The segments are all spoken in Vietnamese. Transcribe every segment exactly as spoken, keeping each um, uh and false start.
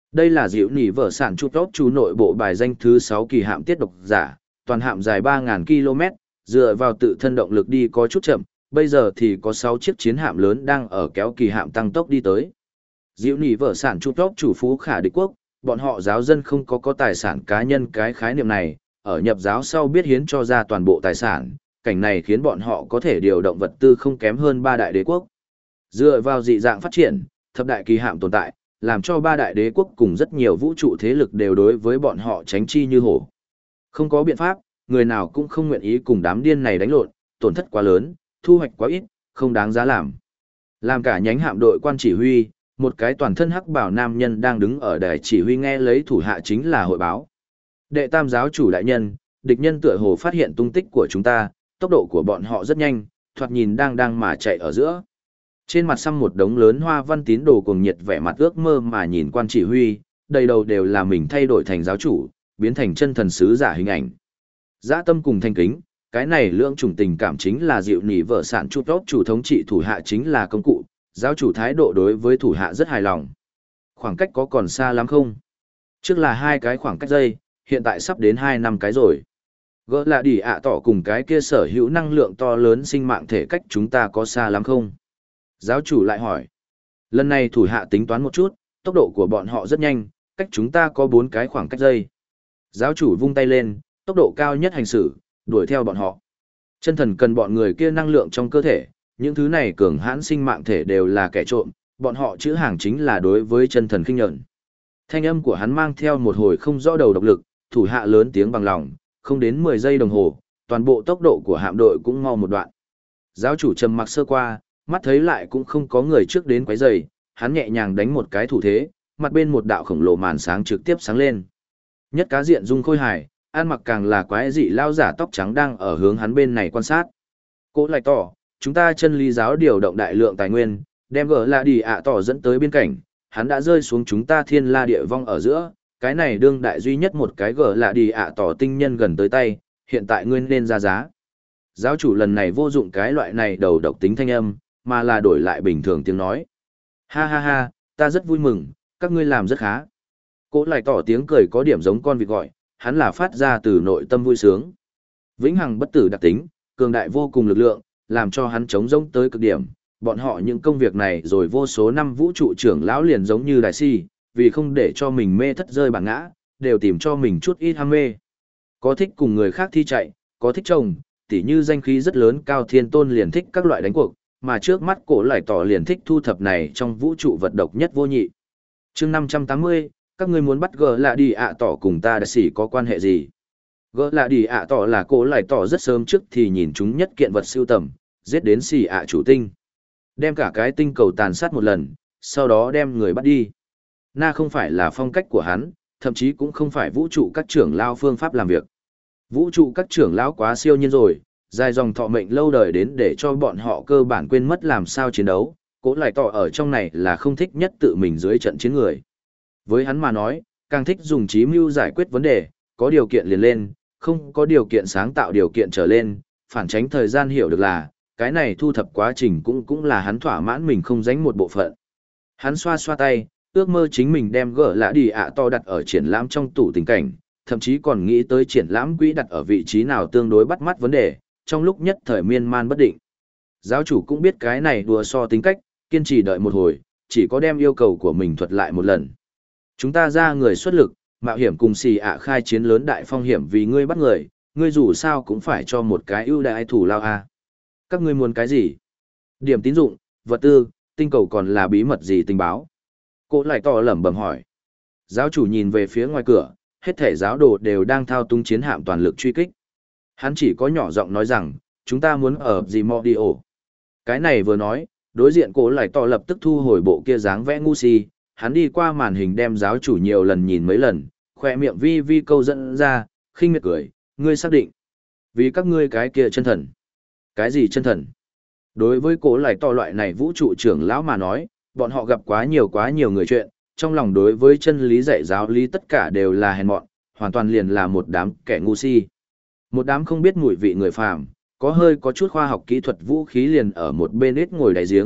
Đây là diệu nỉ vở sản chút tốt chú nội bộ bài danh thứ sáu kỳ hạm tiết độc giả, toàn hạm dài ba nghìn ki lô mét, dựa vào tự thân động lực đi có chút chậm, bây giờ thì có sáu chiếc chiến hạm lớn đang ở kéo kỳ hạm tăng tốc đi tới. Diệu nỉ vở sản chút tốt chủ phú khả địch quốc, bọn họ giáo dân không có có tài sản cá nhân cái khái niệm này, ở nhập giáo sau biết hiến cho ra toàn bộ tài sản, cảnh này khiến bọn họ có thể điều động vật tư không kém hơn ba đại đế quốc. Dựa vào dị dạng phát triển, thập đại kỳ hạm tồn tại, làm cho ba đại đế quốc cùng rất nhiều vũ trụ thế lực đều đối với bọn họ tránh chi như hổ. Không có biện pháp, người nào cũng không nguyện ý cùng đám điên này đánh lộn, tổn thất quá lớn, thu hoạch quá ít, không đáng giá làm. Làm cả nhánh hạm đội quan chỉ huy, một cái toàn thân hắc bảo nam nhân đang đứng ở đài chỉ huy nghe lấy thủ hạ chính là hội báo. Đệ tam giáo chủ đại nhân, địch nhân tựa hồ phát hiện tung tích của chúng ta, tốc độ của bọn họ rất nhanh, thoạt nhìn đang đang mà chạy ở giữa. Trên mặt xăm một đống lớn hoa văn tín đồ cuồng nhiệt vẻ mặt ước mơ mà nhìn quan chỉ huy, đầy đầu đều là mình thay đổi thành giáo chủ, biến thành chân thần sứ giả hình ảnh. Dã tâm cùng thanh kính, cái này lưỡng chủng tình cảm chính là dịu nỉ vợ sản chút tốt chủ thống trị thủ hạ chính là công cụ, giáo chủ thái độ đối với thủ hạ rất hài lòng. Khoảng cách có còn xa lắm không? Trước là hai cái khoảng cách giây, hiện tại sắp đến hai năm cái rồi. Gỡ là đi ạ tỏ cùng cái kia sở hữu năng lượng to lớn sinh mạng thể cách chúng ta có xa lắm không? Giáo chủ lại hỏi. Lần này thủ hạ tính toán một chút, tốc độ của bọn họ rất nhanh, cách chúng ta có bốn cái khoảng cách giây. Giáo chủ vung tay lên, tốc độ cao nhất hành xử, đuổi theo bọn họ. Chân thần cần bọn người kia năng lượng trong cơ thể, những thứ này cường hãn sinh mạng thể đều là kẻ trộm, bọn họ chữ hàng chính là đối với chân thần khinh nhẫn. Thanh âm của hắn mang theo một hồi không rõ đầu độc lực, thủ hạ lớn tiếng bằng lòng, không đến mười giây đồng hồ, toàn bộ tốc độ của hạm đội cũng mau một đoạn. Giáo chủ trầm mặc sơ qua, mắt thấy lại cũng không có người trước đến quấy rầy, hắn nhẹ nhàng đánh một cái thủ thế, mặt bên một đạo khổng lồ màn sáng trực tiếp sáng lên. Nhất cá diện dung khôi hài, ăn mặc càng là quái dị lao giả tóc trắng đang ở hướng hắn bên này quan sát. Cố lại tỏ, chúng ta chân lý giáo điều động đại lượng tài nguyên, đem gỡ là đi ạ tỏ dẫn tới biên cảnh, hắn đã rơi xuống chúng ta thiên la địa vong ở giữa, cái này đương đại duy nhất một cái gỡ là đi ạ tỏ tinh nhân gần tới tay, hiện tại ngươi nên ra giá. Giáo chủ lần này vô dụng cái loại này đầu độc tính thanh âm, mà là đổi lại bình thường tiếng nói. Ha ha ha, ta rất vui mừng, các ngươi làm rất khá. Cố lại tỏ tiếng cười có điểm giống con vịt gọi, hắn là phát ra từ nội tâm vui sướng. Vĩnh hằng bất tử đặc tính, cường đại vô cùng lực lượng, làm cho hắn chống rông tới cực điểm. Bọn họ những công việc này rồi vô số năm vũ trụ trưởng lão liền giống như đại si, vì không để cho mình mê thất rơi bản ngã, đều tìm cho mình chút ít ham mê. Có thích cùng người khác thi chạy, có thích chồng, tỉ như danh khí rất lớn Cao Thiên Tôn liền thích các loại đánh cuộc, mà trước mắt cổ lại tỏ liền thích thu thập này trong vũ trụ vật độc nhất vô nhị. chương năm trăm tám mươi, các ngươi muốn bắt gỡ là đi ạ tỏ cùng ta đã xỉ có quan hệ gì? Gỡ là đi ạ tỏ là cổ lại tỏ rất sớm trước thì nhìn chúng nhất kiện vật siêu tầm, giết đến xỉ ạ chủ tinh. Đem cả cái tinh cầu tàn sát một lần, sau đó đem người bắt đi. Na không phải là phong cách của hắn, thậm chí cũng không phải vũ trụ các trưởng lao phương pháp làm việc. Vũ trụ các trưởng lão quá siêu nhiên rồi, dài dòng thọ mệnh lâu đời đến để cho bọn họ cơ bản quên mất làm sao chiến đấu, cố lại tỏ ở trong này là không thích nhất tự mình dưới trận chiến người. Với hắn mà nói, càng thích dùng trí mưu giải quyết vấn đề, có điều kiện liền lên, không có điều kiện sáng tạo điều kiện trở lên, phản tránh thời gian hiểu được là, cái này thu thập quá trình cũng cũng là hắn thỏa mãn mình không dánh một bộ phận. Hắn xoa xoa tay, ước mơ chính mình đem gỡ lạ đi ạ to đặt ở triển lãm trong tủ tình cảnh, thậm chí còn nghĩ tới triển lãm quỹ đặt ở vị trí nào tương đối bắt mắt vấn đề, trong lúc nhất thời miên man bất định. Giáo chủ cũng biết cái này đùa so tính cách, kiên trì đợi một hồi, chỉ có đem yêu cầu của mình thuật lại một lần. Chúng ta ra người xuất lực, mạo hiểm cùng xì ạ khai chiến lớn đại phong hiểm vì ngươi bắt người, ngươi dù sao cũng phải cho một cái ưu đại thủ lao a. Các ngươi muốn cái gì? Điểm tín dụng, vật tư, tinh cầu còn là bí mật gì tình báo? Cô lại to lẩm bẩm hỏi. Giáo chủ nhìn về phía ngoài cửa, hết thể giáo đồ đều đang thao túng chiến hạm toàn lực truy kích. Hắn chỉ có nhỏ giọng nói rằng, chúng ta muốn ở gì mò đi ổ. Cái này vừa nói, đối diện cổ lại to lập tức thu hồi bộ kia dáng vẽ ngu si, hắn đi qua màn hình đem giáo chủ nhiều lần nhìn mấy lần, khoe miệng vi vi câu dẫn ra, khinh miệt cười, ngươi xác định. Vì các ngươi cái kia chân thần. Cái gì chân thần? Đối với cổ lại to loại này vũ trụ trưởng lão mà nói, bọn họ gặp quá nhiều quá nhiều người chuyện, trong lòng đối với chân lý dạy giáo lý tất cả đều là hèn mọn, hoàn toàn liền là một đám kẻ ngu si. Một đám không biết mùi vị người phàm, có hơi có chút khoa học kỹ thuật vũ khí liền ở một bên ít ngồi đáy giếng,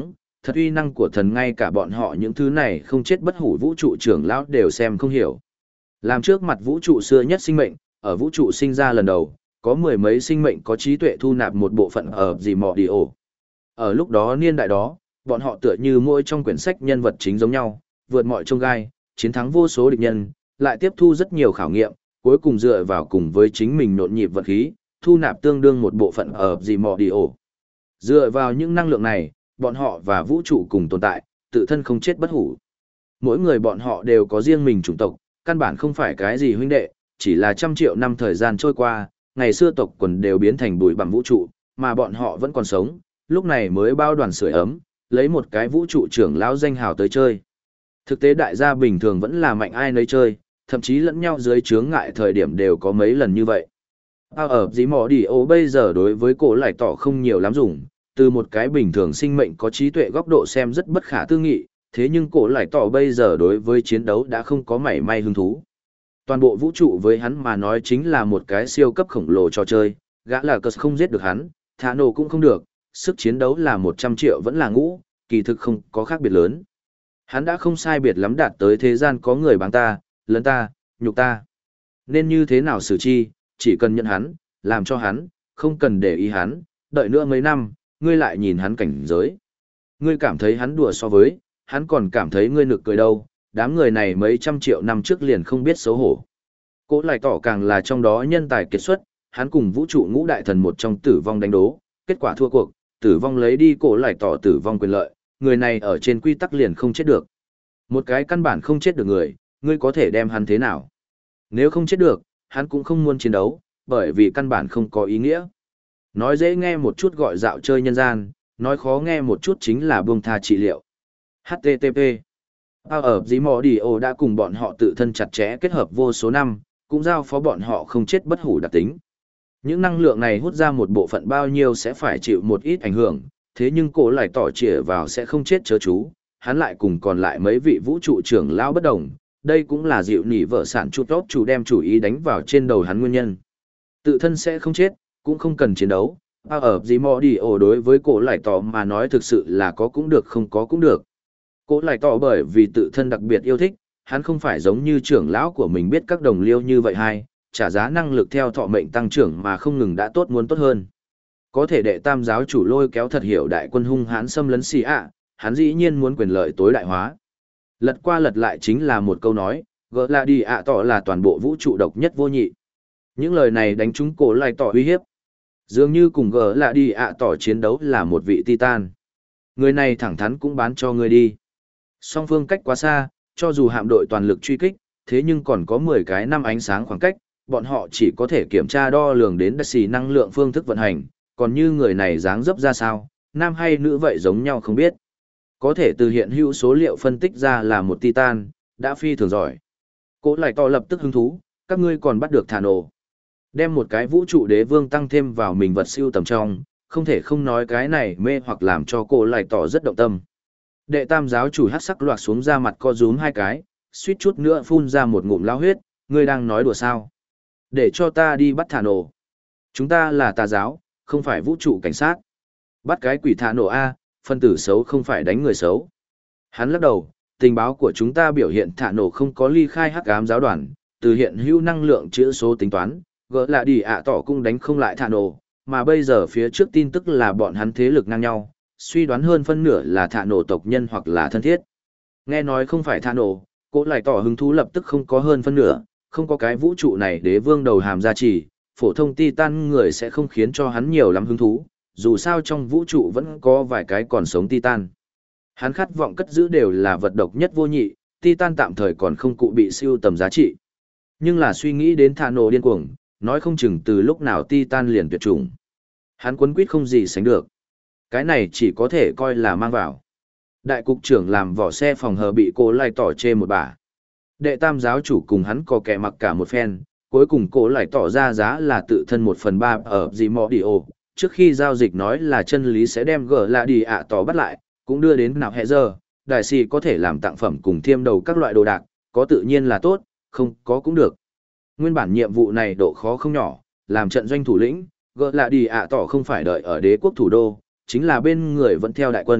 thật uy năng của thần ngay cả bọn họ những thứ này không chết bất hủ vũ trụ trưởng lão đều xem không hiểu. Làm trước mặt vũ trụ xưa nhất sinh mệnh, ở vũ trụ sinh ra lần đầu, có mười mấy sinh mệnh có trí tuệ thu nạp một bộ phận ở gì mọ đi ổ. Ở lúc đó niên đại đó, bọn họ tựa như mỗi trong quyển sách nhân vật chính giống nhau, vượt mọi chông gai, chiến thắng vô số địch nhân, lại tiếp thu rất nhiều khảo nghiệm, cuối cùng dựa vào cùng với chính mình nhộn nhịp vật khí, thu nạp tương đương một bộ phận ở gì mọ đi ổ. Dựa vào những năng lượng này, bọn họ và vũ trụ cùng tồn tại, tự thân không chết bất hủ. Mỗi người bọn họ đều có riêng mình chủng tộc, căn bản không phải cái gì huynh đệ, chỉ là trăm triệu năm thời gian trôi qua, ngày xưa tộc quần đều biến thành bụi bặm vũ trụ, mà bọn họ vẫn còn sống, lúc này mới bao đoàn sưởi ấm, lấy một cái vũ trụ trưởng lão danh hào tới chơi. Thực tế đại gia bình thường vẫn là mạnh ai nấy chơi, thậm chí lẫn nhau dưới chướng ngại thời điểm đều có mấy lần như vậy. À, ở dí mỏ đi ô bây giờ đối với cổ lại tỏ không nhiều lắm dùng, từ một cái bình thường sinh mệnh có trí tuệ góc độ xem rất bất khả tư nghị, thế nhưng cổ lại tỏ bây giờ đối với chiến đấu đã không có mảy may hứng thú. Toàn bộ vũ trụ với hắn mà nói chính là một cái siêu cấp khổng lồ trò chơi, gã là cờ không giết được hắn, thả nổ cũng không được, sức chiến đấu là một trăm triệu vẫn là ngũ, kỳ thực không có khác biệt lớn. Hắn đã không sai biệt lắm đạt tới thế gian có người báng ta, lấn ta, nhục ta. Nên như thế nào xử chi, chỉ cần nhận hắn, làm cho hắn, không cần để ý hắn, đợi nữa mấy năm, ngươi lại nhìn hắn cảnh giới. Ngươi cảm thấy hắn đùa so với, hắn còn cảm thấy ngươi nực cười đâu, đám người này mấy trăm triệu năm trước liền không biết xấu hổ. Cố lại tỏ càng là trong đó nhân tài kiệt xuất, hắn cùng vũ trụ ngũ đại thần một trong tử vong đánh đố, kết quả thua cuộc, tử vong lấy đi cổ lại tỏ tử vong quyền lợi, người này ở trên quy tắc liền không chết được. Một cái căn bản không chết được người, ngươi có thể đem hắn thế nào? Nếu không chết được, hắn cũng không muốn chiến đấu, bởi vì căn bản không có ý nghĩa. Nói dễ nghe một chút gọi dạo chơi nhân gian, nói khó nghe một chút chính là buông tha trị liệu. hát tê tê pê À, ở dí mò đi ô đã cùng bọn họ tự thân chặt chẽ kết hợp vô số năm, cũng giao phó bọn họ không chết bất hủ đặc tính. Những năng lượng này hút ra một bộ phận bao nhiêu sẽ phải chịu một ít ảnh hưởng, thế nhưng cổ lại tỏ chĩa vào sẽ không chết chớ chú, hắn lại cùng còn lại mấy vị vũ trụ trưởng lão bất đồng, đây cũng là dịu nỉ vợ sản chút tốt chủ đem chủ ý đánh vào trên đầu hắn nguyên nhân. Tự thân sẽ không chết, cũng không cần chiến đấu, à, ở dí mò đi ô đối với cổ lại tỏ mà nói thực sự là có cũng được không có cũng được. Cổ lại tỏ bởi vì tự thân đặc biệt yêu thích, hắn không phải giống như trưởng lão của mình biết các đồng liêu như vậy hay, trả giá năng lực theo thọ mệnh tăng trưởng mà không ngừng đã tốt muốn tốt hơn. Có thể đệ tam giáo chủ lôi kéo thật hiểu đại quân hung hãn xâm lấn xì ạ, hắn dĩ nhiên muốn quyền lợi tối đại hóa. Lật qua lật lại chính là một câu nói, gỡ là đi ạ tỏ là toàn bộ vũ trụ độc nhất vô nhị. Những lời này đánh trúng cổ lại tỏ uy hiếp. Dường như cùng gỡ là đi ạ tỏ chiến đấu là một vị titan. Người này thẳng thắn cũng bán cho người đi. Song phương cách quá xa, cho dù hạm đội toàn lực truy kích, thế nhưng còn có mười cái năm ánh sáng khoảng cách, bọn họ chỉ có thể kiểm tra đo lường đến đặc xì năng lượng phương thức vận hành, còn như người này dáng dấp ra sao, nam hay nữ vậy giống nhau không biết. Có thể từ hiện hữu số liệu phân tích ra là một titan, đã phi thường giỏi. Cố lại to lập tức hứng thú, các ngươi còn bắt được thả nổ. Đem một cái vũ trụ đế vương tăng thêm vào mình vật siêu tầm trong, không thể không nói cái này mê hoặc làm cho cô lại tỏ rất động tâm. Đệ tam giáo chủ hát sắc loạt xuống ra mặt co rúm hai cái, suýt chút nữa phun ra một ngụm lao huyết, ngươi đang nói đùa sao? Để cho ta đi bắt thả nổ. Chúng ta là tà giáo, không phải vũ trụ cảnh sát. Bắt cái quỷ thả nổ A, phân tử xấu không phải đánh người xấu. Hắn lắc đầu, tình báo của chúng ta biểu hiện thả nổ không có ly khai hắc ám giáo đoàn, từ hiện hữu năng lượng chữ số tính toán, gỡ là đi ạ tỏ cũng đánh không lại thả nổ, mà bây giờ phía trước tin tức là bọn hắn thế lực ngang nhau, suy đoán hơn phân nửa là thả nổ tộc nhân hoặc là thân thiết. Nghe nói không phải thả nổ, cô lại tỏ hứng thú lập tức không có hơn phân nửa, không có cái vũ trụ này đế vương đầu hàm gia trì, phổ thông titan người sẽ không khiến cho hắn nhiều lắm hứng thú, dù sao trong vũ trụ vẫn có vài cái còn sống titan. Hắn khát vọng cất giữ đều là vật độc nhất vô nhị, titan tạm thời còn không cụ bị siêu tầm giá trị. Nhưng là suy nghĩ đến thả nổ điên cuồng, nói không chừng từ lúc nào titan liền tuyệt chủng. Hắn quấn quýt không gì sánh được. Cái này chỉ có thể coi là mang vào. Đại cục trưởng làm vỏ xe phòng hờ bị cô lại tỏ chê một bả. Đệ tam giáo chủ cùng hắn có kẻ mặc cả một phen, cuối cùng cô lại tỏ ra giá là tự thân một phần ba ở gì mò đi ô. Trước khi giao dịch nói là chân lý sẽ đem gỡ lại đi ạ tỏ bắt lại, cũng đưa đến nào hẹ giờ, đại sĩ có thể làm tặng phẩm cùng thiêm đầu các loại đồ đạc, có tự nhiên là tốt, không có cũng được. Nguyên bản nhiệm vụ này độ khó không nhỏ, làm trận doanh thủ lĩnh, gỡ lại đi ạ tỏ không phải đợi ở đế quốc thủ đô, chính là bên người vẫn theo đại quân,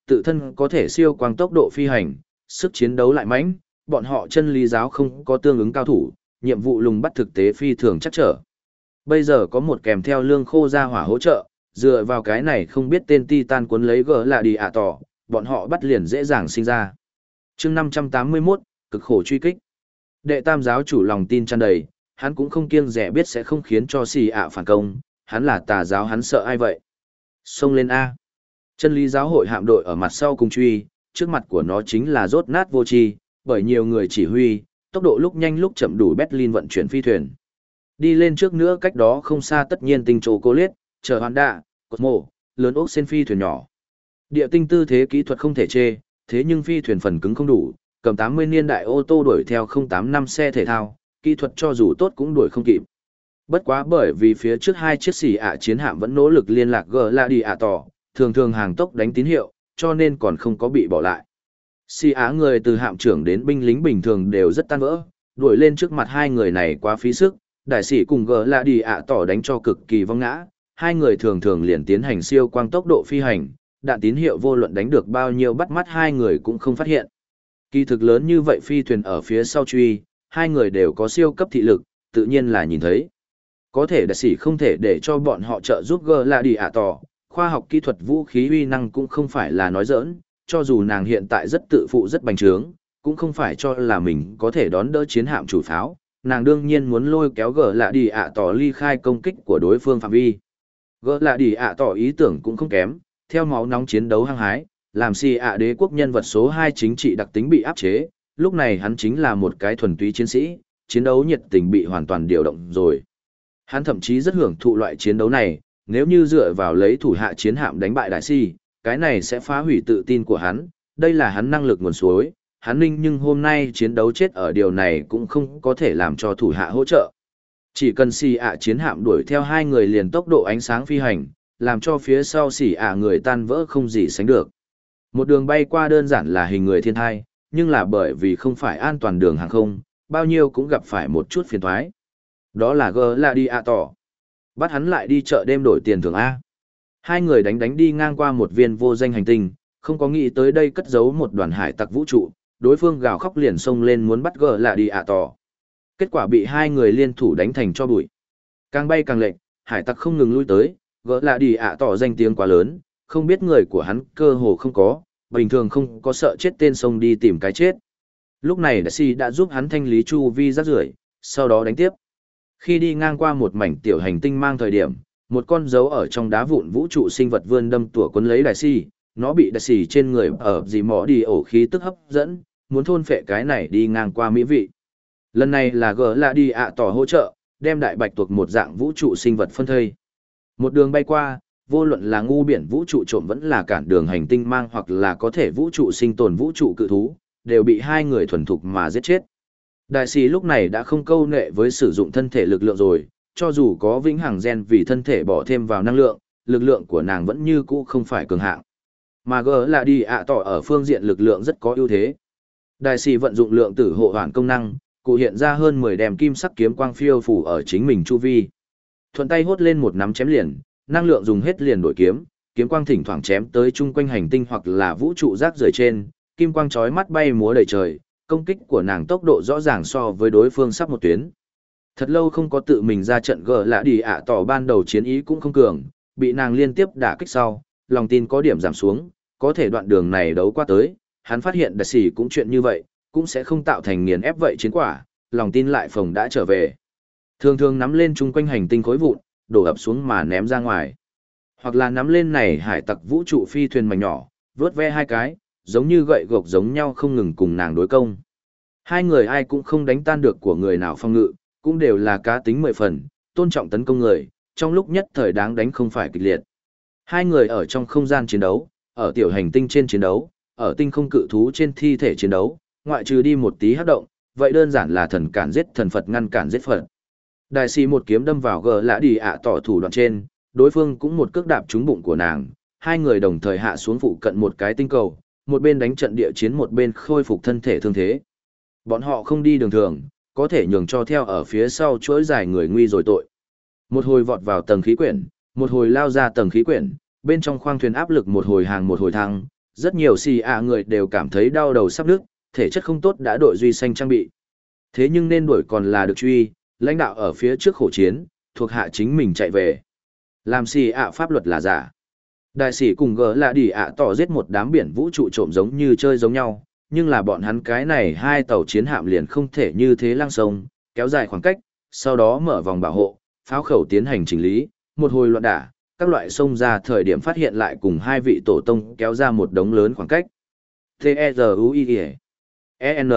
tự thân có thể siêu quang tốc độ phi hành, sức chiến đấu lại mãnh, bọn họ chân lý giáo không có tương ứng cao thủ, nhiệm vụ lùng bắt thực tế phi thường chắc trở. Bây giờ có một kèm theo lương khô ra hỏa hỗ trợ, dựa vào cái này không biết tên Titan cuốn lấy gỡ là đi ạ tỏ, bọn họ bắt liền dễ dàng sinh ra. chương năm trăm tám mươi mốt, cực khổ truy kích. Đệ tam giáo chủ lòng tin tràn đầy, hắn cũng không kiêng dè biết sẽ không khiến cho xì ạ phản công, hắn là tà giáo hắn sợ ai vậy. Xông lên A. Chân lý giáo hội hạm đội ở mặt sau cùng truy, trước mặt của nó chính là rốt nát vô tri, bởi nhiều người chỉ huy, tốc độ lúc nhanh lúc chậm đủ Berlin vận chuyển phi thuyền. Đi lên trước nữa cách đó không xa tất nhiên tinh trồ cô liết, chờ Honda, Cosmo, lớn ốc sen phi thuyền nhỏ. Địa tinh tư thế kỹ thuật không thể chê, thế nhưng phi thuyền phần cứng không đủ, cầm tám mươi niên đại ô tô đuổi theo không tám năm xe thể thao, kỹ thuật cho dù tốt cũng đuổi không kịp. Bất quá bởi vì phía trước hai chiếc xỉ ạ chiến hạm vẫn nỗ lực liên lạc gờ la đi ạ tỏ, thường thường hàng tốc đánh tín hiệu, cho nên còn không có bị bỏ lại. Xỉ ạ người từ hạm trưởng đến binh lính bình thường đều rất tan vỡ, đuổi lên trước mặt hai người này quá phí sức, đại sĩ cùng gờ la đi ạ tỏ đánh cho cực kỳ vong ngã, hai người thường thường liền tiến hành siêu quang tốc độ phi hành, đạn tín hiệu vô luận đánh được bao nhiêu bắt mắt hai người cũng không phát hiện. Kỳ thực lớn như vậy phi thuyền ở phía sau truy, hai người đều có siêu cấp thị lực, tự nhiên là nhìn thấy. Có thể đại sĩ không thể để cho bọn họ trợ giúp gờ là đi ạ tỏ, khoa học kỹ thuật vũ khí uy năng cũng không phải là nói giỡn, cho dù nàng hiện tại rất tự phụ rất bành trướng, cũng không phải cho là mình có thể đón đỡ chiến hạm chủ pháo, nàng đương nhiên muốn lôi kéo gờ là đi ạ tỏ ly khai công kích của đối phương phạm vi. Gờ là đi ạ tỏ ý tưởng cũng không kém, theo máu nóng chiến đấu hăng hái, làm si ạ đế quốc nhân vật số hai chính trị đặc tính bị áp chế, lúc này hắn chính là một cái thuần túy chiến sĩ, chiến đấu nhiệt tình bị hoàn toàn điều động rồi. Hắn thậm chí rất hưởng thụ loại chiến đấu này, nếu như dựa vào lấy thủ hạ chiến hạm đánh bại đại si, cái này sẽ phá hủy tự tin của hắn, đây là hắn năng lực nguồn suối, hắn ninh nhưng hôm nay chiến đấu chết ở điều này cũng không có thể làm cho thủ hạ hỗ trợ. Chỉ cần si ạ chiến hạm đuổi theo hai người liền tốc độ ánh sáng phi hành, làm cho phía sau xỉ ạ người tan vỡ không gì sánh được. Một đường bay qua đơn giản là hình người thiên thai, nhưng là bởi vì không phải an toàn đường hàng không, bao nhiêu cũng gặp phải một chút phiền thoái. Đó là gờ là đi ạ tỏ. Bắt hắn lại đi chợ đêm đổi tiền thưởng A. Hai người đánh đánh đi ngang qua một viên vô danh hành tinh, không có nghĩ tới đây cất giấu một đoàn hải tặc vũ trụ, đối phương gào khóc liền xông lên muốn bắt gờ là đi ạ tỏ. Kết quả bị hai người liên thủ đánh thành cho bụi. Càng bay càng lệnh, hải tặc không ngừng lui tới, gỡ là đi ạ tỏ danh tiếng quá lớn, không biết người của hắn cơ hồ không có, bình thường không có sợ chết tên sông đi tìm cái chết. Lúc này đại sĩ đã giúp hắn thanh lý chu vi rác rưởi, sau đó đánh tiếp. Khi đi ngang qua một mảnh tiểu hành tinh mang thời điểm, một con dấu ở trong đá vụn vũ trụ sinh vật vươn đâm tủa quấn lấy đại sĩ, nó bị đại sĩ trên người ở gì mỏ đi ổ khí tức hấp dẫn, muốn thôn phệ cái này đi ngang qua mỹ vị. Lần này là gỡ là đi ạ tỏ hỗ trợ, đem đại bạch tuộc một dạng vũ trụ sinh vật phân thây. Một đường bay qua, vô luận là ngu biển vũ trụ trộm vẫn là cản đường hành tinh mang hoặc là có thể vũ trụ sinh tồn vũ trụ cự thú, đều bị hai người thuần thục mà giết chết. Đại sĩ lúc này đã không câu nệ với sử dụng thân thể lực lượng rồi, cho dù có vĩnh hằng gen vì thân thể bỏ thêm vào năng lượng, lực lượng của nàng vẫn như cũ không phải cường hạng. Mà gỡ là đi ạ tỏ ở phương diện lực lượng rất có ưu thế. Đại sĩ vận dụng lượng tử hộ hoàn công năng, cụ hiện ra hơn mười đèm kim sắc kiếm quang phiêu phủ ở chính mình chu vi. Thuận tay hốt lên một nắm chém liền, năng lượng dùng hết liền đổi kiếm, kiếm quang thỉnh thoảng chém tới chung quanh hành tinh hoặc là vũ trụ rác rưởi trên, kim quang chói mắt bay múa đầy trời, công kích của nàng tốc độ rõ ràng so với đối phương sắp một tuyến. Thật lâu không có tự mình ra trận gờ lạ đi ạ tỏ ban đầu chiến ý cũng không cường, bị nàng liên tiếp đả kích sau, lòng tin có điểm giảm xuống, có thể đoạn đường này đấu qua tới, hắn phát hiện đại sĩ cũng chuyện như vậy, cũng sẽ không tạo thành nghiền ép vậy chiến quả, lòng tin lại phồng đã trở về. Thường thường nắm lên chung quanh hành tinh khối vụn, đổ ập xuống mà ném ra ngoài. Hoặc là nắm lên này hải tặc vũ trụ phi thuyền mảnh nhỏ, vớt ve hai cái, giống như gậy gộc giống nhau không ngừng cùng nàng đối công. Hai người ai cũng không đánh tan được của người nào phong ngự, cũng đều là cá tính mười phần, tôn trọng tấn công người, trong lúc nhất thời đáng đánh không phải kịch liệt. Hai người ở trong không gian chiến đấu, ở tiểu hành tinh trên chiến đấu, ở tinh không cự thú trên thi thể chiến đấu, ngoại trừ đi một tí hát động, vậy đơn giản là thần cản giết thần Phật ngăn cản giết Phật. Đại sĩ một kiếm đâm vào gờ lã đi ạ tỏ thủ đoạn trên, đối phương cũng một cước đạp trúng bụng của nàng, hai người đồng thời hạ xuống phụ cận một cái tinh cầu, một bên đánh trận địa chiến một bên khôi phục thân thể thương thế. Bọn họ không đi đường thường, có thể nhường cho theo ở phía sau chuỗi dài người nguy rồi tội. Một hồi vọt vào tầng khí quyển, một hồi lao ra tầng khí quyển, bên trong khoang thuyền áp lực một hồi hàng một hồi thăng, Rất nhiều xì ạ người đều cảm thấy đau đầu sắp nứt, thể chất không tốt đã đội duy xanh trang bị. Thế nhưng nên đuổi còn là được truy, lãnh đạo ở phía trước khổ chiến, thuộc hạ chính mình chạy về. Làm xì ạ pháp luật là giả. Đại sĩ cùng gỡ là đi ạ tỏ giết một đám biển vũ trụ trộm giống như chơi giống nhau, nhưng là bọn hắn cái này hai tàu chiến hạm liền không thể như thế lăng sông, kéo dài khoảng cách, sau đó mở vòng bảo hộ, pháo khẩu tiến hành chỉnh lý, một hồi loạn đả, các loại sông ra thời điểm phát hiện lại cùng hai vị tổ tông kéo ra một đống lớn khoảng cách. T-E-Z-U-I-E-N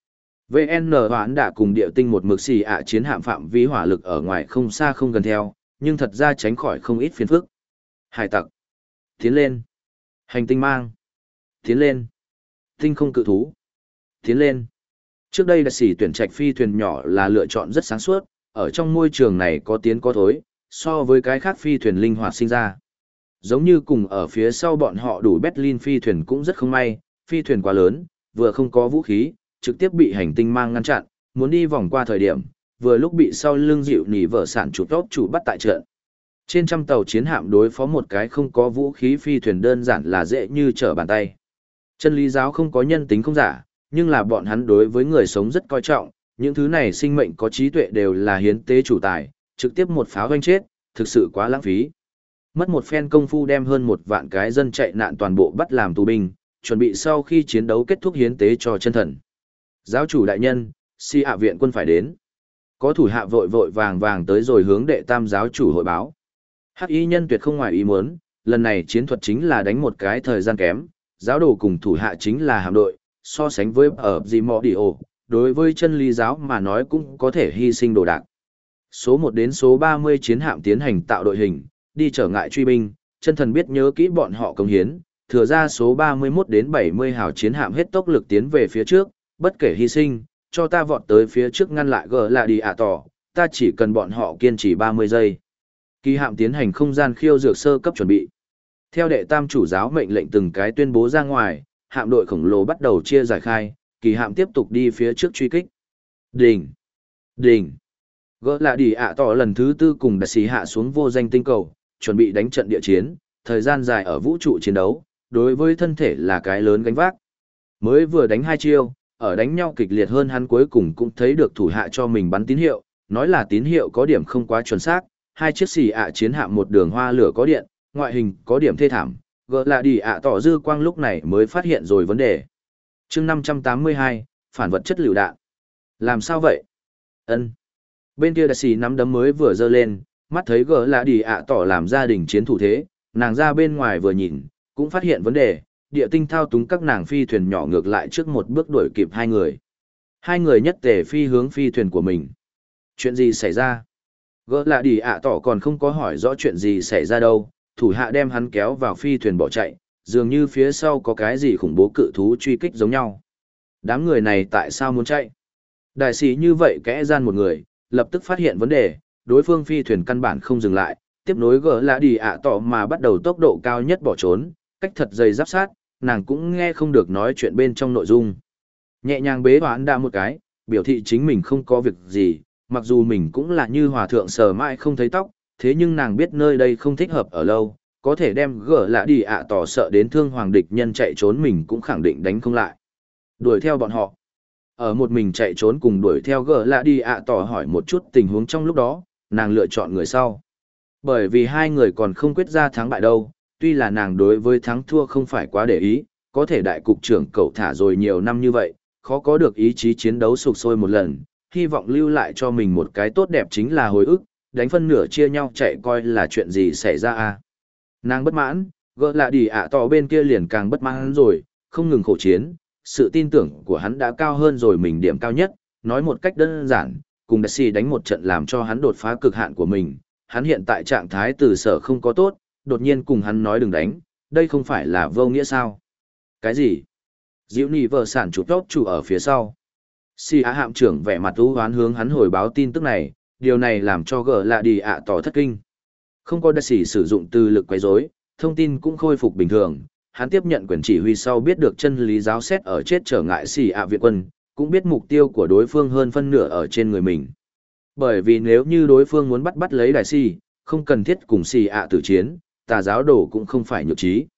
vê en hoãn đã cùng địa tinh một mực xì ạ chiến hạm phạm vi hỏa lực ở ngoài không xa không gần theo, nhưng thật ra tránh khỏi không ít phiền phức. Hải tặc. Tiến lên. Hành tinh mang. Tiến lên. Tinh không cự thú. Tiến lên. Trước đây đặc sĩ tuyển trạch phi thuyền nhỏ là lựa chọn rất sáng suốt, ở trong môi trường này có tiến có thối, so với cái khác phi thuyền linh hoạt sinh ra. Giống như cùng ở phía sau bọn họ đủ Berlin phi thuyền cũng rất không may, phi thuyền quá lớn, vừa không có vũ khí, trực tiếp bị hành tinh mang ngăn chặn, muốn đi vòng qua thời điểm, vừa lúc bị sau lưng dịu nỉ vợ sản chủ tốt chủ bắt tại trận. Trên trăm tàu chiến hạm đối phó một cái không có vũ khí phi thuyền đơn giản là dễ như trở bàn tay. Chân lý giáo không có nhân tính không giả, nhưng là bọn hắn đối với người sống rất coi trọng, những thứ này sinh mệnh có trí tuệ đều là hiến tế chủ tài, trực tiếp một pháo doanh chết, thực sự quá lãng phí. Mất một phen công phu đem hơn một vạn cái dân chạy nạn toàn bộ bắt làm tù binh, chuẩn bị sau khi chiến đấu kết thúc hiến tế cho chân thần. Giáo chủ đại nhân, si hạ viện quân phải đến. Có thủ hạ vội vội vàng vàng tới rồi hướng đệ tam giáo chủ hội báo. Hắc y nhân tuyệt không ngoài ý muốn, lần này chiến thuật chính là đánh một cái thời gian kém, giáo đồ cùng thủ hạ chính là hạm đội, so sánh với ở Dimodio, đối với chân lý giáo mà nói cũng có thể hy sinh đồ đạc. Số một đến số ba mươi chiến hạm tiến hành tạo đội hình, đi trở ngại truy binh, chân thần biết nhớ kỹ bọn họ công hiến, thừa ra số ba mươi mốt đến bảy mươi hào chiến hạm hết tốc lực tiến về phía trước, bất kể hy sinh, cho ta vọt tới phía trước ngăn lại gờ là đi ạ tỏ, ta chỉ cần bọn họ kiên trì ba mươi giây. Kỳ hạm tiến hành không gian khiêu dược sơ cấp chuẩn bị. Theo đệ tam chủ giáo mệnh lệnh từng cái tuyên bố ra ngoài, hạm đội khổng lồ bắt đầu chia giải khai, kỳ hạm tiếp tục đi phía trước truy kích. Đỉnh! Đỉnh! Gỡ là đi ạ tỏ lần thứ tư cùng đặc sĩ hạ xuống vô danh tinh cầu, chuẩn bị đánh trận địa chiến, thời gian dài ở vũ trụ chiến đấu, đối với thân thể là cái lớn gánh vác. Mới vừa đánh hai chiêu, ở đánh nhau kịch liệt hơn hắn cuối cùng cũng thấy được thủ hạ cho mình bắn tín hiệu, nói là tín hiệu có điểm không quá chuẩn xác, hai chiếc xì ạ chiến hạm một đường hoa lửa có điện, ngoại hình có điểm thê thảm, gỡ là đi ạ tỏ dư quang lúc này mới phát hiện rồi vấn đề. chương năm trăm tám mươi hai, phản vật chất lựu đạn. Làm sao vậy? Ân. Bên kia đại sĩ nắm đấm mới vừa giơ lên, mắt thấy gỡ là đi ạ tỏ làm gia đình chiến thủ thế, nàng ra bên ngoài vừa nhìn, cũng phát hiện vấn đề, địa tinh thao túng các nàng phi thuyền nhỏ ngược lại trước một bước đuổi kịp hai người. Hai người nhất tề phi hướng phi thuyền của mình. Chuyện gì xảy ra? Gỡ là đi ạ tỏ còn không có hỏi rõ chuyện gì xảy ra đâu, thủ hạ đem hắn kéo vào phi thuyền bỏ chạy, dường như phía sau có cái gì khủng bố cự thú truy kích giống nhau. Đám người này tại sao muốn chạy? Đại sĩ như vậy kẽ gian một người, lập tức phát hiện vấn đề, đối phương phi thuyền căn bản không dừng lại, tiếp nối gỡ là đi ạ tỏ mà bắt đầu tốc độ cao nhất bỏ trốn, cách thật dày giáp sát, nàng cũng nghe không được nói chuyện bên trong nội dung. Nhẹ nhàng bế hoán đã một cái, biểu thị chính mình không có việc gì, mặc dù mình cũng là như hòa thượng sờ mãi không thấy tóc, thế nhưng nàng biết nơi đây không thích hợp ở lâu, có thể đem gỡ lạ đi ạ tỏ sợ đến thương hoàng địch nhân chạy trốn mình cũng khẳng định đánh không lại. Đuổi theo bọn họ. Ở một mình chạy trốn cùng đuổi theo gỡ lạ đi ạ tỏ hỏi một chút tình huống trong lúc đó, nàng lựa chọn người sau. Bởi vì hai người còn không quyết ra thắng bại đâu, tuy là nàng đối với thắng thua không phải quá để ý, có thể đại cục trưởng cậu thả rồi nhiều năm như vậy, khó có được ý chí chiến đấu sục sôi một lần, hy vọng lưu lại cho mình một cái tốt đẹp chính là hồi ức, đánh phân nửa chia nhau chạy coi là chuyện gì xảy ra à. Nàng bất mãn, gỡ lạ đi ạ tỏ bên kia liền càng bất mãn rồi, không ngừng khổ chiến, sự tin tưởng của hắn đã cao hơn rồi mình điểm cao nhất, nói một cách đơn giản, cùng đặc sĩ đánh một trận làm cho hắn đột phá cực hạn của mình, hắn hiện tại trạng thái từ sở không có tốt, đột nhiên cùng hắn nói đừng đánh, đây không phải là vô nghĩa sao? Cái gì? Diệu nì vợ sản chủ tốt chủ ở phía sau. Si Á hạm trưởng vẻ mặt u hoán hướng hắn hồi báo tin tức này, điều này làm cho gỡ lạ đi ạ tỏ thất kinh. Không có đặc sĩ sử dụng từ lực quấy rối, thông tin cũng khôi phục bình thường, hắn tiếp nhận quyền chỉ huy sau biết được chân lý giáo xét ở chết trở ngại Si Á viện quân, cũng biết mục tiêu của đối phương hơn phân nửa ở trên người mình. Bởi vì nếu như đối phương muốn bắt bắt lấy đại si, không cần thiết cùng Si Á tử chiến, tà giáo đồ cũng không phải nhược trí.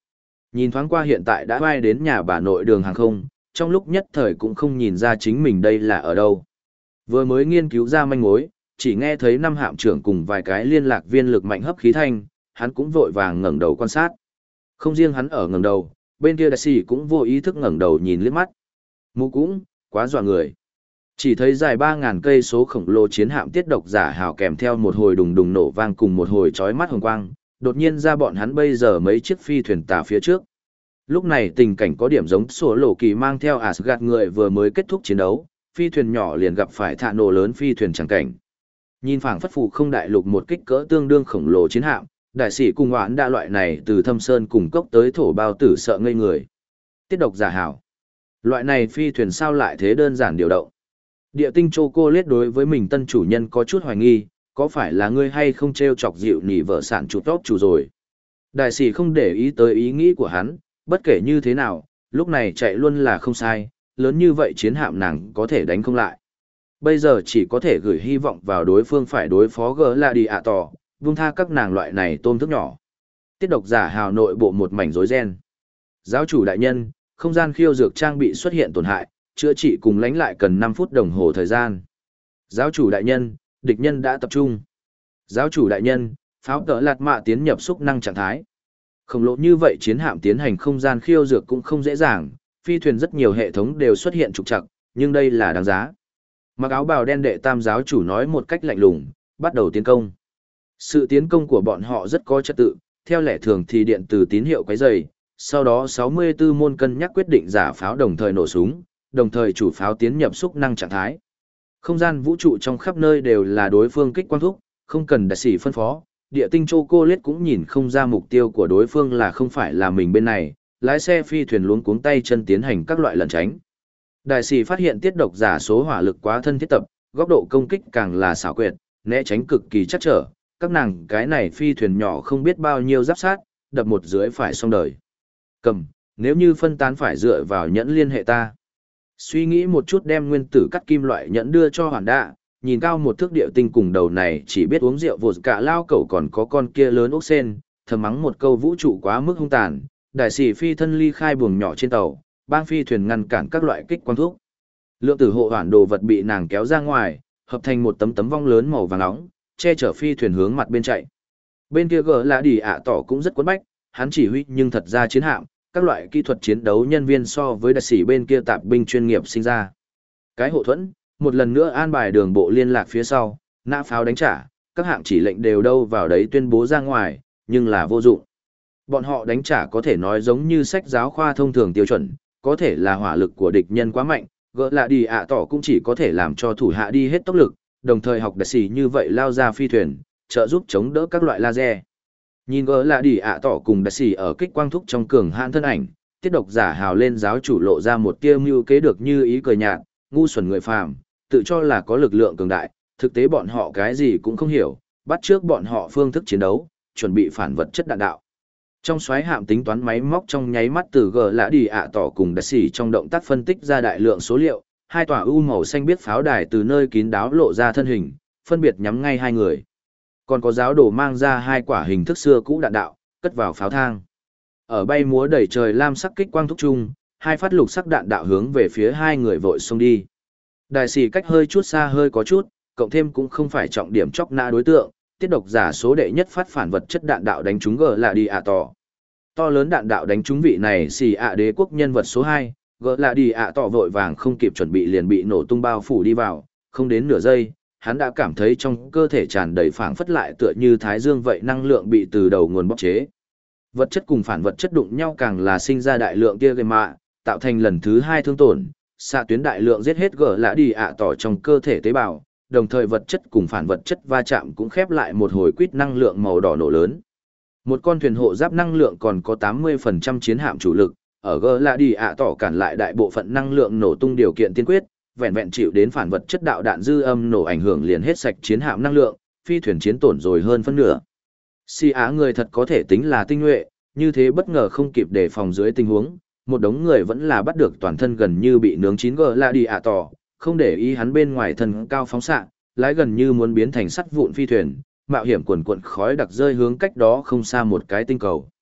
Nhìn thoáng qua hiện tại đã bay đến nhà bà nội đường hàng không, trong lúc nhất thời cũng không nhìn ra chính mình đây là ở đâu. Vừa mới nghiên cứu ra manh mối, chỉ nghe thấy năm hạm trưởng cùng vài cái liên lạc viên lực mạnh hấp khí thanh, hắn cũng vội vàng ngẩng đầu quan sát. Không riêng hắn ở ngẩng đầu, bên kia đại sĩ cũng vô ý thức ngẩng đầu nhìn liếc mắt. Mụ cũng, quá dọa người. Chỉ thấy dài ba ngàn cây số khổng lồ chiến hạm tiết độc giả hào kèm theo một hồi đùng đùng nổ vang cùng một hồi chói mắt hồng quang, đột nhiên ra bọn hắn bây giờ mấy chiếc phi thuyền tà phía trước. Lúc này tình cảnh có điểm giống sổ lộ kỳ mang theo Asgard người vừa mới kết thúc chiến đấu, phi thuyền nhỏ liền gặp phải thạ nổ lớn phi thuyền chẳng cảnh. Nhìn phảng phất phù không đại lục một kích cỡ tương đương khổng lồ chiến hạm, đại sĩ cùng hoãn đa loại này từ thâm sơn cùng cốc tới thổ bao tử sợ ngây người. Tiết độc giả hảo. Loại này phi thuyền sao lại thế đơn giản điều động. Địa tinh chocolate đối với mình tân chủ nhân có chút hoài nghi, có phải là ngươi hay không treo chọc dịu nỉ vợ sản chủ tốt chủ rồi. Đại sĩ không để ý tới ý nghĩ của hắn, bất kể như thế nào, lúc này chạy luôn là không sai, lớn như vậy chiến hạm nàng có thể đánh không lại. Bây giờ chỉ có thể gửi hy vọng vào đối phương phải đối phó gỡ là đi ạ tỏ, vung tha các nàng loại này tôm thức nhỏ. Tiết độc giả hào nội bộ một mảnh rối ren. Giáo chủ đại nhân, không gian khiêu dược trang bị xuất hiện tổn hại, chữa trị cùng lánh lại cần năm phút đồng hồ thời gian. Giáo chủ đại nhân, địch nhân đã tập trung. Giáo chủ đại nhân, pháo tợ lạt mạ tiến nhập xúc năng trạng thái. Khổng lồ như vậy chiến hạm tiến hành không gian khiêu dược cũng không dễ dàng, phi thuyền rất nhiều hệ thống đều xuất hiện trục trặc, nhưng đây là đáng giá. Mặc áo bào đen đệ tam giáo chủ nói một cách lạnh lùng, bắt đầu tiến công. Sự tiến công của bọn họ rất có trật tự, theo lẽ thường thì điện từ tín hiệu quấy rầy, sau đó sáu mươi tư môn cân nhắc quyết định giả pháo đồng thời nổ súng, đồng thời chủ pháo tiến nhập xúc năng trạng thái. Không gian vũ trụ trong khắp nơi đều là đối phương kích quang thúc, không cần đại sĩ phân phó, địa tinh chocolate cũng nhìn không ra mục tiêu của đối phương là không phải là mình bên này, lái xe phi thuyền luống cuống tay chân tiến hành các loại lẩn tránh. Đại sĩ phát hiện tiết độc giả số hỏa lực quá thân thiết tập, góc độ công kích càng là xảo quyệt, né tránh cực kỳ chắc trở, các nàng cái này phi thuyền nhỏ không biết bao nhiêu giáp sát, đập một dưới phải xong đời. Cầm, nếu như phân tán phải dựa vào nhẫn liên hệ ta. Suy nghĩ một chút đem nguyên tử cắt kim loại nhẫn đưa cho hoàn đạ, nhìn cao một thước địa tinh cùng đầu này chỉ biết uống rượu vột cả lao cẩu còn có con kia lớn ốc sen, thầm mắng một câu vũ trụ quá mức hung tàn, đại sĩ phi thân ly khai buồng nhỏ trên tàu, bang phi thuyền ngăn cản các loại kích quang thuốc. Lượng tử hộ hoàn đồ vật bị nàng kéo ra ngoài, hợp thành một tấm tấm vong lớn màu vàng nóng, che chở phi thuyền hướng mặt bên chạy. Bên kia gỡ là đi ạ tỏ cũng rất quấn bách, hắn chỉ huy nhưng thật ra chiến hạm, các loại kỹ thuật chiến đấu nhân viên so với đại sĩ bên kia tạp binh chuyên nghiệp sinh ra. Cái hộ thuẫn, một lần nữa an bài đường bộ liên lạc phía sau, nã pháo đánh trả, các hạng chỉ lệnh đều đâu vào đấy tuyên bố ra ngoài, nhưng là vô dụng. Bọn họ đánh trả có thể nói giống như sách giáo khoa thông thường tiêu chuẩn, có thể là hỏa lực của địch nhân quá mạnh, gỡ là đi ạ tỏ cũng chỉ có thể làm cho thủ hạ đi hết tốc lực, đồng thời học đại sĩ như vậy lao ra phi thuyền, trợ giúp chống đỡ các loại laser. Nhìn gỡ là đi ạ tỏ cùng đại sĩ ở kích quang thúc trong cường hãn thân ảnh, tiết độc giả hào lên giáo chủ lộ ra một tia mưu kế được như ý cười nhạt, ngu xuẩn người phàm, tự cho là có lực lượng cường đại, thực tế bọn họ cái gì cũng không hiểu, bắt trước bọn họ phương thức chiến đấu, chuẩn bị phản vật chất đạn đạo. Trong xoáy hạm tính toán máy móc trong nháy mắt từ gờ lã đi ạ tỏ cùng đại sĩ trong động tác phân tích ra đại lượng số liệu, hai tòa u màu xanh biết pháo đài từ nơi kín đáo lộ ra thân hình, phân biệt nhắm ngay hai người. Còn có giáo đồ mang ra hai quả hình thức xưa cũ đạn đạo, cất vào pháo thang. Ở bay múa đầy trời lam sắc kích quang thúc chung, hai phát lục sắc đạn đạo hướng về phía hai người vội xông đi. Đại sĩ cách hơi chút xa hơi có chút, cộng thêm cũng không phải trọng điểm chọc nã đối tượng, tiết độc giả số đệ nhất phát phản vật chất đạn đạo đánh trúng gờ là đi ạ tỏ. To lớn đạn đạo đánh trúng vị này xì ạ đế quốc nhân vật số hai, gờ là đi ạ tỏ vội vàng không kịp chuẩn bị liền bị nổ tung bao phủ đi vào, không đến nửa giây, hắn đã cảm thấy trong cơ thể tràn đầy phảng phất lại tựa như thái dương vậy năng lượng bị từ đầu nguồn bóc chế. Vật chất cùng phản vật chất đụng nhau càng là sinh ra đại lượng tia gamma, mạ, tạo thành lần thứ hai thương tổn, xạ tuyến đại lượng giết hết gờ lã đi ạ tỏ trong cơ thể tế bào, đồng thời vật chất cùng phản vật chất va chạm cũng khép lại một hồi quýt năng lượng màu đỏ nổ lớn. Một con thuyền hộ giáp năng lượng còn có tám mươi phần trăm chiến hạm chủ lực, ở gờ lã đi ạ tỏ cản lại đại bộ phận năng lượng nổ tung điều kiện tiên quyết, vẹn vẹn chịu đến phản vật chất đạo đạn dư âm nổ ảnh hưởng liền hết sạch chiến hạm năng lượng, phi thuyền chiến tổn rồi hơn phân nửa. Si Á người thật có thể tính là tinh nhuệ, như thế bất ngờ không kịp đề phòng dưới tình huống, một đống người vẫn là bắt được toàn thân gần như bị nướng chín gờ lạ đi ạ tỏ, không để ý hắn bên ngoài thân cao phóng xạ, lái gần như muốn biến thành sắt vụn phi thuyền, mạo hiểm quần quần khói đặc rơi hướng cách đó không xa một cái tinh cầu.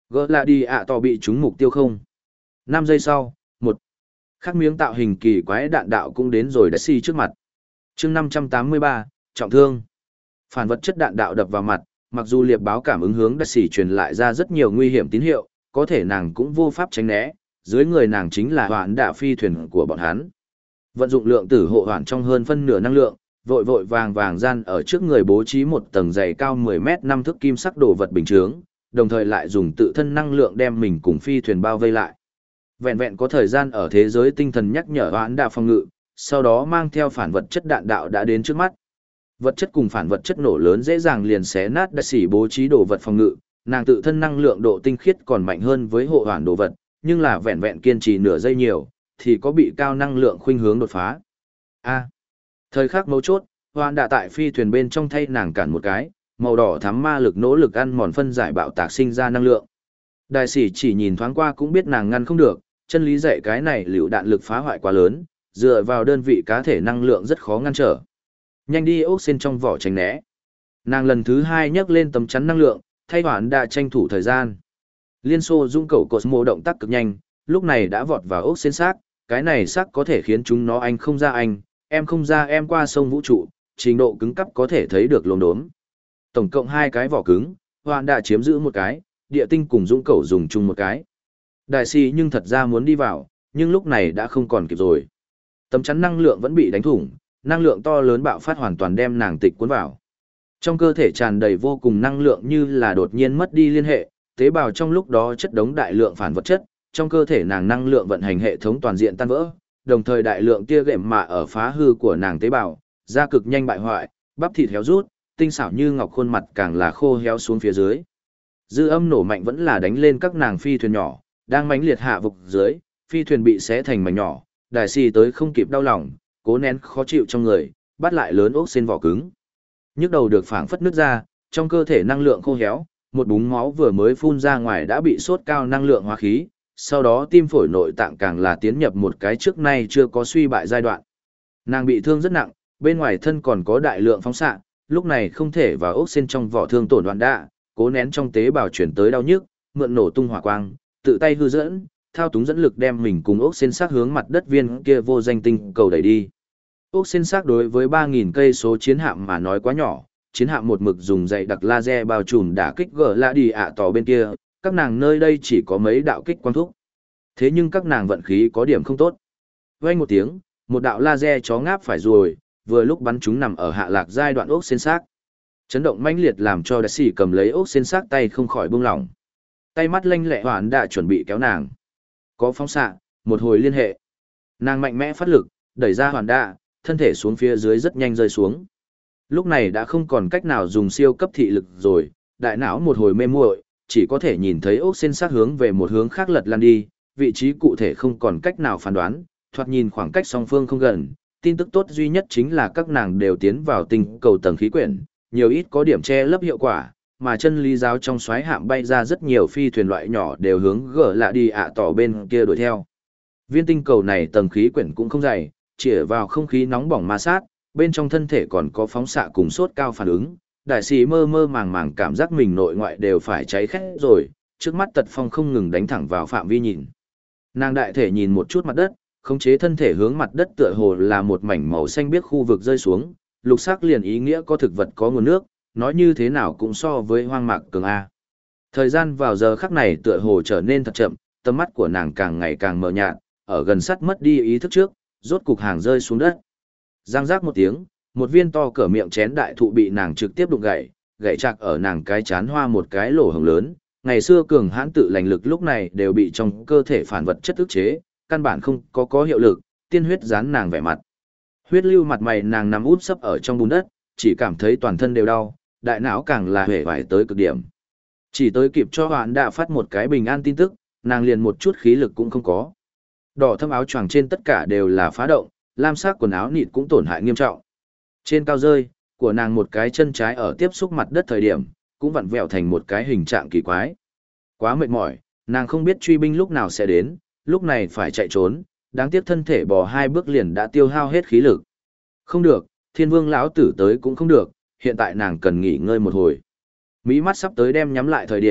Gỡ là đi ạ tỏ bị trúng mục tiêu không. Năm giây sau, một khắc miếng tạo hình kỳ quái đạn đạo cũng đến rồi đã xì trước mặt. chương năm trăm tám mươi ba, trọng thương. Phản vật chất đạn đạo đập vào mặt, mặc dù liệp báo cảm ứng hướng đã xì truyền lại ra rất nhiều nguy hiểm tín hiệu, có thể nàng cũng vô pháp tránh né, dưới người nàng chính là hoạn đạ phi thuyền của bọn hắn. Vận dụng lượng tử hộ hoàn trong hơn phân nửa năng lượng, vội vội vàng vàng gian ở trước người bố trí một tầng dày cao mười mét năm thước kim sắc đồ vật bình chướng, đồng thời lại dùng tự thân năng lượng đem mình cùng phi thuyền bao vây lại. Vẹn vẹn có thời gian ở thế giới tinh thần nhắc nhở hoãn đạo phòng ngự, sau đó mang theo phản vật chất đạn đạo đã đến trước mắt. Vật chất cùng phản vật chất nổ lớn dễ dàng liền xé nát đã xỉ bố trí đồ vật phòng ngự, nàng tự thân năng lượng độ tinh khiết còn mạnh hơn với hộ hoàn đồ vật, nhưng là vẹn vẹn kiên trì nửa giây nhiều, thì có bị cao năng lượng khuynh hướng đột phá. A. Thời khắc mấu chốt, hoạn đạ tại phi thuyền bên trong thay nàng cản một cái, màu đỏ thắm ma lực nỗ lực ăn mòn phân giải bạo tạc sinh ra năng lượng. Đại sĩ chỉ nhìn thoáng qua cũng biết nàng ngăn không được, chân lý dạy cái này liều đạn lực phá hoại quá lớn, dựa vào đơn vị cá thể năng lượng rất khó ngăn trở. Nhanh đi ốc sen trong vỏ tránh né. Nàng lần thứ hai nhấc lên tấm chắn năng lượng, thay hoạn đạ tranh thủ thời gian. Liên Xô dung cầu Cosmo động tác cực nhanh, lúc này đã vọt vào ốc sen xác, cái này xác có thể khiến chúng nó anh không ra anh, em không ra em qua sông vũ trụ, trình độ cứng cấp có thể thấy được lồn đốm. Tổng cộng hai cái vỏ cứng, hoạn đạ chiếm giữ một cái, địa tinh cùng dũng cẩu dùng chung một cái. Đại sĩ nhưng thật ra muốn đi vào, nhưng lúc này đã không còn kịp rồi. Tấm chắn năng lượng vẫn bị đánh thủng, năng lượng to lớn bạo phát hoàn toàn đem nàng tịch cuốn vào. Trong cơ thể tràn đầy vô cùng năng lượng như là đột nhiên mất đi liên hệ, tế bào trong lúc đó chất đống đại lượng phản vật chất, trong cơ thể nàng năng lượng vận hành hệ thống toàn diện tan vỡ, đồng thời đại lượng tia gệm mạ ở phá hư của nàng tế bào, da cực nhanh bại hoại, bắp thịt héo rút, tinh xảo như ngọc khuôn mặt càng là khô héo xuống phía dưới. Dư âm nổ mạnh vẫn là đánh lên các nàng phi thuyền nhỏ, đang mãnh liệt hạ vực dưới, phi thuyền bị xé thành mảnh nhỏ, đại sĩ tới không kịp đau lòng, cố nén khó chịu trong người, bắt lại lớn ốc sen vỏ cứng. Nhức đầu được phảng phất nứt ra, trong cơ thể năng lượng khô héo, một búng máu vừa mới phun ra ngoài đã bị sốt cao năng lượng hóa khí, sau đó tim phổi nội tạng càng là tiến nhập một cái trước nay chưa có suy bại giai đoạn. Nàng bị thương rất nặng, bên ngoài thân còn có đại lượng phóng xạ, lúc này không thể vào ốc sen trong vỏ thương tổn đoạn đạ, cố nén trong tế bào chuyển tới đau nhức, mượn nổ tung hỏa quang, tự tay hư dẫn, thao túng dẫn lực đem mình cùng ốc sen xác hướng mặt đất viên kia vô danh tinh cầu đẩy đi. Ốc sen xác đối với ba nghìn cây số chiến hạm mà nói quá nhỏ, chiến hạm một mực dùng dày đặc laser bao trùm đả kích gỡ lạ đi ạ tỏ bên kia, các nàng nơi đây chỉ có mấy đạo kích quang thúc. Thế nhưng các nàng vận khí có điểm không tốt. Vang một tiếng, một đạo laser chó ngáp phải rồi, vừa lúc bắn chúng nằm ở hạ lạc giai đoạn ốc sen xác. Chấn động mãnh liệt làm cho đại sĩ cầm lấy ốc sen xác tay không khỏi buông lỏng. Tay mắt lanh lẹ hoán đã chuẩn bị kéo nàng. Có phóng xạ, một hồi liên hệ. Nàng mạnh mẽ phát lực, đẩy ra hoàn đạ, thân thể xuống phía dưới rất nhanh rơi xuống. Lúc này đã không còn cách nào dùng siêu cấp thị lực rồi, đại não một hồi mê muội, chỉ có thể nhìn thấy ốc sen xác hướng về một hướng khác lật lăn đi, vị trí cụ thể không còn cách nào phán đoán, thoạt nhìn khoảng cách song phương không gần. Tin tức tốt duy nhất chính là các nàng đều tiến vào tinh cầu tầng khí quyển, nhiều ít có điểm che lấp hiệu quả, mà chân lý giáo trong xoáy hạm bay ra rất nhiều phi thuyền loại nhỏ đều hướng gỡ lạ đi ạ tỏ bên kia đuổi theo. Viên tinh cầu này tầng khí quyển cũng không dày, chỉ vào không khí nóng bỏng ma sát, bên trong thân thể còn có phóng xạ cùng sốt cao phản ứng. Đại sĩ mơ mơ màng màng cảm giác mình nội ngoại đều phải cháy khét rồi, trước mắt tật phong không ngừng đánh thẳng vào phạm vi nhìn. Nàng đại thể nhìn một chút mặt đất, khống chế thân thể hướng mặt đất tựa hồ là một mảnh màu xanh biếc khu vực rơi xuống, lục sắc liền ý nghĩa có thực vật có nguồn nước, nói như thế nào cũng so với hoang mạc cường A. Thời gian vào giờ khắc này tựa hồ trở nên thật chậm, tầm mắt của nàng càng ngày càng mờ nhạt, ở gần sắt mất đi ý thức trước, rốt cục hàng rơi xuống đất. Giang rác một tiếng, một viên to cỡ miệng chén đại thụ bị nàng trực tiếp đụng gãy, gãy chạc ở nàng cái chán hoa một cái lỗ hổng lớn. Ngày xưa cường hãn tự lành lực lúc này đều bị trong cơ thể phản vật chất ức chế, căn bản không có có hiệu lực, tiên huyết dán nàng vẻ mặt. Huyết lưu mặt mày nàng nằm úp sấp ở trong bùn đất, chỉ cảm thấy toàn thân đều đau, đại não càng là hể vải tới cực điểm. Chỉ tới kịp cho hoạn đã phát một cái bình an tin tức, nàng liền một chút khí lực cũng không có. Đỏ thâm áo choàng trên tất cả đều là phá động, lam sắc quần áo nịt cũng tổn hại nghiêm trọng. Trên cao rơi, của nàng một cái chân trái ở tiếp xúc mặt đất thời điểm, cũng vặn vẹo thành một cái hình trạng kỳ quái. Quá mệt mỏi, nàng không biết truy binh lúc nào sẽ đến, lúc này phải chạy trốn, đáng tiếc thân thể bò hai bước liền đã tiêu hao hết khí lực. Không được, thiên vương lão tử tới cũng không được, hiện tại nàng cần nghỉ ngơi một hồi. Mỹ mắt sắp tới đem nhắm lại thời điểm,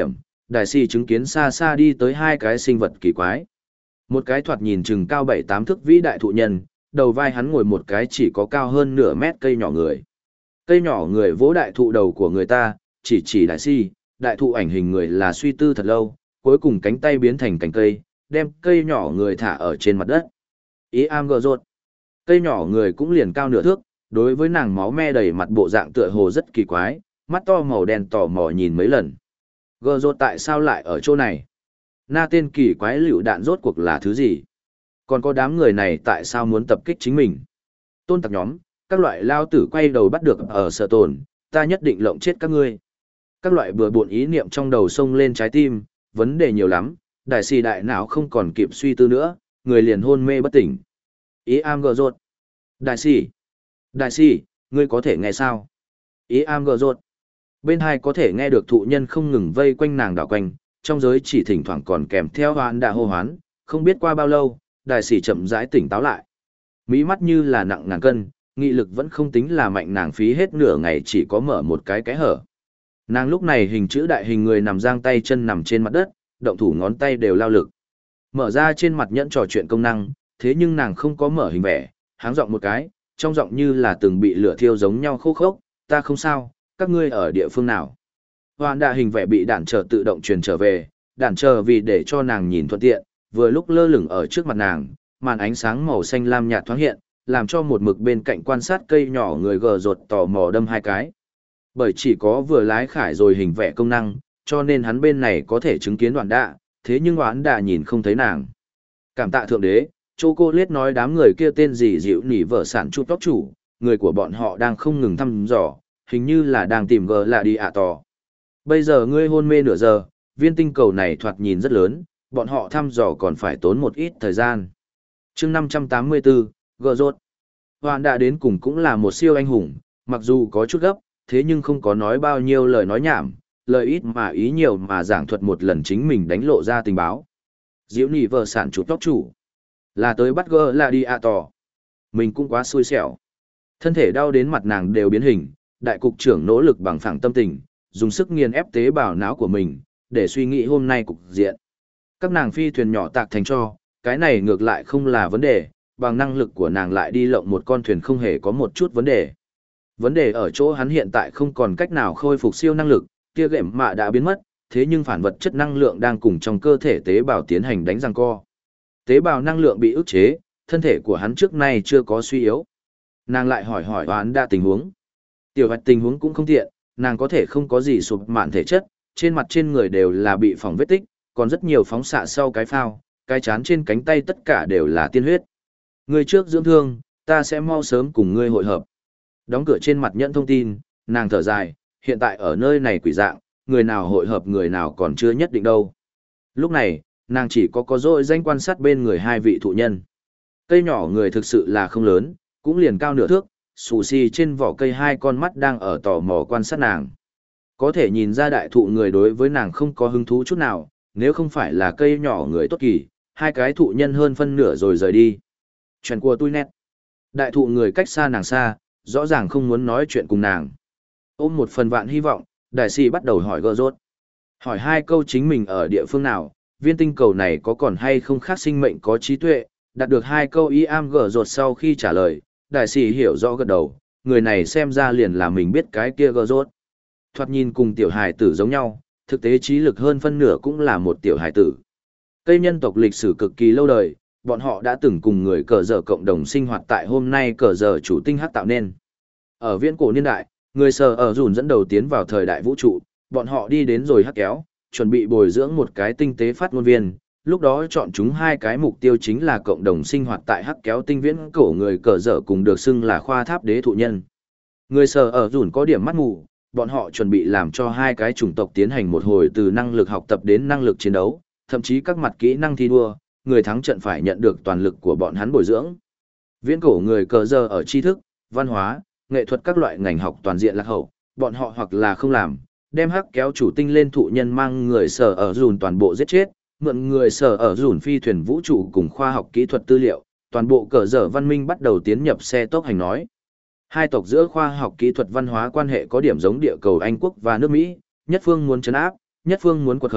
đại sĩ chứng kiến xa xa đi tới hai cái sinh vật kỳ quái. Một cái thoạt nhìn chừng cao bảy tám thước vĩ đại thụ nhân, đầu vai hắn ngồi một cái chỉ có cao hơn nửa mét cây nhỏ người. Cây nhỏ người vỗ đại thụ đầu của người ta, chỉ chỉ đại sĩ, đại thụ ảnh hình người là suy tư thật lâu, cuối cùng cánh tay biến thành cành cây, đem cây nhỏ người thả ở trên mặt đất. Ý am gờ rột. Cây nhỏ người cũng liền cao nửa thước, đối với nàng máu me đầy mặt bộ dạng tựa hồ rất kỳ quái, mắt to màu đen tò mò nhìn mấy lần. Gờ rột tại sao lại ở chỗ này? Na tên kỳ quái lựu đạn rốt cuộc là thứ gì? Còn có đám người này tại sao muốn tập kích chính mình? Tôn tặc nhóm, các loại lao tử quay đầu bắt được ở sở tồn, ta nhất định lộng chết các ngươi. Các loại bừa bộn ý niệm trong đầu sông lên trái tim, vấn đề nhiều lắm, đại sĩ đại não không còn kịp suy tư nữa, người liền hôn mê bất tỉnh. Ý am gờ rột. Đại sĩ. Đại sĩ, ngươi có thể nghe sao? Ý am gờ rột. Bên hai có thể nghe được thụ nhân không ngừng vây quanh nàng đảo quanh, trong giới chỉ thỉnh thoảng còn kèm theo hoán đà hô hoán, không biết qua bao lâu, đại sĩ chậm rãi tỉnh táo lại. Mỹ mắt như là nặng ngàn cân, nghị lực vẫn không tính là mạnh, nàng phí hết nửa ngày chỉ có mở một cái cái hở. Nàng lúc này hình chữ đại hình người nằm giang tay chân nằm trên mặt đất, động thủ ngón tay đều lao lực. Mở ra trên mặt nhẫn trò chuyện công năng, thế nhưng nàng không có mở hình vẽ, háng giọng một cái, trong giọng như là từng bị lửa thiêu giống nhau khô khốc, ta không sao, các ngươi ở địa phương nào? Hoàn đà hình vẽ bị đạn chờ tự động truyền trở về, đạn chờ vì để cho nàng nhìn thuận tiện, vừa lúc lơ lửng ở trước mặt nàng, màn ánh sáng màu xanh lam nhạt thoáng hiện, làm cho một mực bên cạnh quan sát cây nhỏ người gờ rột tò mò đâm hai cái. Bởi chỉ có vừa lái khải rồi hình vẽ công năng, cho nên hắn bên này có thể chứng kiến đoạn đạ, thế nhưng đoạn đạ nhìn không thấy nàng. Cảm tạ thượng đế, Chocolate nói đám người kia tên gì dịu nỉ vợ sản chút tóc chủ, người của bọn họ đang không ngừng thăm dò, hình như là đang tìm gờ là đi ạ tò. Bây giờ ngươi hôn mê nửa giờ, viên tinh cầu này thoạt nhìn rất lớn, bọn họ thăm dò còn phải tốn một ít thời gian. chương năm trăm tám mươi tư, gờ rốt. Hoàn đã đến cùng cũng là một siêu anh hùng, mặc dù có chút gấp, thế nhưng không có nói bao nhiêu lời nói nhảm, lời ít mà ý nhiều mà giảng thuật một lần chính mình đánh lộ ra tình báo. Diệu nỉ vợ sản chút tóc chủ. Là tới bắt gơ là đi ạ tỏ. Mình cũng quá xui xẻo. Thân thể đau đến mặt nàng đều biến hình, đại cục trưởng nỗ lực bằng phẳng tâm tình, dùng sức nghiền ép tế bào não của mình, để suy nghĩ hôm nay cục diện. Các nàng phi thuyền nhỏ tạc thành cho, cái này ngược lại không là vấn đề, bằng năng lực của nàng lại đi lộng một con thuyền không hề có một chút vấn đề. Vấn đề ở chỗ hắn hiện tại không còn cách nào khôi phục siêu năng lực, kia gệm mạ đã biến mất, thế nhưng phản vật chất năng lượng đang cùng trong cơ thể tế bào tiến hành đánh giằng co. Tế bào năng lượng bị ức chế, thân thể của hắn trước nay chưa có suy yếu. Nàng lại hỏi hỏi Hoán đa tình huống. Tiểu Hạch tình huống cũng không tiện, nàng có thể không có gì sụp mạn thể chất, trên mặt trên người đều là bị phỏng vết tích, còn rất nhiều phóng xạ sau cái phao, cái chán trên cánh tay tất cả đều là tiên huyết. Người trước dưỡng thương, ta sẽ mau sớm cùng ngươi hội hợp. Đóng cửa trên mặt nhận thông tin, nàng thở dài, hiện tại ở nơi này quỷ dạng, người nào hội hợp người nào còn chưa nhất định đâu. Lúc này, nàng chỉ có có dội danh quan sát bên người hai vị thụ nhân. Cây nhỏ người thực sự là không lớn, cũng liền cao nửa thước, xù xì trên vỏ cây hai con mắt đang ở tò mò quan sát nàng. Có thể nhìn ra đại thụ người đối với nàng không có hứng thú chút nào, nếu không phải là cây nhỏ người tốt kỳ, hai cái thụ nhân hơn phân nửa rồi rời đi. Chuyện của tôi nét. Đại thụ người cách xa nàng xa, rõ ràng không muốn nói chuyện cùng nàng. Ôm một phần vạn hy vọng, đại sĩ bắt đầu hỏi gơ rốt. Hỏi hai câu chính mình ở địa phương nào, viên tinh cầu này có còn hay không khác sinh mệnh có trí tuệ, đạt được hai câu y am gở rột sau khi trả lời, đại sĩ hiểu rõ gật đầu, người này xem ra liền là mình biết cái kia gở rột. Thoạt nhìn cùng tiểu hài tử giống nhau, thực tế trí lực hơn phân nửa cũng là một tiểu hài tử. Cây nhân tộc lịch sử cực kỳ lâu đời, bọn họ đã từng cùng người cờ dở cộng đồng sinh hoạt tại hôm nay cờ dở chủ tinh hắc tạo nên. Ở viễn cổ niên đại, người sở ở dùn dẫn đầu tiến vào thời đại vũ trụ, bọn họ đi đến rồi hắc kéo, chuẩn bị bồi dưỡng một cái tinh tế phát ngôn viên, lúc đó chọn chúng hai cái mục tiêu chính là cộng đồng sinh hoạt tại hắc kéo tinh viễn cổ người cờ dở cùng được xưng là khoa tháp đế thụ nhân. Người sở ở dùn có điểm mắt mù, bọn họ chuẩn bị làm cho hai cái chủng tộc tiến hành một hồi từ năng lực học tập đến năng lực chiến đấu, thậm chí các mặt kỹ năng thi đua, người thắng trận phải nhận được toàn lực của bọn hắn bồi dưỡng. Viễn cổ người cờ dở ở tri thức, văn hóa, nghệ thuật các loại ngành học toàn diện lạc hậu, bọn họ hoặc là không làm, đem hắc kéo chủ tinh lên thụ nhân mang người sở ở dùn toàn bộ giết chết, mượn người sở ở dùn phi thuyền vũ trụ cùng khoa học kỹ thuật tư liệu, toàn bộ cờ dở văn minh bắt đầu tiến nhập xe tốc hành nói. Hai tộc giữa khoa học kỹ thuật văn hóa quan hệ có điểm giống địa cầu Anh quốc và nước Mỹ, nhất phương muốn trấn áp, nhất phương muốn quật khởi,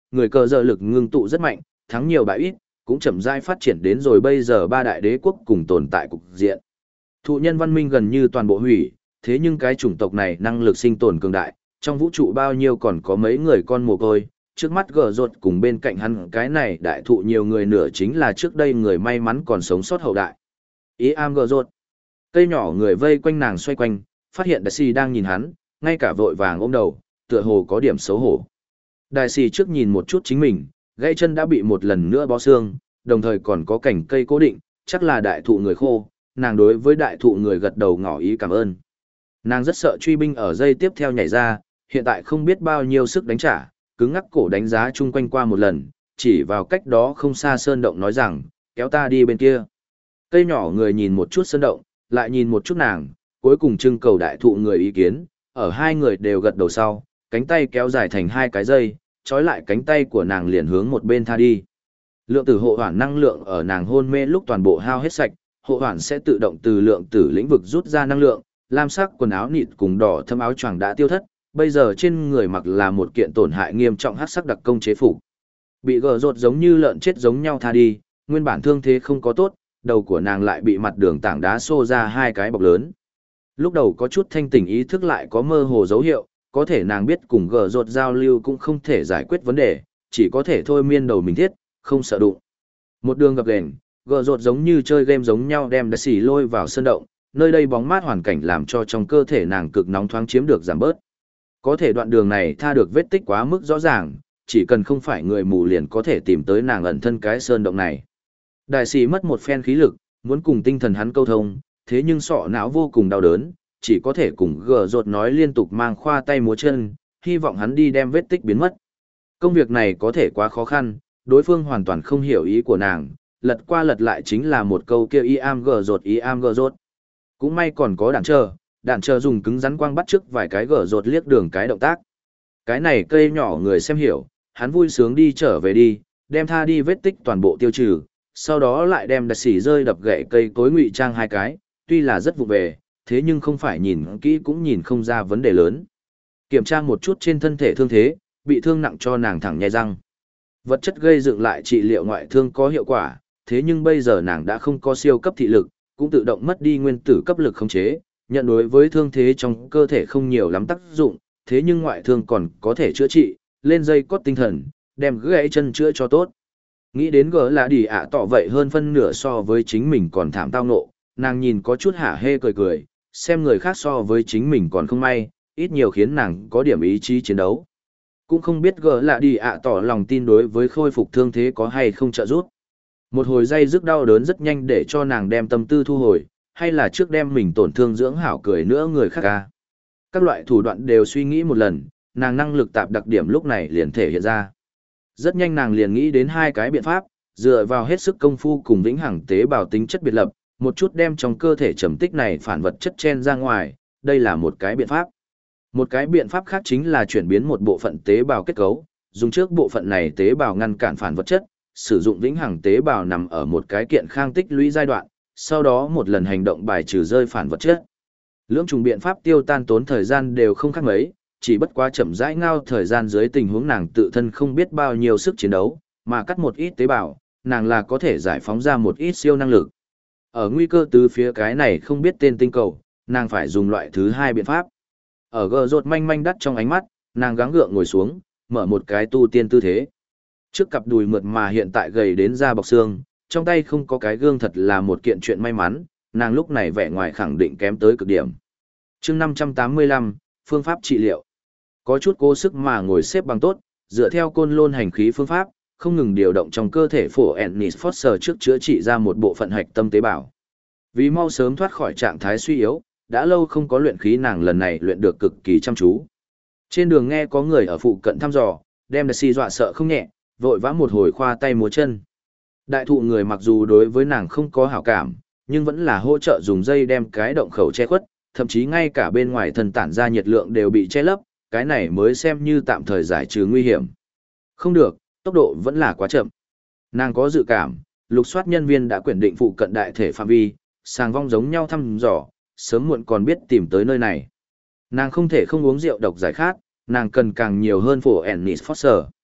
người cờ giờ lực ngưng tụ rất mạnh, thắng nhiều bại ít, cũng chậm rãi phát triển đến rồi bây giờ ba đại đế quốc cùng tồn tại cục diện. Thụ nhân văn minh gần như toàn bộ hủy, thế nhưng cái chủng tộc này năng lực sinh tồn cường đại, trong vũ trụ bao nhiêu còn có mấy người con mồ côi, trước mắt gờ rột cùng bên cạnh hắn cái này đại thụ nhiều người nửa chính là trước đây người may mắn còn sống sót hậu đại. Ý am gờ rột. Cây nhỏ người vây quanh nàng xoay quanh, phát hiện đại sĩ đang nhìn hắn, ngay cả vội vàng ôm đầu, tựa hồ có điểm xấu hổ. Đại sĩ trước nhìn một chút chính mình, gãy chân đã bị một lần nữa bó xương, đồng thời còn có cành cây cố định, chắc là đại thụ người khô, nàng đối với đại thụ người gật đầu ngỏ ý cảm ơn. Nàng rất sợ truy binh ở dây tiếp theo nhảy ra, hiện tại không biết bao nhiêu sức đánh trả, cứng ngắc cổ đánh giá chung quanh qua một lần, chỉ vào cách đó không xa sơn động nói rằng, kéo ta đi bên kia. Cây nhỏ người nhìn một chút sơn động, lại nhìn một chút nàng, cuối cùng trưng cầu đại thụ người ý kiến, ở hai người đều gật đầu sau, cánh tay kéo dài thành hai cái dây, trói lại cánh tay của nàng liền hướng một bên tha đi. Lượng tử hộ hoàn năng lượng ở nàng hôn mê lúc toàn bộ hao hết sạch, hộ hoàn sẽ tự động từ lượng tử lĩnh vực rút ra năng lượng, lam sắc quần áo nịt cùng đỏ thâm áo choàng đã tiêu thất, bây giờ trên người mặc là một kiện tổn hại nghiêm trọng hắc sắc đặc công chế phục. Bị gờ rột giống như lợn chết giống nhau tha đi, nguyên bản thương thế không có tốt, đầu của nàng lại bị mặt đường tảng đá xô ra hai cái bọc lớn. Lúc đầu có chút thanh tỉnh ý thức lại có mơ hồ dấu hiệu, có thể nàng biết cùng gờ rột giao lưu cũng không thể giải quyết vấn đề, chỉ có thể thôi miên đầu mình thiết, không sợ đụng. Một đường gập ghềnh, gờ rột giống như chơi game giống nhau đem đá xỉ lôi vào sơn động, nơi đây bóng mát hoàn cảnh làm cho trong cơ thể nàng cực nóng thoáng chiếm được giảm bớt. Có thể đoạn đường này tha được vết tích quá mức rõ ràng, chỉ cần không phải người mù liền có thể tìm tới nàng ẩn thân cái sơn động này. Đại sĩ mất một phen khí lực, muốn cùng tinh thần hắn câu thông, thế nhưng sọ não vô cùng đau đớn, chỉ có thể cùng gờ rột nói liên tục mang khoa tay múa chân, hy vọng hắn đi đem vết tích biến mất. Công việc này có thể quá khó khăn, đối phương hoàn toàn không hiểu ý của nàng, lật qua lật lại chính là một câu kêu y am gờ rột y am gờ rột. Cũng may còn có đạn chờ, đạn chờ dùng cứng rắn quang bắt trước vài cái gờ rột liếc đường cái động tác. Cái này cây nhỏ người xem hiểu, hắn vui sướng đi trở về đi, đem tha đi vết tích toàn bộ tiêu trừ, sau đó lại đem đặc xỉ rơi đập gậy cây cối ngụy trang hai cái, tuy là rất vụ về, thế nhưng không phải nhìn kỹ cũng nhìn không ra vấn đề lớn. Kiểm tra một chút trên thân thể thương thế, bị thương nặng cho nàng thẳng nhai răng. Vật chất gây dựng lại trị liệu ngoại thương có hiệu quả, thế nhưng bây giờ nàng đã không có siêu cấp thị lực, cũng tự động mất đi nguyên tử cấp lực khống chế, nhận đối với thương thế trong cơ thể không nhiều lắm tác dụng, thế nhưng ngoại thương còn có thể chữa trị, lên dây cốt tinh thần, đem gãy chân chữa cho tốt. Nghĩ đến gỡ là đi ạ tỏ vậy hơn phân nửa so với chính mình còn thảm tao nộ, nàng nhìn có chút hả hê cười cười, xem người khác so với chính mình còn không may, ít nhiều khiến nàng có điểm ý chí chiến đấu. Cũng không biết gỡ là đi ạ tỏ lòng tin đối với khôi phục thương thế có hay không trợ giúp. Một hồi dây dứt đau đớn rất nhanh để cho nàng đem tâm tư thu hồi, hay là trước đem mình tổn thương dưỡng hảo cười nữa người khác ca. Các loại thủ đoạn đều suy nghĩ một lần, nàng năng lực tạp đặc điểm lúc này liền thể hiện ra. Rất nhanh nàng liền nghĩ đến hai cái biện pháp, dựa vào hết sức công phu cùng vĩnh hằng tế bào tính chất biệt lập, một chút đem trong cơ thể trầm tích này phản vật chất chen ra ngoài, đây là một cái biện pháp. Một cái biện pháp khác chính là chuyển biến một bộ phận tế bào kết cấu, dùng trước bộ phận này tế bào ngăn cản phản vật chất, sử dụng vĩnh hằng tế bào nằm ở một cái kiện khang tích lũy giai đoạn, sau đó một lần hành động bài trừ rơi phản vật chất. Lưỡng trùng biện pháp tiêu tan tốn thời gian đều không khác mấy, chỉ bất quá chậm rãi ngao thời gian dưới tình huống nàng tự thân không biết bao nhiêu sức chiến đấu, mà cắt một ít tế bào, nàng là có thể giải phóng ra một ít siêu năng lực. Ở nguy cơ từ phía cái này không biết tên tinh cầu, nàng phải dùng loại thứ hai biện pháp. Ở gờ rột manh manh đắt trong ánh mắt, nàng gắng gượng ngồi xuống, mở một cái tu tiên tư thế. Trước cặp đùi mượt mà hiện tại gầy đến da bọc xương, trong tay không có cái gương thật là một kiện chuyện may mắn, nàng lúc này vẻ ngoài khẳng định kém tới cực điểm. chương năm trăm tám mươi lăm, phương pháp trị liệu. Có chút cố sức mà ngồi xếp bằng tốt, dựa theo côn lôn hành khí phương pháp, không ngừng điều động trong cơ thể phổ Ennis Foster trước chữa trị ra một bộ phận hạch tâm tế bào. Vì mau sớm thoát khỏi trạng thái suy yếu, đã lâu không có luyện khí nàng lần này luyện được cực kỳ chăm chú. Trên đường nghe có người ở phụ cận thăm dò, đem Đại Si dọa sợ không nhẹ, vội vã một hồi khoa tay múa chân. Đại thụ người mặc dù đối với nàng không có hảo cảm, nhưng vẫn là hỗ trợ dùng dây đem cái động khẩu che khuất, thậm chí ngay cả bên ngoài thân tản ra nhiệt lượng đều bị che lấp, cái này mới xem như tạm thời giải trừ nguy hiểm. Không được, tốc độ vẫn là quá chậm. Nàng có dự cảm, lục soát nhân viên đã quyển định phụ cận đại thể phạm vi, sàng vong giống nhau thăm dò, sớm muộn còn biết tìm tới nơi này. Nàng không thể không uống rượu độc giải khát, nàng cần càng nhiều hơn phổ Ennis Foster.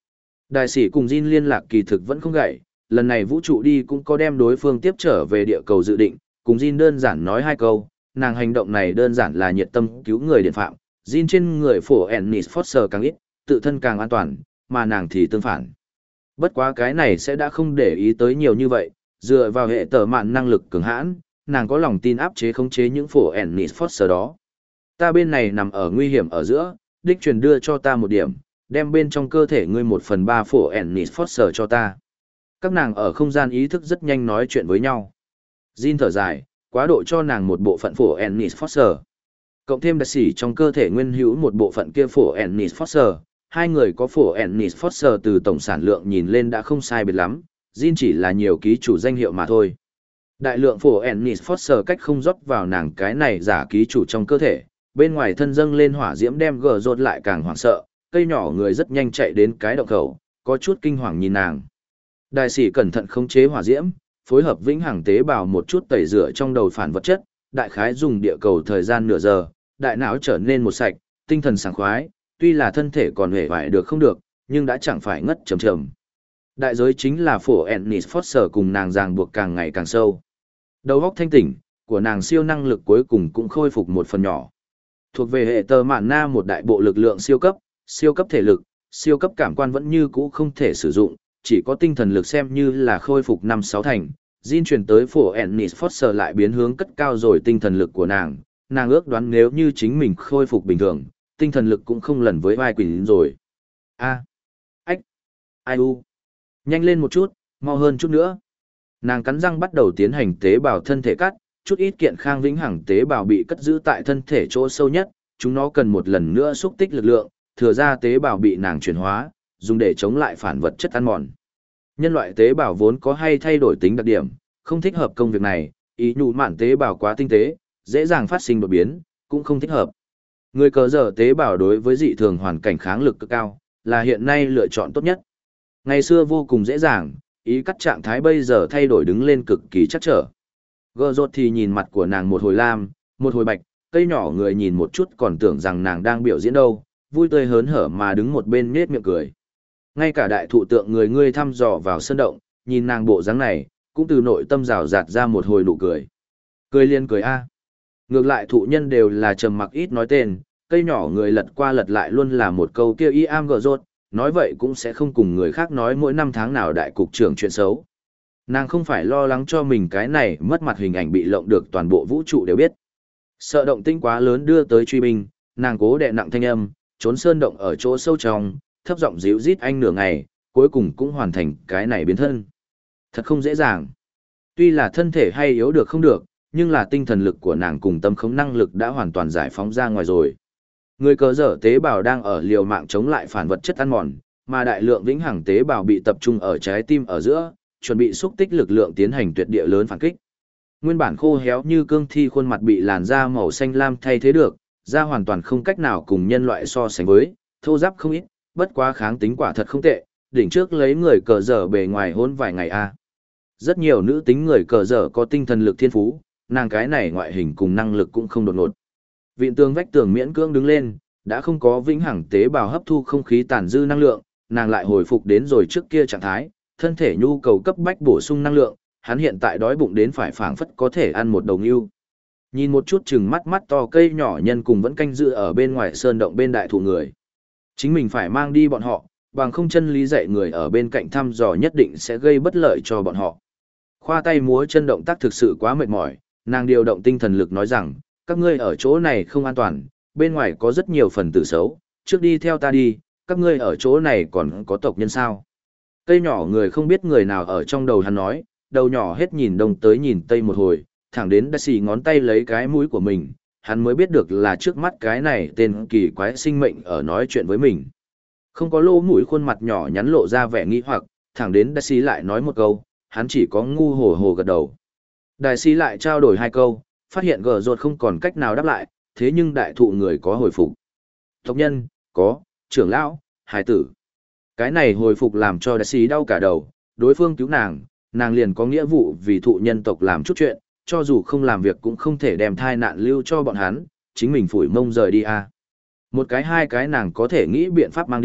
Đại sĩ cùng Jin liên lạc kỳ thực vẫn không gãy, lần này vũ trụ đi cũng có đem đối phương tiếp trở về địa cầu dự định, cùng Jin đơn giản nói hai câu, nàng hành động này đơn giản là nhiệt tâm cứu người điện phạm, Jin trên người phổ Ennis Foster càng ít, tự thân càng an toàn, mà nàng thì tương phản. Bất quá cái này sẽ đã không để ý tới nhiều như vậy, dựa vào hệ tờ mạn năng lực cường hãn, nàng có lòng tin áp chế khống chế những phổ Ennis Foster đó. Ta bên này nằm ở nguy hiểm ở giữa, đích truyền đưa cho ta một điểm, đem bên trong cơ thể ngươi một phần ba phổ Ennis Foster cho ta. Các nàng ở không gian ý thức rất nhanh nói chuyện với nhau. Jin thở dài, quá độ cho nàng một bộ phận phổ Ennis Foster. Cộng thêm đặc sĩ trong cơ thể nguyên hữu một bộ phận kia phổ Ennis Foster, hai người có phổ Ennis Foster từ tổng sản lượng nhìn lên đã không sai biệt lắm, Jin chỉ là nhiều ký chủ danh hiệu mà thôi. Đại lượng phổ Ennis Foster cách không rót vào nàng cái này giả ký chủ trong cơ thể, bên ngoài thân dâng lên hỏa diễm đem gờ rột lại càng hoảng sợ, cây nhỏ người rất nhanh chạy đến cái động khẩu, có chút kinh hoàng nhìn nàng. Đại sĩ cẩn thận khống chế hỏa diễm, phối hợp vĩnh hằng tế bào một chút tẩy rửa trong đầu phản vật chất, đại khái dùng địa cầu thời gian nửa giờ, đại não trở nên một sạch, tinh thần sảng khoái, tuy là thân thể còn hề vải được không được, nhưng đã chẳng phải ngất trầm trầm. Đại giới chính là phổ Ennis Foster cùng nàng ràng buộc càng ngày càng sâu. Đầu óc thanh tỉnh, của nàng siêu năng lực cuối cùng cũng khôi phục một phần nhỏ. Thuộc về hệ tờ mạn na một đại bộ lực lượng siêu cấp, siêu cấp thể lực, siêu cấp cảm quan vẫn như cũ không thể sử dụng, chỉ có tinh thần lực xem như là khôi phục năm sáu thành. Jin chuyển tới phổ Ennis Foster lại biến hướng cất cao rồi tinh thần lực của nàng, nàng ước đoán nếu như chính mình khôi phục bình thường, tinh thần lực cũng không lần với vai quỷ rồi. A. Ách. Ai u. Nhanh lên một chút, mau hơn chút nữa. Nàng cắn răng bắt đầu tiến hành tế bào thân thể cắt, chút ít kiện khang vĩnh hằng tế bào bị cất giữ tại thân thể chỗ sâu nhất, chúng nó cần một lần nữa xúc tích lực lượng, thừa ra tế bào bị nàng chuyển hóa, dùng để chống lại phản vật chất ăn mòn. Nhân loại tế bào vốn có hay thay đổi tính đặc điểm, không thích hợp công việc này, ý nhụ mạn tế bào quá tinh tế, dễ dàng phát sinh đột biến, cũng không thích hợp. Người cờ dở tế bào đối với dị thường hoàn cảnh kháng lực cực cao, là hiện nay lựa chọn tốt nhất. Ngày xưa vô cùng dễ dàng, ý cắt trạng thái bây giờ thay đổi đứng lên cực kỳ chắc trở. Gờ rột thì nhìn mặt của nàng một hồi lam, một hồi bạch, cây nhỏ người nhìn một chút còn tưởng rằng nàng đang biểu diễn đâu, vui tươi hớn hở mà đứng một bên nết miệng cười. Ngay cả đại thụ tượng người ngươi thăm dò vào sân động, nhìn nàng bộ dáng này, cũng từ nội tâm rào rạt ra một hồi nụ cười. Cười liên cười a. Ngược lại thụ nhân đều là trầm mặc ít nói tên, cây nhỏ người lật qua lật lại luôn là một câu kêu y am gờ rột, nói vậy cũng sẽ không cùng người khác nói mỗi năm tháng nào đại cục trưởng chuyện xấu. Nàng không phải lo lắng cho mình cái này mất mặt hình ảnh bị lộng được toàn bộ vũ trụ đều biết. Sợ động tĩnh quá lớn đưa tới truy binh, nàng cố đè nặng thanh âm, trốn sơn động ở chỗ sâu trong, thấp giọng díu rít anh nửa ngày, cuối cùng cũng hoàn thành cái này biến thân. Thật không dễ dàng. Tuy là thân thể hay yếu được không được, nhưng là tinh thần lực của nàng cùng tâm khống năng lực đã hoàn toàn giải phóng ra ngoài rồi. Người cờ dở tế bào đang ở liều mạng chống lại phản vật chất ăn mòn, mà đại lượng vĩnh hằng tế bào bị tập trung ở trái tim ở giữa, chuẩn bị xúc tích lực lượng tiến hành tuyệt địa lớn phản kích. Nguyên bản khô héo như cương thi khuôn mặt bị làn da màu xanh lam thay thế được, da hoàn toàn không cách nào cùng nhân loại so sánh với, thô ráp không ít, bất quá kháng tính quả thật không tệ, đỉnh trước lấy người cờ dở bề ngoài hôn vài ngày a. Rất nhiều nữ tính người cờ dở có tinh thần lực thiên phú, nàng cái này ngoại hình cùng năng lực cũng không đột ngột. Vịn tường vách tường miễn cưỡng đứng lên, đã không có vĩnh hằng tế bào hấp thu không khí tàn dư năng lượng, nàng lại hồi phục đến rồi trước kia trạng thái, thân thể nhu cầu cấp bách bổ sung năng lượng, hắn hiện tại đói bụng đến phải phảng phất có thể ăn một đầu ngưu. Nhìn một chút chừng mắt mắt to cây nhỏ nhân cùng vẫn canh giữ ở bên ngoài sơn động bên đại thụ người. Chính mình phải mang đi bọn họ, bằng không chân lý dạy người ở bên cạnh thăm dò nhất định sẽ gây bất lợi cho bọn họ. Khoa tay múa chân động tác thực sự quá mệt mỏi, nàng điều động tinh thần lực nói rằng, các ngươi ở chỗ này không an toàn, bên ngoài có rất nhiều phần tử xấu, trước đi theo ta đi, các ngươi ở chỗ này còn có tộc nhân sao. Cây nhỏ người không biết người nào ở trong đầu hắn nói, đầu nhỏ hết nhìn đông tới nhìn tây một hồi, thẳng đến đã xì ngón tay lấy cái mũi của mình, hắn mới biết được là trước mắt cái này tên kỳ quái sinh mệnh ở nói chuyện với mình. Không có lỗ mũi khuôn mặt nhỏ nhắn lộ ra vẻ nghi hoặc, thẳng đến đại sĩ lại nói một câu, hắn chỉ có ngu hồ hồ gật đầu. Đại sĩ lại trao đổi hai câu, phát hiện gờ rột không còn cách nào đáp lại, thế nhưng đại thụ người có hồi phục. Tộc nhân, có, trưởng lão, hài tử. Cái này hồi phục làm cho đại sĩ đau cả đầu, đối phương cứu nàng, nàng liền có nghĩa vụ vì thụ nhân tộc làm chút chuyện, cho dù không làm việc cũng không thể đem thai nạn lưu cho bọn hắn, chính mình phủi mông rời đi à. Một cái hai cái nàng có thể nghĩ biện pháp mang đi,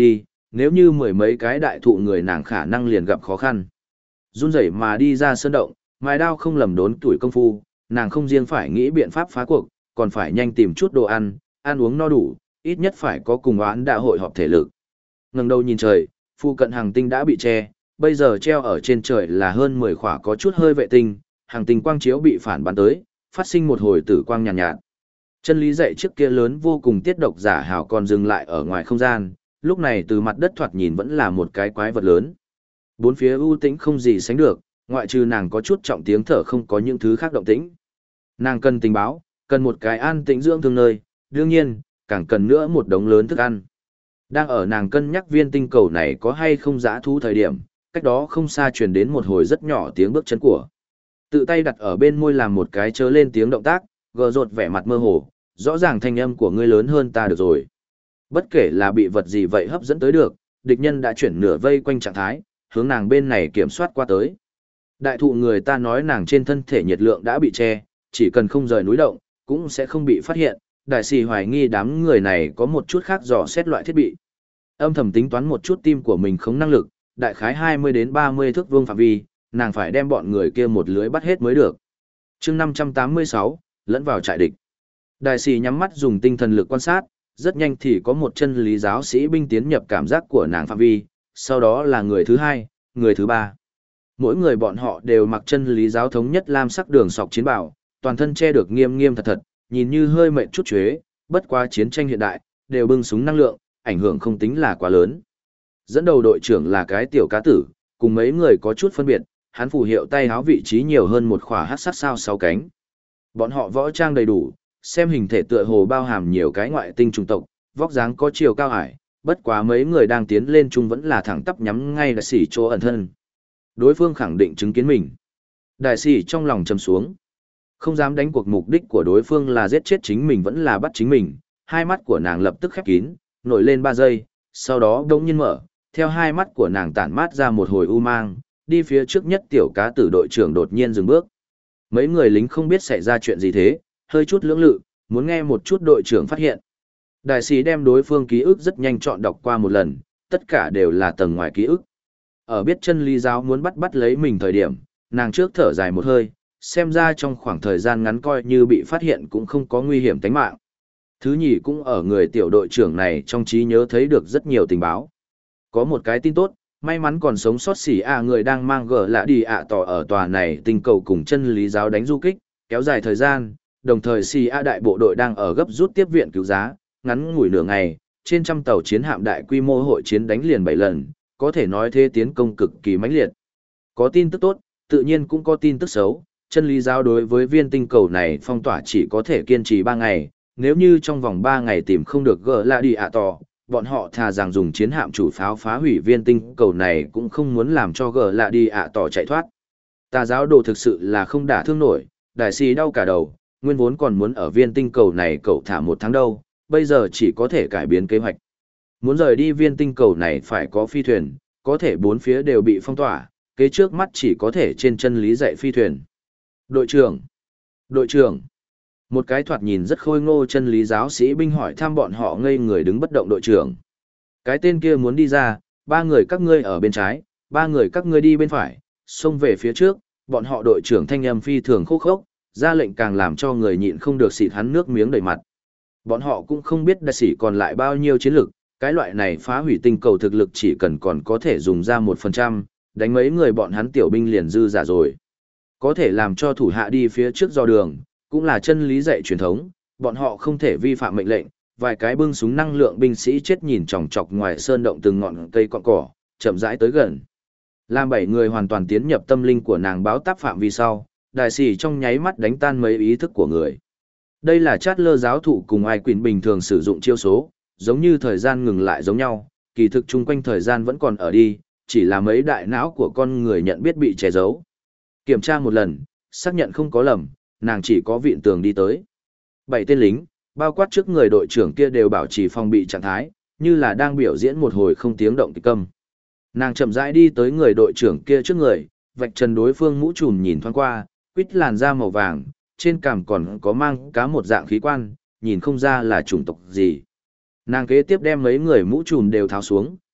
nếu như mười mấy cái đại thụ người nàng khả năng liền gặp khó khăn. Run rẩy mà đi ra sơn động, mài đao không lầm đốn tuổi công phu, nàng không riêng phải nghĩ biện pháp phá cuộc, còn phải nhanh tìm chút đồ ăn, ăn uống no đủ, ít nhất phải có cùng oán đã hội họp thể lực. Ngẩng đầu nhìn trời, phụ cận hàng tinh đã bị che, bây giờ treo ở trên trời là hơn mười khỏa có chút hơi vệ tinh, hàng tinh quang chiếu bị phản bắn tới, phát sinh một hồi tử quang nhàn nhạt, nhạt. Chân lý dạy trước kia lớn vô cùng tiết độc giả hào còn dừng lại ở ngoài không gian, lúc này từ mặt đất thoạt nhìn vẫn là một cái quái vật lớn. Bốn phía ưu tĩnh không gì sánh được, ngoại trừ nàng có chút trọng tiếng thở không có những thứ khác động tĩnh. Nàng cần tình báo, cần một cái an tĩnh dưỡng thương nơi, đương nhiên, càng cần nữa một đống lớn thức ăn. Đang ở nàng cân nhắc viên tinh cầu này có hay không dã thú thời điểm, cách đó không xa truyền đến một hồi rất nhỏ tiếng bước chân của. Tự tay đặt ở bên môi làm một cái chớ lên tiếng động tác, gờ rột vẻ mặt mơ hồ, rõ ràng thanh âm của ngươi lớn hơn ta được rồi. Bất kể là bị vật gì vậy hấp dẫn tới được, địch nhân đã chuyển nửa vây quanh trạng thái, hướng nàng bên này kiểm soát qua tới. Đại thụ người ta nói nàng trên thân thể nhiệt lượng đã bị che, chỉ cần không rời núi động, cũng sẽ không bị phát hiện. Đại sĩ hoài nghi đám người này có một chút khác dò xét loại thiết bị. Âm thầm tính toán một chút tim của mình không năng lực, đại khái hai mươi đến ba mươi thước vuông phạm vi, nàng phải đem bọn người kia một lưới bắt hết mới được. chương năm trăm tám mươi sáu, lẫn vào trại địch. Đại sĩ nhắm mắt dùng tinh thần lực quan sát, rất nhanh thì có một chân lý giáo sĩ binh tiến nhập cảm giác của nàng phạm vi, sau đó là người thứ hai, người thứ ba. Mỗi người bọn họ đều mặc chân lý giáo thống nhất lam sắc đường sọc chiến bào, toàn thân che được nghiêm nghiêm thật thật, nhìn như hơi mệt chút chuế, bất quá chiến tranh hiện đại, đều bưng súng năng lượng, ảnh hưởng không tính là quá lớn. Dẫn đầu đội trưởng là cái tiểu cá tử, cùng mấy người có chút phân biệt, hắn phù hiệu tay háo vị trí nhiều hơn một khỏa hắc sắc sao sáu cánh. Bọn họ võ trang đầy đủ, xem hình thể tựa hồ bao hàm nhiều cái ngoại tinh chủng tộc, vóc dáng có chiều cao hải, bất quá mấy người đang tiến lên chung vẫn là thẳng tắp nhắm ngay đại sĩ chỗ ẩn thân. Đối phương khẳng định chứng kiến mình. Đại sĩ trong lòng trầm xuống. Không dám đánh cuộc mục đích của đối phương là giết chết chính mình vẫn là bắt chính mình, hai mắt của nàng lập tức khép kín, nổi lên ba giây, sau đó đống nhiên mở, theo hai mắt của nàng tản mát ra một hồi u mang, đi phía trước nhất tiểu cá tử đội trưởng đột nhiên dừng bước. Mấy người lính không biết xảy ra chuyện gì thế, hơi chút lưỡng lự, muốn nghe một chút đội trưởng phát hiện. Đại sĩ đem đối phương ký ức rất nhanh chọn đọc qua một lần, tất cả đều là tầng ngoài ký ức. Ở biết chân lý giáo muốn bắt bắt lấy mình thời điểm, nàng trước thở dài một hơi, xem ra trong khoảng thời gian ngắn coi như bị phát hiện cũng không có nguy hiểm tính mạng. Thứ nhì cũng ở người tiểu đội trưởng này trong trí nhớ thấy được rất nhiều tình báo. Có một cái tin tốt, may mắn còn sống sót xỉ à người đang mang gỡ lạ đi ạ tỏ ở tòa này tình cầu cùng chân lý giáo đánh du kích, kéo dài thời gian, đồng thời xỉ à đại bộ đội đang ở gấp rút tiếp viện cứu giá, ngắn ngủi nửa ngày, trên trăm tàu chiến hạm đại quy mô hội chiến đánh liền bảy lần, có thể nói thế tiến công cực kỳ mãnh liệt. Có tin tức tốt, tự nhiên cũng có tin tức xấu, chân lý giáo đối với viên tinh cầu này phong tỏa chỉ có thể kiên trì ba ngày, nếu như trong vòng ba ngày tìm không được gỡ lạ đi ạ tỏ, bọn họ thà rằng dùng chiến hạm chủ pháo phá hủy viên tinh cầu này cũng không muốn làm cho gỡ lạ đi ạ tỏ chạy thoát. Tà giáo đồ thực sự là không đả thương nổi, đại sĩ đau cả đầu, nguyên vốn còn muốn ở viên tinh cầu này cậu thả một tháng đâu, bây giờ chỉ có thể cải biến kế hoạch. Muốn rời đi viên tinh cầu này phải có phi thuyền, có thể bốn phía đều bị phong tỏa, kế trước mắt chỉ có thể trên chân lý dạy phi thuyền. Đội trưởng! Đội trưởng! Một cái thoạt nhìn rất khôi ngô chân lý giáo sĩ binh hỏi thăm bọn họ ngây người đứng bất động đội trưởng. Cái tên kia muốn đi ra, ba người các ngươi ở bên trái, ba người các ngươi đi bên phải, xông về phía trước, bọn họ đội trưởng thanh âm phi thường khô khốc, ra lệnh càng làm cho người nhịn không được xịt hắn nước miếng đầy mặt. Bọn họ cũng không biết đại sĩ còn lại bao nhiêu chiến lực, cái loại này phá hủy tinh cầu thực lực chỉ cần còn có thể dùng ra một phần trăm, đánh mấy người bọn hắn tiểu binh liền dư giả rồi. Có thể làm cho thủ hạ đi phía trước do đường, cũng là chân lý dạy truyền thống, bọn họ không thể vi phạm mệnh lệnh, vài cái bưng súng năng lượng binh sĩ chết nhìn chòng chọc ngoài sơn động từng ngọn cây cọn cỏ, chậm rãi tới gần. Làm bảy người hoàn toàn tiến nhập tâm linh của nàng báo táp phạm vi sau, đại sĩ trong nháy mắt đánh tan mấy ý thức của người. Đây là chát lơ giáo thụ cùng ai quỳnh bình thường sử dụng chiêu số, giống như thời gian ngừng lại giống nhau, kỳ thực chung quanh thời gian vẫn còn ở đi, chỉ là mấy đại não của con người nhận biết bị che giấu. Kiểm tra một lần, xác nhận không có lầm, nàng chỉ có vịn tường đi tới. Bảy tên lính, bao quát trước người đội trưởng kia đều bảo trì phòng bị trạng thái, như là đang biểu diễn một hồi không tiếng động kịch câm. Nàng chậm rãi đi tới người đội trưởng kia trước người, vạch trần đối phương mũ trùm nhìn thoáng qua, quýt làn da màu vàng, trên cằm còn có mang cá một dạng khí quan, nhìn không ra là chủng tộc gì. Nàng kế tiếp đem mấy người mũ trùm đều tháo xuống,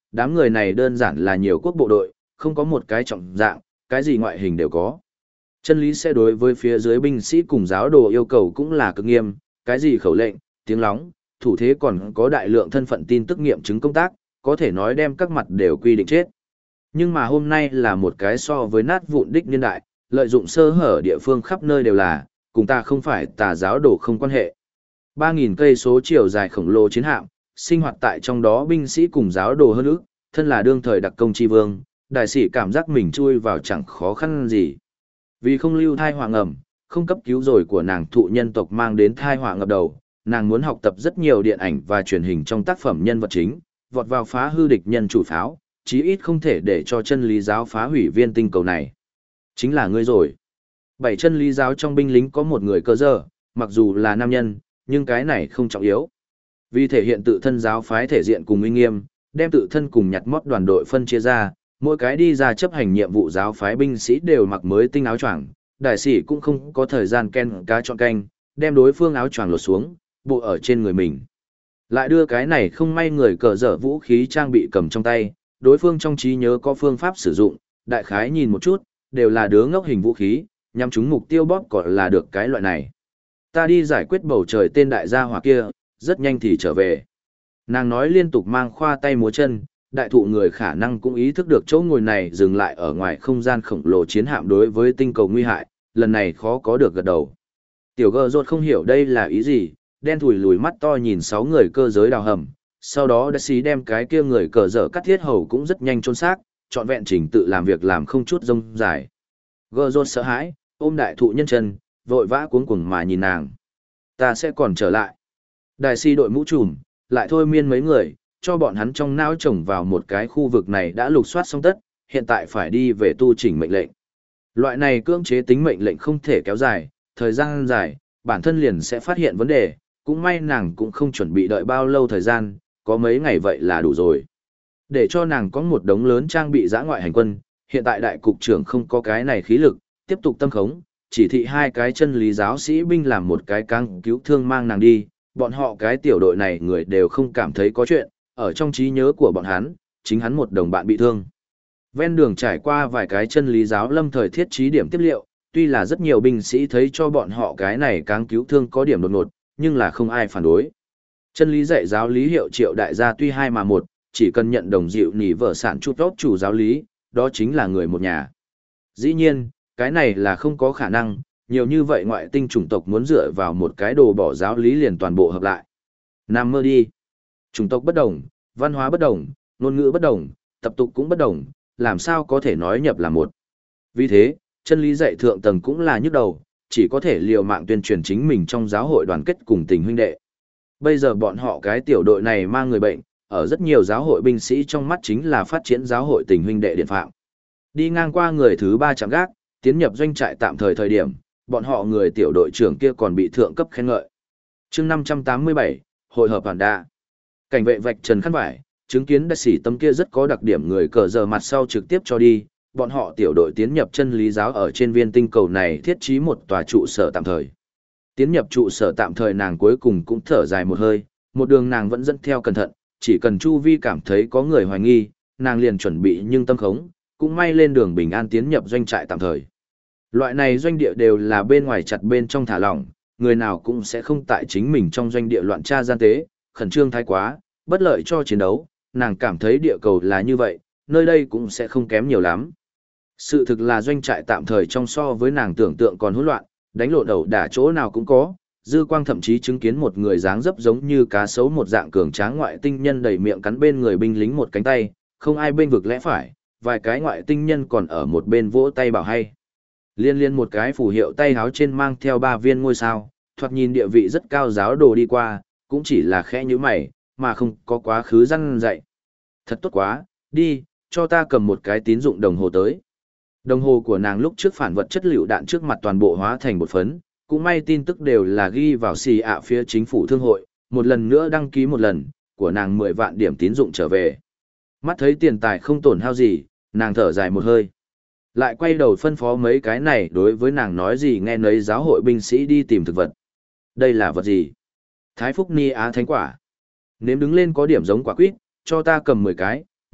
đám người này đơn giản là nhiều quốc bộ đội, không có một cái trọng dạng, cái gì ngoại hình đều có. Chân lý sẽ đối với phía dưới binh sĩ cùng giáo đồ yêu cầu cũng là cực nghiêm, cái gì khẩu lệnh, tiếng lóng, thủ thế còn có đại lượng thân phận tin tức nghiệm chứng công tác, có thể nói đem các mặt đều quy định chết. Nhưng mà hôm nay là một cái so với nát vụn đích niên đại, lợi dụng sơ hở địa phương khắp nơi đều là, cùng ta không phải tà giáo đồ không quan hệ. ba nghìn cây số chiều dài khổng lồ chiến hạm, sinh hoạt tại trong đó binh sĩ cùng giáo đồ hơn ức, thân là đương thời đặc công chi vương, đại sĩ cảm giác mình chui vào chẳng khó khăn gì. Vì không lưu thai họa ngầm, không cấp cứu rồi của nàng thụ nhân tộc mang đến thai họa ngập đầu, nàng muốn học tập rất nhiều điện ảnh và truyền hình trong tác phẩm nhân vật chính, vọt vào phá hư địch nhân chủ pháo, chí ít không thể để cho chân lý giáo phá hủy viên tinh cầu này. Chính là ngươi rồi. Bảy chân lý giáo trong binh lính có một người cơ dơ, mặc dù là nam nhân, nhưng cái này không trọng yếu. Vì thể hiện tự thân giáo phái thể diện cùng uy nghiêm, đem tự thân cùng nhặt mót đoàn đội phân chia ra, mỗi cái đi ra chấp hành nhiệm vụ giáo phái binh sĩ đều mặc mới tinh áo choàng, đại sĩ cũng không có thời gian ken cá chọn canh, đem đối phương áo choàng lột xuống, bộ ở trên người mình. Lại đưa cái này không may người cờ dở vũ khí trang bị cầm trong tay, đối phương trong trí nhớ có phương pháp sử dụng, đại khái nhìn một chút, đều là đứa ngốc hình vũ khí, nhằm chúng mục tiêu bóp còn là được cái loại này. Ta đi giải quyết bầu trời tên đại gia hỏa kia, rất nhanh thì trở về. Nàng nói liên tục mang khoa tay múa chân, đại thụ người khả năng cũng ý thức được chỗ ngồi này dừng lại ở ngoài không gian khổng lồ chiến hạm đối với tinh cầu nguy hại, lần này khó có được gật đầu. Tiểu gờ rột không hiểu đây là ý gì, đen thùi lùi mắt to nhìn sáu người cơ giới đào hầm, sau đó đã xí đem cái kia người cờ dở cắt thiết hầu cũng rất nhanh trôn xác, trọn vẹn trình tự làm việc làm không chút rông dài. Gờ rột sợ hãi, ôm đại thụ nhân chân, vội vã cuống cuồng mà nhìn nàng. Ta sẽ còn trở lại. Đại si đội mũ trùm, lại thôi miên mấy người, cho bọn hắn trong não trồng vào một cái khu vực này đã lục soát xong tất, hiện tại phải đi về tu chỉnh mệnh lệnh. Loại này cưỡng chế tính mệnh lệnh không thể kéo dài, thời gian dài, bản thân liền sẽ phát hiện vấn đề, cũng may nàng cũng không chuẩn bị đợi bao lâu thời gian, có mấy ngày vậy là đủ rồi. Để cho nàng có một đống lớn trang bị giã ngoại hành quân, hiện tại đại cục trưởng không có cái này khí lực, tiếp tục tâm khống, chỉ thị hai cái chân lý giáo sĩ binh làm một cái căng cứu thương mang nàng đi, bọn họ cái tiểu đội này người đều không cảm thấy có chuyện, ở trong trí nhớ của bọn hắn, chính hắn một đồng bạn bị thương. Ven đường trải qua vài cái chân lý giáo lâm thời thiết trí điểm tiếp liệu, tuy là rất nhiều binh sĩ thấy cho bọn họ cái này căng cứu thương có điểm đột ngột, nhưng là không ai phản đối. Chân lý dạy giáo lý hiệu triệu đại gia tuy hai mà một, chỉ cần nhận đồng dịu nỉ vợ sản chút tốt chủ giáo lý, đó chính là người một nhà. Dĩ nhiên, cái này là không có khả năng, nhiều như vậy ngoại tinh chủng tộc muốn dựa vào một cái đồ bỏ giáo lý liền toàn bộ hợp lại. Nam mơ đi. Chủng tộc bất đồng, văn hóa bất đồng, ngôn ngữ bất đồng, tập tục cũng bất đồng, làm sao có thể nói nhập là một. Vì thế, chân lý dạy thượng tầng cũng là nhức đầu, chỉ có thể liều mạng tuyên truyền chính mình trong giáo hội đoàn kết cùng tình huynh đệ. Bây giờ bọn họ cái tiểu đội này mang người bệnh, ở rất nhiều giáo hội binh sĩ trong mắt chính là phát triển giáo hội tình huynh đệ điện phạm. Đi ngang qua người thứ ba chạm gác, tiến nhập doanh trại tạm thời thời điểm, bọn họ người tiểu đội trưởng kia còn bị thượng cấp khen ngợi. chương năm trăm tám mươi bảy, hội hợp hoàn đa. Cảnh vệ vạch trần khăn vải, chứng kiến đại sĩ tâm kia rất có đặc điểm người cờ giờ mặt sau trực tiếp cho đi, bọn họ tiểu đội tiến nhập chân lý giáo ở trên viên tinh cầu này thiết trí một tòa trụ sở tạm thời. Tiến nhập trụ sở tạm thời nàng cuối cùng cũng thở dài một hơi, một đường nàng vẫn dẫn theo cẩn thận, chỉ cần chu vi cảm thấy có người hoài nghi, nàng liền chuẩn bị nhưng tâm khống, cũng may lên đường bình an tiến nhập doanh trại tạm thời. Loại này doanh địa đều là bên ngoài chặt bên trong thả lỏng, người nào cũng sẽ không tại chính mình trong doanh địa loạn tra gian tế, khẩn trương thái quá, bất lợi cho chiến đấu, nàng cảm thấy địa cầu là như vậy, nơi đây cũng sẽ không kém nhiều lắm. Sự thực là doanh trại tạm thời trong so với nàng tưởng tượng còn hỗn loạn, đánh lộn đầu đả chỗ nào cũng có, Dư Quang thậm chí chứng kiến một người dáng dấp giống như cá sấu một dạng cường tráng ngoại tinh nhân đầy miệng cắn bên người binh lính một cánh tay, không ai bên vực lẽ phải, vài cái ngoại tinh nhân còn ở một bên vỗ tay bảo hay. Liên liên một cái phù hiệu tay háo trên mang theo ba viên ngôi sao, thoạt nhìn địa vị rất cao giáo đồ đi qua, cũng chỉ là khẽ như mày, mà không có quá khứ răn dạy. Thật tốt quá, đi, cho ta cầm một cái tín dụng đồng hồ tới. Đồng hồ của nàng lúc trước phản vật chất lựu đạn trước mặt toàn bộ hóa thành bột phấn, cũng may tin tức đều là ghi vào xì ạ phía chính phủ thương hội, một lần nữa đăng ký một lần, của nàng mười vạn điểm tín dụng trở về. Mắt thấy tiền tài không tổn hao gì, nàng thở dài một hơi. Lại quay đầu phân phó mấy cái này đối với nàng nói gì nghe nấy giáo hội binh sĩ đi tìm thực vật. Đây là vật gì? Thái Phúc Ni Á Thánh Quả. Nếm đứng lên có điểm giống quả quýt, cho ta cầm mười cái,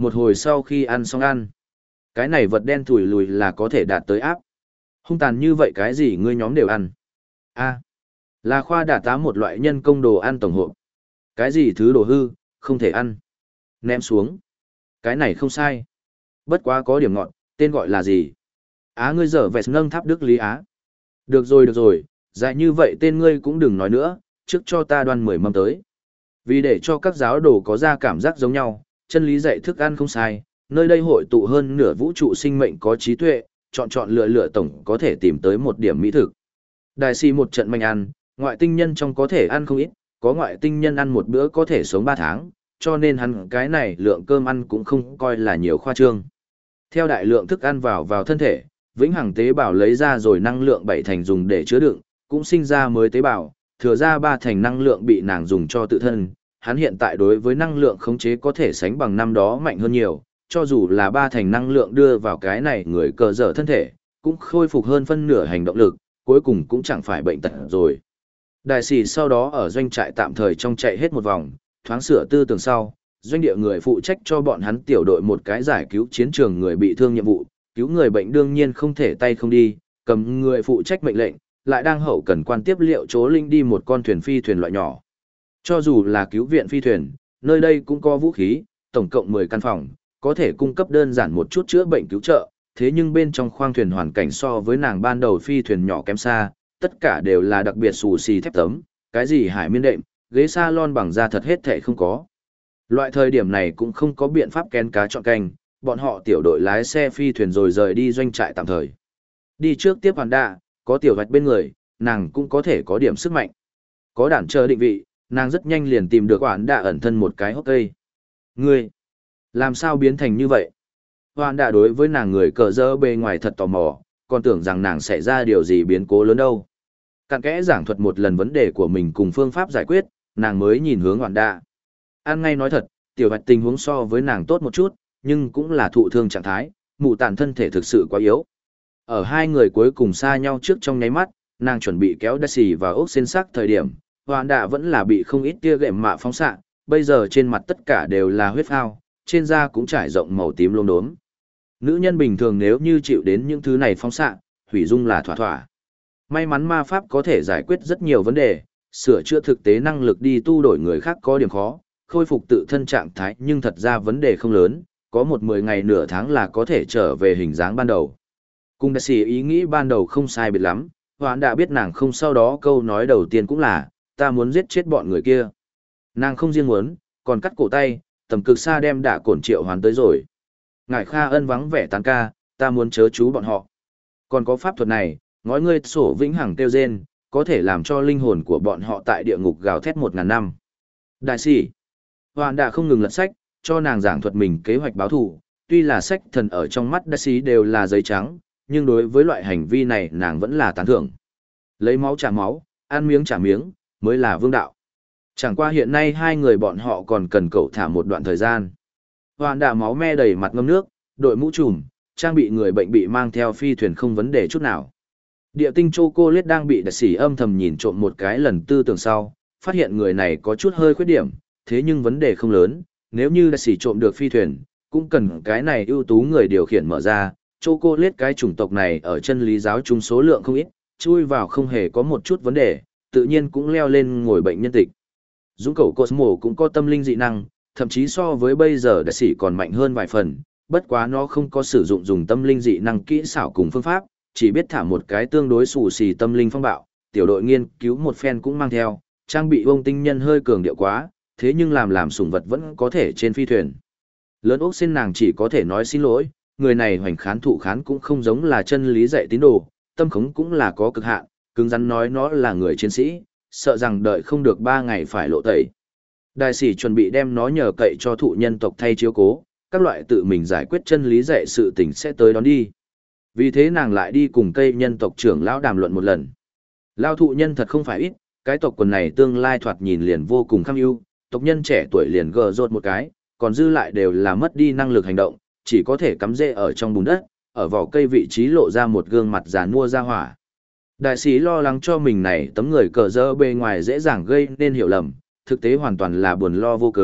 một hồi sau khi ăn xong ăn. Cái này vật đen thủi lùi là có thể đạt tới áp. Hung tàn như vậy cái gì ngươi nhóm đều ăn. A, là khoa đả tá một loại nhân công đồ ăn tổng hợp. Cái gì thứ đồ hư, không thể ăn. Ném xuống. Cái này không sai. Bất quá có điểm ngọn, tên gọi là gì? Á ngươi dở vẹt nâng tháp Đức Lý Á. Được rồi được rồi, dài như vậy tên ngươi cũng đừng nói nữa, trước cho ta đoan mười mâm tới. Vì để cho các giáo đồ có ra cảm giác giống nhau, chân lý dạy thức ăn không sai, nơi đây hội tụ hơn nửa vũ trụ sinh mệnh có trí tuệ, chọn chọn lựa lựa tổng có thể tìm tới một điểm mỹ thực. Đại si một trận manh ăn, ngoại tinh nhân trong có thể ăn không ít, có ngoại tinh nhân ăn một bữa có thể sống ba tháng, cho nên hắn cái này lượng cơm ăn cũng không coi là nhiều khoa trương. Theo đại lượng thức ăn vào vào thân thể, vĩnh hằng tế bào lấy ra rồi năng lượng bảy thành dùng để chứa đựng, cũng sinh ra mới tế bào, thừa ra ba thành năng lượng bị nàng dùng cho tự thân. Hắn hiện tại đối với năng lượng khống chế có thể sánh bằng năm đó mạnh hơn nhiều, cho dù là ba thành năng lượng đưa vào cái này người cờ dở thân thể, cũng khôi phục hơn phân nửa hành động lực, cuối cùng cũng chẳng phải bệnh tật rồi. Đại sĩ sau đó ở doanh trại tạm thời trong chạy hết một vòng, thoáng sửa tư tưởng sau, doanh địa người phụ trách cho bọn hắn tiểu đội một cái giải cứu chiến trường người bị thương nhiệm vụ, cứu người bệnh đương nhiên không thể tay không đi, cầm người phụ trách mệnh lệnh, lại đang hậu cần quan tiếp liệu chỗ linh đi một con thuyền phi thuyền loại nhỏ. Cho dù là cứu viện phi thuyền, nơi đây cũng có vũ khí, tổng cộng mười căn phòng, có thể cung cấp đơn giản một chút chữa bệnh cứu trợ, thế nhưng bên trong khoang thuyền hoàn cảnh so với nàng ban đầu phi thuyền nhỏ kém xa, tất cả đều là đặc biệt xù xì thép tấm, cái gì hải miên đệm, ghế salon bằng da thật hết thảy không có. Loại thời điểm này cũng không có biện pháp kén cá chọn canh, bọn họ tiểu đội lái xe phi thuyền rồi rời đi doanh trại tạm thời. Đi trước tiếp hoàn đạ, có tiểu vạch bên người, nàng cũng có thể có điểm sức mạnh. Có đản chờ định vị, nàng rất nhanh liền tìm được hoàn đạ ẩn thân một cái hốc cây. Ngươi, làm sao biến thành như vậy? Hoàn đạ đối với nàng người cờ dơ bề ngoài thật tò mò, còn tưởng rằng nàng sẽ ra điều gì biến cố lớn đâu. Cặn kẽ giảng thuật một lần vấn đề của mình cùng phương pháp giải quyết, nàng mới nhìn hướng hoàn đạ. An ngay nói thật, tiểu vạch tình huống so với nàng tốt một chút, nhưng cũng là thụ thương trạng thái, mụ tàn thân thể thực sự quá yếu. Ở hai người cuối cùng xa nhau trước trong nháy mắt, nàng chuẩn bị kéo Daisy vào ốc xên sắc thời điểm, hoàn đạ vẫn là bị không ít tia gệm mạ phóng xạ, bây giờ trên mặt tất cả đều là huyết phao, trên da cũng trải rộng màu tím lốm đốm. Nữ nhân bình thường nếu như chịu đến những thứ này phóng xạ, hủy dung là thỏa thỏa. May mắn ma pháp có thể giải quyết rất nhiều vấn đề, sửa chữa thực tế năng lực đi tu đổi người khác có điểm khó, khôi phục tự thân trạng thái nhưng thật ra vấn đề không lớn, có một mười ngày nửa tháng là có thể trở về hình dáng ban đầu. Cùng đại sĩ ý nghĩ ban đầu không sai biệt lắm, Hoán đã biết nàng không sau đó câu nói đầu tiên cũng là, ta muốn giết chết bọn người kia. Nàng không riêng muốn, còn cắt cổ tay, tầm cực xa đem đả cổn triệu hoàn tới rồi. Ngải Kha ân vắng vẻ tán ca, ta muốn chớ chú bọn họ. Còn có pháp thuật này, ngói ngươi sổ vĩnh hằng tiêu rên, có thể làm cho linh hồn của bọn họ tại địa ngục gào thét một ngàn năm. Đại sĩ, Hoán đã không ngừng lật sách, cho nàng giảng thuật mình kế hoạch báo thù, tuy là sách thần ở trong mắt đại sĩ đều là giấy trắng, nhưng đối với loại hành vi này nàng vẫn là tán thưởng. Lấy máu trả máu, ăn miếng trả miếng, mới là vương đạo. Chẳng qua hiện nay hai người bọn họ còn cần cậu thả một đoạn thời gian. Hoàn đà máu me đầy mặt ngâm nước, đội mũ trùm, trang bị người bệnh bị mang theo phi thuyền không vấn đề chút nào. Địa tinh Chocolate đang bị đại sĩ âm thầm nhìn trộm một cái lần tư tưởng sau, phát hiện người này có chút hơi khuyết điểm, thế nhưng vấn đề không lớn, nếu như đại sĩ trộm được phi thuyền, cũng cần cái này ưu tú người điều khiển mở ra. Chocolate cái chủng tộc này ở chân lý giáo chung số lượng không ít, chui vào không hề có một chút vấn đề, tự nhiên cũng leo lên ngồi bệnh nhân tịch. Dũng cẩu Cosmo cũng có tâm linh dị năng, thậm chí so với bây giờ đại sĩ còn mạnh hơn vài phần, bất quá nó không có sử dụng dùng tâm linh dị năng kỹ xảo cùng phương pháp, chỉ biết thả một cái tương đối xù xì tâm linh phong bạo, tiểu đội nghiên cứu một phen cũng mang theo, trang bị vông tinh nhân hơi cường điệu quá, thế nhưng làm làm sủng vật vẫn có thể trên phi thuyền. Lớn ốc xin nàng chỉ có thể nói xin lỗi, người này hoành khán thụ khán cũng không giống là chân lý dạy tín đồ, tâm khống cũng là có cực hạn, cứng rắn nói nó là người chiến sĩ, sợ rằng đợi không được ba ngày phải lộ tẩy. Đại sĩ chuẩn bị đem nó nhờ cậy cho thụ nhân tộc thay chiếu cố, các loại tự mình giải quyết chân lý dạy sự tình sẽ tới đón đi. Vì thế nàng lại đi cùng cây nhân tộc trưởng lão đàm luận một lần. Lao thụ nhân thật không phải ít, cái tộc quần này tương lai thoạt nhìn liền vô cùng kham ưu, tộc nhân trẻ tuổi liền gờ rột một cái, còn dư lại đều là mất đi năng lực hành động, chỉ có thể cắm rễ ở trong bùn đất, ở vỏ cây vị trí lộ ra một gương mặt già nua ra hỏa. Đại sĩ lo lắng cho mình này tấm người cờ dơ bề ngoài dễ dàng gây nên hiểu lầm, thực tế hoàn toàn là buồn lo vô cớ,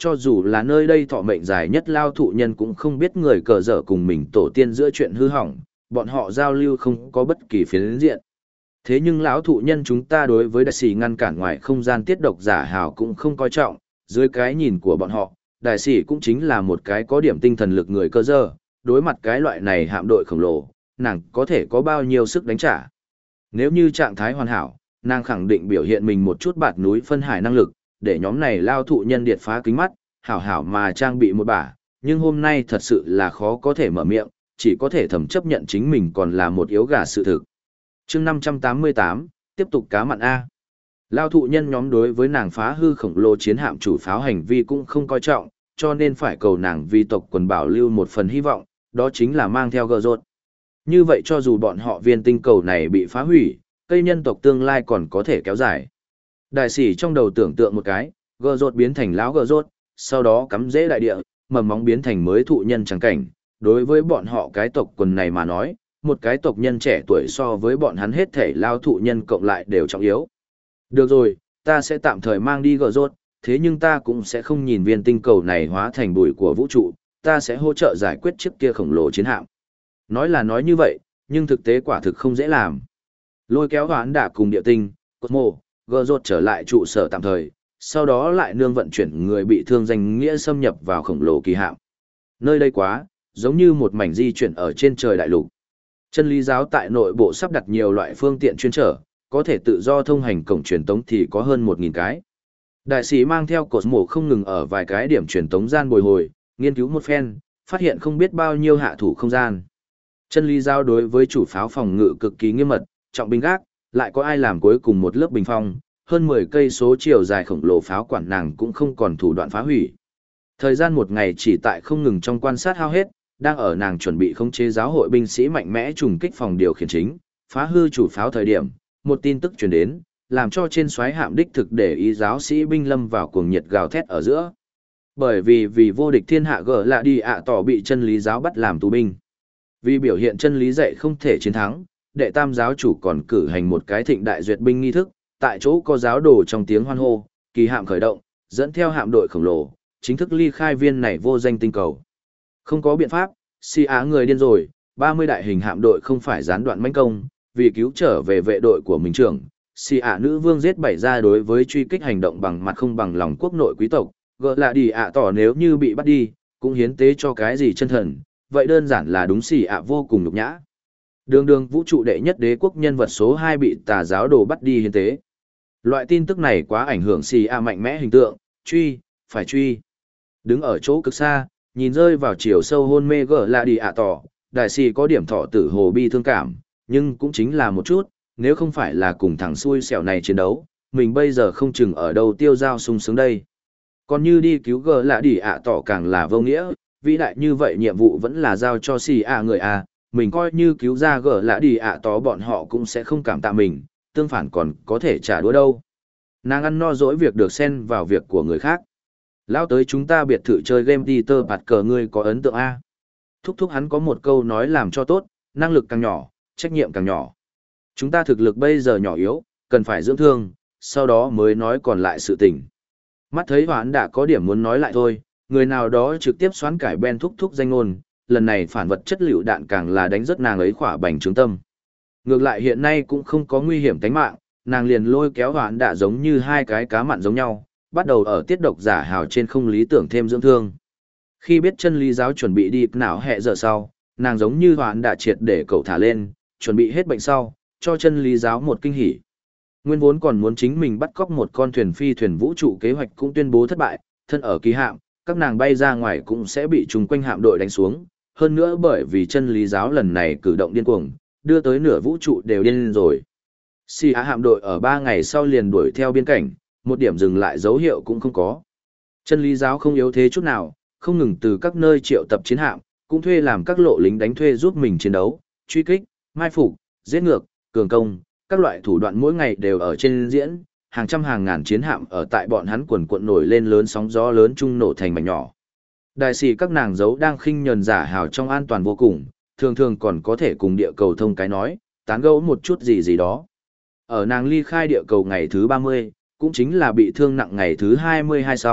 cho dù là nơi đây thọ mệnh dài nhất lao thụ nhân cũng không biết người cờ dở cùng mình tổ tiên giữa chuyện hư hỏng, bọn họ giao lưu không có bất kỳ phiến diện. Thế nhưng lão thụ nhân chúng ta đối với đại sĩ ngăn cản ngoài không gian tiết độc giả hào cũng không coi trọng, dưới cái nhìn của bọn họ, đại sĩ cũng chính là một cái có điểm tinh thần lực người cơ dơ, đối mặt cái loại này hạm đội khổng lồ, nàng có thể có bao nhiêu sức đánh trả. Nếu như trạng thái hoàn hảo, nàng khẳng định biểu hiện mình một chút bạt núi phân hải năng lực, để nhóm này lao thụ nhân điệt phá kính mắt, hảo hảo mà trang bị một bả, nhưng hôm nay thật sự là khó có thể mở miệng, chỉ có thể thầm chấp nhận chính mình còn là một yếu gà sự thực. chương năm trăm tám mươi tám, tiếp tục cá mặn A. Lao thụ nhân nhóm đối với nàng phá hư khổng lồ chiến hạm chủ pháo hành vi cũng không coi trọng, cho nên phải cầu nàng vì tộc quần bảo lưu một phần hy vọng, đó chính là mang theo gờ rột. Như vậy cho dù bọn họ viên tinh cầu này bị phá hủy, cây nhân tộc tương lai còn có thể kéo dài. Đại sĩ trong đầu tưởng tượng một cái, gờ rột biến thành lão gờ rột, sau đó cắm rễ đại địa, mầm móng biến thành mới thụ nhân chẳng cảnh. Đối với bọn họ cái tộc quần này mà nói, một cái tộc nhân trẻ tuổi so với bọn hắn hết thể lao thụ nhân cộng lại đều trọng yếu. Được rồi, ta sẽ tạm thời mang đi gờ rột, thế nhưng ta cũng sẽ không nhìn viên tinh cầu này hóa thành bụi của vũ trụ, ta sẽ hỗ trợ giải quyết chiếc kia khổng lồ chiến hạm. Nói là nói như vậy, nhưng thực tế quả thực không dễ làm. Lôi kéo hoán đả cùng địa tinh, Cosmo, gờ rột trở lại trụ sở tạm thời, sau đó lại nương vận chuyển người bị thương danh nghĩa xâm nhập vào khổng lồ kỳ hạm. Nơi đây quá, giống như một mảnh di chuyển ở trên trời đại lục. Chân lý giáo tại nội bộ sắp đặt nhiều loại phương tiện chuyên trở, có thể tự do thông hành cổng truyền tống thì có hơn một nghìn cái. Đại sĩ mang theo Cosmo không ngừng ở vài cái điểm truyền tống gian bồi hồi, nghiên cứu một phen, phát hiện không biết bao nhiêu hạ thủ không gian. Chân lý giáo đối với chủ pháo phòng ngự cực kỳ nghiêm mật, trọng binh gác, lại có ai làm cuối cùng một lớp bình phong, hơn mười cây số chiều dài khổng lồ pháo quản nàng cũng không còn thủ đoạn phá hủy. Thời gian một ngày chỉ tại không ngừng trong quan sát hao hết, đang ở nàng chuẩn bị khống chế giáo hội binh sĩ mạnh mẽ trùng kích phòng điều khiển chính, phá hư chủ pháo thời điểm, một tin tức truyền đến, làm cho trên xoáy hạm đích thực để ý giáo sĩ binh lâm vào cuồng nhiệt gào thét ở giữa. Bởi vì vì vô địch thiên hạ gở lạ đi ạ tỏ bị chân lý giáo bắt làm tù binh. Vì biểu hiện chân lý dạy không thể chiến thắng, đệ tam giáo chủ còn cử hành một cái thịnh đại duyệt binh nghi thức, tại chỗ có giáo đồ trong tiếng hoan hô, kỳ hạm khởi động, dẫn theo hạm đội khổng lồ, chính thức ly khai viên này vô danh tinh cầu. Không có biện pháp, si á người điên rồi, ba mươi đại hình hạm đội không phải gián đoạn mãnh công, vì cứu trở về vệ đội của mình trưởng, si á nữ vương giết bảy ra đối với truy kích hành động bằng mặt không bằng lòng quốc nội quý tộc, gỡ lại đi ạ tỏ nếu như bị bắt đi, cũng hiến tế cho cái gì chân thần, vậy đơn giản là đúng si ạ vô cùng nhục nhã. Đường đường vũ trụ đệ nhất đế quốc nhân vật số hai bị tà giáo đồ bắt đi hiến tế. Loại tin tức này quá ảnh hưởng si ạ mạnh mẽ hình tượng, truy, phải truy. Đứng ở chỗ cực xa, nhìn rơi vào chiều sâu hôn mê gở là đi ạ tỏ, đại sĩ có điểm thọ tử hồ bi thương cảm, nhưng cũng chính là một chút, nếu không phải là cùng thằng xui xẻo này chiến đấu, mình bây giờ không chừng ở đâu tiêu dao sung sướng đây. Còn như đi cứu gở là đi ạ tỏ càng là vô nghĩa, vĩ đại như vậy nhiệm vụ vẫn là giao cho xì ạ người à, mình coi như cứu ra gở là đi ạ tỏ bọn họ cũng sẽ không cảm tạ mình, tương phản còn có thể trả đũa đâu. Nàng ăn no dỗi việc được xen vào việc của người khác. Lao tới chúng ta biệt thự chơi game Peter bạt cờ ngươi có ấn tượng A. Thúc thúc hắn có một câu nói làm cho tốt, năng lực càng nhỏ, trách nhiệm càng nhỏ. Chúng ta thực lực bây giờ nhỏ yếu, cần phải dưỡng thương, sau đó mới nói còn lại sự tình. Mắt thấy hoán đã có điểm muốn nói lại thôi, người nào đó trực tiếp xoán cải Ben thúc thúc danh ngôn, lần này phản vật chất liệu đạn càng là đánh rất nàng ấy khỏa bành trướng tâm. Ngược lại hiện nay cũng không có nguy hiểm tính mạng, nàng liền lôi kéo hoán đã giống như hai cái cá mặn giống nhau, bắt đầu ở tiết độc giả hào trên không lý tưởng thêm dưỡng thương. Khi biết chân lý giáo chuẩn bị đi nào hẹ giờ sau, nàng giống như hoán đã triệt để cậu thả lên, chuẩn bị hết bệnh sau, cho chân lý giáo một kinh hỉ. Nguyên vốn còn muốn chính mình bắt cóc một con thuyền phi thuyền vũ trụ kế hoạch cũng tuyên bố thất bại, thân ở kỳ hạm, các nàng bay ra ngoài cũng sẽ bị chung quanh hạm đội đánh xuống, hơn nữa bởi vì chân lý giáo lần này cử động điên cuồng, đưa tới nửa vũ trụ đều điên rồi. Si Á hạm đội ở ba ngày sau liền đuổi theo biên cảnh, một điểm dừng lại dấu hiệu cũng không có. Chân lý giáo không yếu thế chút nào, không ngừng từ các nơi triệu tập chiến hạm, cũng thuê làm các lộ lính đánh thuê giúp mình chiến đấu, truy kích, mai phục, giết ngược, cường công, các loại thủ đoạn mỗi ngày đều ở trên diễn, hàng trăm hàng ngàn chiến hạm ở tại bọn hắn quần cuộn nổi lên lớn sóng gió lớn chung nổ thành mảnh nhỏ. Đại sĩ các nàng giấu đang khinh nhẫn giả hào trong an toàn vô cùng, thường thường còn có thể cùng địa cầu thông cái nói, tán gẫu một chút gì gì đó. Ở nàng ly khai địa cầu ngày thứ ba mươi, cũng chính là bị thương nặng ngày thứ hai mươi hai sau,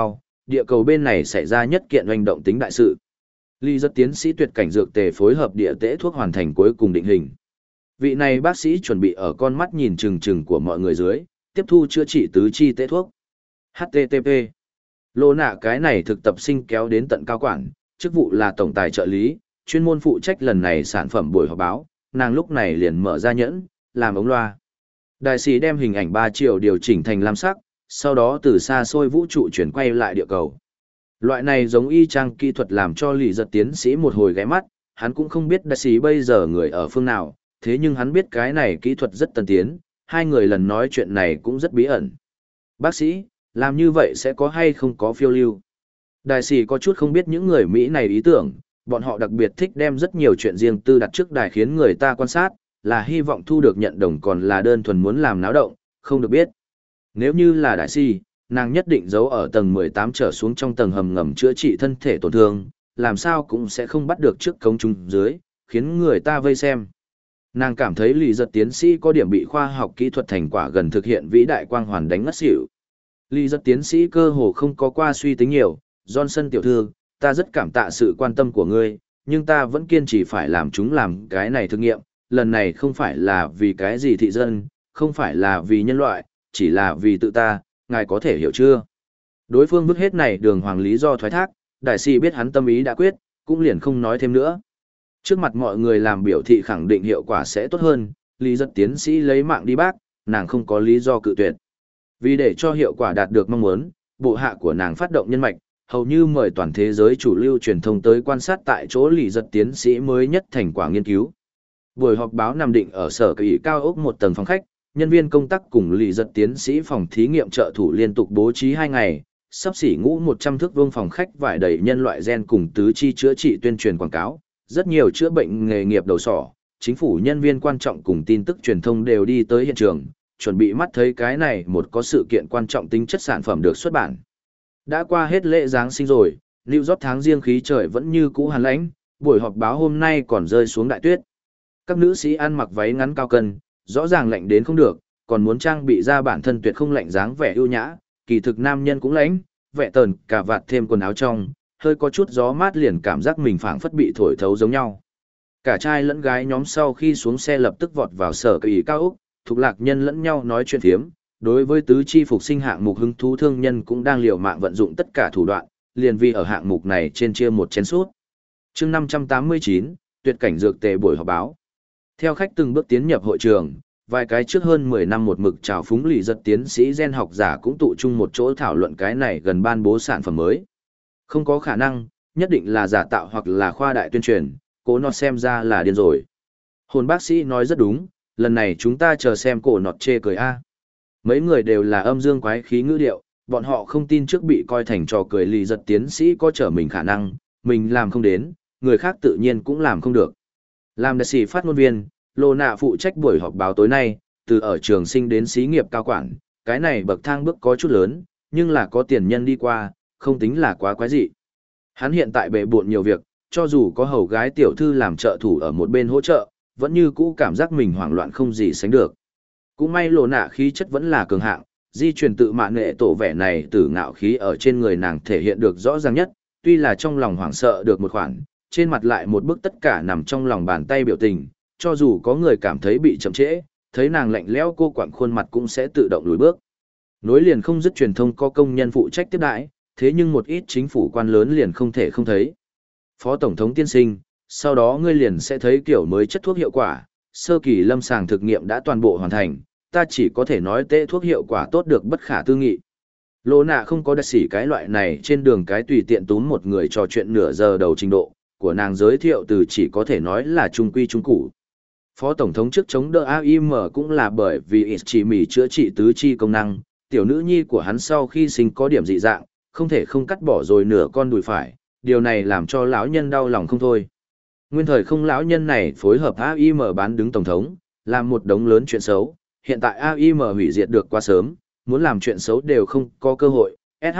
địa cầu bên này xảy ra nhất kiện oanh động tính đại sự. Lý giật tiến sĩ tuyệt cảnh dược tề phối hợp địa tễ thuốc hoàn thành cuối cùng định hình. Vị này bác sĩ chuẩn bị ở con mắt nhìn chừng chừng của mọi người dưới, tiếp thu chữa trị tứ chi tễ thuốc. hát tê tê pê. Lô nạ cái này thực tập sinh kéo đến tận cao quản, chức vụ là tổng tài trợ lý, chuyên môn phụ trách lần này sản phẩm buổi họp báo, nàng lúc này liền mở ra nhẫn, làm ống loa. Đại sĩ đem hình ảnh ba chiều điều chỉnh thành lam sắc, sau đó từ xa xôi vũ trụ chuyển quay lại địa cầu. Loại này giống y chang kỹ thuật làm cho Lý giật tiến sĩ một hồi ghé mắt, hắn cũng không biết đại sĩ bây giờ người ở phương nào, thế nhưng hắn biết cái này kỹ thuật rất tân tiến, hai người lần nói chuyện này cũng rất bí ẩn. Bác sĩ, làm như vậy sẽ có hay không có phiêu lưu? Đại sĩ có chút không biết những người Mỹ này ý tưởng, bọn họ đặc biệt thích đem rất nhiều chuyện riêng tư đặt trước đài khiến người ta quan sát, là hy vọng thu được nhận đồng còn là đơn thuần muốn làm náo động, không được biết. Nếu như là đại sĩ, nàng nhất định giấu ở tầng mười tám trở xuống trong tầng hầm ngầm chữa trị thân thể tổn thương, làm sao cũng sẽ không bắt được trước công chúng dưới, khiến người ta vây xem. Nàng cảm thấy Lý giật tiến sĩ có điểm bị khoa học kỹ thuật thành quả gần thực hiện vĩ đại quang hoàn đánh ngất xỉu. Lý giật tiến sĩ cơ hồ không có qua suy tính nhiều, Johnson tiểu thư, ta rất cảm tạ sự quan tâm của ngươi, nhưng ta vẫn kiên trì phải làm chúng làm cái này thử nghiệm, lần này không phải là vì cái gì thị dân, không phải là vì nhân loại, chỉ là vì tự ta, ngài có thể hiểu chưa? Đối phương vứt hết này đường hoàng lý do thoái thác, đại sĩ biết hắn tâm ý đã quyết, cũng liền không nói thêm nữa. Trước mặt mọi người làm biểu thị khẳng định hiệu quả sẽ tốt hơn, Lý giật tiến sĩ lấy mạng đi bác, nàng không có lý do cự tuyệt. Vì để cho hiệu quả đạt được mong muốn, bộ hạ của nàng phát động nhân mạch, hầu như mời toàn thế giới chủ lưu truyền thông tới quan sát tại chỗ Lý giật tiến sĩ mới nhất thành quả nghiên cứu. Buổi họp báo nằm định ở sở kỳ cao ốc một tầng phòng khách, nhân viên công tác cùng Lý giật tiến sĩ phòng thí nghiệm trợ thủ liên tục bố trí hai ngày, sắp xỉ ngũ một trăm thước vuông phòng khách vải đầy nhân loại gen cùng tứ chi chữa trị tuyên truyền quảng cáo, rất nhiều chữa bệnh nghề nghiệp đầu sỏ, chính phủ nhân viên quan trọng cùng tin tức truyền thông đều đi tới hiện trường, chuẩn bị mắt thấy cái này một có sự kiện quan trọng tính chất sản phẩm được xuất bản. Đã qua hết lễ Giáng sinh rồi, New York tháng riêng khí trời vẫn như cũ hàn lãnh, buổi họp báo hôm nay còn rơi xuống đại tuyết. Các nữ sĩ ăn mặc váy ngắn cao cân, rõ ràng lạnh đến không được, còn muốn trang bị ra bản thân tuyệt không lạnh dáng vẻ ưu nhã, kỳ thực nam nhân cũng lạnh, vẻ tờn cả vạt thêm quần áo trong, hơi có chút gió mát liền cảm giác mình phảng phất bị thổi thấu giống nhau. Cả trai lẫn gái nhóm sau khi xuống xe lập tức vọt vào sở kỳ cao ốc, thuộc lạc nhân lẫn nhau nói chuyện thiếm, đối với tứ chi phục sinh hạng mục hứng thú thương nhân cũng đang liều mạng vận dụng tất cả thủ đoạn, liền vì ở hạng mục này trên chia một chén suốt. Chương năm trăm tám mươi chín, tuyệt cảnh dược tề buổi họp báo. Theo khách từng bước tiến nhập hội trường, vài cái trước hơn mười năm một mực trào phúng Lý giật tiến sĩ gen học giả cũng tụ chung một chỗ thảo luận cái này gần ban bố sản phẩm mới. Không có khả năng, nhất định là giả tạo hoặc là khoa đại tuyên truyền, cổ nọt xem ra là điên rồi. Hồn bác sĩ nói rất đúng, lần này chúng ta chờ xem cổ nọt chê cười a. Mấy người đều là âm dương quái khí ngữ điệu, bọn họ không tin trước bị coi thành trò cười Lý giật tiến sĩ có trở mình khả năng, mình làm không đến, người khác tự nhiên cũng làm không được. Làm đại sĩ phát ngôn viên, Lô Nạ phụ trách buổi họp báo tối nay, từ ở trường sinh đến xí nghiệp cao quản, cái này bậc thang bước có chút lớn, nhưng là có tiền nhân đi qua, không tính là quá quái dị. Hắn hiện tại bệ bộn nhiều việc, cho dù có hầu gái tiểu thư làm trợ thủ ở một bên hỗ trợ, vẫn như cũ cảm giác mình hoảng loạn không gì sánh được. Cũng may Lô Nạ khí chất vẫn là cường hạng, di truyền tự mạng nghệ tổ vẻ này từ ngạo khí ở trên người nàng thể hiện được rõ ràng nhất, tuy là trong lòng hoảng sợ được một khoản, trên mặt lại một bức tất cả nằm trong lòng bàn tay biểu tình, cho dù có người cảm thấy bị chậm trễ, thấy nàng lạnh lẽo cô quặn khuôn mặt cũng sẽ tự động lùi bước. Nối liền không dứt truyền thông có công nhân phụ trách tiếp đãi, thế nhưng một ít chính phủ quan lớn liền không thể không thấy. Phó Tổng thống tiên sinh, sau đó ngươi liền sẽ thấy kiểu mới chất thuốc hiệu quả, sơ kỳ lâm sàng thực nghiệm đã toàn bộ hoàn thành, ta chỉ có thể nói tệ thuốc hiệu quả tốt được bất khả tư nghị. Lô Nạ không có đặc sĩ cái loại này trên đường cái tùy tiện túm một người trò chuyện nửa giờ đầu trình độ, của nàng giới thiệu từ chỉ có thể nói là trung quy trung củ. Phó Tổng thống trước chống đỡ a i em cũng là bởi vì ít chỉ mỉ chữa trị tứ chi công năng, tiểu nữ nhi của hắn sau khi sinh có điểm dị dạng, không thể không cắt bỏ rồi nửa con đùi phải, điều này làm cho lão nhân đau lòng không thôi. Nguyên thời không lão nhân này phối hợp a i em bán đứng Tổng thống, làm một đống lớn chuyện xấu, hiện tại a i em hủy diệt được quá sớm, muốn làm chuyện xấu đều không có cơ hội,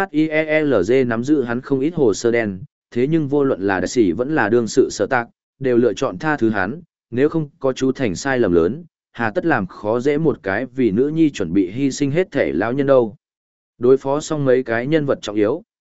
SHIELZ nắm giữ hắn không ít hồ sơ đen, thế nhưng vô luận là đại sĩ vẫn là đương sự sở tạc, đều lựa chọn tha thứ hắn, nếu không có chú thành sai lầm lớn, hà tất làm khó dễ một cái vì nữ nhi chuẩn bị hy sinh hết thể lão nhân đâu. Đối phó xong mấy cái nhân vật trọng yếu,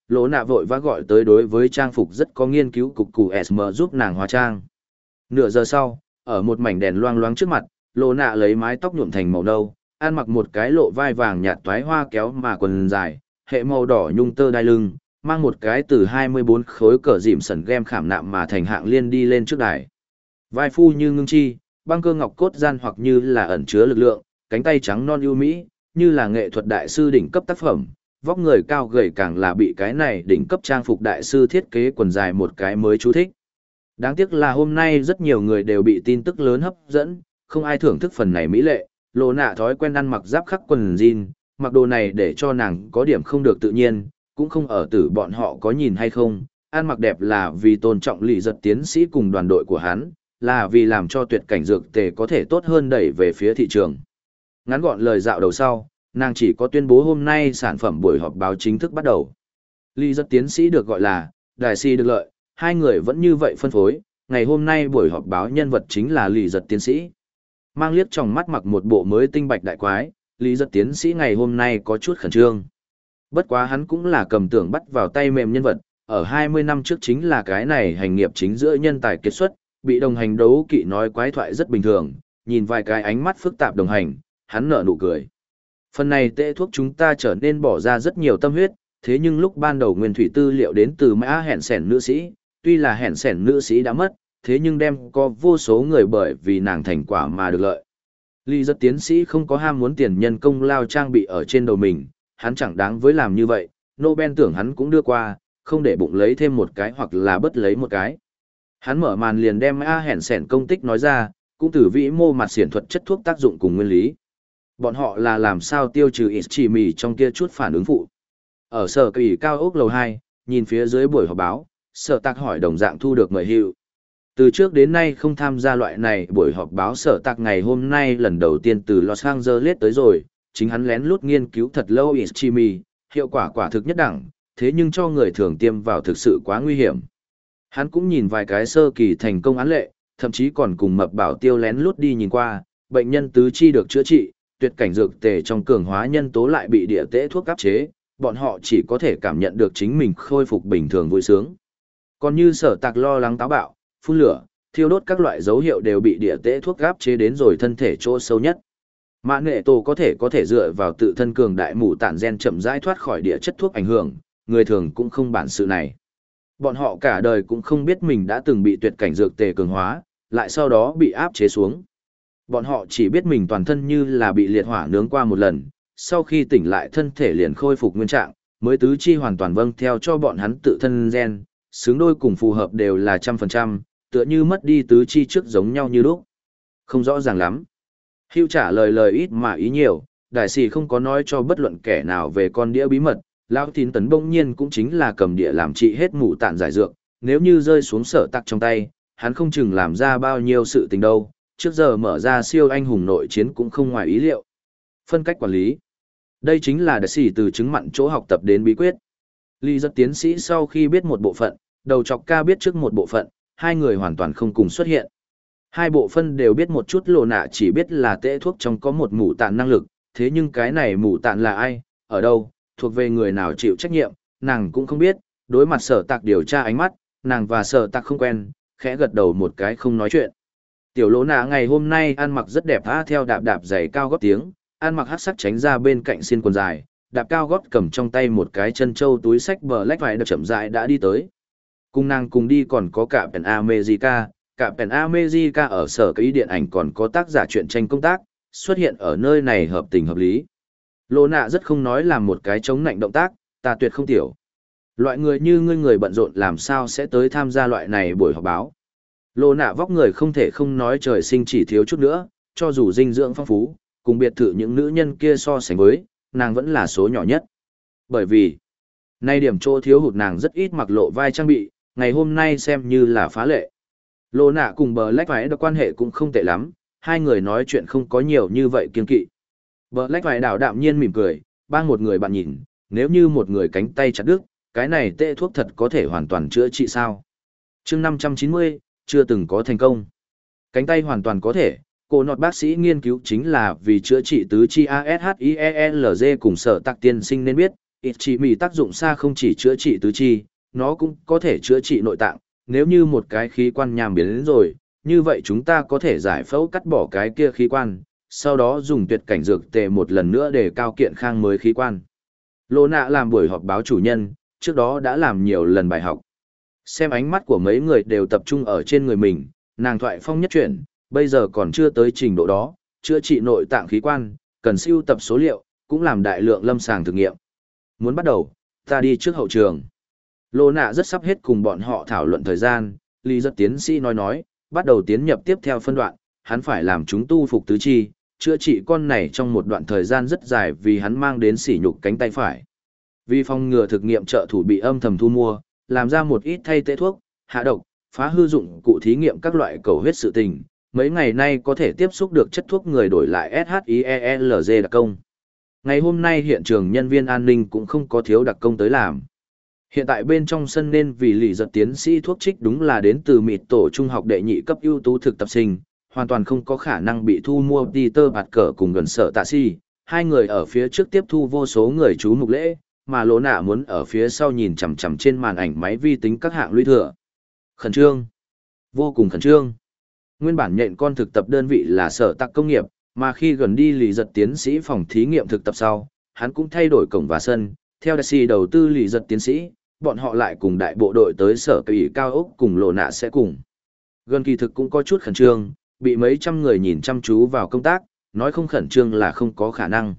Lỗ nạ vội vã gọi tới đối với trang phục rất có nghiên cứu cục cù ét em giúp nàng hóa trang. Nửa giờ sau, ở một mảnh đèn loang loáng trước mặt, lỗ nạ lấy mái tóc nhuộm thành màu nâu, ăn mặc một cái lộ vai vàng nhạt toái hoa kéo mà quần dài, hệ màu đỏ nhung tơ đai lưng, mang một cái từ hai mươi bốn khối cờ dìm sần gem khảm nạm mà thành hạng liên đi lên trước đài. Vai phu như ngưng chi, băng cơ ngọc cốt gian hoặc như là ẩn chứa lực lượng, cánh tay trắng non ưu mỹ, như là nghệ thuật đại sư đỉnh cấp tác phẩm, vóc người cao gầy càng là bị cái này đỉnh cấp trang phục đại sư thiết kế quần dài một cái mới chú thích. Đáng tiếc là hôm nay rất nhiều người đều bị tin tức lớn hấp dẫn, không ai thưởng thức phần này mỹ lệ, Lỗ nạ thói quen ăn mặc giáp khắc quần jean, mặc đồ này để cho nàng có điểm không được tự nhiên, cũng không ở tử bọn họ có nhìn hay không, ăn mặc đẹp là vì tôn trọng lì giật tiến sĩ cùng đoàn đội của hắn, là vì làm cho tuyệt cảnh dược tề có thể tốt hơn đẩy về phía thị trường. Ngắn gọn lời dạo đầu sau, nàng chỉ có tuyên bố hôm nay sản phẩm buổi họp báo chính thức bắt đầu. Lì giật tiến sĩ được gọi là, đại si được lợi, hai người vẫn như vậy phân phối, ngày hôm nay buổi họp báo nhân vật chính là lì giật tiến sĩ. Mang liếc trong mắt mặc một bộ mới tinh bạch đại quái, lì giật tiến sĩ ngày hôm nay có chút khẩn trương. Bất quá hắn cũng là cầm tưởng bắt vào tay mềm nhân vật, ở hai mươi năm trước chính là cái này hành nghiệp chính giữa nhân tài kết xuất, bị đồng hành đấu kỵ nói quái thoại rất bình thường, nhìn vài cái ánh mắt phức tạp đồng hành, hắn nở nụ cười. Phần này tệ thuốc chúng ta trở nên bỏ ra rất nhiều tâm huyết, thế nhưng lúc ban đầu nguyên thủy tư liệu đến từ mã hẹn sẻn nữ sĩ, tuy là hẹn sẻn nữ sĩ đã mất, thế nhưng đem có vô số người bởi vì nàng thành quả mà được lợi. Lý giật tiến sĩ không có ham muốn tiền nhân công lao trang bị ở trên đầu mình, hắn chẳng đáng với làm như vậy, Nobel tưởng hắn cũng đưa qua, không để bụng lấy thêm một cái hoặc là bất lấy một cái. Hắn mở màn liền đem A hẻn sẻn công tích nói ra, cũng từ vĩ mô mặt xiển thuật chất thuốc tác dụng cùng nguyên lý. Bọn họ là làm sao tiêu trừ ít chỉ mì trong kia chút phản ứng phụ. Ở sở kỳ cao ốc lầu hai, nhìn phía dưới buổi họp báo, sở tạc hỏi đồng dạng thu được mời hữu. Từ trước đến nay không tham gia loại này buổi họp báo sở tạc ngày hôm nay lần đầu tiên từ Los Angeles tới rồi, chính hắn lén lút nghiên cứu thật lâu Ischimi, hiệu quả quả thực nhất đẳng, thế nhưng cho người thường tiêm vào thực sự quá nguy hiểm. Hắn cũng nhìn vài cái sơ kỳ thành công án lệ, thậm chí còn cùng mập bảo tiêu lén lút đi nhìn qua, bệnh nhân tứ chi được chữa trị, tuyệt cảnh dược tề trong cường hóa nhân tố lại bị địa tễ thuốc áp chế, bọn họ chỉ có thể cảm nhận được chính mình khôi phục bình thường vui sướng. Còn như sở tạc lo lắng táo bạo, phun lửa, thiêu đốt các loại dấu hiệu đều bị địa tễ thuốc áp chế đến rồi thân thể chỗ sâu nhất. Mã nghệ tổ có thể có thể dựa vào tự thân cường đại mù tản gen chậm rãi thoát khỏi địa chất thuốc ảnh hưởng, người thường cũng không bản sự này. Bọn họ cả đời cũng không biết mình đã từng bị tuyệt cảnh dược tề cường hóa, lại sau đó bị áp chế xuống. Bọn họ chỉ biết mình toàn thân như là bị liệt hỏa nướng qua một lần, sau khi tỉnh lại thân thể liền khôi phục nguyên trạng, mới tứ chi hoàn toàn vâng theo cho bọn hắn tự thân gen, xứng đôi cùng phù hợp đều là trăm phần trăm, tựa như mất đi tứ chi trước giống nhau như lúc. Không rõ ràng lắm. Hưu trả lời lời ít mà ý nhiều, đại sĩ không có nói cho bất luận kẻ nào về con đĩa bí mật, lão tín tấn bỗng nhiên cũng chính là cầm đĩa làm trị hết mù tạn giải dược, nếu như rơi xuống sở tắc trong tay, hắn không chừng làm ra bao nhiêu sự tình đâu, trước giờ mở ra siêu anh hùng nội chiến cũng không ngoài ý liệu. Phân cách quản lý. Đây chính là đại sĩ từ chứng mặn chỗ học tập đến bí quyết. Lý giật tiến sĩ sau khi biết một bộ phận, đầu chọc ca biết trước một bộ phận, hai người hoàn toàn không cùng xuất hiện. Hai bộ phân đều biết một chút, lộ nạ chỉ biết là tệ thuốc trong có một mù tạn năng lực, thế nhưng cái này mù tạn là ai, ở đâu, thuộc về người nào chịu trách nhiệm, nàng cũng không biết, đối mặt sở tạc điều tra ánh mắt, nàng và sở tạc không quen, khẽ gật đầu một cái không nói chuyện. Tiểu lỗ nạ ngày hôm nay ăn mặc rất đẹp tha theo đạp đạp giày cao gót tiếng, ăn mặc hát sắc tránh ra bên cạnh xiên quần dài, đạp cao gót cầm trong tay một cái chân trâu túi sách bờ lách vải đập chậm rãi đã đi tới. Cùng nàng cùng đi còn có cả Pen America, cả Pen America ở sở cái điện ảnh còn có tác giả truyện tranh công tác, xuất hiện ở nơi này hợp tình hợp lý. Lỗ nạ rất không nói làm một cái chống nạnh động tác, ta tuyệt không tiểu. Loại người như ngươi người bận rộn làm sao sẽ tới tham gia loại này buổi họp báo. Lỗ nạ vóc người không thể không nói trời sinh chỉ thiếu chút nữa, cho dù dinh dưỡng phong phú, cùng biệt thự những nữ nhân kia so sánh với, nàng vẫn là số nhỏ nhất. Bởi vì, nay điểm chỗ thiếu hụt nàng rất ít mặc lộ vai trang bị, ngày hôm nay xem như là phá lệ. Lỗ nạ cùng bờ lách vải quan hệ cũng không tệ lắm, hai người nói chuyện không có nhiều như vậy kiên kỵ. Bờ lách vải đảo đạm nhiên mỉm cười, bang một người bạn nhìn, nếu như một người cánh tay chặt đứt, cái này tệ thuốc thật có thể hoàn toàn chữa trị sao. chương năm trăm chín mươi, chưa từng có thành công. Cánh tay hoàn toàn có thể, cô nọt bác sĩ nghiên cứu chính là vì chữa trị tứ chi a s h i e l g cùng sở tạc tiên sinh nên biết, ít chỉ mì tác dụng xa không chỉ chữa trị tứ chi, nó cũng có thể chữa trị nội tạng, nếu như một cái khí quan nhàm biến đến rồi, như vậy chúng ta có thể giải phẫu cắt bỏ cái kia khí quan, sau đó dùng tuyệt cảnh dược tề một lần nữa để cao kiện khang mới khí quan. Lô nạ làm buổi họp báo chủ nhân, trước đó đã làm nhiều lần bài học. Xem ánh mắt của mấy người đều tập trung ở trên người mình, nàng thoại phong nhất chuyển, bây giờ còn chưa tới trình độ đó, chữa trị nội tạng khí quan, cần siêu tập số liệu, cũng làm đại lượng lâm sàng thực nghiệm. Muốn bắt đầu, ta đi trước hậu trường. Lô nạ rất sắp hết cùng bọn họ thảo luận thời gian, Lý Giật tiến sĩ nói nói, bắt đầu tiến nhập tiếp theo phân đoạn, hắn phải làm chúng tu phục tứ chi, chữa trị con này trong một đoạn thời gian rất dài vì hắn mang đến sỉ nhục cánh tay phải. Vì phòng ngừa thực nghiệm trợ thủ bị âm thầm thu mua, làm ra một ít thay tê thuốc, hạ độc, phá hư dụng cụ thí nghiệm các loại cầu huyết sự tình, mấy ngày nay có thể tiếp xúc được chất thuốc người đổi lại ét hát i e lờ giê đặc công. Ngày hôm nay hiện trường nhân viên an ninh cũng không có thiếu đặc công tới làm. Hiện tại bên trong sân nên vì Lý Giật tiến sĩ thuốc trích đúng là đến từ mịt tổ trung học đệ nhị cấp ưu tú thực tập sinh, hoàn toàn không có khả năng bị thu mua. Peter bạt cờ cùng gần sở tạ si, hai người ở phía trước tiếp thu vô số người chú mục lễ, mà lỗ nạ muốn ở phía sau nhìn chằm chằm trên màn ảnh máy vi tính các hạng lũy thừa. Khẩn trương, vô cùng khẩn trương. Nguyên bản nhện con thực tập đơn vị là sở tạc công nghiệp, mà khi gần đi Lý Giật tiến sĩ phòng thí nghiệm thực tập sau, hắn cũng thay đổi cổng và sân, theo đại sĩ đầu tư Lý Giật tiến sĩ, bọn họ lại cùng đại bộ đội tới sở ủy cao ốc cùng lộ nạ sẽ cùng. Gần kỳ thực cũng có chút khẩn trương, bị mấy trăm người nhìn chăm chú vào công tác, nói không khẩn trương là không có khả năng.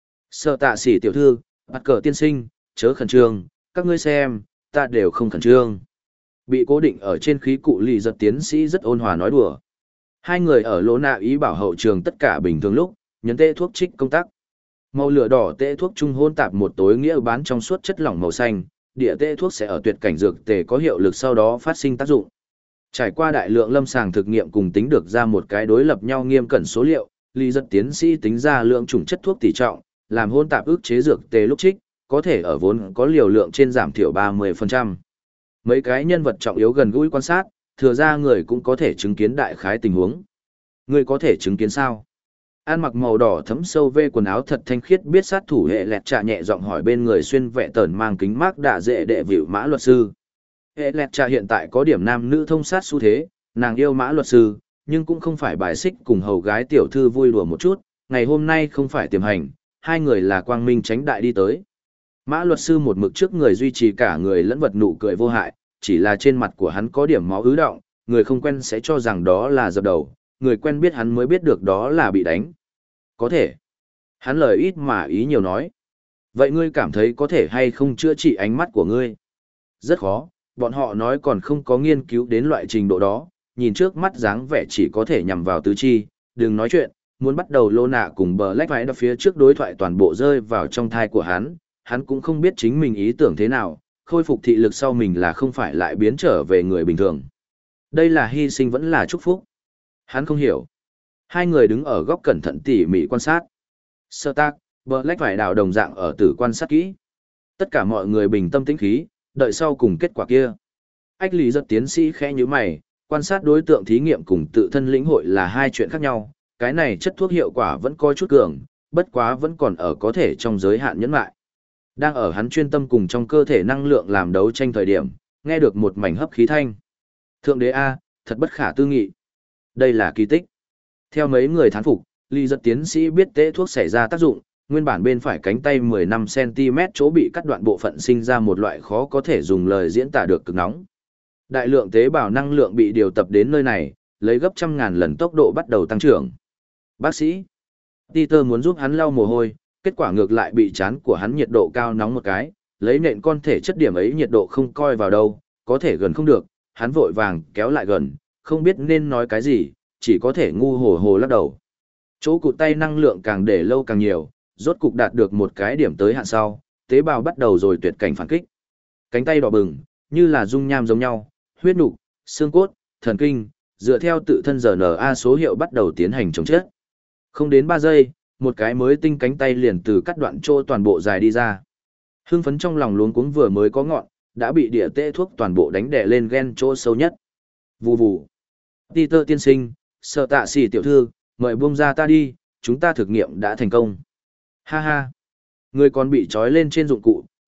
Sở tạ sĩ tiểu thư, bắt cờ tiên sinh, chớ khẩn trương, các ngươi xem, ta đều không khẩn trương. Bị cố định ở trên khí cụ Lý Giật tiến sĩ rất ôn hòa nói đùa. Hai người ở lỗ nạ ý bảo hậu trường tất cả bình thường lúc, nhấn tê thuốc trích công tác. Màu lửa đỏ tê thuốc trung hôn tạp một tối nghĩa bán trong suốt chất lỏng màu xanh, địa tê thuốc sẽ ở tuyệt cảnh dược tề có hiệu lực sau đó phát sinh tác dụng. Trải qua đại lượng lâm sàng thực nghiệm cùng tính được ra một cái đối lập nhau nghiêm cẩn số liệu, Lý Giật tiến sĩ tính ra lượng chủng chất thuốc tỷ trọng, làm hôn tạp ức chế dược tề lúc trích, có thể ở vốn có liều lượng trên giảm thiểu ba mươi phần trăm. Mấy cái nhân vật trọng yếu gần gũi quan sát, thừa ra người cũng có thể chứng kiến đại khái tình huống. Người có thể chứng kiến sao? An mặc màu đỏ thấm sâu vê quần áo thật thanh khiết biết sát thủ hệ lẹt trà nhẹ giọng hỏi bên người xuyên vẹ tờn mang kính mát đạ dệ đệ vịu mã luật sư. Hệ lẹt trà hiện tại có điểm nam nữ thông sát xu thế, nàng yêu mã luật sư, nhưng cũng không phải bài xích cùng hầu gái tiểu thư vui đùa một chút, ngày hôm nay không phải tiềm hành, hai người là quang minh tránh đại đi tới. Mã luật sư một mực trước người duy trì cả người lẫn vật nụ cười vô hại, chỉ là trên mặt của hắn có điểm máu ứ động, người không quen sẽ cho rằng đó là dập đầu, người quen biết hắn mới biết được đó là bị đánh. Có thể. Hắn lời ít mà ý nhiều nói. Vậy ngươi cảm thấy có thể hay không chữa trị ánh mắt của ngươi? Rất khó, bọn họ nói còn không có nghiên cứu đến loại trình độ đó, nhìn trước mắt dáng vẻ chỉ có thể nhằm vào tứ chi, đừng nói chuyện, muốn bắt đầu lô nạ cùng bờ lách vãi đập phía trước đối thoại toàn bộ rơi vào trong thai của hắn, hắn cũng không biết chính mình ý tưởng thế nào, khôi phục thị lực sau mình là không phải lại biến trở về người bình thường. Đây là hy sinh vẫn là chúc phúc. Hắn không hiểu. Hai người đứng ở góc cẩn thận tỉ mỉ quan sát. Sơ tác, bờ lách vải đào đồng dạng ở tử quan sát kỹ. Tất cả mọi người bình tâm tĩnh khí, đợi sau cùng kết quả kia. Ách Lý Giật tiến sĩ khẽ như mày, quan sát đối tượng thí nghiệm cùng tự thân lĩnh hội là hai chuyện khác nhau. Cái này chất thuốc hiệu quả vẫn có chút cường, bất quá vẫn còn ở có thể trong giới hạn nhẫn lại. Đang ở hắn chuyên tâm cùng trong cơ thể năng lượng làm đấu tranh thời điểm, nghe được một mảnh hấp khí thanh. Thượng đế A, thật bất khả tư nghị. Đây là kỳ tích. Theo mấy người thán phục, Lý Giật tiến sĩ biết tế thuốc xảy ra tác dụng, nguyên bản bên phải cánh tay mười lăm xăng ti mét chỗ bị cắt đoạn bộ phận sinh ra một loại khó có thể dùng lời diễn tả được cực nóng. Đại lượng tế bào năng lượng bị điều tập đến nơi này, lấy gấp trăm ngàn lần tốc độ bắt đầu tăng trưởng. Bác sĩ Peter muốn giúp hắn lau mồ hôi, kết quả ngược lại bị chán của hắn nhiệt độ cao nóng một cái, lấy nện con thể chất điểm ấy nhiệt độ không coi vào đâu, có thể gần không được, hắn vội vàng kéo lại gần, không biết nên nói cái gì, chỉ có thể ngu hồ hồ lắc đầu. Chỗ cụt tay năng lượng càng để lâu càng nhiều, rốt cục đạt được một cái điểm tới hạn sau, tế bào bắt đầu rồi tuyệt cảnh phản kích. Cánh tay đỏ bừng, như là dung nham giống nhau, huyết nục, xương cốt, thần kinh, dựa theo tự thân R N A số hiệu bắt đầu tiến hành chống chết. Không đến ba giây, một cái mới tinh cánh tay liền từ cắt đoạn chỗ toàn bộ dài đi ra. Hưng phấn trong lòng luống cuống vừa mới có ngọn, đã bị địa tê thuốc toàn bộ đánh đè lên ghen chỗ sâu nhất. Vù vù. Peter tiên sinh, sợ tạ xỉ tiểu thư, mời buông ra ta đi, chúng ta thực nghiệm đã thành công. Ha ha. Người còn bị trói lên trên dụng cụ,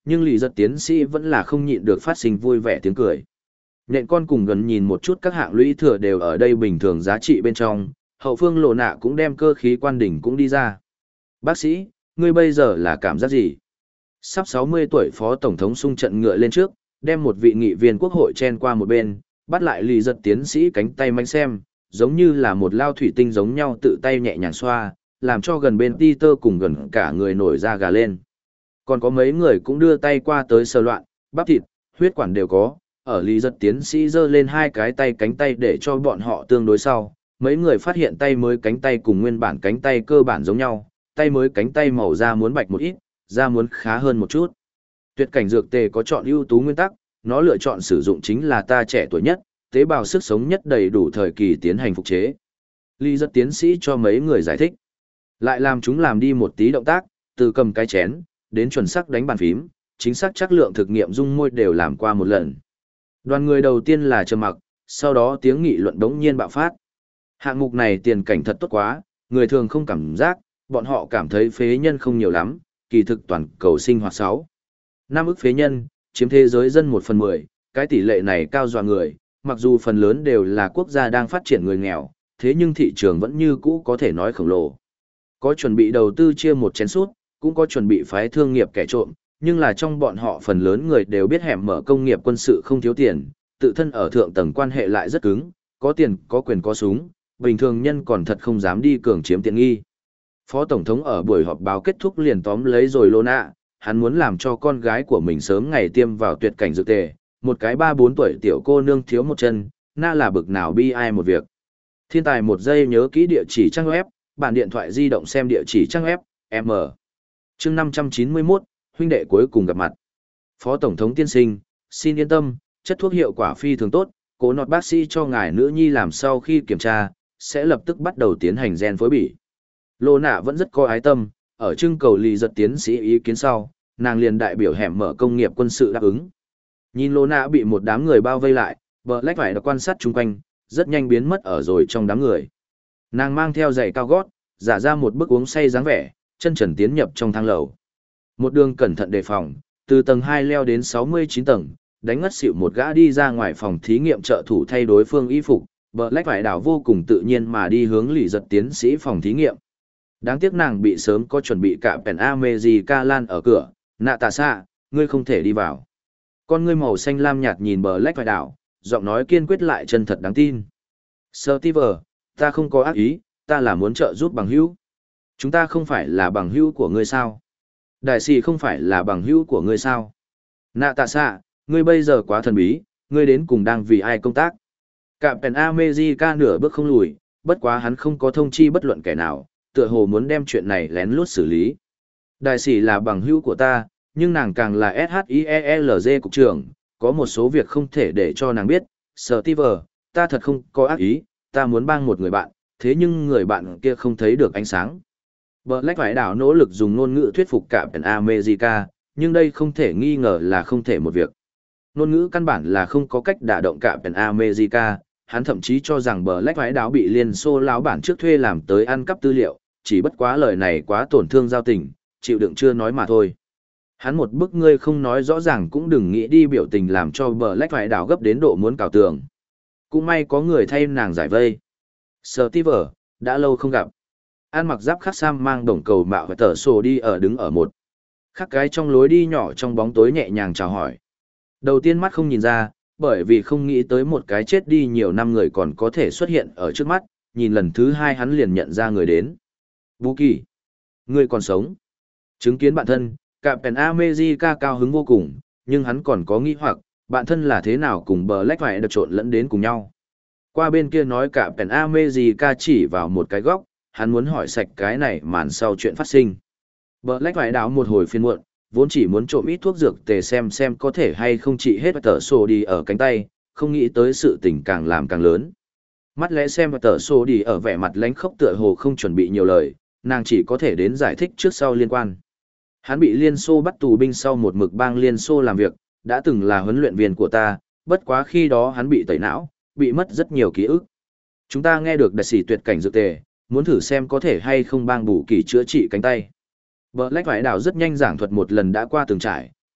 nhưng lì giật tiến sĩ vẫn là không nhịn được phát sinh vui vẻ tiếng cười. Nhện con cùng gần nhìn một chút các hạng lũy thừa đều ở đây bình thường giá trị bên trong, hậu phương lộ nạ cũng đem cơ khí quan đỉnh cũng đi ra. Bác sĩ, ngươi bây giờ là cảm giác gì? Sắp sáu mươi tuổi phó tổng thống xung trận ngựa lên trước, đem một vị nghị viên quốc hội chen qua một bên, bắt lại lì giật tiến sĩ cánh tay manh xem, giống như là một lao thủy tinh giống nhau tự tay nhẹ nhàng xoa, làm cho gần bên Peter cùng gần cả người nổi da gà lên. Còn có mấy người cũng đưa tay qua tới sờ loạn, bắp thịt, huyết quản đều có, ở lì giật tiến sĩ giơ lên hai cái tay cánh tay để cho bọn họ tương đối sau. Mấy người phát hiện tay mới cánh tay cùng nguyên bản cánh tay cơ bản giống nhau, tay mới cánh tay màu da muốn bạch một ít, da muốn khá hơn một chút. Tuyệt cảnh dược tề có chọn ưu tú nguyên tắc, nó lựa chọn sử dụng chính là ta trẻ tuổi nhất, tế bào sức sống nhất đầy đủ thời kỳ tiến hành phục chế. Lý giật tiến sĩ cho mấy người giải thích. Lại làm chúng làm đi một tí động tác, từ cầm cái chén, đến chuẩn xác đánh bàn phím, chính xác chắc lượng thực nghiệm dung môi đều làm qua một lần. Đoàn người đầu tiên là trầm mặc, sau đó tiếng nghị luận đống nhiên bạo phát. Hạng mục này tiền cảnh thật tốt quá, người thường không cảm giác, bọn họ cảm thấy phế nhân không nhiều lắm, kỳ thực toàn cầu sinh hoạt sáu. Năm ức phế nhân, chiếm thế giới dân một phần mười, cái tỷ lệ này cao dọa người, mặc dù phần lớn đều là quốc gia đang phát triển người nghèo, thế nhưng thị trường vẫn như cũ có thể nói khổng lồ. Có chuẩn bị đầu tư chia một chén sút, cũng có chuẩn bị phái thương nghiệp kẻ trộm, nhưng là trong bọn họ phần lớn người đều biết hẻm mở công nghiệp quân sự không thiếu tiền, tự thân ở thượng tầng quan hệ lại rất cứng, có tiền, có quyền, có súng, bình thường nhân còn thật không dám đi cường chiếm tiện nghi. Phó Tổng thống ở buổi họp báo kết thúc liền tóm lấy rồi lô nạ, hắn muốn làm cho con gái của mình sớm ngày tiêm vào tuyệt cảnh dược tề, một cái ba bốn tuổi tiểu cô nương thiếu một chân, na là bực nào bi ai một việc. Thiên tài một giây nhớ kỹ địa chỉ trang web, bản điện thoại di động xem địa chỉ trang web, M. Chương năm trăm chín mươi mốt, huynh đệ cuối cùng gặp mặt. Phó Tổng thống tiên sinh, xin yên tâm, chất thuốc hiệu quả phi thường tốt, cố nọt bác sĩ cho ngài nữ nhi làm sau khi kiểm tra, sẽ lập tức bắt đầu tiến hành gen phối bỉ. Lô nạ vẫn rất có ái tâm, ở trưng cầu lì giật tiến sĩ ý kiến sau, nàng liền đại biểu hẻm mở công nghiệp quân sự đáp ứng. Nhìn lô nạ bị một đám người bao vây lại, bờ lách phải quan sát chung quanh, rất nhanh biến mất ở rồi trong đám người. Nàng mang theo giày cao gót, giả ra một bức uống say dáng vẻ, chân trần tiến nhập trong thang lầu. Một đường cẩn thận đề phòng, từ tầng hai leo đến sáu mươi chín tầng, đánh ngất xỉu một gã đi ra ngoài phòng thí nghiệm trợ thủ thay đối phương y phục, bờ lách phải đảo vô cùng tự nhiên mà đi hướng lì giật tiến sĩ phòng thí nghiệm. Đáng tiếc nàng bị sớm có chuẩn bị cả pèn America lan ở cửa, nạ tà xạ, ngươi không thể đi vào. Con ngươi màu xanh lam nhạt nhìn bờ lách phải đảo, giọng nói kiên quyết lại chân thật đáng tin. Steve, ta không có ác ý, ta là muốn trợ giúp bằng hữu. Chúng ta không phải là bằng hữu của ngươi sao? Đại sĩ không phải là bằng hữu của ngươi sao? Nạ tạ xạ, ngươi bây giờ quá thần bí, ngươi đến cùng đang vì ai công tác? Cả pèn America nửa bước không lùi, bất quá hắn không có thông chi bất luận kẻ nào, tựa hồ muốn đem chuyện này lén lút xử lý. Đại sĩ là bằng hữu của ta, nhưng nàng càng là ét hát i e lờ giê cục trưởng, có một số việc không thể để cho nàng biết. Steve, ta thật không có ác ý, ta muốn bang một người bạn, thế nhưng người bạn kia không thấy được ánh sáng. Black phải đảo nỗ lực dùng ngôn ngữ thuyết phục cả pèn America, nhưng đây không thể nghi ngờ là không thể một việc. Ngôn ngữ căn bản là không có cách đả động cả pèn America, hắn thậm chí cho rằng Black phải đảo bị Liên Xô lão bản trước thuê làm tới ăn cắp tư liệu, chỉ bất quá lời này quá tổn thương giao tình, chịu đựng chưa nói mà thôi. Hắn một bức ngươi không nói rõ ràng cũng đừng nghĩ đi biểu tình làm cho Black phải đảo gấp đến độ muốn cào tường. Cũng may có người thay nàng giải vây. Steve, đã lâu không gặp. An mặc giáp khắc sam mang đồng cầu mạo và tờ sổ đi ở đứng ở một khắc cái trong lối đi nhỏ trong bóng tối nhẹ nhàng chào hỏi. Đầu tiên mắt không nhìn ra, bởi vì không nghĩ tới một cái chết đi nhiều năm người còn có thể xuất hiện ở trước mắt, nhìn lần thứ hai hắn liền nhận ra người đến. Vũ Kỳ, người còn sống. Chứng kiến bạn thân, Captain America cao hứng vô cùng, nhưng hắn còn có nghi hoặc, bạn thân là thế nào cùng Black phải được trộn lẫn đến cùng nhau. Qua bên kia nói Captain America chỉ vào một cái góc, hắn muốn hỏi sạch cái này màn sau chuyện phát sinh. Black phải đảo một hồi phiền muộn, vốn chỉ muốn trộm ít thuốc dược tề xem xem có thể hay không trị hết tờ sổ đi ở cánh tay, không nghĩ tới sự tình càng làm càng lớn. Mắt lẽ xem tờ sổ đi ở vẻ mặt lánh khốc tựa hồ không chuẩn bị nhiều lời, nàng chỉ có thể đến giải thích trước sau liên quan. Hắn bị Liên Xô bắt tù binh sau một mực bang Liên Xô làm việc, đã từng là huấn luyện viên của ta, bất quá khi đó hắn bị tẩy não, bị mất rất nhiều ký ức. Chúng ta nghe được đại sĩ tuyệt cảnh dược tề, muốn thử xem có thể hay không bang bù kỳ chữa trị cánh tay. Black phải đảo rất nhanh giảng thuật một lần đã qua từng trải,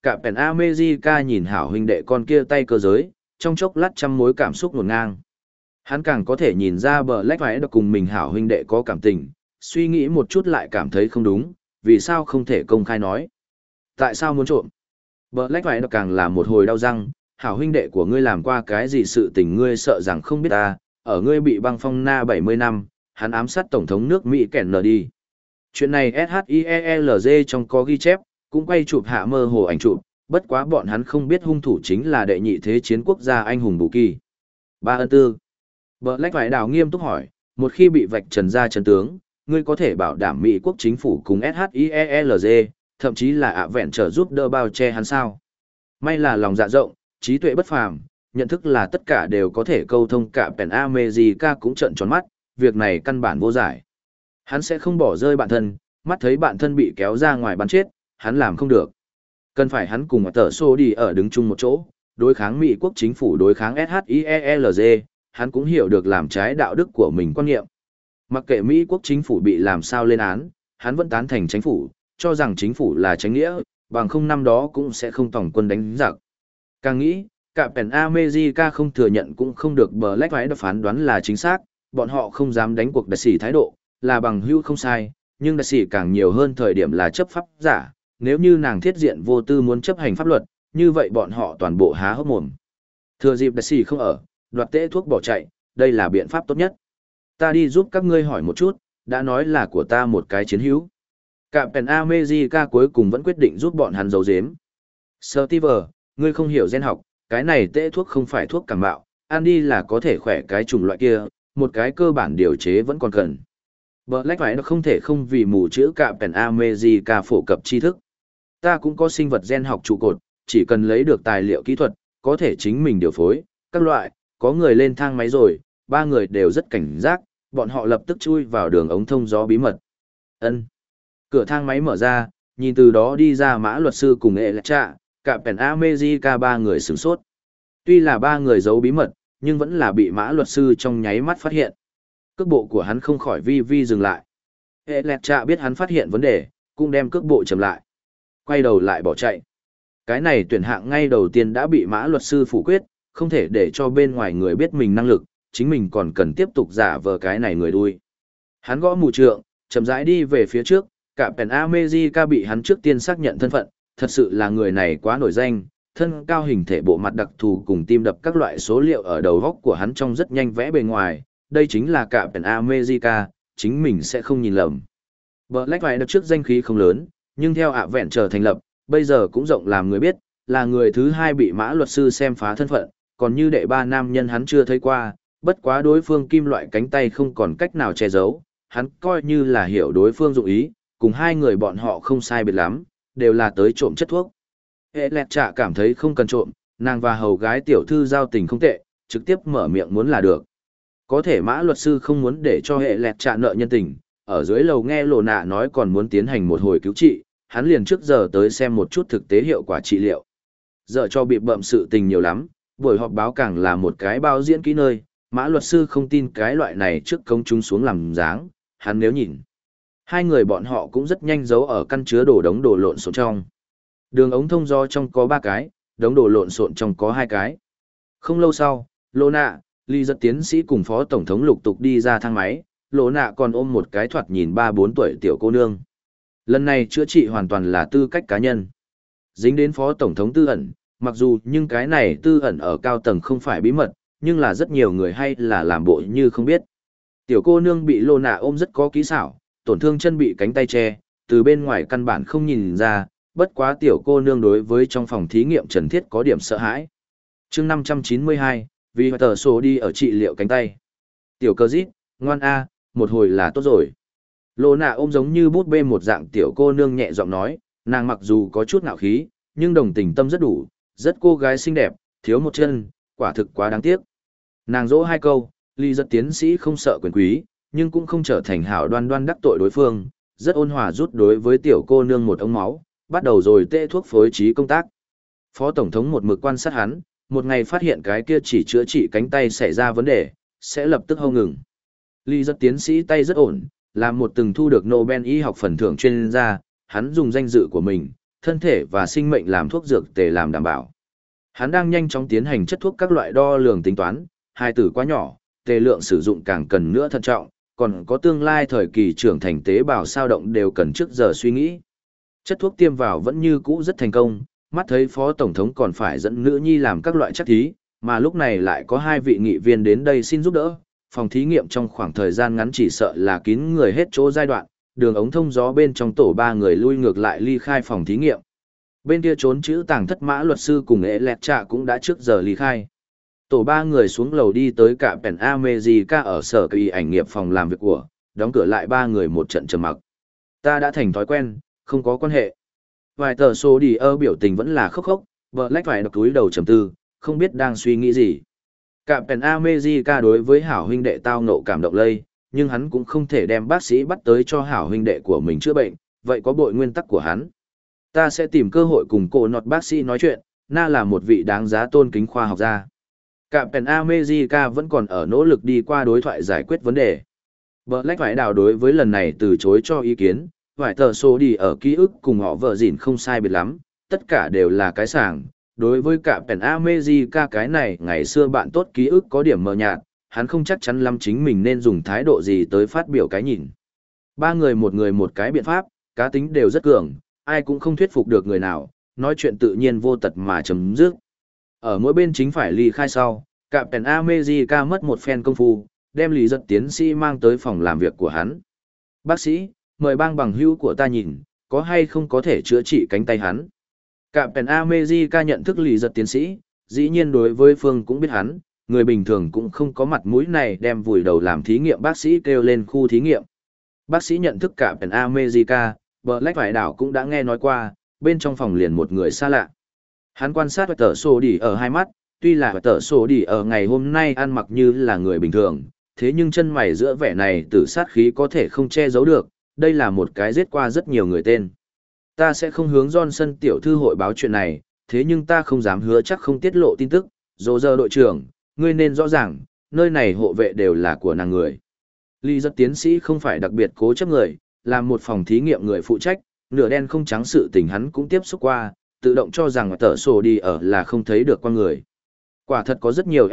cả Pèn America nhìn hảo huynh đệ con kia tay cơ giới, trong chốc lát trăm mối cảm xúc ngổn ngang. Hắn càng có thể nhìn ra bờ lách phải được cùng mình hảo huynh đệ có cảm tình, suy nghĩ một chút lại cảm thấy không đúng, vì sao không thể công khai nói. Tại sao muốn trộm? Bờ lách phải được càng là một hồi đau răng, hảo huynh đệ của ngươi làm qua cái gì sự tình ngươi sợ rằng không biết ta, ở ngươi bị băng phong na bảy mươi năm, hắn ám sát tổng thống nước Mỹ kẻn nờ đi. Chuyện này ét hát i e lờ giê trong có ghi chép, cũng quay chụp hạ mơ hồ ảnh chụp, bất quá bọn hắn không biết hung thủ chính là đệ nhị thế chiến quốc gia anh hùng Bù Kỳ. Ba ân tư. Black phải đào nghiêm túc hỏi, một khi bị vạch trần ra chân tướng, ngươi có thể bảo đảm Mỹ quốc chính phủ cùng ét hát i e lờ giê, thậm chí là ạ vẹn trở giúp đỡ bao che hắn sao? May là lòng dạ rộng, trí tuệ bất phàm, nhận thức là tất cả đều có thể câu thông, cả Pèn America cũng trợn tròn mắt, việc này căn bản vô giải. Hắn sẽ không bỏ rơi bạn thân, mắt thấy bạn thân bị kéo ra ngoài bắn chết, hắn làm không được. Cần phải hắn cùng tờ xô đi ở đứng chung một chỗ, đối kháng Mỹ quốc chính phủ đối kháng ét hát i e lờ giê, hắn cũng hiểu được làm trái đạo đức của mình quan niệm. Mặc kệ Mỹ quốc chính phủ bị làm sao lên án, hắn vẫn tán thành chính phủ, cho rằng chính phủ là chánh nghĩa, bằng không năm đó cũng sẽ không tổng quân đánh giặc. Càng nghĩ, cả Pèn America không thừa nhận cũng không được Black phải phán đoán là chính xác, bọn họ không dám đánh cuộc đại sĩ thái độ, là bằng hữu không sai, nhưng đại sĩ càng nhiều hơn thời điểm là chấp pháp giả, nếu như nàng thiết diện vô tư muốn chấp hành pháp luật, như vậy bọn họ toàn bộ há hốc mồm. Thừa dịp đại sĩ không ở, đoạt tễ thuốc bỏ chạy, đây là biện pháp tốt nhất. Ta đi giúp các ngươi hỏi một chút, đã nói là của ta một cái chiến hữu. Cả Pèn America cuối cùng vẫn quyết định giúp bọn hắn giấu giếm. Steve, ngươi không hiểu gen học, cái này tễ thuốc không phải thuốc cảm mạo, ăn đi là có thể khỏe cái chủng loại kia, một cái cơ bản điều chế vẫn còn cần. Black phải nó không thể không vì mù chữ cả Pèn America phổ cập tri thức. Ta cũng có sinh vật gen học trụ cột, chỉ cần lấy được tài liệu kỹ thuật, có thể chính mình điều phối, các loại, có người lên thang máy rồi, ba người đều rất cảnh giác, bọn họ lập tức chui vào đường ống thông gió bí mật. Ân. Cửa thang máy mở ra, nhìn từ đó đi ra Mã luật sư cùng Electra, cả Pèn America ba người sửng sốt. Tuy là ba người giấu bí mật, nhưng vẫn là bị Mã luật sư trong nháy mắt phát hiện. Cước bộ của hắn không khỏi vi vi dừng lại. Electra biết hắn phát hiện vấn đề, cũng đem cước bộ chậm lại. Quay đầu lại bỏ chạy. Cái này tuyển hạng ngay đầu tiên đã bị Mã luật sư phủ quyết, không thể để cho bên ngoài người biết mình năng lực, chính mình còn cần tiếp tục giả vờ cái này người đuôi. Hắn gõ mù trượng, chậm rãi đi về phía trước, cả Pèn America bị hắn trước tiên xác nhận thân phận, thật sự là người này quá nổi danh, thân cao hình thể bộ mặt đặc thù cùng tim đập các loại số liệu ở đầu góc của hắn trong rất nhanh vẽ bề ngoài, đây chính là cả Pèn America, chính mình sẽ không nhìn lầm. Black phải được trước danh khí không lớn, nhưng theo ạ vẹn trở thành lập, bây giờ cũng rộng làm người biết, là người thứ hai bị Mã luật sư xem phá thân phận, còn như đệ ba nam nhân hắn chưa thấy qua, bất quá đối phương kim loại cánh tay không còn cách nào che giấu, hắn coi như là hiểu đối phương dụng ý, cùng hai người bọn họ không sai biệt lắm, đều là tới trộm chất thuốc. Hệ lẹt trạ cảm thấy không cần trộm, nàng và hầu gái tiểu thư giao tình không tệ, trực tiếp mở miệng muốn là được. Có thể Mã luật sư không muốn để cho hệ lẹt trạ nợ nhân tình, ở dưới lầu nghe lộ nạ nói còn muốn tiến hành một hồi cứu trị, hắn liền trước giờ tới xem một chút thực tế hiệu quả trị liệu. Giờ cho bị bậm sự tình nhiều lắm, buổi họp báo càng là một cái bao diễn kỹ nơi, Mã luật sư không tin cái loại này trước công chúng xuống làm dáng, hắn nếu nhìn. Hai người bọn họ cũng rất nhanh giấu ở căn chứa đồ đống đồ lộn xộn trong. Đường ống thông gió trong có ba cái, đống đồ lộn xộn trong có hai cái. Không lâu sau, Lô Nạ, Ly Giật tiến sĩ cùng phó tổng thống lục tục đi ra thang máy, Lô Nạ còn ôm một cái thoạt nhìn ba bốn tuổi tiểu cô nương. Lần này chữa trị hoàn toàn là tư cách cá nhân. Dính đến phó tổng thống tư ẩn, mặc dù nhưng cái này tư ẩn ở cao tầng không phải bí mật, nhưng là rất nhiều người hay là làm bộ như không biết. Tiểu cô nương bị Lô Nạ ôm rất có kỹ xảo, tổn thương chân bị cánh tay che, từ bên ngoài căn bản không nhìn ra, bất quá tiểu cô nương đối với trong phòng thí nghiệm Trần Thiết có điểm sợ hãi. chương năm trăm chín mươi hai, vì tờ sổ đi ở trị liệu cánh tay. Tiểu cơ dít, ngoan a, một hồi là tốt rồi. Lô Nạ ôm giống như bút bê một dạng tiểu cô nương nhẹ giọng nói, nàng mặc dù có chút ngạo khí, nhưng đồng tình tâm rất đủ, rất cô gái xinh đẹp, thiếu một chân, quả thực quá đáng tiếc. Nàng dỗ hai câu, Ly Giật tiến sĩ không sợ quyền quý, nhưng cũng không trở thành hảo đoan đoan đắc tội đối phương, rất ôn hòa rút đối với tiểu cô nương một ống máu, bắt đầu rồi tê thuốc phối trí công tác. Phó tổng thống một mực quan sát hắn, một ngày phát hiện cái kia chỉ chữa trị cánh tay xảy ra vấn đề, sẽ lập tức hâu ngừng. Ly Giật tiến sĩ tay rất ổn, là một từng thu được Nobel y học phần thưởng chuyên gia, hắn dùng danh dự của mình, thân thể và sinh mệnh làm thuốc dược tề làm đảm bảo. Hắn đang nhanh chóng tiến hành chất thuốc các loại đo lường tính toán, hai tử quá nhỏ, tề lượng sử dụng càng cần nữa thận trọng, còn có tương lai thời kỳ trưởng thành tế bào sao động đều cần trước giờ suy nghĩ. Chất thuốc tiêm vào vẫn như cũ rất thành công, mắt thấy phó tổng thống còn phải dẫn nữ nhi làm các loại chất thí, mà lúc này lại có hai vị nghị viên đến đây xin giúp đỡ. Phòng thí nghiệm trong khoảng thời gian ngắn chỉ sợ là kín người hết chỗ giai đoạn, đường ống thông gió bên trong tổ ba người lui ngược lại ly khai phòng thí nghiệm. Bên kia trốn chữ tàng thất mã luật sư cùng ế lẹt trạ cũng đã trước giờ ly khai. Tổ ba người xuống lầu đi tới cả Pen America ở sở kỳ ảnh nghiệp phòng làm việc của, đóng cửa lại ba người một trận trầm mặc. Ta đã thành thói quen, không có quan hệ. Vài tờ số đi ơ biểu tình vẫn là khóc khóc, vợ lách phải đập túi đầu trầm tư, không biết đang suy nghĩ gì. Cả Pen America đối với hảo huynh đệ tao nộ cảm động lây, nhưng hắn cũng không thể đem bác sĩ bắt tới cho hảo huynh đệ của mình chữa bệnh, vậy có bội nguyên tắc của hắn. Ta sẽ tìm cơ hội cùng cô nọt bác sĩ nói chuyện, na là một vị đáng giá tôn kính khoa học gia. Cả Pen America vẫn còn ở nỗ lực đi qua đối thoại giải quyết vấn đề. Black phải đào đối với lần này từ chối cho ý kiến, vài tờ số đi ở ký ức cùng họ vợ dịn không sai biệt lắm, tất cả đều là cái sàng. Đối với cả Pen America cái này ngày xưa bạn tốt ký ức có điểm mờ nhạt, hắn không chắc chắn lắm chính mình nên dùng thái độ gì tới phát biểu cái nhìn. Ba người một người một cái biện pháp, cá tính đều rất cường, ai cũng không thuyết phục được người nào, nói chuyện tự nhiên vô tật mà chấm dứt. Ở mỗi bên chính phải ly khai sau, cả Pen America mất một phen công phu, đem lý giật tiến sĩ mang tới phòng làm việc của hắn. Bác sĩ, mời bang bằng hữu của ta nhìn, có hay không có thể chữa trị cánh tay hắn. Cả Pen America nhận thức lý giật tiến sĩ, dĩ nhiên đối với Phương cũng biết hắn, người bình thường cũng không có mặt mũi này đem vùi đầu làm thí nghiệm bác sĩ kêu lên khu thí nghiệm. Bác sĩ nhận thức cả Pen America, Black phải đảo cũng đã nghe nói qua, bên trong phòng liền một người xa lạ. Hắn quan sát tờ sổ đi ở hai mắt, tuy là tờ sổ đi ở ngày hôm nay ăn mặc như là người bình thường, thế nhưng chân mày giữa vẻ này tử sát khí có thể không che giấu được, đây là một cái giết qua rất nhiều người tên. Ta sẽ không hướng Johnson tiểu thư hội báo chuyện này, thế nhưng ta không dám hứa chắc không tiết lộ tin tức, dỗ giờ đội trưởng, ngươi nên rõ ràng, nơi này hộ vệ đều là của nàng người. Lý giật tiến sĩ không phải đặc biệt cố chấp người, là một phòng thí nghiệm người phụ trách, nửa đen không trắng sự tình hắn cũng tiếp xúc qua, tự động cho rằng tờ sổ đi ở là không thấy được con người. Quả thật có rất nhiều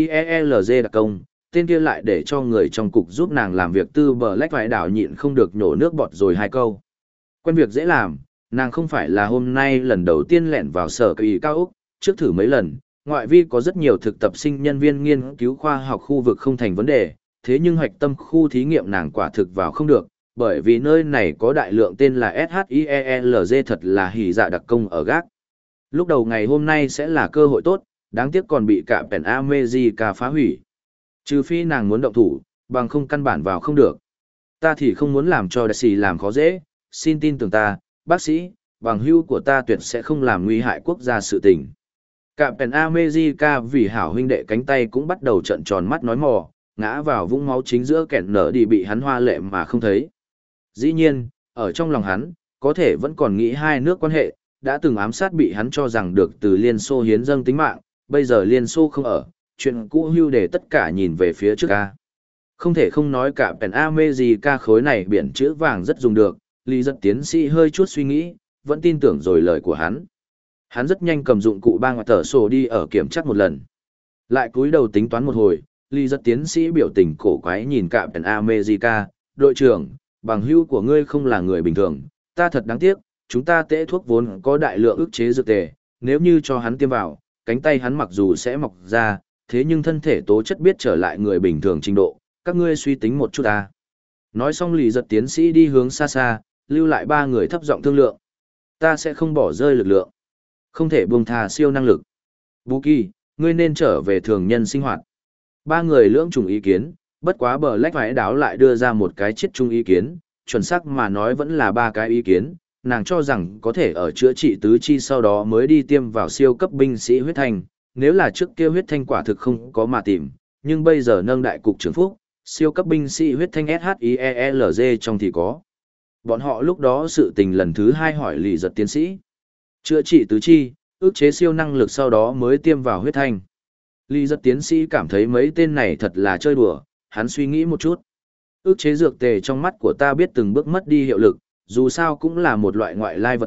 SHIELZ đặc công, tên kia lại để cho người trong cục giúp nàng làm việc tư bờ lách vải đảo nhịn không được nhổ nước bọt rồi hai câu. Quen việc dễ làm, nàng không phải là hôm nay lần đầu tiên lẻn vào sở kỳ cao Úc, trước thử mấy lần, ngoại vi có rất nhiều thực tập sinh nhân viên nghiên cứu khoa học khu vực không thành vấn đề, thế nhưng hoạch tâm khu thí nghiệm nàng quả thực vào không được, bởi vì nơi này có đại lượng tên là SHIELZ thật là hỉ dạ đặc công ở gác. Lúc đầu ngày hôm nay sẽ là cơ hội tốt, đáng tiếc còn bị cả Pen America phá hủy. Trừ phi nàng muốn động thủ, bằng không căn bản vào không được. Ta thì không muốn làm cho đại sĩ làm khó dễ, xin tin tưởng ta, bác sĩ, bằng hữu của ta tuyệt sẽ không làm nguy hại quốc gia sự tình. Cả Pen America vì hảo huynh đệ cánh tay cũng bắt đầu trợn tròn mắt nói mò, ngã vào vũng máu chính giữa kẹn nở đi bị hắn hoa lệ mà không thấy. Dĩ nhiên, ở trong lòng hắn, có thể vẫn còn nghĩ hai nước quan hệ, đã từng ám sát bị hắn cho rằng được từ Liên Xô hiến dâng tính mạng, bây giờ Liên Xô không ở, chuyện cũ hưu để tất cả nhìn về phía trước ca. Không thể không nói cả Pen America khối này biển chữ vàng rất dùng được, Lý giật tiến sĩ hơi chút suy nghĩ, vẫn tin tưởng rồi lời của hắn. Hắn rất nhanh cầm dụng cụ bang và tờ sổ đi ở kiểm tra một lần. Lại cúi đầu tính toán một hồi, Lý giật tiến sĩ biểu tình cổ quái nhìn cả Pen America, đội trưởng, bằng hữu của ngươi không là người bình thường, ta thật đáng tiếc, chúng ta tễ thuốc vốn có đại lượng ức chế dược tề, nếu như cho hắn tiêm vào, cánh tay hắn mặc dù sẽ mọc ra, thế nhưng thân thể tố chất biết trở lại người bình thường trình độ, các ngươi suy tính một chút ta. Nói xong Lý giật tiến sĩ đi hướng xa xa, lưu lại ba người thấp giọng thương lượng. Ta sẽ không bỏ rơi lực lượng, không thể buông tha siêu năng lực. Bù Kỳ, ngươi nên trở về thường nhân sinh hoạt. Ba người lưỡng trùng ý kiến, bất quá bờ lách vải đáo lại đưa ra một cái chiết chung ý kiến, chuẩn xác mà nói vẫn là ba cái ý kiến, nàng cho rằng có thể ở chữa trị tứ chi sau đó mới đi tiêm vào siêu cấp binh sĩ huyết thanh, nếu là trước kia huyết thanh quả thực không có mà tìm, nhưng bây giờ nâng đại cục trưởng phúc, siêu cấp binh sĩ huyết thanh SHIELZ trong thì có. Bọn họ lúc đó sự tình lần thứ hai hỏi Lý giật tiến sĩ. Chữa trị tứ chi, ức chế siêu năng lực sau đó mới tiêm vào huyết thanh. Lý giật tiến sĩ cảm thấy mấy tên này thật là chơi đùa, hắn suy nghĩ một chút. Ức chế dược tề trong mắt của ta biết từng bước mất đi hiệu lực, dù sao cũng là một loại ngoại lai vật chất,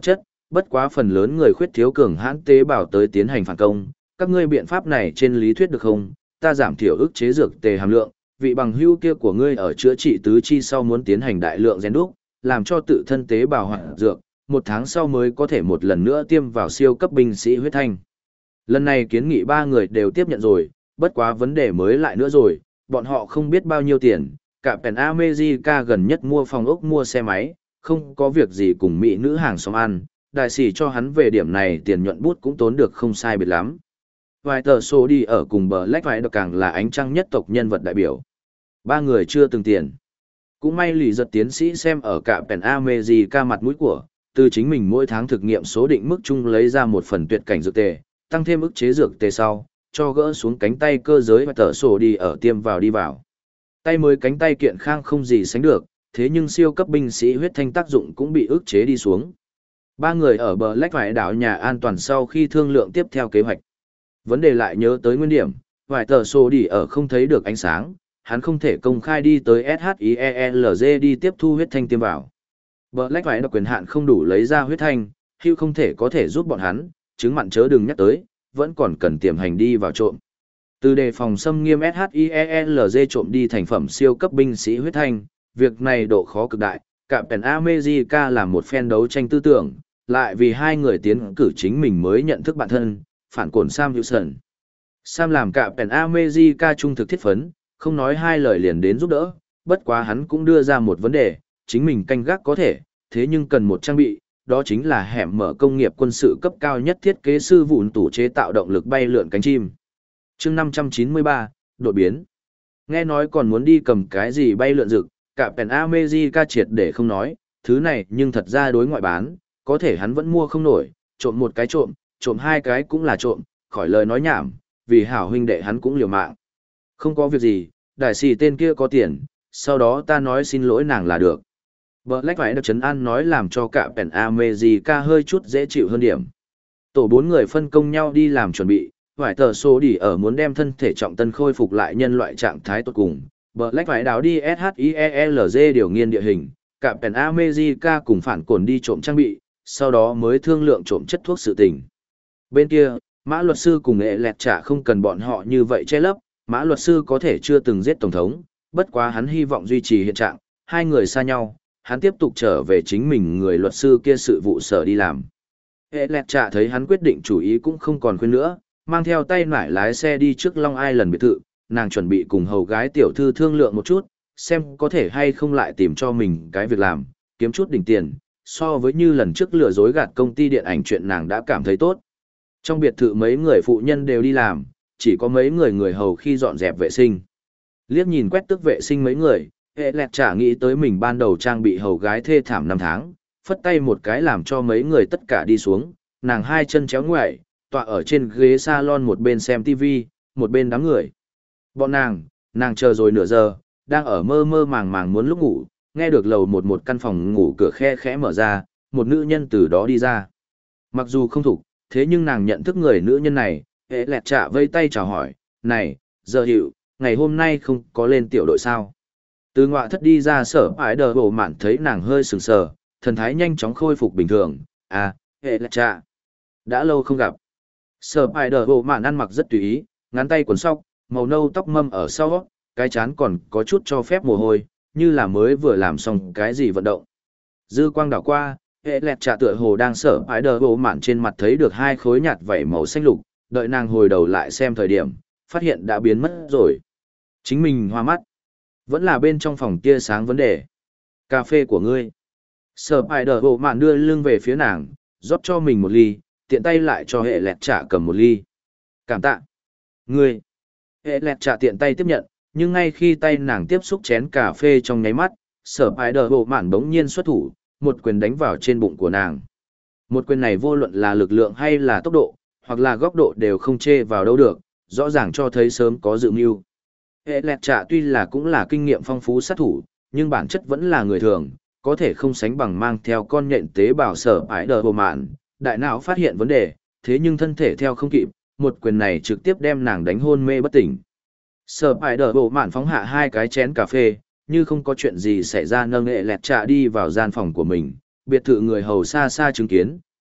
bất quá phần lớn người khuyết thiếu cường hãn tế bào tới tiến hành phản công, các ngươi biện pháp này trên lý thuyết được không? Ta giảm thiểu ức chế dược tề hàm lượng, vị bằng hữu kia của ngươi ở chữa trị tứ chi sau muốn tiến hành đại lượng gen đúc, làm cho tự thân tế bào hoạt dược, một tháng sau mới có thể một lần nữa tiêm vào siêu cấp binh sĩ huyết thanh. Lần này kiến nghị ba người đều tiếp nhận rồi, bất quá vấn đề mới lại nữa rồi, bọn họ không biết bao nhiêu tiền, cả Pen America gần nhất mua phòng ốc mua xe máy, không có việc gì cùng mỹ nữ hàng xóm ăn, đại sĩ cho hắn về điểm này tiền nhuận bút cũng tốn được không sai biệt lắm. Vài tờ số đi ở cùng bờ lách vải được càng là ánh trăng nhất tộc nhân vật đại biểu. Ba người chưa từng tiền. Cũng may lì giật tiến sĩ xem ở cả Pen America mặt mũi của, từ chính mình mỗi tháng thực nghiệm số định mức chung lấy ra một phần tuyệt cảnh dược tề, tăng thêm ức chế dược tề sau, cho gỡ xuống cánh tay cơ giới và tờ sổ đi ở tiêm vào đi vào. Tay mới cánh tay kiện khang không gì sánh được, thế nhưng siêu cấp binh sĩ huyết thanh tác dụng cũng bị ức chế đi xuống. Ba người ở bờ lách vải đảo nhà an toàn sau khi thương lượng tiếp theo kế hoạch. Vấn đề lại nhớ tới nguyên điểm, vài tờ sổ đi ở không thấy được ánh sáng, hắn không thể công khai đi tới ét hát i e lờ giê đi tiếp thu huyết thanh tiêm vào. Black phải đặc quyền hạn không đủ lấy ra huyết thanh, Hugh không thể có thể giúp bọn hắn, chứng mặn chớ đừng nhắc tới, vẫn còn cần tiềm hành đi vào trộm. Từ đề phòng xâm nghiêm ét hát i e lờ giê trộm đi thành phẩm siêu cấp binh sĩ huyết thanh, việc này độ khó cực đại, cả Pen America làm một phen đấu tranh tư tưởng, lại vì hai người tiến cử chính mình mới nhận thức bản thân, phản cổn Sam Wilson. Sam làm cả Pen America trung thực thiết phấn, không nói hai lời liền đến giúp đỡ, bất quá hắn cũng đưa ra một vấn đề, chính mình canh gác có thể, thế nhưng cần một trang bị, đó chính là hẻm mở công nghiệp quân sự cấp cao nhất thiết kế sư vụn tủ chế tạo động lực bay lượn cánh chim. chương năm trăm chín mươi ba, đột biến. Nghe nói còn muốn đi cầm cái gì bay lượn rực, cả Pen America triệt để không nói, thứ này nhưng thật ra đối ngoại bán, có thể hắn vẫn mua không nổi, trộm một cái trộm, trộm hai cái cũng là trộm, khỏi lời nói nhảm, vì hảo huynh đệ hắn cũng liều mạng. Không có việc gì, đại sĩ tên kia có tiền, sau đó ta nói xin lỗi nàng là được. Black phải được trấn an nói làm cho cả Pen America hơi chút dễ chịu hơn điểm. Tổ bốn người phân công nhau đi làm chuẩn bị, vải tờ số đi ở muốn đem thân thể trọng tân khôi phục lại nhân loại trạng thái tốt cùng. Black phải đáo đi ét hát i e lờ giê điều nghiên địa hình, cả Pen America cùng phản cồn đi trộm trang bị, sau đó mới thương lượng trộm chất thuốc sự tình. Bên kia, Mã luật sư cùng nghệ lẹt trả không cần bọn họ như vậy che lấp, Mã luật sư có thể chưa từng giết tổng thống, bất quá hắn hy vọng duy trì hiện trạng, hai người xa nhau, hắn tiếp tục trở về chính mình người luật sư kia sự vụ sở đi làm. Hệ lẹt trả thấy hắn quyết định chủ ý cũng không còn khuyên nữa, mang theo tay nải lái xe đi trước Long Island biệt thự, nàng chuẩn bị cùng hầu gái tiểu thư thương lượng một chút, xem có thể hay không lại tìm cho mình cái việc làm, kiếm chút đỉnh tiền, so với như lần trước lừa dối gạt công ty điện ảnh chuyện nàng đã cảm thấy tốt. Trong biệt thự mấy người phụ nhân đều đi làm, chỉ có mấy người người hầu khi dọn dẹp vệ sinh. Liếc nhìn quét tước vệ sinh mấy người, hệ lẹt trả nghĩ tới mình ban đầu trang bị hầu gái thê thảm năm tháng, phất tay một cái làm cho mấy người tất cả đi xuống, nàng hai chân chéo ngoại, tọa ở trên ghế salon một bên xem tivi, một bên đám người. Bọn nàng, nàng chờ rồi nửa giờ, đang ở mơ mơ màng màng muốn lúc ngủ, nghe được lầu một một căn phòng ngủ cửa khe khẽ mở ra, một nữ nhân từ đó đi ra. Mặc dù không thục, thế nhưng nàng nhận thức người nữ nhân này, hệ lẹt trả vây tay chào hỏi, này, giờ hiệu, ngày hôm nay không có lên tiểu đội sao. Từ ngoại thất đi ra sở ái đờ bộ mạn thấy nàng hơi sừng sờ, thần thái nhanh chóng khôi phục bình thường, à, hệ lẹt trả. Đã lâu không gặp. Sở ái đờ bộ mạn ăn mặc rất tùy ý, ngắn tay quần sóc, màu nâu tóc mâm ở sau, cái chán còn có chút cho phép mồ hôi, như là mới vừa làm xong cái gì vận động. Dư quang đảo qua, hệ lẹt trả tựa hồ đang sở ái đờ bộ mạn trên mặt thấy được hai khối nhạt vảy màu xanh lục, đợi nàng hồi đầu lại xem thời điểm, phát hiện đã biến mất rồi. Chính mình hoa mắt. Vẫn là bên trong phòng tia sáng vấn đề. Cà phê của ngươi. Sở ái đờ bộ mạn đưa lưng về phía nàng, rót cho mình một ly, tiện tay lại cho hệ lẹt trả cầm một ly. Cảm tạ. Ngươi. Hệ lẹt trả tiện tay tiếp nhận, nhưng ngay khi tay nàng tiếp xúc chén cà phê trong nháy mắt, sở ái đờ bộ mạn bỗng nhiên xuất thủ, một quyền đánh vào trên bụng của nàng. Một quyền này vô luận là lực lượng hay là tốc độ, hoặc là góc độ đều không chê vào đâu được, rõ ràng cho thấy sớm có dự mưu. Hệ lẹt trả tuy là cũng là kinh nghiệm phong phú sát thủ, nhưng bản chất vẫn là người thường, có thể không sánh bằng mang theo con nhện tế bào sở ái đờ bộ mạn. Đại não phát hiện vấn đề, thế nhưng thân thể theo không kịp, một quyền này trực tiếp đem nàng đánh hôn mê bất tỉnh. Sở ái đờ bộ mạn phóng hạ hai cái chén cà phê, như không có chuyện gì xảy ra nâng hệ lẹt trả đi vào gian phòng của mình, biệt thự người hầu xa xa chứng kiến,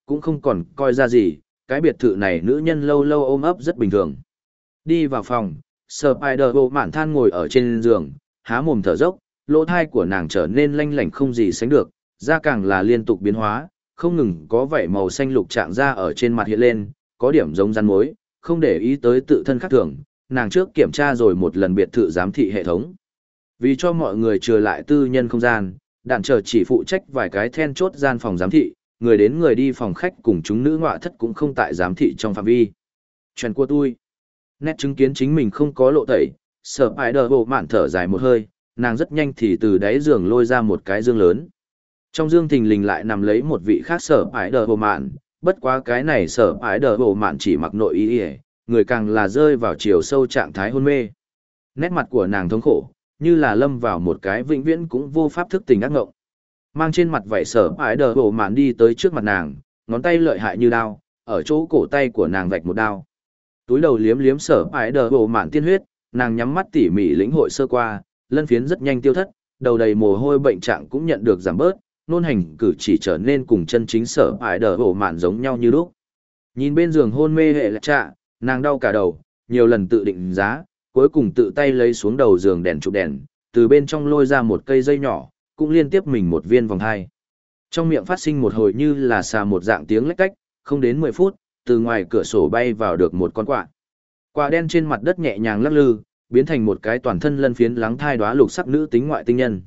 cũng không còn coi ra gì, cái biệt thự này nữ nhân lâu lâu ôm ấp rất bình thường. Đi vào phòng, Spider-Man than ngồi ở trên giường, há mồm thở dốc, lỗ thai của nàng trở nên lanh lảnh không gì sánh được, da càng là liên tục biến hóa, không ngừng có vảy màu xanh lục trạng ra ở trên mặt hiện lên, có điểm giống rắn mối, không để ý tới tự thân khác thường, nàng trước kiểm tra rồi một lần biệt thự giám thị hệ thống. Vì cho mọi người trừ lại tư nhân không gian, đạn trở chỉ phụ trách vài cái then chốt gian phòng giám thị, người đến người đi phòng khách cùng chúng nữ ngọa thất cũng không tại giám thị trong phạm vi. Chuyện của tôi. Nét chứng kiến chính mình không có lộ tẩy, sở ái đờ bộ mạn thở dài một hơi, nàng rất nhanh thì từ đáy giường lôi ra một cái dương lớn. Trong dương thình lình lại nằm lấy một vị khác sở ái đờ bộ mạn, bất quá cái này sở ái đờ bộ mạn chỉ mặc nội y, người càng là rơi vào chiều sâu trạng thái hôn mê. Nét mặt của nàng thống khổ, như là lâm vào một cái vĩnh viễn cũng vô pháp thức tỉnh ác ngộng. Mang trên mặt vảy sở ái đờ bộ mạn đi tới trước mặt nàng, ngón tay lợi hại như đao, ở chỗ cổ tay của nàng vạch một đao. Túi đầu liếm liếm sở ái đờ bộ mạn tiên huyết, nàng nhắm mắt tỉ mỉ lĩnh hội sơ qua, lân phiến rất nhanh tiêu thất, đầu đầy mồ hôi bệnh trạng cũng nhận được giảm bớt, nôn hành cử chỉ trở nên cùng chân chính sở ái đờ bộ mạn giống nhau như lúc. Nhìn bên giường hôn mê hệ lạc trạ, nàng đau cả đầu, nhiều lần tự định giá, cuối cùng tự tay lấy xuống đầu giường đèn chụp đèn, từ bên trong lôi ra một cây dây nhỏ, cũng liên tiếp mình một viên vòng hai. Trong miệng phát sinh một hồi như là xà một dạng tiếng lách cách, không đến mười phút, từ ngoài cửa sổ bay vào được một con quạ. Quạ đen trên mặt đất nhẹ nhàng lắc lư, biến thành một cái toàn thân lân phiến lắng thai đóa lục sắc nữ tính ngoại tinh nhân.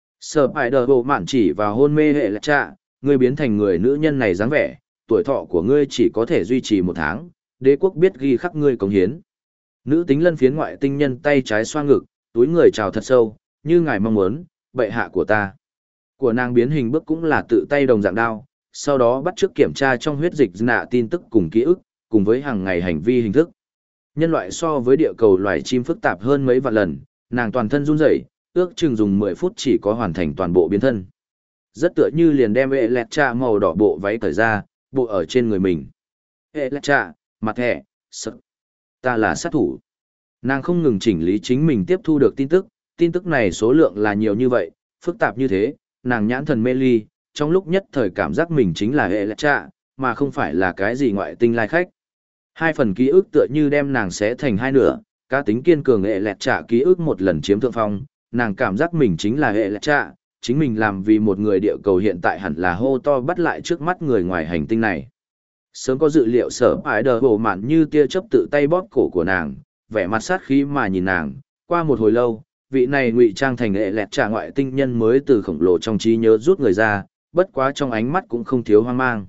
Spider-Man chỉ vào hôn mê hệ lạc trạ, ngươi biến thành người nữ nhân này dáng vẻ, tuổi thọ của ngươi chỉ có thể duy trì một tháng, đế quốc biết ghi khắc ngươi cống hiến. Nữ tính lân phiến ngoại tinh nhân tay trái xoa ngực, túi người chào thật sâu, như ngài mong muốn, bệ hạ của ta. Của nàng biến hình bước cũng là tự tay đồng dạng đao, sau đó bắt chước kiểm tra trong huyết dịch nạ tin tức cùng ký ức, cùng với hàng ngày hành vi hình thức. Nhân loại so với địa cầu loài chim phức tạp hơn mấy vạn lần, nàng toàn thân run rẩy, ước chừng dùng mười phút chỉ có hoàn thành toàn bộ biến thân. Rất tựa như liền đem hệ lẹt trà màu đỏ bộ váy cởi ra, bộ ở trên người mình. Hệ lẹt trà, mặt thẻ, sợ. Ta là sát thủ. Nàng không ngừng chỉnh lý chính mình tiếp thu được tin tức, tin tức này số lượng là nhiều như vậy, phức tạp như thế, nàng nhãn thần mê ly, trong lúc nhất thời cảm giác mình chính là hệ lẹt trà, mà không phải là cái gì ngoại tinh lai khách. Hai phần ký ức tựa như đem nàng xé thành hai nửa, cá tính kiên cường hệ lẹt trà ký ức một lần chiếm thượng phong, nàng cảm giác mình chính là hệ lẹt trà, chính mình làm vì một người địa cầu hiện tại hẳn là hô to bắt lại trước mắt người ngoài hành tinh này. Sớm có dự liệu sở ái đờ bộ mạn như tia chớp tự tay bóp cổ của nàng, vẻ mặt sát khí mà nhìn nàng, qua một hồi lâu, vị này ngụy trang thành hệ lẹt trà ngoại tinh nhân mới từ khổng lồ trong trí nhớ rút người ra, bất quá trong ánh mắt cũng không thiếu hoang mang.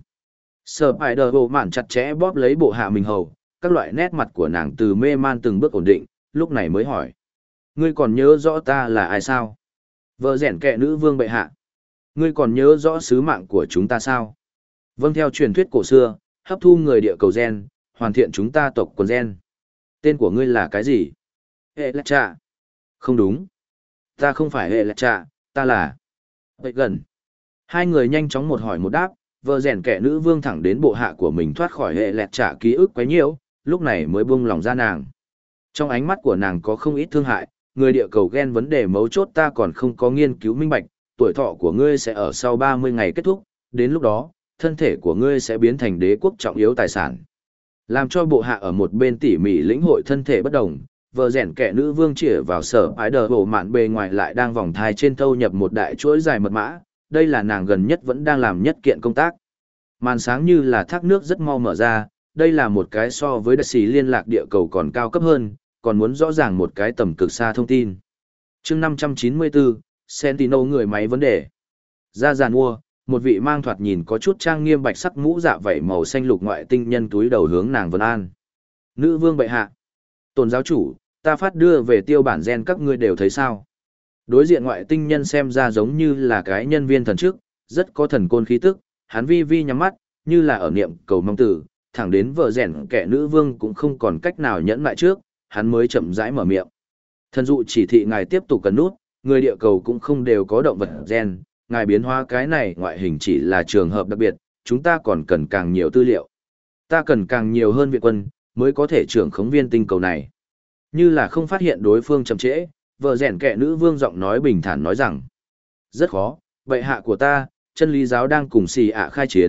Sở ái đờ bộ mạn chặt chẽ bóp lấy bộ hạ mình hầu, các loại nét mặt của nàng từ mê man từng bước ổn định, lúc này mới hỏi. Ngươi còn nhớ rõ ta là ai sao? Vợ rẻn kệ nữ vương bệ hạ. Ngươi còn nhớ rõ sứ mạng của chúng ta sao? Vâng, theo truyền thuyết cổ xưa, hấp thu người địa cầu gen, hoàn thiện chúng ta tộc quần gen. Tên của ngươi là cái gì? Hệ lạc trà. Không đúng. Ta không phải hệ lạc trà, ta là... Vậy gần. Hai người nhanh chóng một hỏi một đáp, vợ rèn kẻ nữ vương thẳng đến bộ hạ của mình thoát khỏi hệ lẹt trà ký ức quấy nhiễu, lúc này mới buông lòng ra nàng. Trong ánh mắt của nàng có không ít thương hại, người địa cầu gen vấn đề mấu chốt ta còn không có nghiên cứu minh bạch, tuổi thọ của ngươi sẽ ở sau ba mươi ngày kết thúc, đến lúc đó, thân thể của ngươi sẽ biến thành đế quốc trọng yếu tài sản. Làm cho bộ hạ ở một bên tỉ mỉ lĩnh hội thân thể bất đồng, vợ rèn kẻ nữ vương chĩa vào sở ái đờ bộ mạn bề ngoài lại đang vòng thai trên thâu nhập một đại chuỗi dài mật mã, đây là nàng gần nhất vẫn đang làm nhất kiện công tác. Màn sáng như là thác nước rất mau mở ra, đây là một cái so với đại sĩ liên lạc địa cầu còn cao cấp hơn, còn muốn rõ ràng một cái tầm cực xa thông tin. chương năm trăm chín mươi bốn, Sentinel người máy vấn đề. Ra giàn mua, một vị mang thoạt nhìn có chút trang nghiêm bạch sắc mũ dạ vảy màu xanh lục ngoại tinh nhân túi đầu hướng nàng vân an. Nữ vương bệ hạ. Tôn giáo chủ, ta phát đưa về tiêu bản gen các ngươi đều thấy sao. Đối diện ngoại tinh nhân xem ra giống như là cái nhân viên thần chức, rất có thần côn khí tức, hắn vi vi nhắm mắt, như là ở niệm cầu mong tử, thẳng đến vợ rèn kẻ nữ vương cũng không còn cách nào nhẫn lại trước, hắn mới chậm rãi mở miệng. Thần dụ chỉ thị ngài tiếp tục cần nút, người địa cầu cũng không đều có động vật gen, ngài biến hóa cái này ngoại hình chỉ là trường hợp đặc biệt, chúng ta còn cần càng nhiều tư liệu. Ta cần càng nhiều hơn viện quân, mới có thể trưởng khống viên tinh cầu này. Như là không phát hiện đối phương chậm trễ, vợ rèn kẻ nữ vương giọng nói bình thản nói rằng, rất khó, bệ hạ của ta, chân lý giáo đang cùng xì ạ khai chiến,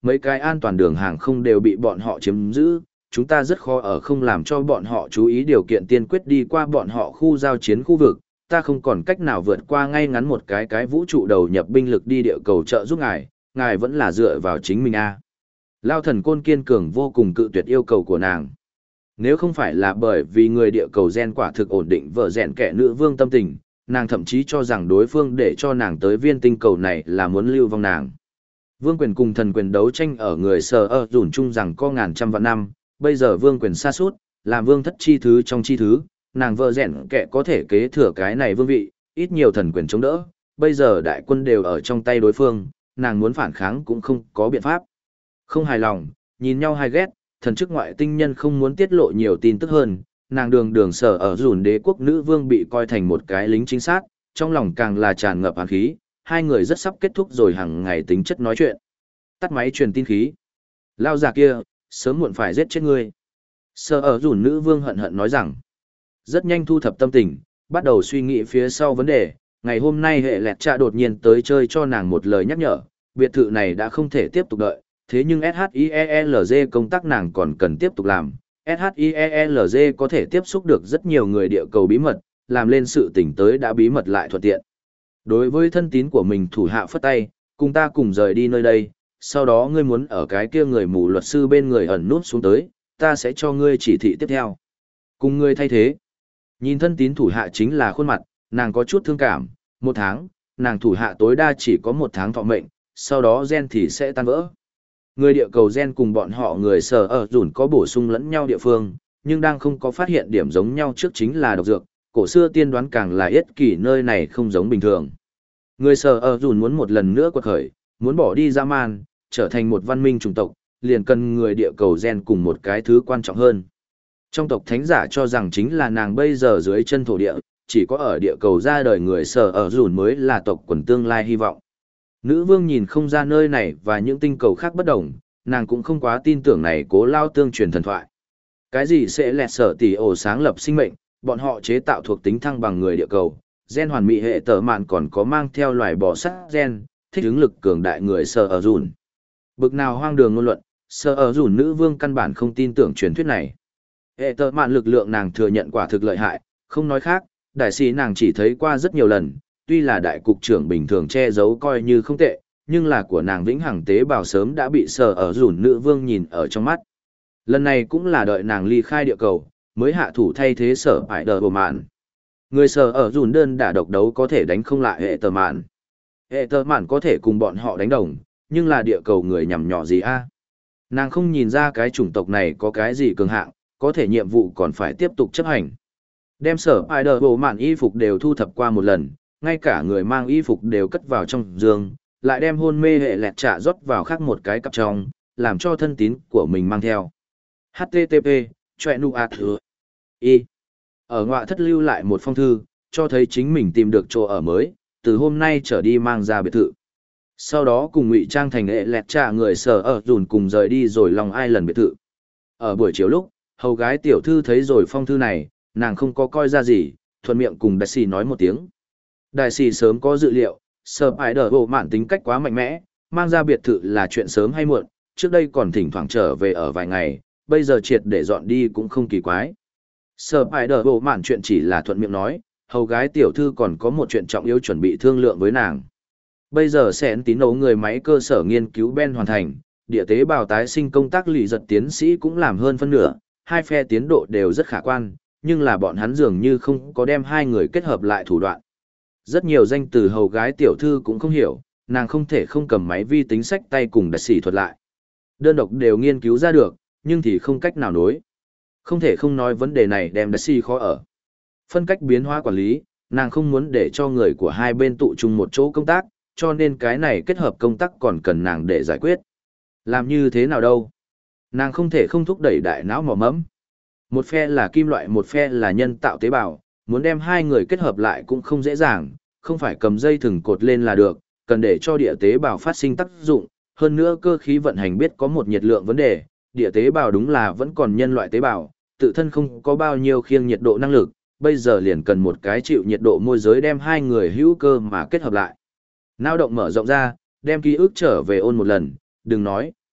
mấy cái an toàn đường hàng không đều bị bọn họ chiếm giữ, chúng ta rất khó ở không làm cho bọn họ chú ý điều kiện tiên quyết đi qua bọn họ khu giao chiến khu vực, ta không còn cách nào vượt qua ngay ngắn một cái cái vũ trụ đầu nhập binh lực đi địa cầu trợ giúp ngài, ngài vẫn là dựa vào chính mình a. Lao thần côn kiên cường vô cùng cự tuyệt yêu cầu của nàng. Nếu không phải là bởi vì người địa cầu gen quả thực ổn định vợ rèn kẻ nữ vương tâm tình, nàng thậm chí cho rằng đối phương để cho nàng tới viên tinh cầu này là muốn lưu vong nàng. Vương quyền cùng thần quyền đấu tranh ở người sờ ở dùn chung rằng có ngàn trăm vạn năm, bây giờ vương quyền xa suốt, làm vương thất chi thứ trong chi thứ, nàng vợ rèn kẻ có thể kế thừa cái này vương vị, ít nhiều thần quyền chống đỡ, bây giờ đại quân đều ở trong tay đối phương, nàng muốn phản kháng cũng không có biện pháp. Không hài lòng, nhìn nhau hai ghét, thần chức ngoại tinh nhân không muốn tiết lộ nhiều tin tức hơn, nàng đường đường sở ở dùn đế quốc nữ vương bị coi thành một cái lính chính xác, trong lòng càng là tràn ngập hàn khí, hai người rất sắp kết thúc rồi hàng ngày tính chất nói chuyện. Tắt máy truyền tin khí. Lao già kia, sớm muộn phải giết chết ngươi. Sở ở dùn nữ vương hận hận nói rằng, rất nhanh thu thập tâm tình, bắt đầu suy nghĩ phía sau vấn đề, ngày hôm nay hệ lẹt trạ đột nhiên tới chơi cho nàng một lời nhắc nhở, biệt thự này đã không thể tiếp tục đợi, thế nhưng SHIELZ công tác nàng còn cần tiếp tục làm. SHIELZ có thể tiếp xúc được rất nhiều người địa cầu bí mật, làm lên sự tỉnh tới đã bí mật lại thuận tiện. Đối với thân tín của mình thủ hạ phất tay, cùng ta cùng rời đi nơi đây, sau đó ngươi muốn ở cái kia người mù luật sư bên người ẩn nút xuống tới, ta sẽ cho ngươi chỉ thị tiếp theo. Cùng ngươi thay thế. Nhìn thân tín thủ hạ chính là khuôn mặt, nàng có chút thương cảm, một tháng, nàng thủ hạ tối đa chỉ có một tháng thọ mệnh, sau đó gen thì sẽ tan vỡ. Người địa cầu gen cùng bọn họ người sở ở dùn có bổ sung lẫn nhau địa phương, nhưng đang không có phát hiện điểm giống nhau trước chính là độc dược, cổ xưa tiên đoán càng là yết kỷ nơi này không giống bình thường. Người sở ở dùn muốn một lần nữa quật khởi, muốn bỏ đi dã man, trở thành một văn minh chủng tộc, liền cần người địa cầu gen cùng một cái thứ quan trọng hơn. Trong tộc thánh giả cho rằng chính là nàng bây giờ dưới chân thổ địa, chỉ có ở địa cầu ra đời người sở ở dùn mới là tộc quần tương lai hy vọng. Nữ vương nhìn không ra nơi này và những tinh cầu khác bất đồng, nàng cũng không quá tin tưởng này cố lao tương truyền thần thoại. Cái gì sẽ lẹt sở tỷ ổ sáng lập sinh mệnh, bọn họ chế tạo thuộc tính thăng bằng người địa cầu, gen hoàn mỹ hệ tở mạn còn có mang theo loài bò sát gen, thích ứng lực cường đại người sở ở dùn. Bực nào hoang đường ngôn luận, sở ở dùn nữ vương căn bản không tin tưởng truyền thuyết này. Hệ tở mạn lực lượng nàng thừa nhận quả thực lợi hại, không nói khác, đại sĩ nàng chỉ thấy qua rất nhiều lần, tuy là đại cục trưởng bình thường che giấu coi như không tệ, nhưng là của nàng vĩnh hằng tế bào sớm đã bị sở ở dùn nữ vương nhìn ở trong mắt. Lần này cũng là đợi nàng ly khai địa cầu, mới hạ thủ thay thế sở ải đờ bồ mạn. Người sở ở dùn đơn đả độc đấu có thể đánh không lại hệ tờ mạn. Hệ tờ mạn có thể cùng bọn họ đánh đồng, nhưng là địa cầu người nhằm nhỏ gì a? Nàng không nhìn ra cái chủng tộc này có cái gì cường hạng, có thể nhiệm vụ còn phải tiếp tục chấp hành. Đem sở ải đờ bồ mạn y phục đều thu thập qua một lần, ngay cả người mang y phục đều cất vào trong giường, lại đem hôn mê hệ lẹt trạ rót vào khác một cái cặp trong, làm cho thân tín của mình mang theo. hát tê tê pê, chọe nu a thừa. Y. Ở ngoại thất lưu lại một phong thư, cho thấy chính mình tìm được chỗ ở mới, từ hôm nay trở đi mang ra biệt thự. Sau đó cùng ngụy trang thành hệ lẹt trạ người sở ở dùn cùng rời đi rồi Long Island biệt thự. Ở buổi chiều lúc, hầu gái tiểu thư thấy rồi phong thư này, nàng không có coi ra gì, thuận miệng cùng đại sĩ nói một tiếng. Đại sĩ sớm có dự liệu, sở ải đờ bộ mạn tính cách quá mạnh mẽ, mang ra biệt thự là chuyện sớm hay muộn, trước đây còn thỉnh thoảng trở về ở vài ngày, bây giờ triệt để dọn đi cũng không kỳ quái. Sở ải đờ bộ mạn chuyện chỉ là thuận miệng nói, hầu gái tiểu thư còn có một chuyện trọng yếu chuẩn bị thương lượng với nàng. Bây giờ sẽ tín đấu người máy cơ sở nghiên cứu Ben hoàn thành, địa tế bào tái sinh công tác lì giật tiến sĩ cũng làm hơn phân nửa, hai phe tiến độ đều rất khả quan, nhưng là bọn hắn dường như không có đem hai người kết hợp lại thủ đoạn. Rất nhiều danh từ hầu gái tiểu thư cũng không hiểu, nàng không thể không cầm máy vi tính sách tay cùng đại sĩ thuật lại. Đơn độc đều nghiên cứu ra được, nhưng thì không cách nào nối. Không thể không nói vấn đề này đem đại sĩ khó ở. Phân cách biến hóa quản lý, nàng không muốn để cho người của hai bên tụ chung một chỗ công tác, cho nên cái này kết hợp công tác còn cần nàng để giải quyết. Làm như thế nào đâu? Nàng không thể không thúc đẩy đại não mỏ mẫm. Một phe là kim loại, một phe là nhân tạo tế bào, muốn đem hai người kết hợp lại cũng không dễ dàng, không phải cầm dây thừng cột lên là được, cần để cho địa tế bào phát sinh tác dụng, hơn nữa cơ khí vận hành biết có một nhiệt lượng vấn đề, địa tế bào đúng là vẫn còn nhân loại tế bào, tự thân không có bao nhiêu khiêng nhiệt độ năng lực, bây giờ liền cần một cái chịu nhiệt độ môi giới đem hai người hữu cơ mà kết hợp lại. Não động mở rộng ra, đem ký ức trở về ôn một lần, đừng nói,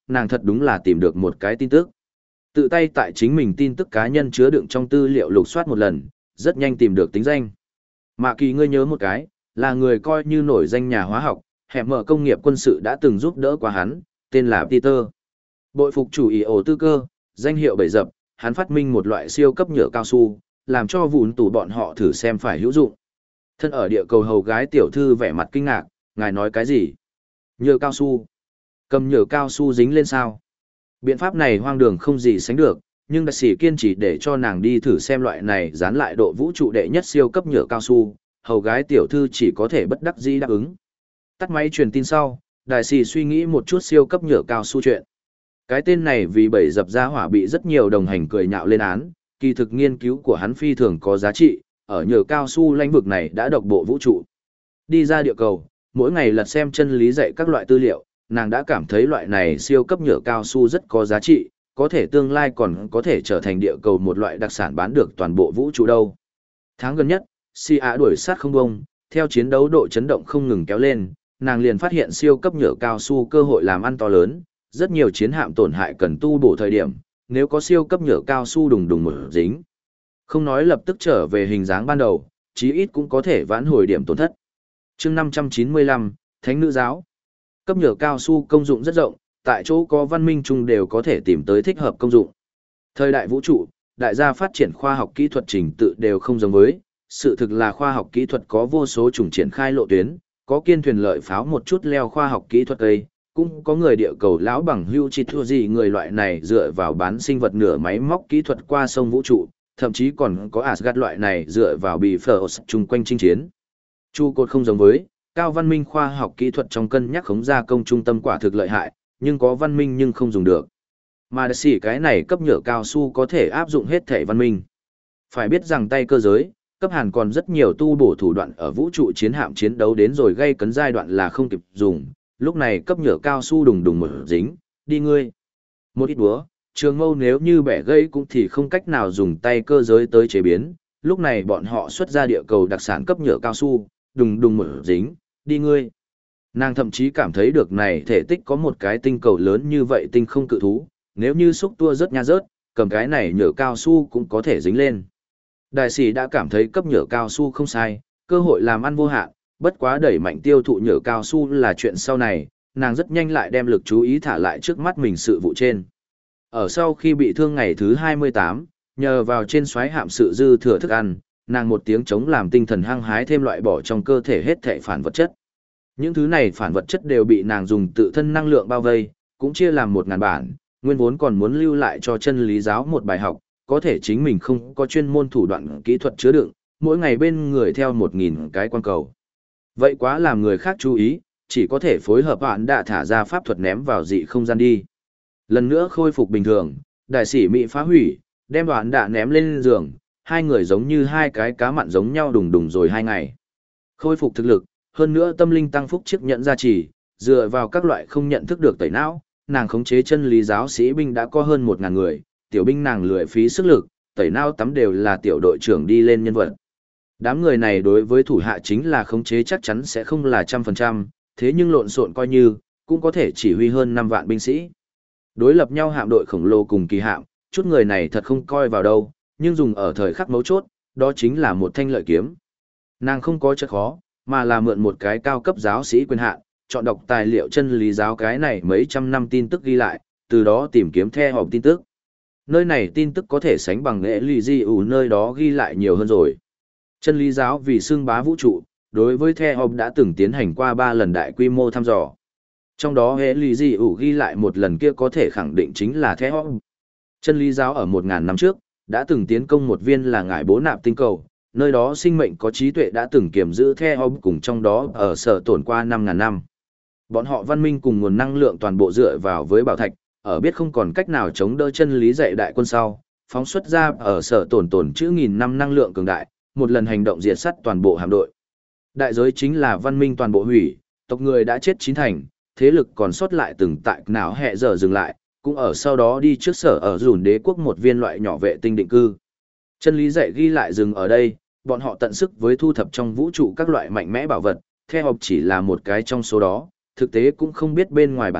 nàng thật đúng là tìm được một cái tin tức. Tự tay tại chính mình tin tức cá nhân chứa đựng trong tư liệu lục soát một lần, rất nhanh tìm được tính danh. Mạ Kỳ ngươi nhớ một cái, là người coi như nổi danh nhà hóa học, hẻm mở công nghiệp quân sự đã từng giúp đỡ qua hắn, tên là Peter. Bội phục chủ ý ổ tư cơ, danh hiệu bảy dập, hắn phát minh một loại siêu cấp nhựa cao su, làm cho vụn tủ bọn họ thử xem phải hữu dụng. Thân ở địa cầu hầu gái tiểu thư vẻ mặt kinh ngạc, ngài nói cái gì? Nhựa cao su. Cầm nhựa cao su dính lên sao? Biện pháp này hoang đường không gì sánh được, nhưng đại sĩ kiên trì để cho nàng đi thử xem loại này dán lại độ vũ trụ đệ nhất siêu cấp nhựa cao su, hầu gái tiểu thư chỉ có thể bất đắc dĩ đáp ứng. Tắt máy truyền tin sau, đại sĩ suy nghĩ một chút siêu cấp nhựa cao su chuyện. Cái tên này vì bảy dập ra hỏa bị rất nhiều đồng hành cười nhạo lên án, kỳ thực nghiên cứu của hắn phi thường có giá trị, ở nhựa cao su lãnh vực này đã độc bộ vũ trụ. Đi ra địa cầu, mỗi ngày lật xem chân lý dạy các loại tư liệu, nàng đã cảm thấy loại này siêu cấp nhựa cao su rất có giá trị, có thể tương lai còn có thể trở thành địa cầu một loại đặc sản bán được toàn bộ vũ trụ đâu. Tháng gần nhất, xê a đuổi sát không bông, theo chiến đấu độ chấn động không ngừng kéo lên, nàng liền phát hiện siêu cấp nhựa cao su cơ hội làm ăn to lớn, rất nhiều chiến hạm tổn hại cần tu bổ thời điểm, nếu có siêu cấp nhựa cao su đùng đùng một dính. Không nói lập tức trở về hình dáng ban đầu, chí ít cũng có thể vãn hồi điểm tổn thất. chương năm trăm chín mươi lăm, Thánh nữ giáo. Cấp nhựa cao su công dụng rất rộng, tại chỗ có văn minh chung đều có thể tìm tới thích hợp công dụng. Thời đại vũ trụ, đại gia phát triển khoa học kỹ thuật trình tự đều không giống với, sự thực là khoa học kỹ thuật có vô số chủng triển khai lộ tuyến, có kiên thuyền lợi pháo một chút leo khoa học kỹ thuật ấy, cũng có người địa cầu lão bằng hưu chỉ thua gì người loại này dựa vào bán sinh vật nửa máy móc kỹ thuật qua sông vũ trụ, thậm chí còn có Asgard loại này dựa vào bị phở chung quanh chinh chiến. Chu cột không giống với, cao văn minh khoa học kỹ thuật trong cân nhắc khống gia công trung tâm quả thực lợi hại, nhưng có văn minh nhưng không dùng được. Mà đặc sĩ cái này cấp nhựa cao su có thể áp dụng hết thể văn minh. Phải biết rằng tay cơ giới, cấp hàn còn rất nhiều tu bổ thủ đoạn ở vũ trụ chiến hạm chiến đấu đến rồi gây cấn giai đoạn là không kịp dùng, lúc này cấp nhựa cao su đùng đùng một dính, đi ngươi. Một ít búa, trường mâu nếu như bẻ gãy cũng thì không cách nào dùng tay cơ giới tới chế biến, lúc này bọn họ xuất ra địa cầu đặc sản cấp nhựa cao su, đùng đùng một dính, đi ngươi. Nàng thậm chí cảm thấy được này thể tích có một cái tinh cầu lớn như vậy tinh không cự thú, nếu như xúc tua rớt nha rớt, cầm cái này nhựa cao su cũng có thể dính lên. Đại sĩ đã cảm thấy cấp nhựa cao su không sai, cơ hội làm ăn vô hạn, bất quá đẩy mạnh tiêu thụ nhựa cao su là chuyện sau này, nàng rất nhanh lại đem lực chú ý thả lại trước mắt mình sự vụ trên. Ở sau khi bị thương ngày thứ hai mươi tám, nhờ vào trên xoáy hạm sự dư thừa thức ăn, nàng một tiếng chống làm tinh thần hăng hái thêm loại bỏ trong cơ thể hết thể phản vật chất. Những thứ này phản vật chất đều bị nàng dùng tự thân năng lượng bao vây, cũng chia làm một ngàn bản, nguyên vốn còn muốn lưu lại cho chân lý giáo một bài học, có thể chính mình không có chuyên môn thủ đoạn kỹ thuật chứa đựng, mỗi ngày bên người theo một nghìn cái quan cầu. Vậy quá làm người khác chú ý, chỉ có thể phối hợp bạn đã thả ra pháp thuật ném vào dị không gian đi. Lần nữa khôi phục bình thường, đại sĩ Mỹ phá hủy, đem đoạn đã ném lên giường, hai người giống như hai cái cá mặn giống nhau đùng đùng rồi hai ngày. Khôi phục thực lực, hơn nữa tâm linh tăng phúc chiếc nhận gia trì, dựa vào các loại không nhận thức được tẩy não, nàng khống chế chân lý giáo sĩ binh đã có hơn một ngàn người, tiểu binh nàng lười phí sức lực, tẩy não tắm đều là tiểu đội trưởng đi lên nhân vật. Đám người này đối với thủ hạ chính là khống chế chắc chắn sẽ không là trăm phần trăm, thế nhưng lộn xộn coi như, cũng có thể chỉ huy hơn năm vạn binh sĩ. Đối lập nhau hạm đội khổng lồ cùng kỳ hạm, chút người này thật không coi vào đâu, nhưng dùng ở thời khắc mấu chốt, đó chính là một thanh lợi kiếm. Nàng không có chất khó, mà là mượn một cái cao cấp giáo sĩ quyền hạn, chọn đọc tài liệu chân lý giáo cái này mấy trăm năm tin tức ghi lại, từ đó tìm kiếm theo hộp tin tức. Nơi này tin tức có thể sánh bằng nghệ lì di ủ nơi đó ghi lại nhiều hơn rồi. Chân lý giáo vì xưng bá vũ trụ, đối với theo hộp đã từng tiến hành qua ba lần đại quy mô thăm dò. Trong đó hệ lì di ủ ghi lại một lần kia có thể khẳng định chính là theo hộp. Chân lý giáo ở một nghìn năm trước, đã từng tiến công một viên là ngải bố nạp tinh cầu, nơi đó sinh mệnh có trí tuệ đã từng kiểm giữ theo hộp cùng trong đó ở sở tổn qua năm ngàn năm. Bọn họ văn minh cùng nguồn năng lượng toàn bộ dựa vào với bảo thạch, ở biết không còn cách nào chống đỡ chân lý dạy đại quân sau, phóng xuất ra ở sở tổn tổn chữ nghìn năm năng lượng cường đại, một lần hành động diệt sắt toàn bộ hạm đội. Đại giới chính là văn minh toàn bộ hủy, tộc người đã chết chín thành, thế lực còn sót lại từng tại não hẹ giờ dừng lại, cũng ở sau đó đi trước sở ở dùn đế quốc một viên loại nhỏ vệ tinh định cư. Chân lý dạy ghi lại dừng ở đây, bọn họ tận sức với thu thập trong vũ trụ các loại mạnh mẽ bảo vật, theo học chỉ là một cái trong số đó, thực tế cũng không biết bên ngoài bản chất,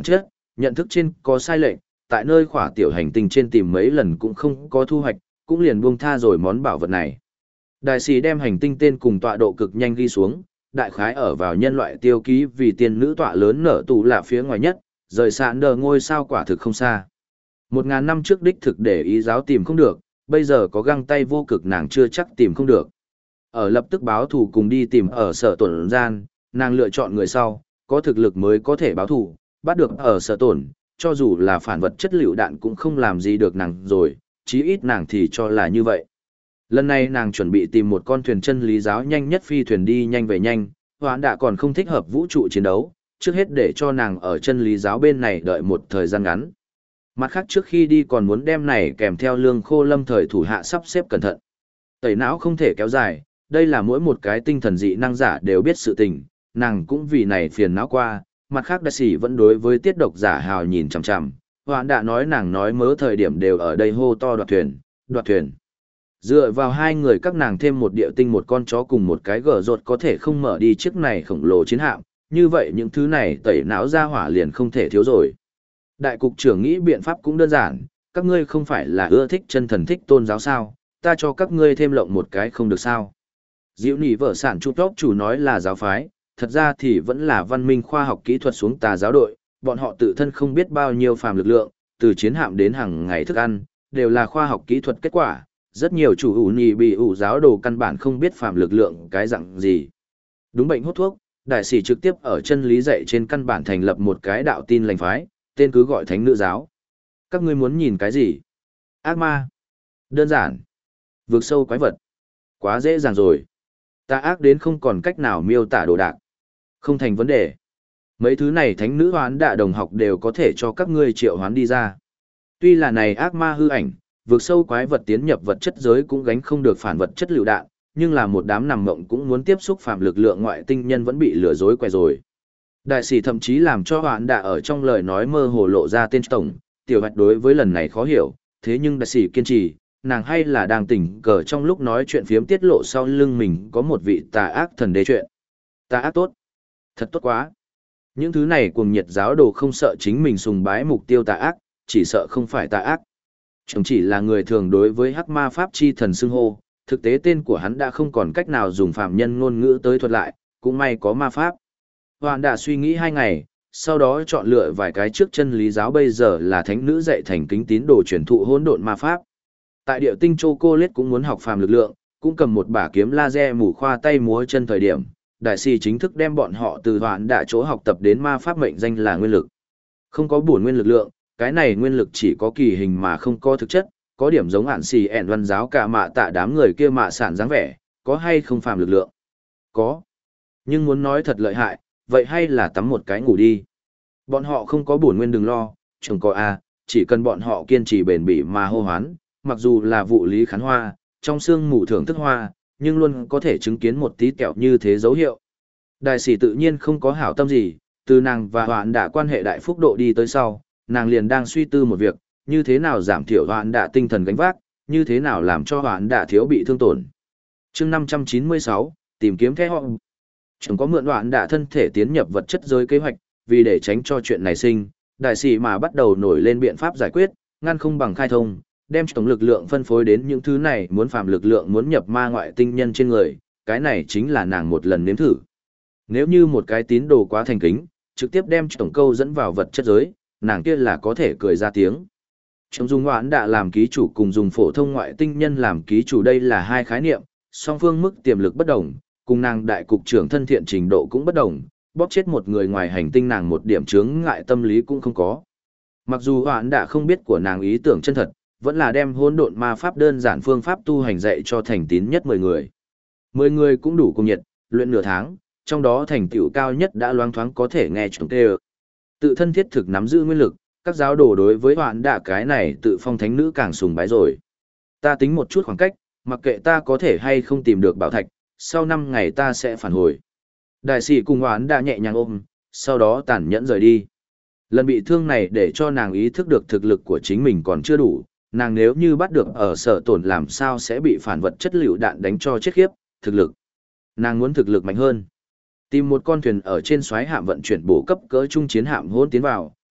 nhận thức trên có sai lệch, tại nơi khỏa tiểu hành tinh trên tìm mấy lần cũng không có thu hoạch, cũng liền buông tha rồi món bảo vật này. Đại sĩ đem hành tinh tên cùng tọa độ cực nhanh ghi xuống, đại khái ở vào nhân loại tiêu ký vì tiên nữ tọa lớn nở tù là phía ngoài nhất, rời sạn đờ ngôi sao quả thực không xa. Một ngàn năm trước đích thực để ý giáo tìm không được, bây giờ có găng tay vô cực nàng chưa chắc tìm không được. Ở lập tức báo thù cùng đi tìm ở sở tổn gian, nàng lựa chọn người sau, có thực lực mới có thể báo thù, bắt được ở sở tổn, cho dù là phản vật chất liệu đạn cũng không làm gì được nàng rồi, chí ít nàng thì cho là như vậy. Lần này nàng chuẩn bị tìm một con thuyền chân lý giáo nhanh nhất phi thuyền đi nhanh về nhanh, hoãn đã còn không thích hợp vũ trụ chiến đấu, trước hết để cho nàng ở chân lý giáo bên này đợi một thời gian ngắn. Mặt khác trước khi đi còn muốn đem này kèm theo lương khô lâm thời thủ hạ sắp xếp cẩn thận. Tẩy não không thể kéo dài, đây là mỗi một cái tinh thần dị năng giả đều biết sự tình, nàng cũng vì này phiền não qua, mặt khác đại sĩ vẫn đối với tiết độc giả hào nhìn chằm chằm, hoãn đã nói nàng nói mớ thời điểm đều ở đây hô to đoạt thuyền, đoạt thuyền. Dựa vào hai người các nàng thêm một địa tinh một con chó cùng một cái gở rột có thể không mở đi chiếc này khổng lồ chiến hạm, như vậy những thứ này tẩy não ra hỏa liền không thể thiếu rồi. Đại cục trưởng nghĩ biện pháp cũng đơn giản, các ngươi không phải là ưa thích chân thần thích tôn giáo sao, ta cho các ngươi thêm lộng một cái không được sao. Diệu nỉ vợ sản chút tóc chủ nói là giáo phái, thật ra thì vẫn là văn minh khoa học kỹ thuật xuống tà giáo đội, bọn họ tự thân không biết bao nhiêu phàm lực lượng, từ chiến hạm đến hàng ngày thức ăn, đều là khoa học kỹ thuật kết quả. Rất nhiều chủ ủ nhì bị ủ giáo đồ căn bản không biết phàm lực lượng cái dạng gì. Đúng bệnh hút thuốc, đại sĩ trực tiếp ở chân lý dạy trên căn bản thành lập một cái đạo tin lành phái, tên cứ gọi thánh nữ giáo. Các ngươi muốn nhìn cái gì? Ác ma. Đơn giản. Vượt sâu quái vật. Quá dễ dàng rồi. Ta ác đến không còn cách nào miêu tả đồ đạc. Không thành vấn đề. Mấy thứ này thánh nữ hoán đạ đồng học đều có thể cho các ngươi triệu hoán đi ra. Tuy là này ác ma hư ảnh, vượt sâu quái vật tiến nhập vật chất giới cũng gánh không được phản vật chất lựu đạn, nhưng là một đám nằm mộng cũng muốn tiếp xúc phạm lực lượng ngoại tinh nhân vẫn bị lừa dối què rồi. Đại sĩ thậm chí làm cho hoãn đạ ở trong lời nói mơ hồ lộ ra tên tổng, tiểu hạch đối với lần này khó hiểu, thế nhưng đại sĩ kiên trì, nàng hay là đang tỉnh cờ trong lúc nói chuyện phiếm tiết lộ sau lưng mình có một vị tà ác thần đế chuyện. Tà ác tốt. Thật tốt quá. Những thứ này cuồng nhiệt giáo đồ không sợ chính mình sùng bái mục tiêu tà ác, chỉ sợ không phải tà ác. Chúng chỉ là người thường đối với hắc ma pháp chi thần xưng hô, thực tế tên của hắn đã không còn cách nào dùng phạm nhân ngôn ngữ tới thuật lại, cũng may có ma pháp. Hoàn đã suy nghĩ hai ngày, sau đó chọn lựa vài cái trước chân lý giáo bây giờ là thánh nữ dạy thành kính tín đồ truyền thụ hỗn độn ma pháp. Tại địa tinh Chocolate cũng muốn học phàm lực lượng, cũng cầm một bả kiếm laser mù khoa tay múa chân thời điểm, đại sĩ chính thức đem bọn họ từ hoàn đã chỗ học tập đến ma pháp mệnh danh là nguyên lực. Không có bổn nguyên lực lượng, cái này nguyên lực chỉ có kỳ hình mà không có thực chất, có điểm giống ản xì ẻn văn giáo cả mạ tạ đám người kia mạ sản dáng vẻ, có hay không phàm lực lượng? Có. Nhưng muốn nói thật lợi hại, vậy hay là tắm một cái ngủ đi. Bọn họ không có bổn nguyên đừng lo, chẳng có a, chỉ cần bọn họ kiên trì bền bỉ mà hô hoán, mặc dù là vụ lý khán hoa, trong xương mù thưởng thức hoa, nhưng luôn có thể chứng kiến một tí kẹo như thế dấu hiệu. Đại sĩ tự nhiên không có hảo tâm gì, từ nàng và hoạn đã quan hệ đại phúc độ đi tới sau, nàng liền đang suy tư một việc, như thế nào giảm thiểu hoạn đạ tinh thần gánh vác, như thế nào làm cho hoạn đạ thiếu bị thương tổn. chương năm trăm chín mươi sáu, tìm kiếm khe họ. Chẳng có mượn hoạn đạ thân thể tiến nhập vật chất giới kế hoạch, vì để tránh cho chuyện này sinh, đại sĩ mà bắt đầu nổi lên biện pháp giải quyết, ngăn không bằng khai thông, đem tổng lực lượng phân phối đến những thứ này muốn phạm lực lượng muốn nhập ma ngoại tinh nhân trên người, cái này chính là nàng một lần nếm thử. Nếu như một cái tín đồ quá thành kính, trực tiếp đem tổng câu dẫn vào vật chất giới, nàng kia là có thể cười ra tiếng. Trong dùng hoãn đã làm ký chủ cùng dùng phổ thông ngoại tinh nhân làm ký chủ đây là hai khái niệm, song phương mức tiềm lực bất đồng, cùng nàng đại cục trưởng thân thiện trình độ cũng bất đồng, bóp chết một người ngoài hành tinh nàng một điểm chướng ngại tâm lý cũng không có. Mặc dù hoãn đã không biết của nàng ý tưởng chân thật, vẫn là đem hỗn độn ma pháp đơn giản phương pháp tu hành dạy cho thành tín nhất mười người. mười người cũng đủ cùng nhiệt, luyện nửa tháng, trong đó thành tựu cao nhất đã loáng thoáng có thể nghe chúng tê. Tự thân thiết thực nắm giữ nguyên lực, các giáo đồ đối với hoạn đạ cái này tự phong thánh nữ càng sùng bái rồi. Ta tính một chút khoảng cách, mặc kệ ta có thể hay không tìm được bảo thạch, sau năm ngày ta sẽ phản hồi. Đại sĩ cùng hoạn đạ nhẹ nhàng ôm, sau đó tàn nhẫn rời đi. Lần bị thương này để cho nàng ý thức được thực lực của chính mình còn chưa đủ, nàng nếu như bắt được ở sở tổn làm sao sẽ bị phản vật chất lựu đạn đánh cho chết khiếp, thực lực. Nàng muốn thực lực mạnh hơn. Tìm một con thuyền ở trên xoáy hạm vận chuyển bổ cấp cỡ trung chiến hạm hỗn tiến vào,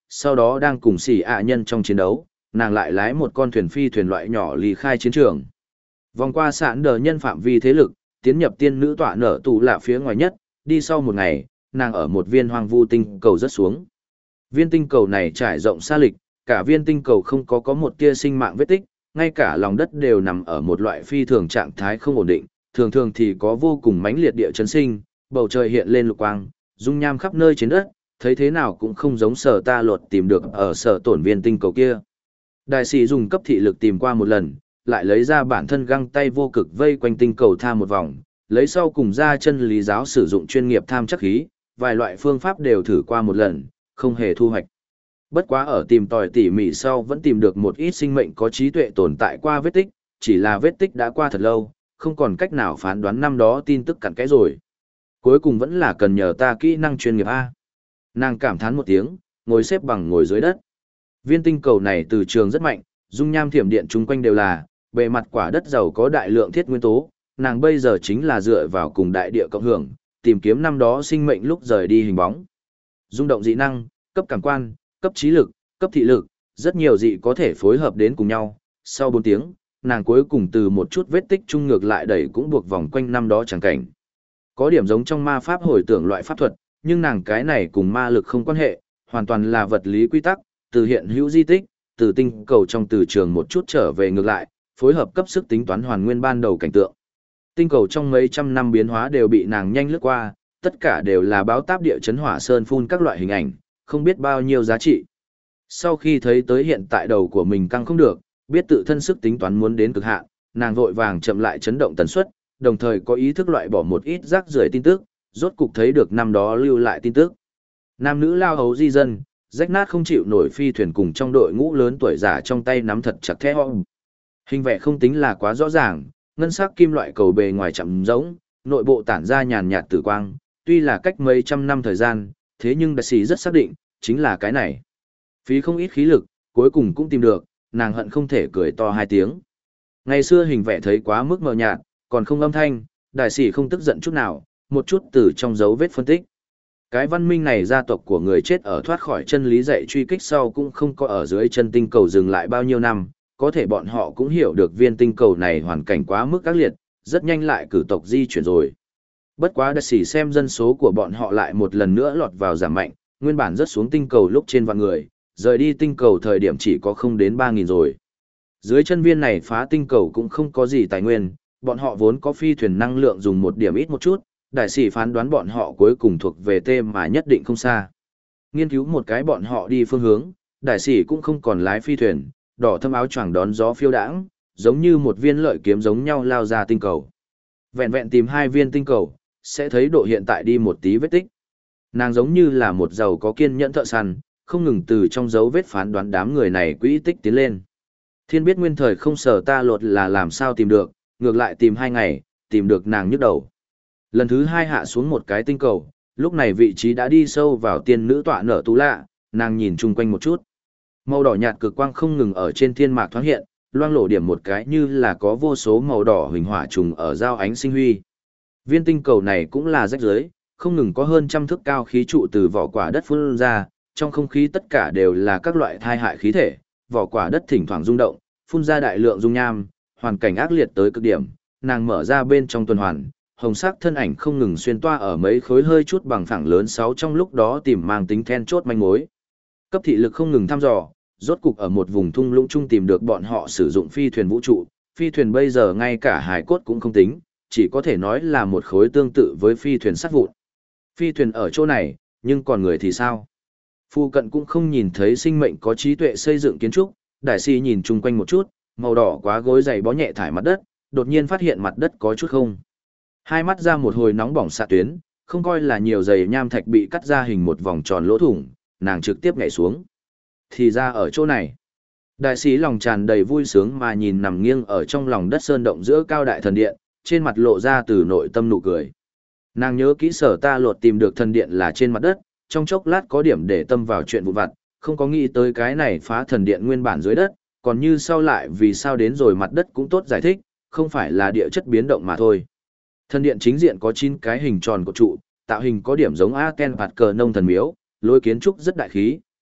sau đó đang cùng xỉ ạ nhân trong chiến đấu, nàng lại lái một con thuyền phi thuyền loại nhỏ ly khai chiến trường. Vòng qua sạn đờ nhân phạm vi thế lực, tiến nhập tiên nữ tọa nở tù lạ phía ngoài nhất, đi sau một ngày, nàng ở một viên hoang vu tinh cầu rớt xuống. Viên tinh cầu này trải rộng xa lịch, cả viên tinh cầu không có có một tia sinh mạng vết tích, ngay cả lòng đất đều nằm ở một loại phi thường trạng thái không ổn định, thường thường thì có vô cùng mãnh liệt địa chấn sinh, bầu trời hiện lên lục quang, dung nham khắp nơi trên đất, thấy thế nào cũng không giống sở ta lột tìm được ở sở tổn viên tinh cầu kia. Đại sĩ dùng cấp thị lực tìm qua một lần, lại lấy ra bản thân găng tay vô cực vây quanh tinh cầu tham một vòng, lấy sau cùng ra chân lý giáo sử dụng chuyên nghiệp tham chắc khí, vài loại phương pháp đều thử qua một lần, không hề thu hoạch. Bất quá ở tìm tòi tỉ mỉ sau vẫn tìm được một ít sinh mệnh có trí tuệ tồn tại qua vết tích, chỉ là vết tích đã qua thật lâu, không còn cách nào phán đoán năm đó tin tức cặn kẽ rồi. Cuối cùng vẫn là cần nhờ ta kỹ năng chuyên nghiệp A. Nàng cảm thán một tiếng, ngồi xếp bằng ngồi dưới đất. Viên tinh cầu này từ trường rất mạnh, dung nham thiểm điện chung quanh đều là, bề mặt quả đất giàu có đại lượng thiết nguyên tố, nàng bây giờ chính là dựa vào cùng đại địa cộng hưởng, tìm kiếm năm đó sinh mệnh lúc rời đi hình bóng. Dung động dị năng, cấp cảm quan, cấp trí lực, cấp thị lực, rất nhiều dị có thể phối hợp đến cùng nhau. Sau bốn tiếng, nàng cuối cùng từ một chút vết tích chung ngược lại đẩy cũng buộc vòng quanh năm đó chẳng cảnh. Có điểm giống trong ma pháp hồi tưởng loại pháp thuật, nhưng nàng cái này cùng ma lực không quan hệ, hoàn toàn là vật lý quy tắc, từ hiện hữu di tích, từ tinh cầu trong từ trường một chút trở về ngược lại, phối hợp cấp sức tính toán hoàn nguyên ban đầu cảnh tượng. Tinh cầu trong mấy trăm năm biến hóa đều bị nàng nhanh lướt qua, tất cả đều là báo táp địa chấn hỏa sơn phun các loại hình ảnh, không biết bao nhiêu giá trị. Sau khi thấy tới hiện tại đầu của mình căng không được, biết tự thân sức tính toán muốn đến cực hạn, nàng vội vàng chậm lại chấn động tần suất, đồng thời có ý thức loại bỏ một ít rác rưởi tin tức, rốt cục thấy được năm đó lưu lại tin tức. Nam nữ lao hấu di dân, rách nát không chịu nổi phi thuyền cùng trong đội ngũ lớn tuổi già trong tay nắm thật chặt thẻ hong. Hình vẽ không tính là quá rõ ràng, ngân sắc kim loại cầu bề ngoài chậm rỗng, nội bộ tản ra nhàn nhạt tử quang, tuy là cách mấy trăm năm thời gian, thế nhưng đại sĩ rất xác định, chính là cái này. Phí không ít khí lực, cuối cùng cũng tìm được, nàng hận không thể cười to hai tiếng. Ngày xưa hình vẽ thấy quá mức mờ nhạt, còn không âm thanh, đại sĩ không tức giận chút nào, một chút từ trong dấu vết phân tích. Cái văn minh này gia tộc của người chết ở thoát khỏi chân lý dạy truy kích sau cũng không có ở dưới chân tinh cầu dừng lại bao nhiêu năm, có thể bọn họ cũng hiểu được viên tinh cầu này hoàn cảnh quá mức ác liệt, rất nhanh lại cử tộc di chuyển rồi. Bất quá đại sĩ xem dân số của bọn họ lại một lần nữa lọt vào giảm mạnh, nguyên bản rất xuống tinh cầu lúc trên vạn người, rời đi tinh cầu thời điểm chỉ có không đến ba nghìn rồi. Dưới chân viên này phá tinh cầu cũng không có gì tài nguyên, bọn họ vốn có phi thuyền năng lượng dùng một điểm ít một chút, đại sĩ phán đoán bọn họ cuối cùng thuộc về T mà nhất định không xa. Nghiên cứu một cái bọn họ đi phương hướng, đại sĩ cũng không còn lái phi thuyền, đỏ thâm áo choàng đón gió phiêu đãng, giống như một viên lợi kiếm giống nhau lao ra tinh cầu. Vẹn vẹn tìm hai viên tinh cầu, sẽ thấy độ hiện tại đi một tí vết tích. Nàng giống như là một giàu có kiên nhẫn thợ săn, không ngừng từ trong dấu vết phán đoán đám người này quỹ tích tiến lên. Thiên biết nguyên thời không sở ta lột là làm sao tìm được, ngược lại tìm hai ngày, tìm được nàng nhức đầu. Lần thứ hai hạ xuống một cái tinh cầu, lúc này vị trí đã đi sâu vào tiên nữ tọa nở tú lạ, nàng nhìn chung quanh một chút. Màu đỏ nhạt cực quang không ngừng ở trên thiên mạc thoáng hiện, loang lổ điểm một cái như là có vô số màu đỏ huỳnh hỏa trùng ở giao ánh sinh huy. Viên tinh cầu này cũng là rách rưới, không ngừng có hơn trăm thước cao khí trụ từ vỏ quả đất phun ra, trong không khí tất cả đều là các loại thai hại khí thể, vỏ quả đất thỉnh thoảng rung động, phun ra đại lượng dung nham, hoàn cảnh ác liệt tới cực điểm, nàng mở ra bên trong tuần hoàn, hồng sắc thân ảnh không ngừng xuyên toa ở mấy khối hơi chút bằng phẳng lớn sáu trong lúc đó tìm mang tính then chốt manh mối. Cấp thị lực không ngừng thăm dò, rốt cục ở một vùng thung lũng chung tìm được bọn họ sử dụng phi thuyền vũ trụ, phi thuyền bây giờ ngay cả hài cốt cũng không tính, chỉ có thể nói là một khối tương tự với phi thuyền sắt vụn. Phi thuyền ở chỗ này, nhưng còn người thì sao? Phu cận cũng không nhìn thấy sinh mệnh có trí tuệ xây dựng kiến trúc, đại sĩ nhìn chung quanh một chút, màu đỏ quá gối dày bó nhẹ thải mặt đất, đột nhiên phát hiện mặt đất có chút không. Hai mắt ra một hồi nóng bỏng xạ tuyến, không coi là nhiều giày nham thạch bị cắt ra hình một vòng tròn lỗ thủng, nàng trực tiếp nhảy xuống. Thì ra ở chỗ này. Đại sĩ lòng tràn đầy vui sướng mà nhìn nằm nghiêng ở trong lòng đất sơn động giữa cao đại thần điện, trên mặt lộ ra từ nội tâm nụ cười. Nàng nhớ kỹ sở ta lột tìm được thần điện là trên mặt đất, trong chốc lát có điểm để tâm vào chuyện vụn vặt, không có nghĩ tới cái này phá thần điện nguyên bản dưới đất, còn như sau lại vì sao đến rồi mặt đất cũng tốt giải thích, không phải là địa chất biến động mà thôi. Thần điện chính diện có chín cái hình tròn của trụ, tạo hình có điểm giống Aken Phạt cờ nông thần miếu, lối kiến trúc rất đại khí,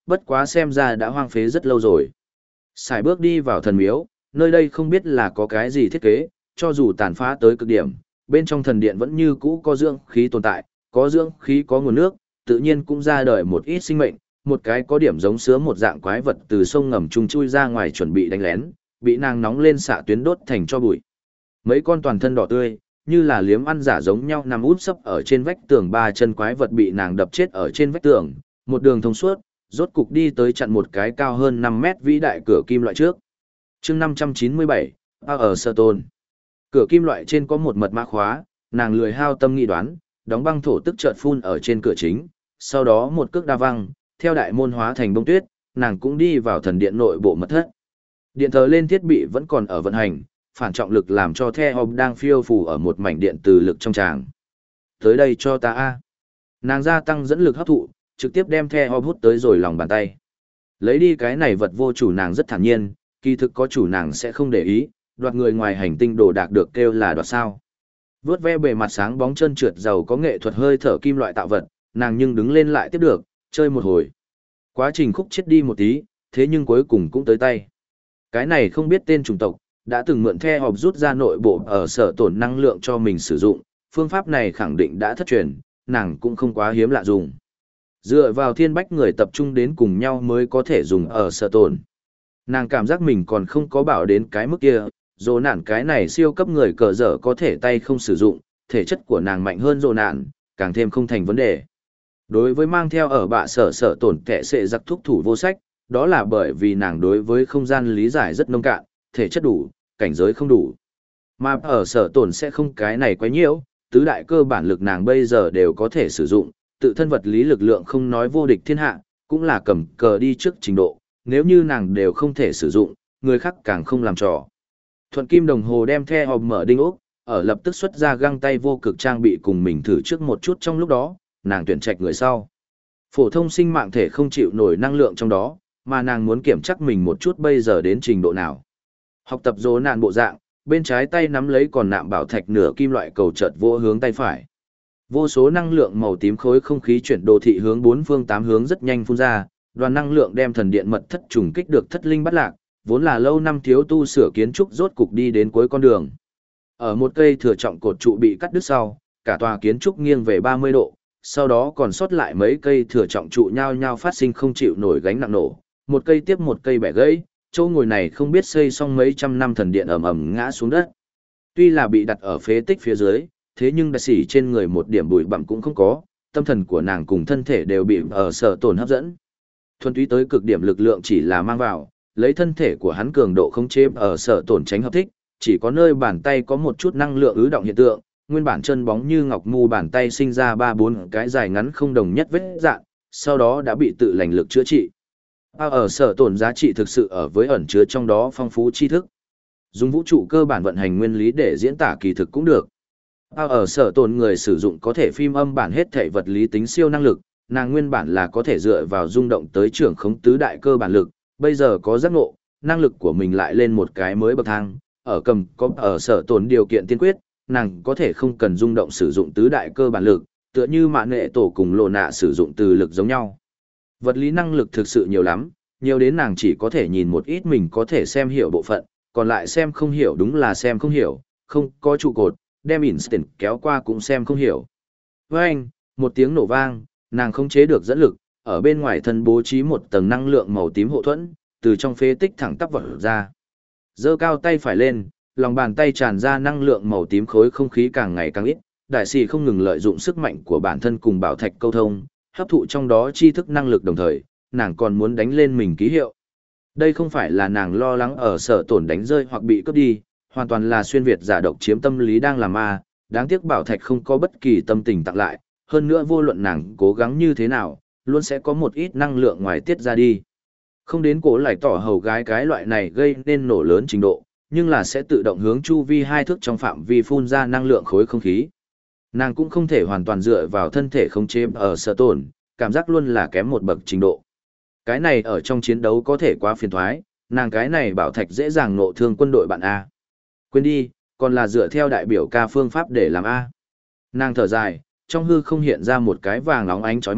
bất quá xem ra đã hoang phế rất lâu rồi. Xài bước đi vào thần miếu, nơi đây không biết là có cái gì thiết kế, cho dù tàn phá tới cực điểm, bên trong thần điện vẫn như cũ có dưỡng khí tồn tại, có dưỡng khí có nguồn nước, tự nhiên cũng ra đời một ít sinh mệnh, một cái có điểm giống sứa một dạng quái vật từ sông ngầm trùng chui ra ngoài chuẩn bị đánh lén, bị nàng nóng lên xạ tuyến đốt thành cho bụi. Mấy con toàn thân đỏ tươi, như là liếm ăn giả giống nhau nằm úp sấp ở trên vách tường, ba chân quái vật bị nàng đập chết ở trên vách tường, một đường thông suốt, rốt cục đi tới chặn một cái cao hơn năm mét vĩ đại cửa kim loại trước. chương năm trăm chín mươi bảy, ở Sở Tôn. Cửa kim loại trên có một mật mã khóa, nàng lười hao tâm nghĩ đoán, đóng băng thổ tức chợt phun ở trên cửa chính, sau đó một cước đa văng, theo đại môn hóa thành bông tuyết, nàng cũng đi vào thần điện nội bộ mật thất. Điện thờ lên thiết bị vẫn còn ở vận hành, phản trọng lực làm cho The Hộp đang phiêu phù ở một mảnh điện từ lực trong tràng. Tới đây cho ta a. Nàng gia tăng dẫn lực hấp thụ, trực tiếp đem The Hộp hút tới rồi lòng bàn tay. Lấy đi cái này vật vô chủ nàng rất thản nhiên, kỳ thực có chủ nàng sẽ không để ý, đoạt người ngoài hành tinh đồ đạc được kêu là đoạt sao. Vướt ve bề mặt sáng bóng chân trượt giàu có nghệ thuật hơi thở kim loại tạo vật, nàng nhưng đứng lên lại tiếp được, chơi một hồi. Quá trình khúc chết đi một tí, thế nhưng cuối cùng cũng tới tay. Cái này không biết tên chủng tộc, đã từng mượn The Hộp rút ra nội bộ ở sở tổn năng lượng cho mình sử dụng, phương pháp này khẳng định đã thất truyền, nàng cũng không quá hiếm lạ dùng. Dựa vào thiên bách người tập trung đến cùng nhau mới có thể dùng ở sở tổn. Nàng cảm giác mình còn không có bảo đến cái mức kia, dồ nạn cái này siêu cấp người cờ dở có thể tay không sử dụng, thể chất của nàng mạnh hơn dồ nạn, càng thêm không thành vấn đề. Đối với mang theo ở bạ sở sở tổn kẻ sẽ giặc thúc thủ vô sách, đó là bởi vì nàng đối với không gian lý giải rất nông cạn, thể chất đủ, cảnh giới không đủ. Mà ở sở tổn sẽ không cái này quá nhiễu, tứ đại cơ bản lực nàng bây giờ đều có thể sử dụng, tự thân vật lý lực lượng không nói vô địch thiên hạ, cũng là cầm cờ đi trước trình độ, nếu như nàng đều không thể sử dụng, người khác càng không làm trò. Thuận kim đồng hồ đem The Hộp mở đinh ốc, ở lập tức xuất ra găng tay vô cực trang bị cùng mình thử trước một chút, trong lúc đó, nàng tuyển trạch người sau. Phổ thông sinh mạng thể không chịu nổi năng lượng trong đó, mà nàng muốn kiểm chắc mình một chút bây giờ đến trình độ nào. Học tập dỗ nạn bộ dạng, bên trái tay nắm lấy còn nạm bảo thạch nửa kim loại cầu chợt vô hướng tay phải. Vô số năng lượng màu tím khối không khí chuyển đồ thị hướng bốn phương tám hướng rất nhanh phun ra, đoàn năng lượng đem thần điện mật thất trùng kích được thất linh bắt lạc, vốn là lâu năm thiếu tu sửa kiến trúc rốt cục đi đến cuối con đường. Ở một cây thừa trọng cột trụ bị cắt đứt sau, cả tòa kiến trúc nghiêng về ba mươi độ, sau đó còn sót lại mấy cây thừa trọng trụ nhao nhao phát sinh không chịu nổi gánh nặng nổ, một cây tiếp một cây bẻ gãy, chỗ ngồi này không biết xây xong mấy trăm năm thần điện ầm ầm ngã xuống đất. Tuy là bị đặt ở phế tích phía dưới, thế nhưng đại sĩ trên người một điểm bụi bặm cũng không có, tâm thần của nàng cùng thân thể đều bị ở sở tổn hấp dẫn. Thuần túy tới cực điểm lực lượng chỉ là mang vào, lấy thân thể của hắn cường độ không chế ở sở tổn tránh hợp thích, chỉ có nơi bàn tay có một chút năng lượng ứ động hiện tượng, nguyên bản chân bóng như ngọc mu bàn tay sinh ra ba bốn cái dài ngắn không đồng nhất vết dạn, sau đó đã bị tự lành lực chữa trị. À, ở sở tổn giá trị thực sự ở với ẩn chứa trong đó phong phú tri thức. Dùng vũ trụ cơ bản vận hành nguyên lý để diễn tả kỳ thực cũng được. À, ở sở tổn người sử dụng có thể phim âm bản hết thể vật lý tính siêu năng lực, nàng nguyên bản là có thể dựa vào rung động tới trưởng khống tứ đại cơ bản lực, bây giờ có giác ngộ, năng lực của mình lại lên một cái mới bậc thang, ở cầm có ở sở tổn điều kiện tiên quyết, nàng có thể không cần rung động sử dụng tứ đại cơ bản lực, tựa như mạn nghệ tổ cùng lộ nạ sử dụng từ lực giống nhau. Vật lý năng lực thực sự nhiều lắm, nhiều đến nàng chỉ có thể nhìn một ít mình có thể xem hiểu bộ phận, còn lại xem không hiểu đúng là xem không hiểu, không có trụ cột, đem instant kéo qua cũng xem không hiểu. Với anh, một tiếng nổ vang, nàng không chế được dẫn lực, ở bên ngoài thân bố trí một tầng năng lượng màu tím hộ thuẫn, từ trong phế tích thẳng tắp vọt ra. Giơ cao tay phải lên, lòng bàn tay tràn ra năng lượng màu tím khối không khí càng ngày càng ít, đại sĩ không ngừng lợi dụng sức mạnh của bản thân cùng bảo thạch câu thông, hấp thụ trong đó tri thức năng lực đồng thời, nàng còn muốn đánh lên mình ký hiệu. Đây không phải là nàng lo lắng ở sở tổn đánh rơi hoặc bị cướp đi, hoàn toàn là xuyên việt giả độc chiếm tâm lý đang làm ma, đáng tiếc bảo thạch không có bất kỳ tâm tình tặng lại, hơn nữa vô luận nàng cố gắng như thế nào, luôn sẽ có một ít năng lượng ngoài tiết ra đi. Không đến cổ lại tỏ hầu gái cái loại này gây nên nổ lớn trình độ, nhưng là sẽ tự động hướng chu vi hai thước trong phạm vi phun ra năng lượng khối không khí. Nàng cũng không thể hoàn toàn dựa vào thân thể khống chế ở sở tổn, cảm giác luôn là kém một bậc trình độ. Cái này ở trong chiến đấu có thể quá phiền thoái, nàng cái này bảo thạch dễ dàng nộ thương quân đội bạn A. Quên đi, còn là dựa theo đại biểu ca phương pháp để làm A. Nàng thở dài, trong hư không hiện ra một cái vàng óng ánh chói mắt,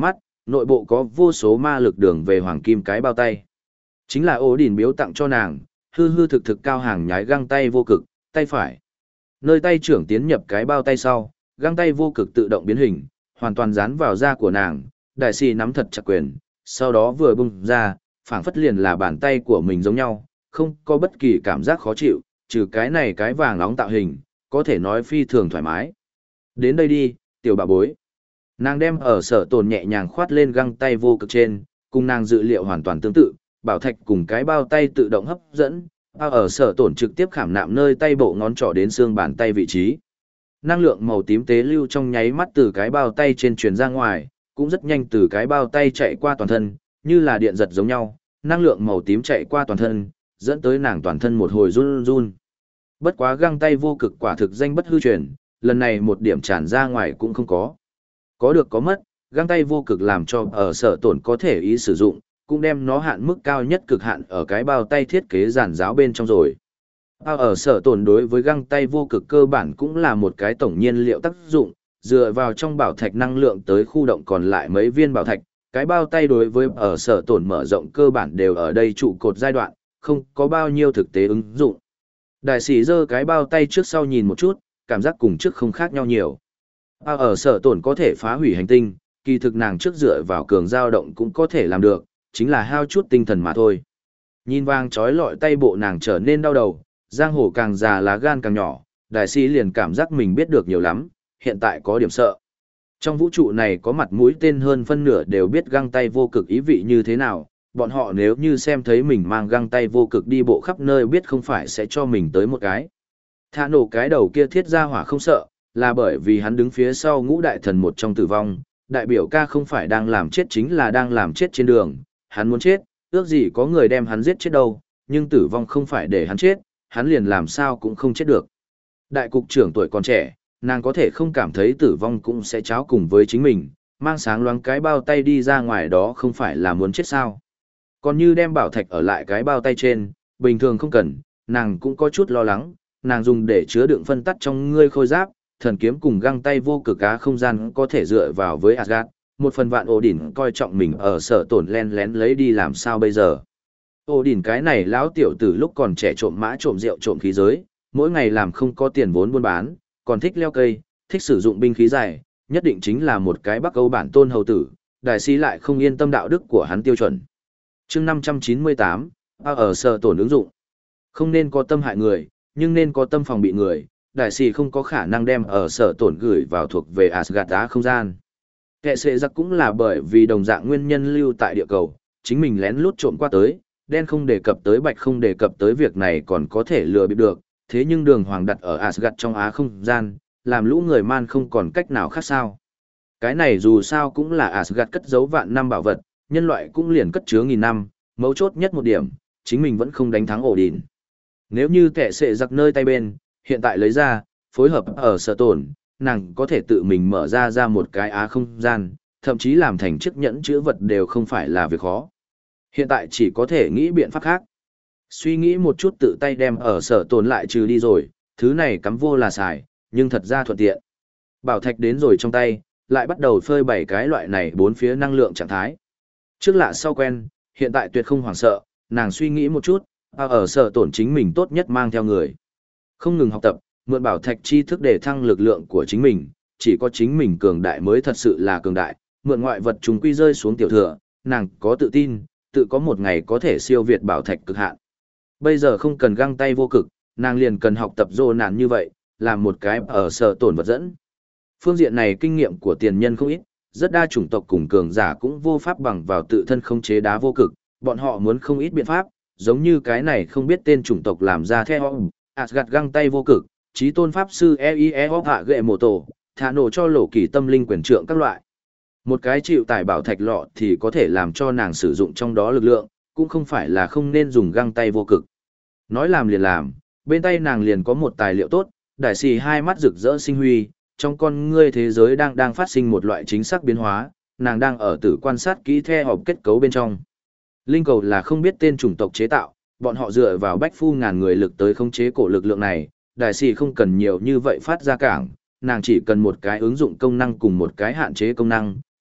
nội bộ có vô số ma lực đường về hoàng kim cái bao tay. Chính là ổ đỉnh biếu tặng cho nàng, hư hư thực thực cao hàng nhái găng tay vô cực, tay phải. Nơi tay trưởng tiến nhập cái bao tay sau, găng tay vô cực tự động biến hình, hoàn toàn dán vào da của nàng, đại sĩ nắm thật chặt quyền, sau đó vừa bung ra, phảng phất liền là bàn tay của mình giống nhau, không có bất kỳ cảm giác khó chịu, trừ cái này cái vàng nóng tạo hình, có thể nói phi thường thoải mái. Đến đây đi, tiểu bà bối. Nàng đem ở sở tồn nhẹ nhàng khoát lên găng tay vô cực trên, cùng nàng dự liệu hoàn toàn tương tự, bảo thạch cùng cái bao tay tự động hấp dẫn, bao ở sở tổn trực tiếp khảm nạm nơi tay bộ ngón trỏ đến xương bàn tay vị trí. Năng lượng màu tím tế lưu trong nháy mắt từ cái bao tay trên truyền ra ngoài, cũng rất nhanh từ cái bao tay chạy qua toàn thân, như là điện giật giống nhau, năng lượng màu tím chạy qua toàn thân, dẫn tới nàng toàn thân một hồi run run. Bất quá găng tay vô cực quả thực danh bất hư truyền, lần này một điểm tràn ra ngoài cũng không có. Có được có mất, găng tay vô cực làm cho ở sở tổn có thể ý sử dụng, cũng đem nó hạn mức cao nhất cực hạn ở cái bao tay thiết kế giản giáo bên trong rồi. Bao ở sở tổn đối với găng tay vô cực cơ bản cũng là một cái tổng nhiên liệu tác dụng, dựa vào trong bảo thạch năng lượng tới khu động còn lại mấy viên bảo thạch, cái bao tay đối với ở sở tổn mở rộng cơ bản đều ở đây trụ cột giai đoạn, không có bao nhiêu thực tế ứng dụng. Đại sĩ giơ cái bao tay trước sau nhìn một chút, cảm giác cùng trước không khác nhau nhiều. Bao ở sở tổn có thể phá hủy hành tinh, kỳ thực nàng trước dựa vào cường dao động cũng có thể làm được, chính là hao chút tinh thần mà thôi. Nhìn vàng trói lọi tay bộ nàng trở nên đau đầu, giang hồ càng già lá gan càng nhỏ, đại sĩ liền cảm giác mình biết được nhiều lắm, hiện tại có điểm sợ. Trong vũ trụ này có mặt mũi tên hơn phân nửa đều biết găng tay vô cực ý vị như thế nào, bọn họ nếu như xem thấy mình mang găng tay vô cực đi bộ khắp nơi biết không phải sẽ cho mình tới một cái. Thả nổ cái đầu kia thiết ra hỏa không sợ, là bởi vì hắn đứng phía sau ngũ đại thần một trong tử vong, đại biểu ca không phải đang làm chết chính là đang làm chết trên đường, hắn muốn chết, ước gì có người đem hắn giết chết đâu, nhưng tử vong không phải để hắn chết, hắn liền làm sao cũng không chết được. Đại cục trưởng tuổi còn trẻ, nàng có thể không cảm thấy tử vong cũng sẽ cháo cùng với chính mình, mang sáng loáng cái bao tay đi ra ngoài đó không phải là muốn chết sao. Còn như đem bảo thạch ở lại cái bao tay trên, bình thường không cần, nàng cũng có chút lo lắng, nàng dùng để chứa đựng phân tắt trong ngươi khôi giáp, thần kiếm cùng găng tay vô cực cá không gian có thể dựa vào với Asgard, một phần vạn ổ đỉnh coi trọng mình ở sở tổn len lén lấy đi làm sao bây giờ. Ổ đỉnh cái này lão tiểu tử lúc còn trẻ trộm mã trộm rượu trộm khí giới, mỗi ngày làm không có tiền vốn buôn bán, còn thích leo cây, thích sử dụng binh khí dài, nhất định chính là một cái Bắc Âu bản tôn hầu tử, đại sĩ lại không yên tâm đạo đức của hắn tiêu chuẩn. Chương năm trăm chín mươi tám, ở sở tổn ứng dụng. Không nên có tâm hại người, nhưng nên có tâm phòng bị người, đại sĩ không có khả năng đem ở sở tổn gửi vào thuộc về Asgard đá không gian. Kẻ sệ giặc cũng là bởi vì đồng dạng nguyên nhân lưu tại địa cầu, chính mình lén lút trộm qua tới, đen không đề cập tới bạch không đề cập tới việc này còn có thể lừa bịp được, thế nhưng đường hoàng đặt ở Asgard trong á không gian, làm lũ người man không còn cách nào khác sao. Cái này dù sao cũng là Asgard cất giấu vạn năm bảo vật, nhân loại cũng liền cất chứa nghìn năm, mấu chốt nhất một điểm, chính mình vẫn không đánh thắng ổ đỉnh. Nếu như kẻ sệ giặc nơi tay bên, hiện tại lấy ra, phối hợp ở sở tổn, nàng có thể tự mình mở ra ra một cái á không gian, thậm chí làm thành chiếc nhẫn chữ vật đều không phải là việc khó. Hiện tại chỉ có thể nghĩ biện pháp khác. Suy nghĩ một chút tự tay đem ở sở tổn lại trừ đi rồi, thứ này cắm vô là xài, nhưng thật ra thuận tiện. Bảo thạch đến rồi trong tay, lại bắt đầu phơi bảy cái loại này bốn phía năng lượng trạng thái. Trước lạ sau quen, hiện tại tuyệt không hoảng sợ, nàng suy nghĩ một chút, ở sở tổn chính mình tốt nhất mang theo người. Không ngừng học tập, mượn bảo thạch tri thức để thăng lực lượng của chính mình, chỉ có chính mình cường đại mới thật sự là cường đại, mượn ngoại vật chúng quy rơi xuống tiểu thừa, nàng có tự tin, tự có một ngày có thể siêu việt bảo thạch cực hạn. Bây giờ không cần găng tay vô cực, nàng liền cần học tập dô nản như vậy, làm một cái ở sở tổn vật dẫn. Phương diện này kinh nghiệm của tiền nhân không ít, rất đa chủng tộc cùng cường giả cũng vô pháp bằng vào tự thân khống chế đá vô cực, bọn họ muốn không ít biện pháp, giống như cái này không biết tên chủng tộc làm ra theo Asgard găng tay vô cực, chí tôn pháp sư e i e hóc hạ gệ mộ tổ, thả nổ cho lộ kỳ tâm linh quyền trượng các loại. Một cái chịu tải bảo thạch lọ thì có thể làm cho nàng sử dụng trong đó lực lượng, cũng không phải là không nên dùng găng tay vô cực. Nói làm liền làm, bên tay nàng liền có một tài liệu tốt, đại sĩ hai mắt rực rỡ sinh huy, trong con ngươi thế giới đang đang phát sinh một loại chính xác biến hóa, nàng đang ở tử quan sát kỹ theo hộp kết cấu bên trong. Linh cầu là không biết tên chủng tộc chế tạo, bọn họ dựa vào bách phu ngàn người lực tới khống chế cổ lực lượng này, đại sĩ không cần nhiều như vậy phát ra cảng, nàng chỉ cần một cái ứng dụng công năng cùng một cái hạn chế công năng,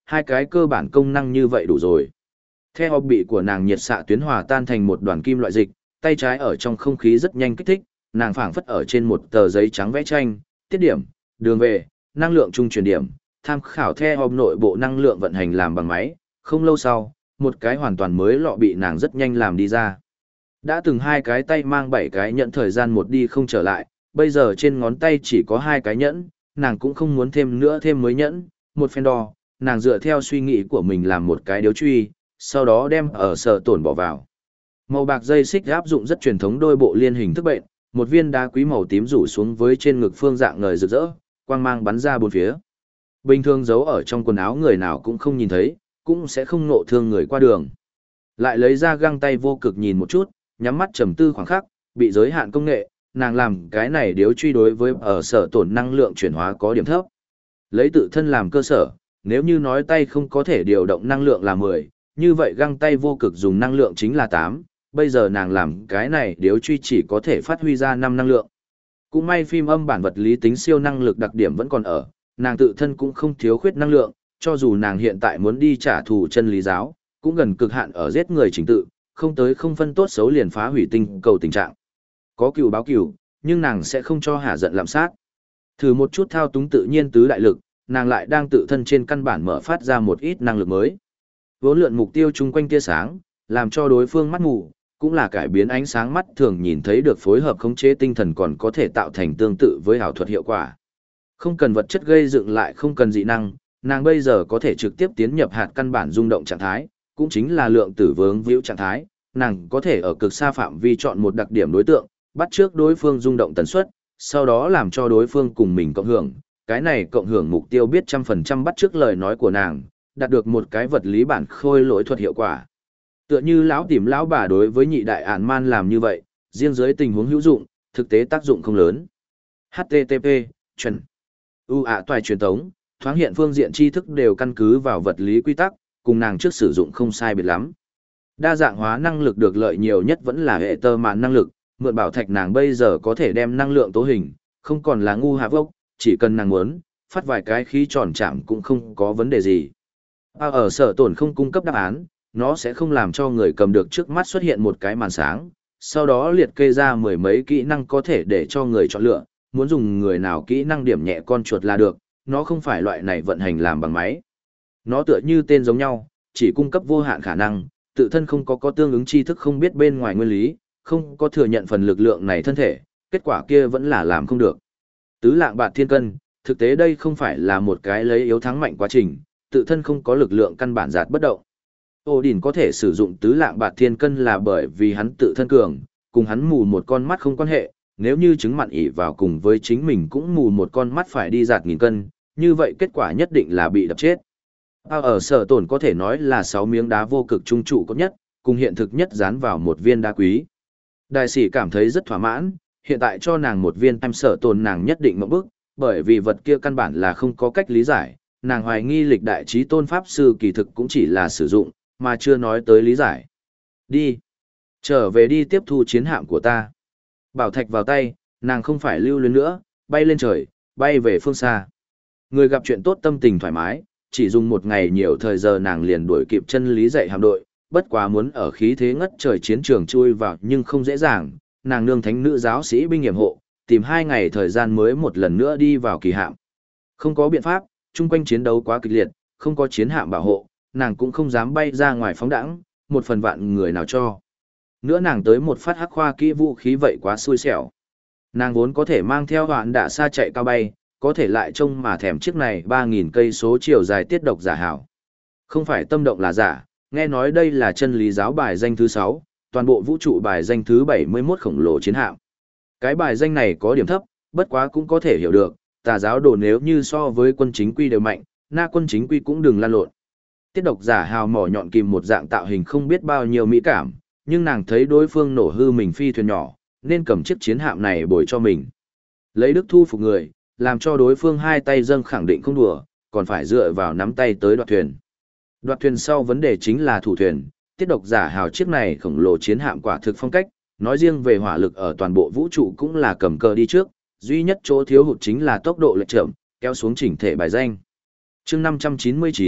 hai cái cơ bản công năng như vậy đủ rồi. Theo hộp bị của nàng nhiệt xạ tuyến hòa tan thành một đoàn kim loại dịch, tay trái ở trong không khí rất nhanh kích thích, nàng phảng phất ở trên một tờ giấy trắng vẽ tranh, tiết điểm, đường về, năng lượng trung truyền điểm, tham khảo theo hộp nội bộ năng lượng vận hành làm bằng máy, không lâu sau, một cái hoàn toàn mới lọ bị nàng rất nhanh làm đi ra. Đã từng hai cái tay mang bảy cái nhẫn thời gian một đi không trở lại, bây giờ trên ngón tay chỉ có hai cái nhẫn, nàng cũng không muốn thêm nữa thêm mới nhẫn, một phen đo, nàng dựa theo suy nghĩ của mình làm một cái điếu truy, sau đó đem ở sở tổn bỏ vào. Màu bạc dây xích áp dụng rất truyền thống đôi bộ liên hình thức bệnh, một viên đá quý màu tím rủ xuống với trên ngực phương dạng ngời rực rỡ, quang mang bắn ra bốn phía. Bình thường giấu ở trong quần áo người nào cũng không nhìn thấy, cũng sẽ không nộ thương người qua đường. Lại lấy ra găng tay vô cực nhìn một chút, nhắm mắt trầm tư khoảng khắc, bị giới hạn công nghệ, nàng làm cái này điếu truy đối với ở sở tổn năng lượng chuyển hóa có điểm thấp. Lấy tự thân làm cơ sở, nếu như nói tay không có thể điều động năng lượng là mười, như vậy găng tay vô cực dùng năng lượng chính là tám, bây giờ nàng làm cái này điếu truy chỉ có thể phát huy ra năm năng lượng. Cũng may phim âm bản vật lý tính siêu năng lực đặc điểm vẫn còn ở, nàng tự thân cũng không thiếu khuyết năng lượng, cho dù nàng hiện tại muốn đi trả thù chân lý giáo, cũng gần cực hạn ở giết người chính tự, không tới không phân tốt xấu liền phá hủy tinh cầu tình trạng. Có cừu báo cừu, nhưng nàng sẽ không cho hả giận lạm sát. Thử một chút thao túng tự nhiên tứ đại lực, nàng lại đang tự thân trên căn bản mở phát ra một ít năng lực mới. Vốn lượn mục tiêu chung quanh tia sáng, làm cho đối phương mắt mù, cũng là cải biến ánh sáng mắt thường nhìn thấy được phối hợp khống chế tinh thần còn có thể tạo thành tương tự với ảo thuật hiệu quả. Không cần vật chất gây dựng lại không cần dị năng, nàng bây giờ có thể trực tiếp tiến nhập hạt căn bản rung động trạng thái, cũng chính là lượng tử vướng víu trạng thái, nàng có thể ở cực xa phạm vi chọn một đặc điểm đối tượng, bắt trước đối phương rung động tần suất, sau đó làm cho đối phương cùng mình cộng hưởng, cái này cộng hưởng mục tiêu biết trăm phần trăm bắt trước lời nói của nàng, đạt được một cái vật lý bản khôi lỗi thuật hiệu quả. Tựa như lão tìm lão bà đối với nhị đại ản man làm như vậy, riêng dưới tình huống hữu dụng, thực tế tác dụng không lớn. hát tê tê pê, chuẩn. U ạ toài truyền tống, thoáng hiện phương diện tri thức đều căn cứ vào vật lý quy tắc, cùng nàng trước sử dụng không sai biệt lắm. Đa dạng hóa năng lực được lợi nhiều nhất vẫn là hệ tơ mạn năng lực, mượn bảo thạch nàng bây giờ có thể đem năng lượng tố hình, không còn là ngu hạ vốc, chỉ cần nàng muốn, phát vài cái khí tròn chạm cũng không có vấn đề gì. À, ở sở tổn không cung cấp đáp án, nó sẽ không làm cho người cầm được trước mắt xuất hiện một cái màn sáng, sau đó liệt kê ra mười mấy kỹ năng có thể để cho người chọn lựa, muốn dùng người nào kỹ năng điểm nhẹ con chuột là được, nó không phải loại này vận hành làm bằng máy. Nó tựa như tên giống nhau, chỉ cung cấp vô hạn khả năng, tự thân không có có tương ứng tri thức không biết bên ngoài nguyên lý, không có thừa nhận phần lực lượng này thân thể, kết quả kia vẫn là làm không được. Tứ lạng bạt thiên cân, thực tế đây không phải là một cái lấy yếu thắng mạnh quá trình, tự thân không có lực lượng căn bản giạt bất động. Odin có thể sử dụng tứ lạng bạt thiên cân là bởi vì hắn tự thân cường, cùng hắn mù một con mắt không quan hệ, nếu như chứng mặn ỉ vào cùng với chính mình cũng mù một con mắt phải đi giạt nghìn cân, như vậy kết quả nhất định là bị đập chết. À, ở sở tổn có thể nói là sáu miếng đá vô cực trung trụ có nhất, cùng hiện thực nhất dán vào một viên đá quý. Đại sĩ cảm thấy rất thỏa mãn, hiện tại cho nàng một viên em sở tổn nàng nhất định mộng bức, bởi vì vật kia căn bản là không có cách lý giải, nàng hoài nghi lịch đại trí tôn pháp sư kỳ thực cũng chỉ là sử dụng, mà chưa nói tới lý giải. Đi. Trở về đi tiếp thu chiến hạm của ta. Bảo thạch vào tay, nàng không phải lưu luyến nữa, bay lên trời, bay về phương xa. Người gặp chuyện tốt tâm tình thoải mái, chỉ dùng một ngày nhiều thời giờ nàng liền đuổi kịp chân lý dạy hạm đội, bất quá muốn ở khí thế ngất trời chiến trường chui vào nhưng không dễ dàng, nàng nương thánh nữ giáo sĩ binh nghiệm hộ, tìm hai ngày thời gian mới một lần nữa đi vào kỳ hạm. Không có biện pháp, chung quanh chiến đấu quá kịch liệt, không có chiến hạm bảo hộ, nàng cũng không dám bay ra ngoài phóng đẳng, một phần vạn người nào cho. Nữa nàng tới một phát hắc khoa kỹ vũ khí vậy quá xui xẻo. Nàng vốn có thể mang theo hoạn đạ xa chạy cao bay, có thể lại trông mà thèm chiếc này ba nghìn cây số chiều dài tiết độc giả hảo. Không phải tâm động là giả, nghe nói đây là chân lý giáo bài danh thứ sáu, toàn bộ vũ trụ bài danh thứ bảy mươi mốt khổng lồ chiến hạm. Cái bài danh này có điểm thấp, bất quá cũng có thể hiểu được, tà giáo đồ nếu như so với quân chính quy đều mạnh, na quân chính quy cũng đừng lan lộn. Tiết độc giả hào mỏ nhọn kìm một dạng tạo hình không biết bao nhiêu mỹ cảm, nhưng nàng thấy đối phương nổ hư mình phi thuyền nhỏ, nên cầm chiếc chiến hạm này bồi cho mình. Lấy đức thu phục người, làm cho đối phương hai tay dâng khẳng định không đùa, còn phải dựa vào nắm tay tới đoạt thuyền. Đoạt thuyền sau vấn đề chính là thủ thuyền, tiết độc giả hào chiếc này khổng lồ chiến hạm quả thực phong cách, nói riêng về hỏa lực ở toàn bộ vũ trụ cũng là cầm cờ đi trước, duy nhất chỗ thiếu hụt chính là tốc độ lệch chậm, kéo xuống chỉnh thể bài danh. Chương năm trăm chín mươi chín,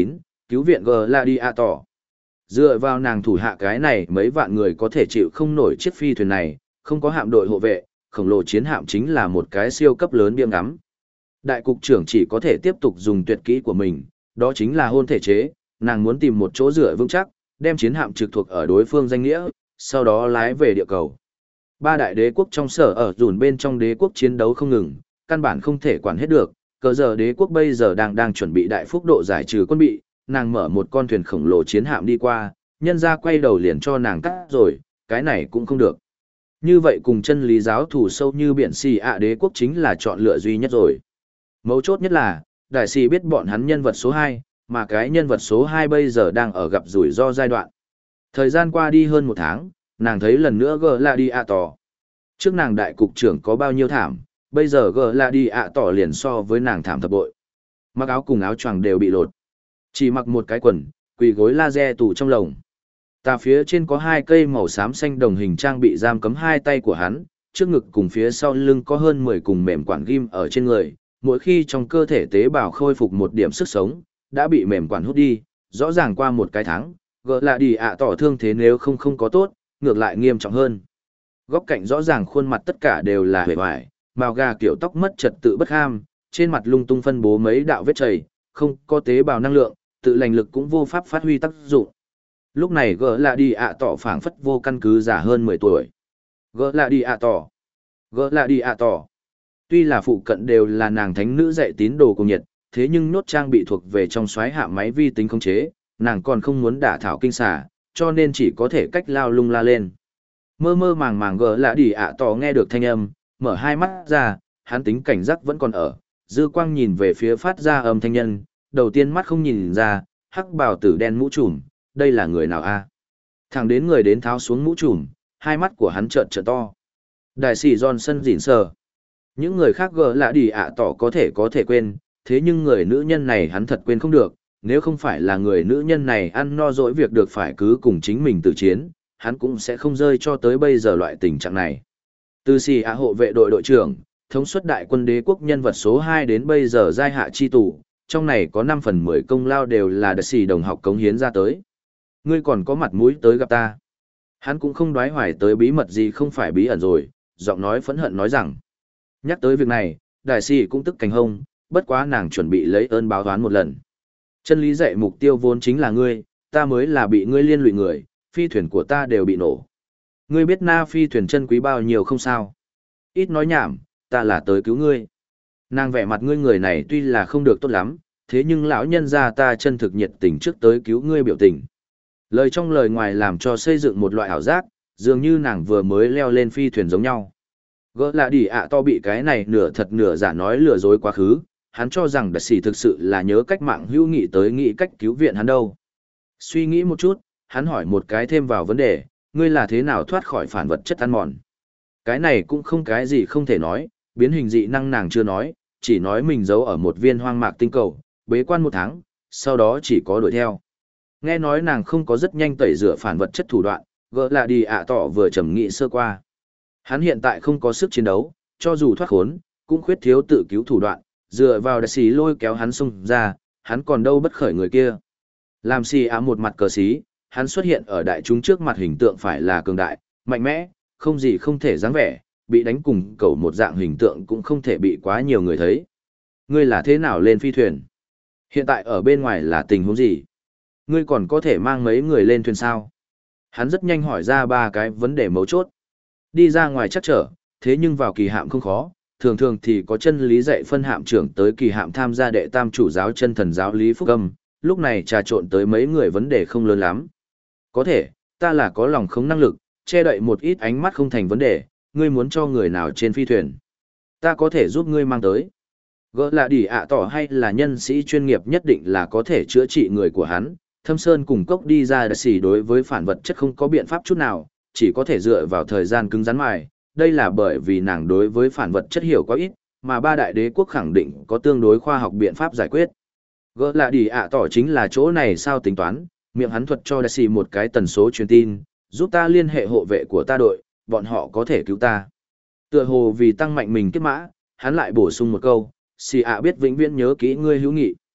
Cứu viện Gladiator. Dựa vào nàng thủ hạ cái này mấy vạn người có thể chịu không nổi chiếc phi thuyền này, không có hạm đội hộ vệ, khổng lồ chiến hạm chính là một cái siêu cấp lớn biếng ngắm. Đại cục trưởng chỉ có thể tiếp tục dùng tuyệt kỹ của mình, đó chính là hôn thể chế, nàng muốn tìm một chỗ dựa vững chắc, đem chiến hạm trực thuộc ở đối phương danh nghĩa, sau đó lái về địa cầu. Ba đại đế quốc trong sở ở dùn bên trong đế quốc chiến đấu không ngừng, căn bản không thể quản hết được, cờ giờ đế quốc bây giờ đang đang chuẩn bị đại phúc độ giải trừ quân bị, nàng mở một con thuyền khổng lồ chiến hạm đi qua, nhân ra quay đầu liền cho nàng cắt rồi, cái này cũng không được. Như vậy cùng chân lý giáo thủ sâu như biển xì ạ đế quốc chính là chọn lựa duy nhất rồi. Mấu chốt nhất là, đại sĩ biết bọn hắn nhân vật số hai, mà cái nhân vật số hai bây giờ đang ở gặp rủi ro giai đoạn. Thời gian qua đi hơn một tháng, nàng thấy lần nữa Gladiator. Trước nàng đại cục trưởng có bao nhiêu thảm, bây giờ Gladiator liền so với nàng thảm thập bội. Mặc áo cùng áo choàng đều bị lột. Chỉ mặc một cái quần, quỳ gối laser tủ trong lồng. Tà phía trên có hai cây màu xám xanh đồng hình trang bị giam cấm hai tay của hắn, trước ngực cùng phía sau lưng có hơn mười cùng mềm quản ghim ở trên người, mỗi khi trong cơ thể tế bào khôi phục một điểm sức sống, đã bị mềm quản hút đi, rõ ràng qua một cái tháng, gỡ lại đi ạ tỏ thương thế nếu không không có tốt, ngược lại nghiêm trọng hơn. Góc cạnh rõ ràng khuôn mặt tất cả đều là hề hoài, màu gà kiểu tóc mất trật tự bất ham, trên mặt lung tung phân bố mấy đạo vết chảy, không có tế bào năng lượng, tự lành lực cũng vô pháp phát huy tác dụng. Lúc này gỡ lại đi ạ tỏ phảng phất vô căn cứ già hơn mười tuổi. Gỡ lại đi ạ tỏ. Gỡ lại đi ạ tỏ. Tuy là phụ cận đều là nàng thánh nữ dạy tín đồ cùng nhiệt, thế nhưng nốt trang bị thuộc về trong xoáy hạ máy vi tính khống chế, nàng còn không muốn đả thảo kinh xà, cho nên chỉ có thể cách lao lung la lên. Mơ mơ màng màng gỡ lại đi ạ tỏ nghe được thanh âm, mở hai mắt ra, hắn tính cảnh giác vẫn còn ở, dư quang nhìn về phía phát ra âm thanh nhân, đầu tiên mắt không nhìn ra, hắc bào tử đen mũ trùm, đây là người nào a? Thẳng đến người đến tháo xuống mũ trùm, hai mắt của hắn trợn trợn to. Đại sĩ Johnson rỉn sờ. Những người khác gỡ lạ đi ạ tỏ có thể có thể quên, thế nhưng người nữ nhân này hắn thật quên không được, nếu không phải là người nữ nhân này ăn no dỗi việc được phải cứ cùng chính mình tự chiến, hắn cũng sẽ không rơi cho tới bây giờ loại tình trạng này. Từ xì ạ hộ vệ đội đội trưởng, thống suất đại quân đế quốc nhân vật số hai đến bây giờ giai hạ chi tù, trong này có năm phần mười công lao đều là đại sĩ đồng học cống hiến ra tới. Ngươi còn có mặt mũi tới gặp ta. Hắn cũng không đoái hoài tới bí mật gì không phải bí ẩn rồi, giọng nói phẫn hận nói rằng. Nhắc tới việc này, đại sĩ cũng tức cành hông, bất quá nàng chuẩn bị lấy ơn báo toán một lần. Chân lý dạy mục tiêu vốn chính là ngươi, ta mới là bị ngươi liên lụy người, phi thuyền của ta đều bị nổ. Ngươi biết na phi thuyền chân quý bao nhiêu không sao? Ít nói nhảm, ta là tới cứu ngươi. Nàng vẻ mặt ngươi người này tuy là không được tốt lắm, thế nhưng lão nhân gia ta chân thực nhiệt tình trước tới cứu ngươi biểu tình. Lời trong lời ngoài làm cho xây dựng một loại ảo giác, dường như nàng vừa mới leo lên phi thuyền giống nhau. Gỡ là đi ạ to bị cái này nửa thật nửa giả nói lừa dối quá khứ, hắn cho rằng đại sĩ thực sự là nhớ cách mạng hữu nghị tới nghĩ cách cứu viện hắn đâu. Suy nghĩ một chút, hắn hỏi một cái thêm vào vấn đề, ngươi là thế nào thoát khỏi phản vật chất ăn mòn. Cái này cũng không cái gì không thể nói, biến hình dị năng nàng chưa nói, chỉ nói mình giấu ở một viên hoang mạc tinh cầu, bế quan một tháng, sau đó chỉ có đuổi theo. Nghe nói nàng không có rất nhanh tẩy rửa phản vật chất thủ đoạn, gỡ là đi ạ tỏ vừa trầm nghị sơ qua. Hắn hiện tại không có sức chiến đấu, cho dù thoát khốn, cũng khuyết thiếu tự cứu thủ đoạn, dựa vào đại sĩ lôi kéo hắn xung ra, hắn còn đâu bất khởi người kia. Làm xì á một mặt cờ xí, hắn xuất hiện ở đại chúng trước mặt hình tượng phải là cường đại, mạnh mẽ, không gì không thể dáng vẻ, bị đánh cùng cầu một dạng hình tượng cũng không thể bị quá nhiều người thấy. Ngươi là thế nào lên phi thuyền? Hiện tại ở bên ngoài là tình huống gì? Ngươi còn có thể mang mấy người lên thuyền sao? Hắn rất nhanh hỏi ra ba cái vấn đề mấu chốt. Đi ra ngoài chắc trở, thế nhưng vào kỳ hạm không khó, thường thường thì có chân lý dạy phân hạm trưởng tới kỳ hạm tham gia đệ tam chủ giáo chân thần giáo lý phúc âm, lúc này trà trộn tới mấy người vấn đề không lớn lắm. Có thể, ta là có lòng không năng lực, che đậy một ít ánh mắt không thành vấn đề, ngươi muốn cho người nào trên phi thuyền. Ta có thể giúp ngươi mang tới. Gỡ là đỉ ạ tỏ hay là nhân sĩ chuyên nghiệp nhất định là có thể chữa trị người của hắn, thâm sơn cùng cốc đi ra đại sĩ đối với phản vật chất không có biện pháp chút nào, chỉ có thể dựa vào thời gian cứng rắn mài, đây là bởi vì nàng đối với phản vật chất hiểu quá ít, mà ba đại đế quốc khẳng định có tương đối khoa học biện pháp giải quyết. Gỡ là đi ạ tỏ chính là chỗ này sao tính toán, miệng hắn thuật cho đại sĩ một cái tần số truyền tin, giúp ta liên hệ hộ vệ của ta đội, bọn họ có thể cứu ta. Tựa hồ vì tăng mạnh mình kết mã, hắn lại bổ sung một câu, xì ạ biết vĩnh viễn nhớ kỹ ngươi hữu nghị.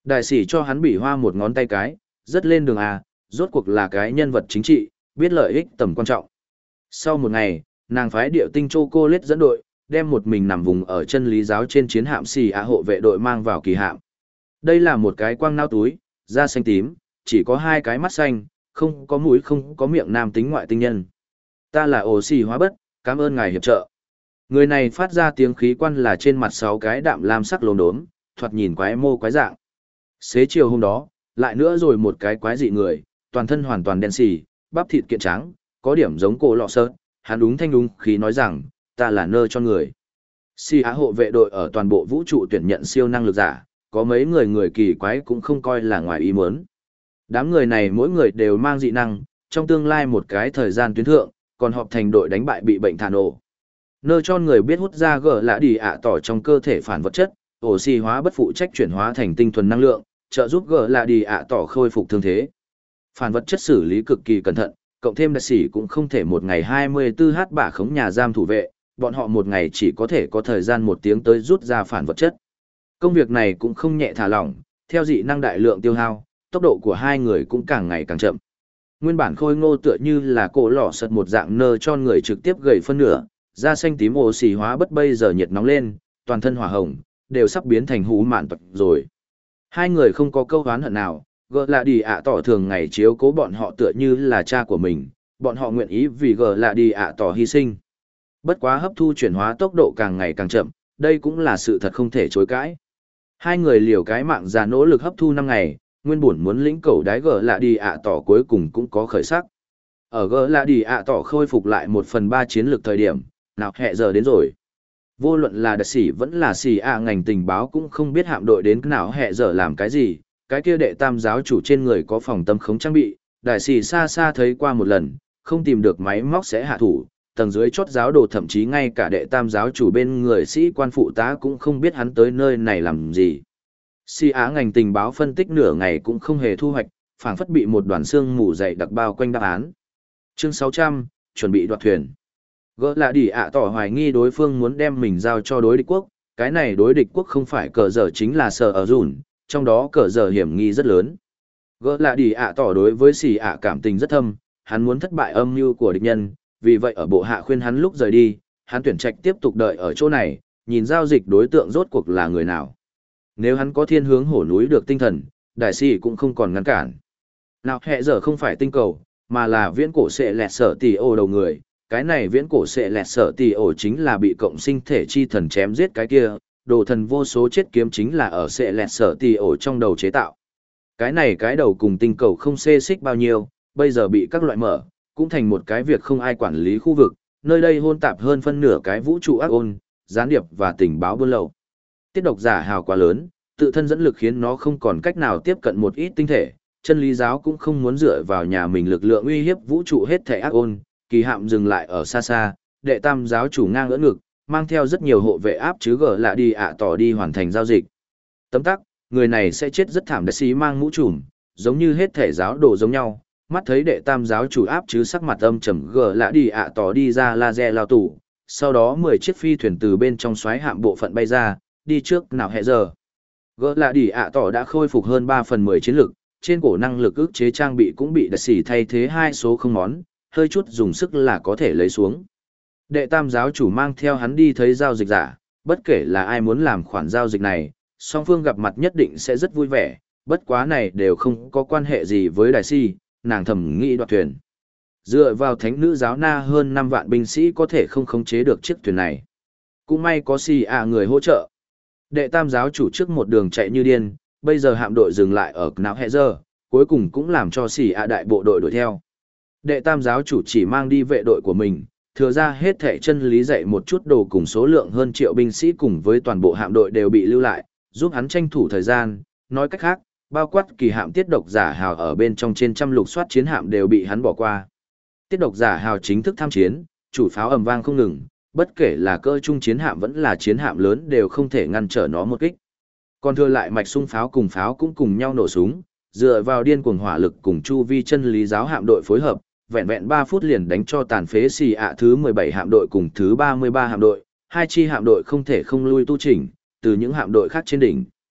Đại sĩ cho hắn bị hoa một ngón tay cái, rất lên đường à, rốt cuộc là cái nhân vật chính trị, biết lợi ích tầm quan trọng. Sau một ngày, nàng phái điệu tinh Chocolate dẫn đội, đem một mình nằm vùng ở chân lý giáo trên chiến hạm xì ạ hộ vệ đội mang vào kỳ hạm. Đây là một cái quang nao túi, da xanh tím, chỉ có hai cái mắt xanh, không có mũi không có miệng nam tính ngoại tinh nhân. Ta là ổ xì hóa bất, cảm ơn ngài hiệp trợ. Người này phát ra tiếng khí quan là trên mặt sáu cái đạm lam sắc lốm đốm, thoạt nhìn quái mô quái dạng. Xế chiều hôm đó, lại nữa rồi một cái quái dị người, toàn thân hoàn toàn đen xì, bắp thịt kiện trắng, có điểm giống cổ lọ sơ, hắn đúng thanh đúng khí nói rằng, ta là nơ cho người. Si Á hộ vệ đội ở toàn bộ vũ trụ tuyển nhận siêu năng lực giả, có mấy người người kỳ quái cũng không coi là ngoài ý muốn. Đám người này mỗi người đều mang dị năng, trong tương lai một cái thời gian tuyến thượng, còn họp thành đội đánh bại bị bệnh thả nổ. Nơ cho người biết hút ra gỡ lạ đi ạ tỏ trong cơ thể phản vật chất, oxy hóa bất phụ trách chuyển hóa thành tinh thuần năng lượng, trợ giúp gỡ lạ đi ạ tỏ khôi phục thương thế. Phản vật chất xử lý cực kỳ cẩn thận, cộng thêm đặc sĩ cũng không thể một ngày hai mươi tư h bả khống nhà giam thủ vệ, bọn họ một ngày chỉ có thể có thời gian một tiếng tới rút ra phản vật chất. Công việc này cũng không nhẹ thả lỏng, theo dị năng đại lượng tiêu hao, tốc độ của hai người cũng càng ngày càng chậm. Nguyên bản khôi ngô tựa như là cổ lò sật một dạng nơ cho người trực tiếp gầy phân nửa, da xanh tím ồ xì hóa bất bây giờ nhiệt nóng lên, toàn thân hỏa hồng, đều sắp biến thành hú mạn tật rồi. Hai người không có câu oán hận nào, gờ là đi ạ tỏ thường ngày chiếu cố bọn họ tựa như là cha của mình, bọn họ nguyện ý vì gờ là đi ạ tỏ hy sinh. Bất quá hấp thu chuyển hóa tốc độ càng ngày càng chậm, đây cũng là sự thật không thể chối cãi. Hai người liều cái mạng già nỗ lực hấp thu năm ngày, nguyên bổn muốn lĩnh cầu đái gờ là đi ạ tỏ cuối cùng cũng có khởi sắc. Ở gờ là đi ạ tỏ khôi phục lại một phần ba chiến lược thời điểm, nào hẹ giờ đến rồi. Vô luận là đặc sĩ vẫn là xì ạ ngành tình báo cũng không biết hạm đội đến nào hẹ giờ làm cái gì, cái kia đệ tam giáo chủ trên người có phòng tâm khống trang bị, đại sĩ xa xa thấy qua một lần, không tìm được máy móc sẽ hạ thủ, tầng dưới chốt giáo đồ thậm chí ngay cả đệ tam giáo chủ bên người sĩ quan phụ tá cũng không biết hắn tới nơi này làm gì. Xì ạ ngành tình báo phân tích nửa ngày cũng không hề thu hoạch, phảng phất bị một đoàn xương mù dày đặc bao quanh đáp án. Chương sáu trăm, chuẩn bị đoạt thuyền. Gỡ là đi ạ tỏ hoài nghi đối phương muốn đem mình giao cho đối địch quốc, cái này đối địch quốc không phải cờ dở chính là sở ở dùn, trong đó cờ dở hiểm nghi rất lớn. Gỡ là đi ạ tỏ đối với xì ạ cảm tình rất thâm, hắn muốn thất bại âm mưu của địch nhân, vì vậy ở bộ hạ khuyên hắn lúc rời đi, hắn tuyển trạch tiếp tục đợi ở chỗ này, nhìn giao dịch đối tượng rốt cuộc là người nào. Nếu hắn có thiên hướng hổ núi được tinh thần, đại sĩ cũng không còn ngăn cản. Nào hẹ giờ không phải tinh cầu, mà là viễn cổ sệ lẹt sở tỷ ổ đầu người. Cái này viễn cổ sệ lẹt sở tỷ ổ chính là bị cộng sinh thể chi thần chém giết cái kia, đồ thần vô số chết kiếm chính là ở sệ lẹt sở tỷ ổ trong đầu chế tạo. Cái này cái đầu cùng tinh cầu không xê xích bao nhiêu, bây giờ bị các loại mở, cũng thành một cái việc không ai quản lý khu vực, nơi đây hôn tạp hơn phân nửa cái vũ trụ ác ôn, gián điệp và tình báo buôn lậu. Tiết độc giả hào quá lớn, tự thân dẫn lực khiến nó không còn cách nào tiếp cận một ít tinh thể, chân lý giáo cũng không muốn dựa vào nhà mình lực lượng uy hiếp vũ trụ hết thảy ác ôn, kỳ hạm dừng lại ở xa xa, đệ tam giáo chủ ngang ưỡn ngực, mang theo rất nhiều hộ vệ áp chứ gở lạ đi ạ tỏ đi hoàn thành giao dịch. Tấm tắc, người này sẽ chết rất thảm, đại sĩ mang mũ trùm, giống như hết thể giáo đồ giống nhau, mắt thấy đệ tam giáo chủ áp chứ sắc mặt âm trầm gở lạ đi ạ tỏ đi ra laser lao tủ, sau đó mười chiếc phi thuyền từ bên trong xoáy hạm bộ phận bay ra, đi trước nào hẹ giờ. Gỡ lạ đi ạ tỏ đã khôi phục hơn ba phần mười chiến lực, trên cổ năng lực ức chế trang bị cũng bị đặc sĩ thay thế hai số không món, hơi chút dùng sức là có thể lấy xuống. Đệ tam giáo chủ mang theo hắn đi thấy giao dịch giả, bất kể là ai muốn làm khoản giao dịch này, song phương gặp mặt nhất định sẽ rất vui vẻ, bất quá này đều không có quan hệ gì với đại si, nàng thầm nghĩ đoạt thuyền. Dựa vào thánh nữ giáo na hơn năm vạn binh sĩ có thể không khống chế được chiếc thuyền này. Cũng may có si à người hỗ trợ. Đệ tam giáo chủ trước một đường chạy như điên, bây giờ hạm đội dừng lại ở Knau Hezer, cuối cùng cũng làm cho si à đại bộ đội đuổi theo. Đệ tam giáo chủ chỉ mang đi vệ đội của mình, thừa ra hết thể chân lý dạy một chút đồ cùng số lượng hơn triệu binh sĩ cùng với toàn bộ hạm đội đều bị lưu lại, giúp hắn tranh thủ thời gian, nói cách khác, bao quát kỳ hạm tiết độc giả hào ở bên trong trên trăm lục soát chiến hạm đều bị hắn bỏ qua. Tiết độc giả hào chính thức tham chiến, chủ pháo ầm vang không ngừng, bất kể là cơ trung chiến hạm vẫn là chiến hạm lớn đều không thể ngăn trở nó một kích. Còn thừa lại mạch sung pháo cùng pháo cũng cùng nhau nổ súng, dựa vào điên cuồng hỏa lực cùng chu vi chân lý giáo hạm đội phối hợp, vẹn vẹn ba phút liền đánh cho tàn phế xì ạ thứ mười bảy hạm đội cùng thứ ba mươi ba hạm đội, hai chi hạm đội không thể không lui tu chỉnh, từ những hạm đội khác trên đỉnh.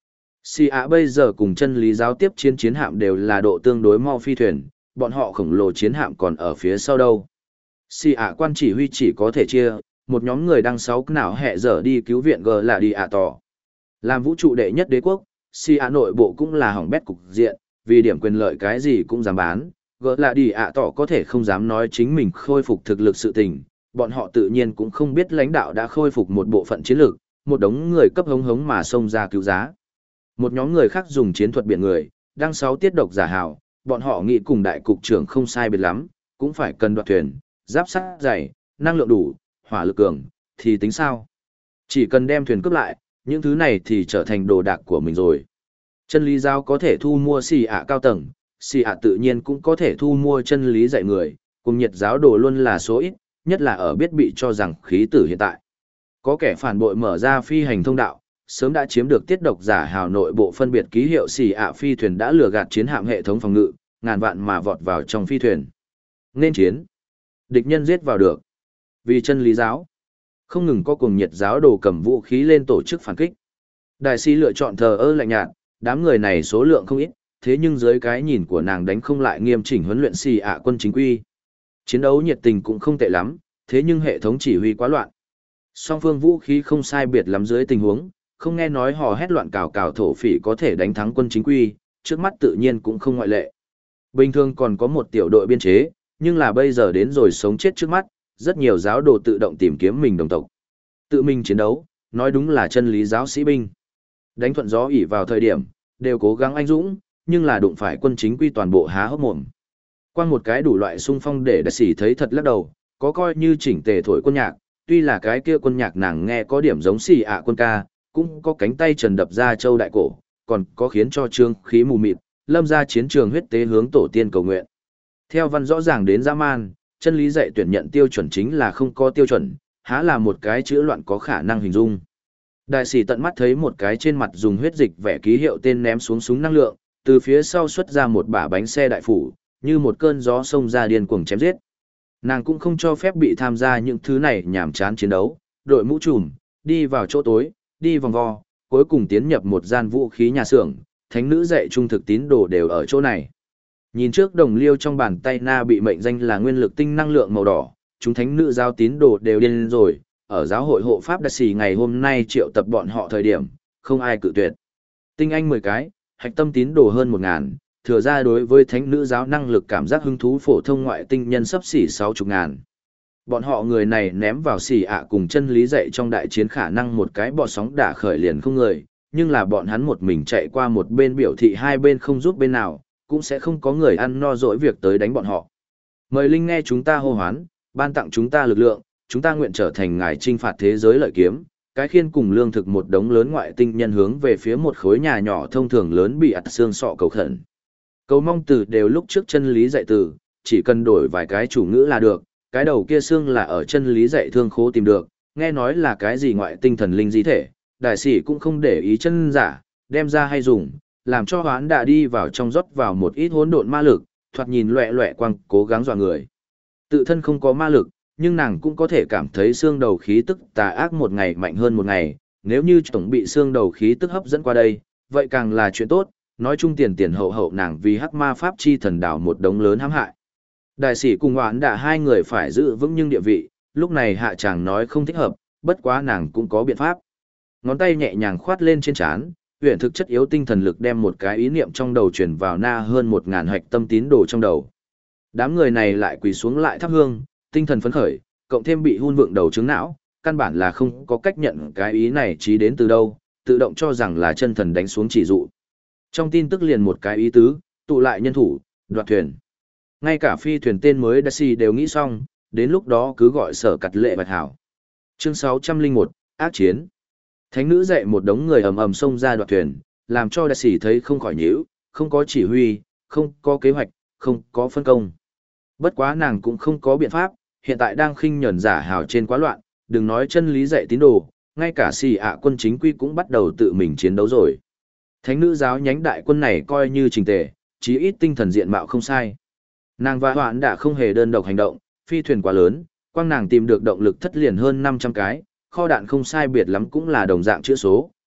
Xì ạ bây giờ cùng chân lý giáo tiếp chiến chiến hạm đều là độ tương đối mau phi thuyền, bọn họ khổng lồ chiến hạm còn ở phía sau đâu. Xì ạ quan chỉ huy chỉ có thể chia, một nhóm người đang sáu não hẹ dở đi cứu viện G là đi ạ tỏ. Làm vũ trụ đệ nhất đế quốc, xì ạ nội bộ cũng là hỏng bét cục diện, vì điểm quyền lợi cái gì cũng dám bán, G là đi ạ tỏ có thể không dám nói chính mình khôi phục thực lực sự tình, bọn họ tự nhiên cũng không biết lãnh đạo đã khôi phục một bộ phận chiến lược, một đống người cấp hống hống mà xông ra cứu giá. Một nhóm người khác dùng chiến thuật biển người, đang sáu tiết độc giả hào, bọn họ nghĩ cùng đại cục trưởng không sai biệt lắm, cũng phải cần đoạt thuyền, giáp sắt dày, năng lượng đủ, hỏa lực cường, thì tính sao? Chỉ cần đem thuyền cướp lại, những thứ này thì trở thành đồ đạc của mình rồi. Chân lý giáo có thể thu mua xì ạ cao tầng, xì ạ tự nhiên cũng có thể thu mua chân lý dạy người, cùng nhiệt giáo đồ luôn là số ít, nhất là ở biết bị cho rằng khí tử hiện tại. Có kẻ phản bội mở ra phi hành thông đạo, sớm đã chiếm được tiết độc giả hào nội bộ phân biệt ký hiệu xì ạ phi thuyền đã lừa gạt chiến hạm hệ thống phòng ngự, ngàn vạn mà vọt vào trong phi thuyền. Nên chiến. Địch nhân giết vào được. Vì chân lý giáo. Không ngừng có cuồng nhiệt giáo đồ cầm vũ khí lên tổ chức phản kích. Đại sĩ lựa chọn thờ ơ lạnh nhạt, đám người này số lượng không ít, thế nhưng dưới cái nhìn của nàng đánh không lại nghiêm chỉnh huấn luyện xì ạ quân chính quy. Chiến đấu nhiệt tình cũng không tệ lắm, thế nhưng hệ thống chỉ huy quá loạn. Song phương vũ khí không sai biệt lắm dưới tình huống, không nghe nói hò hét loạn cào cào thổ phỉ có thể đánh thắng quân chính quy, trước mắt tự nhiên cũng không ngoại lệ. Bình thường còn có một tiểu đội biên chế, nhưng là bây giờ đến rồi sống chết trước mắt, rất nhiều giáo đồ tự động tìm kiếm mình đồng tộc. Tự mình chiến đấu, nói đúng là chân lý giáo sĩ binh. Đánh thuận gió ỉ vào thời điểm, đều cố gắng anh dũng, nhưng là đụng phải quân chính quy toàn bộ há hốc mồm. Qua một cái đủ loại xung phong để đại sĩ thấy thật lắc đầu, có coi như chỉnh tề thổi quân nhạc, tuy là cái kia quân nhạc nàng nghe có điểm giống xì ạ quân ca, cũng có cánh tay trần đập ra châu đại cổ, còn có khiến cho trương khí mù mịt, lâm ra chiến trường huyết tế hướng tổ tiên cầu nguyện. Theo văn rõ ràng đến dã man, chân lý dạy tuyển nhận tiêu chuẩn chính là không có tiêu chuẩn, há là một cái chữ loạn có khả năng hình dung. Đại sĩ tận mắt thấy một cái trên mặt dùng huyết dịch vẽ ký hiệu tên ném xuống súng năng lượng, từ phía sau xuất ra một bả bánh xe đại phủ, như một cơn gió xông ra điên cuồng chém giết. Nàng cũng không cho phép bị tham gia những thứ này nhảm chán chiến đấu, đội mũ trùm, đi vào chỗ tối, đi vòng vo, cuối cùng tiến nhập một gian vũ khí nhà xưởng, thánh nữ dạy trung thực tín đồ đều ở chỗ này. Nhìn trước đồng liêu trong bàn tay na bị mệnh danh là nguyên lực tinh năng lượng màu đỏ, chúng thánh nữ giáo tín đồ đều điên rồi, ở giáo hội hộ pháp đặc sĩ ngày hôm nay triệu tập bọn họ thời điểm, không ai cự tuyệt. Tinh anh mười cái, hạch tâm tín đồ hơn một ngàn, thừa ra đối với thánh nữ giáo năng lực cảm giác hứng thú phổ thông ngoại tinh nhân sấp xỉ sáu chục ngàn. Bọn họ người này ném vào xỉ ạ cùng chân lý dạy trong đại chiến khả năng một cái bọt sóng đả khởi liền không người, nhưng là bọn hắn một mình chạy qua một bên biểu thị hai bên không giúp bên nào, cũng sẽ không có người ăn no dỗi việc tới đánh bọn họ. Mời Linh nghe chúng ta hô hoán, ban tặng chúng ta lực lượng, chúng ta nguyện trở thành ngài trinh phạt thế giới lợi kiếm, cái khiên cùng lương thực một đống lớn ngoại tinh nhân hướng về phía một khối nhà nhỏ thông thường lớn bị ặt xương sọ cầu khẩn. Cầu mong từ đều lúc trước chân lý dạy từ, chỉ cần đổi vài cái chủ ngữ là được, cái đầu kia xương là ở chân lý dạy thương khố tìm được, nghe nói là cái gì ngoại tinh thần linh di thể, đại sĩ cũng không để ý chân giả, đem ra hay dùng, làm cho hoán đã đi vào trong rót vào một ít hỗn độn ma lực, thoạt nhìn loẹ loẹ quăng, cố gắng dọa người. Tự thân không có ma lực, nhưng nàng cũng có thể cảm thấy xương đầu khí tức tà ác một ngày mạnh hơn một ngày, nếu như tổng bị xương đầu khí tức hấp dẫn qua đây, vậy càng là chuyện tốt, nói chung tiền tiền hậu hậu nàng vì hắc ma pháp chi thần đảo một đống lớn hãm hại. Đại sĩ cùng hoán đã hai người phải giữ vững nhưng địa vị, lúc này hạ chàng nói không thích hợp, bất quá nàng cũng có biện pháp. Ngón tay nhẹ nhàng khoát lên trên trán, huyền thực chất yếu tinh thần lực đem một cái ý niệm trong đầu chuyển vào na hơn một ngàn hạch tâm tín đồ trong đầu. Đám người này lại quỳ xuống lại thắp hương, tinh thần phấn khởi, cộng thêm bị hun vượng đầu trứng não, căn bản là không có cách nhận cái ý này chí đến từ đâu, tự động cho rằng là chân thần đánh xuống chỉ dụ. Trong tin tức liền một cái ý tứ, tụ lại nhân thủ, đoạt thuyền. Ngay cả phi thuyền tên mới Daisy đều nghĩ xong, đến lúc đó cứ gọi sở cặt lệ bạch hảo. Chương sáu trăm lẻ một, ác chiến. Thánh nữ dạy một đống người ầm ầm xông ra đoạt thuyền, làm cho Daisy thấy không khỏi nhíu, không có chỉ huy, không có kế hoạch, không có phân công. Bất quá nàng cũng không có biện pháp, hiện tại đang khinh nhẫn giả hào trên quá loạn, đừng nói chân lý dạy tín đồ, ngay cả xì ạ quân chính quy cũng bắt đầu tự mình chiến đấu rồi. Thánh nữ giáo nhánh đại quân này coi như trình tề, chí ít tinh thần diện mạo không sai. Nàng và hoạn đã không hề đơn độc hành động, phi thuyền quá lớn, quang nàng tìm được động lực thất liền hơn năm trăm cái, kho đạn không sai biệt lắm cũng là đồng dạng chữ số,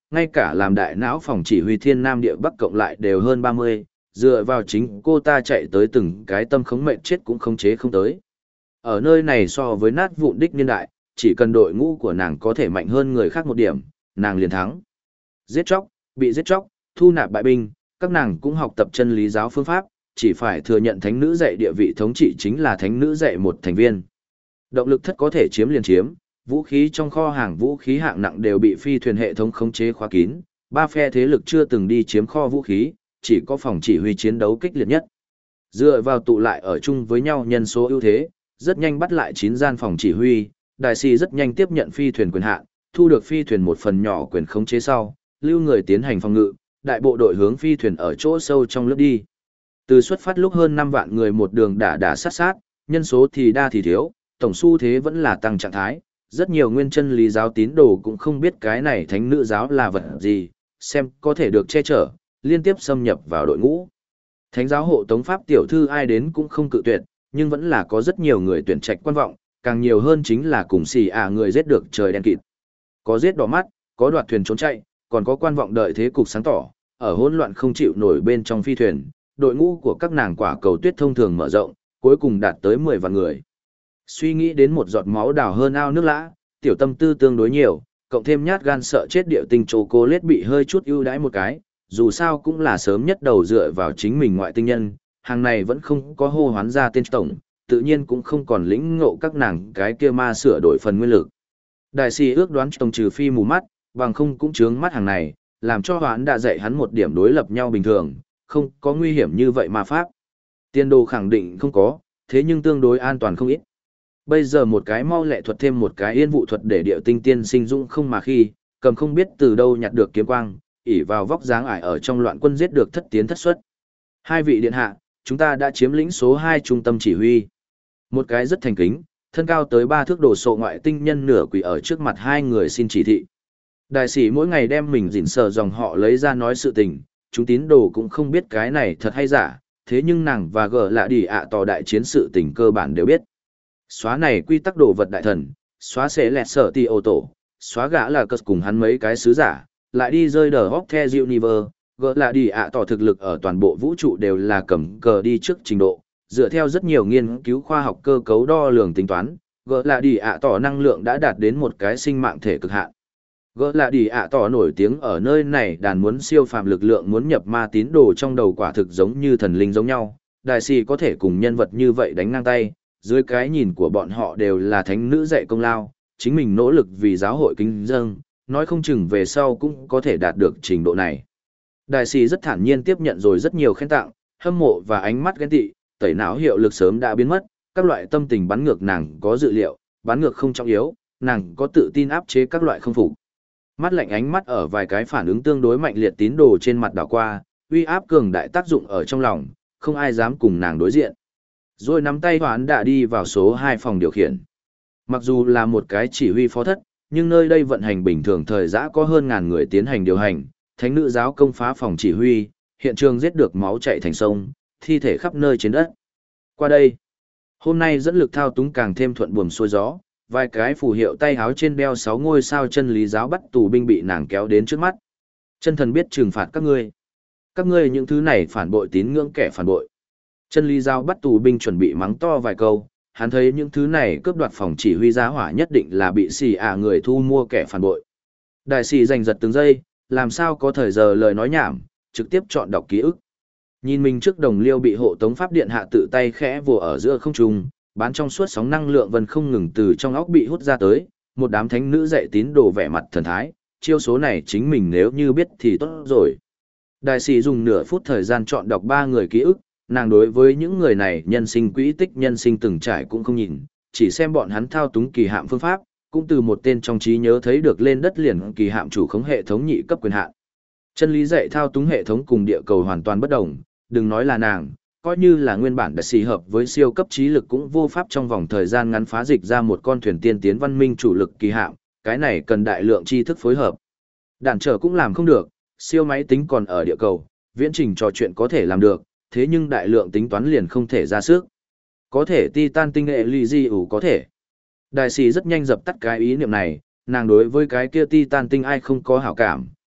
ngay cả làm đại não phòng chỉ huy thiên nam địa bắc cộng lại đều hơn ba mươi, dựa vào chính cô ta chạy tới từng cái tâm khống mệnh chết cũng không chế không tới. Ở nơi này so với nát vụn đích niên đại, chỉ cần đội ngũ của nàng có thể mạnh hơn người khác một điểm, nàng liền thắng. Giết chóc, bị giết chóc, thu nạp bại binh, các nàng cũng học tập chân lý giáo phương pháp, chỉ phải thừa nhận thánh nữ dạy địa vị thống trị chính là thánh nữ dạy một thành viên. Động lực thất có thể chiếm liền chiếm, vũ khí trong kho hàng vũ khí hạng nặng đều bị phi thuyền hệ thống khống chế khóa kín, ba phe thế lực chưa từng đi chiếm kho vũ khí, chỉ có phòng chỉ huy chiến đấu kích liệt nhất. Dựa vào tụ lại ở chung với nhau nhân số ưu thế, rất nhanh bắt lại chín gian phòng chỉ huy, đại sĩ rất nhanh tiếp nhận phi thuyền quyền hạn, thu được phi thuyền một phần nhỏ quyền khống chế sau, lưu người tiến hành phòng ngự, đại bộ đội hướng phi thuyền ở chỗ sâu trong lướt đi. Từ xuất phát lúc hơn năm vạn người một đường đả đả sát sát, nhân số thì đa thì thiếu, tổng xu thế vẫn là tăng trạng thái, rất nhiều nguyên chân lý giáo tín đồ cũng không biết cái này thánh nữ giáo là vật gì, xem có thể được che chở, liên tiếp xâm nhập vào đội ngũ. Thánh giáo hộ tống pháp tiểu thư ai đến cũng không cự tuyệt, nhưng vẫn là có rất nhiều người tuyển trạch quan vọng, càng nhiều hơn chính là cùng xì ả người giết được trời đen kịt. Có giết đỏ mắt, có đoạt thuyền trốn chạy, còn có quan vọng đợi thế cục sáng tỏ, ở hỗn loạn không chịu nổi bên trong phi thuyền, đội ngũ của các nàng quả cầu tuyết thông thường mở rộng, cuối cùng đạt tới mười vạn người. Suy nghĩ đến một giọt máu đào hơn ao nước lã, tiểu tâm tư tương đối nhiều, cộng thêm nhát gan sợ chết điệu tinh chocolate bị hơi chút ưu đãi một cái, dù sao cũng là sớm nhất đầu dựa vào chính mình ngoại tinh nhân, hàng này vẫn không có hô hoán ra tên tổng, tự nhiên cũng không còn lĩnh ngộ các nàng cái kia ma sửa đổi phần nguyên lực. Đại sĩ ước đoán tổng trừ phi mù mắt, bằng không cũng chướng mắt hàng này, làm cho hoán đã dạy hắn một điểm đối lập nhau bình thường, không có nguy hiểm như vậy ma pháp. Tiên đồ khẳng định không có, thế nhưng tương đối an toàn không ít. Bây giờ một cái mau lẹ thuật thêm một cái yên vụ thuật để điệu tinh tiên sinh dũng không mà khi, cầm không biết từ đâu nhặt được kiếm quang, ỉ vào vóc dáng ải ở trong loạn quân giết được thất tiến thất xuất. Hai vị điện hạ, chúng ta đã chiếm lĩnh số hai trung tâm chỉ huy. Một cái rất thành kính, thân cao tới ba thước đồ sộ ngoại tinh nhân nửa quỳ ở trước mặt hai người xin chỉ thị. Đại sĩ mỗi ngày đem mình dịn sờ dòng họ lấy ra nói sự tình, chúng tín đồ cũng không biết cái này thật hay giả, thế nhưng nàng và gờ lạ đi ạ tỏ đại chiến sự tình cơ bản đều biết. Xóa này quy tắc đồ vật đại thần, xóa xế lẹt sở ti ô tổ, xóa gã là cất cùng hắn mấy cái sứ giả, lại đi rơi đờ hóc the universe, gỡ là đi ạ tỏ thực lực ở toàn bộ vũ trụ đều là cầm cờ đi trước trình độ, dựa theo rất nhiều nghiên cứu khoa học cơ cấu đo lường tính toán, gỡ là đi ạ tỏ năng lượng đã đạt đến một cái sinh mạng thể cực hạn. Gỡ là đi ạ tỏ nổi tiếng ở nơi này đàn muốn siêu phàm lực lượng muốn nhập ma tín đồ trong đầu quả thực giống như thần linh giống nhau, đại sĩ có thể cùng nhân vật như vậy đánh ngang tay, dưới cái nhìn của bọn họ đều là thánh nữ dạy công lao, chính mình nỗ lực vì giáo hội kính dâng, nói không chừng về sau cũng có thể đạt được trình độ này. Đại sĩ rất thản nhiên tiếp nhận rồi rất nhiều khen tặng, hâm mộ và ánh mắt ghen tị, tẩy não hiệu lực sớm đã biến mất, các loại tâm tình bắn ngược nàng có dự liệu, bắn ngược không trọng yếu, nàng có tự tin áp chế các loại không phục. Mắt lạnh ánh mắt ở vài cái phản ứng tương đối mạnh liệt tín đồ trên mặt đảo qua, uy áp cường đại tác dụng ở trong lòng, không ai dám cùng nàng đối diện. Rồi nắm tay Hoán đã đi vào số hai phòng điều khiển. Mặc dù là một cái chỉ huy phó thất, nhưng nơi đây vận hành bình thường thời giã có hơn ngàn người tiến hành điều hành, thánh nữ giáo công phá phòng chỉ huy, hiện trường giết được máu chảy thành sông, thi thể khắp nơi trên đất. Qua đây, hôm nay dẫn lực thao túng càng thêm thuận buồm xuôi gió, vài cái phù hiệu tay háo trên đeo sáu ngôi sao chân lý giáo bắt tù binh bị nàng kéo đến trước mắt. Chân thần biết trừng phạt các ngươi. Các ngươi những thứ này phản bội tín ngưỡng kẻ phản bội. Chân lý giáo bắt tù binh chuẩn bị mắng to vài câu, hắn thấy những thứ này cướp đoạt phòng chỉ huy giá hỏa nhất định là bị xì ả người thu mua kẻ phản bội. Đại sĩ giành giật từng giây, làm sao có thời giờ lời nói nhảm, trực tiếp chọn đọc ký ức. Nhìn mình trước đồng liêu bị hộ tống pháp điện hạ tự tay khẽ vồ ở giữa không trung, bán trong suốt sóng năng lượng vần không ngừng từ trong óc bị hút ra tới, một đám thánh nữ dạy tín đồ vẻ mặt thần thái, chiêu số này chính mình nếu như biết thì tốt rồi. Đại sĩ dùng nửa phút thời gian chọn đọc ba người ký ức, nàng đối với những người này nhân sinh quỹ tích nhân sinh từng trải cũng không nhìn, chỉ xem bọn hắn thao túng kỳ hạm phương pháp, cũng từ một tên trong trí nhớ thấy được lên đất liền kỳ hạm chủ khống hệ thống nhị cấp quyền hạn. Chân lý dạy thao túng hệ thống cùng địa cầu hoàn toàn bất đồng, đừng nói là nàng, coi như là nguyên bản đại sĩ hợp với siêu cấp trí lực cũng vô pháp trong vòng thời gian ngắn phá dịch ra một con thuyền tiên tiến văn minh chủ lực kỳ hạm, cái này cần đại lượng tri thức phối hợp. Đản trở cũng làm không được, siêu máy tính còn ở địa cầu, viễn trình trò chuyện có thể làm được, thế nhưng đại lượng tính toán liền không thể ra sức. Có thể Titan tinh nghệ ly di ủ có thể. Đại sĩ rất nhanh dập tắt cái ý niệm này, nàng đối với cái kia Titan tinh ai không có hảo cảm,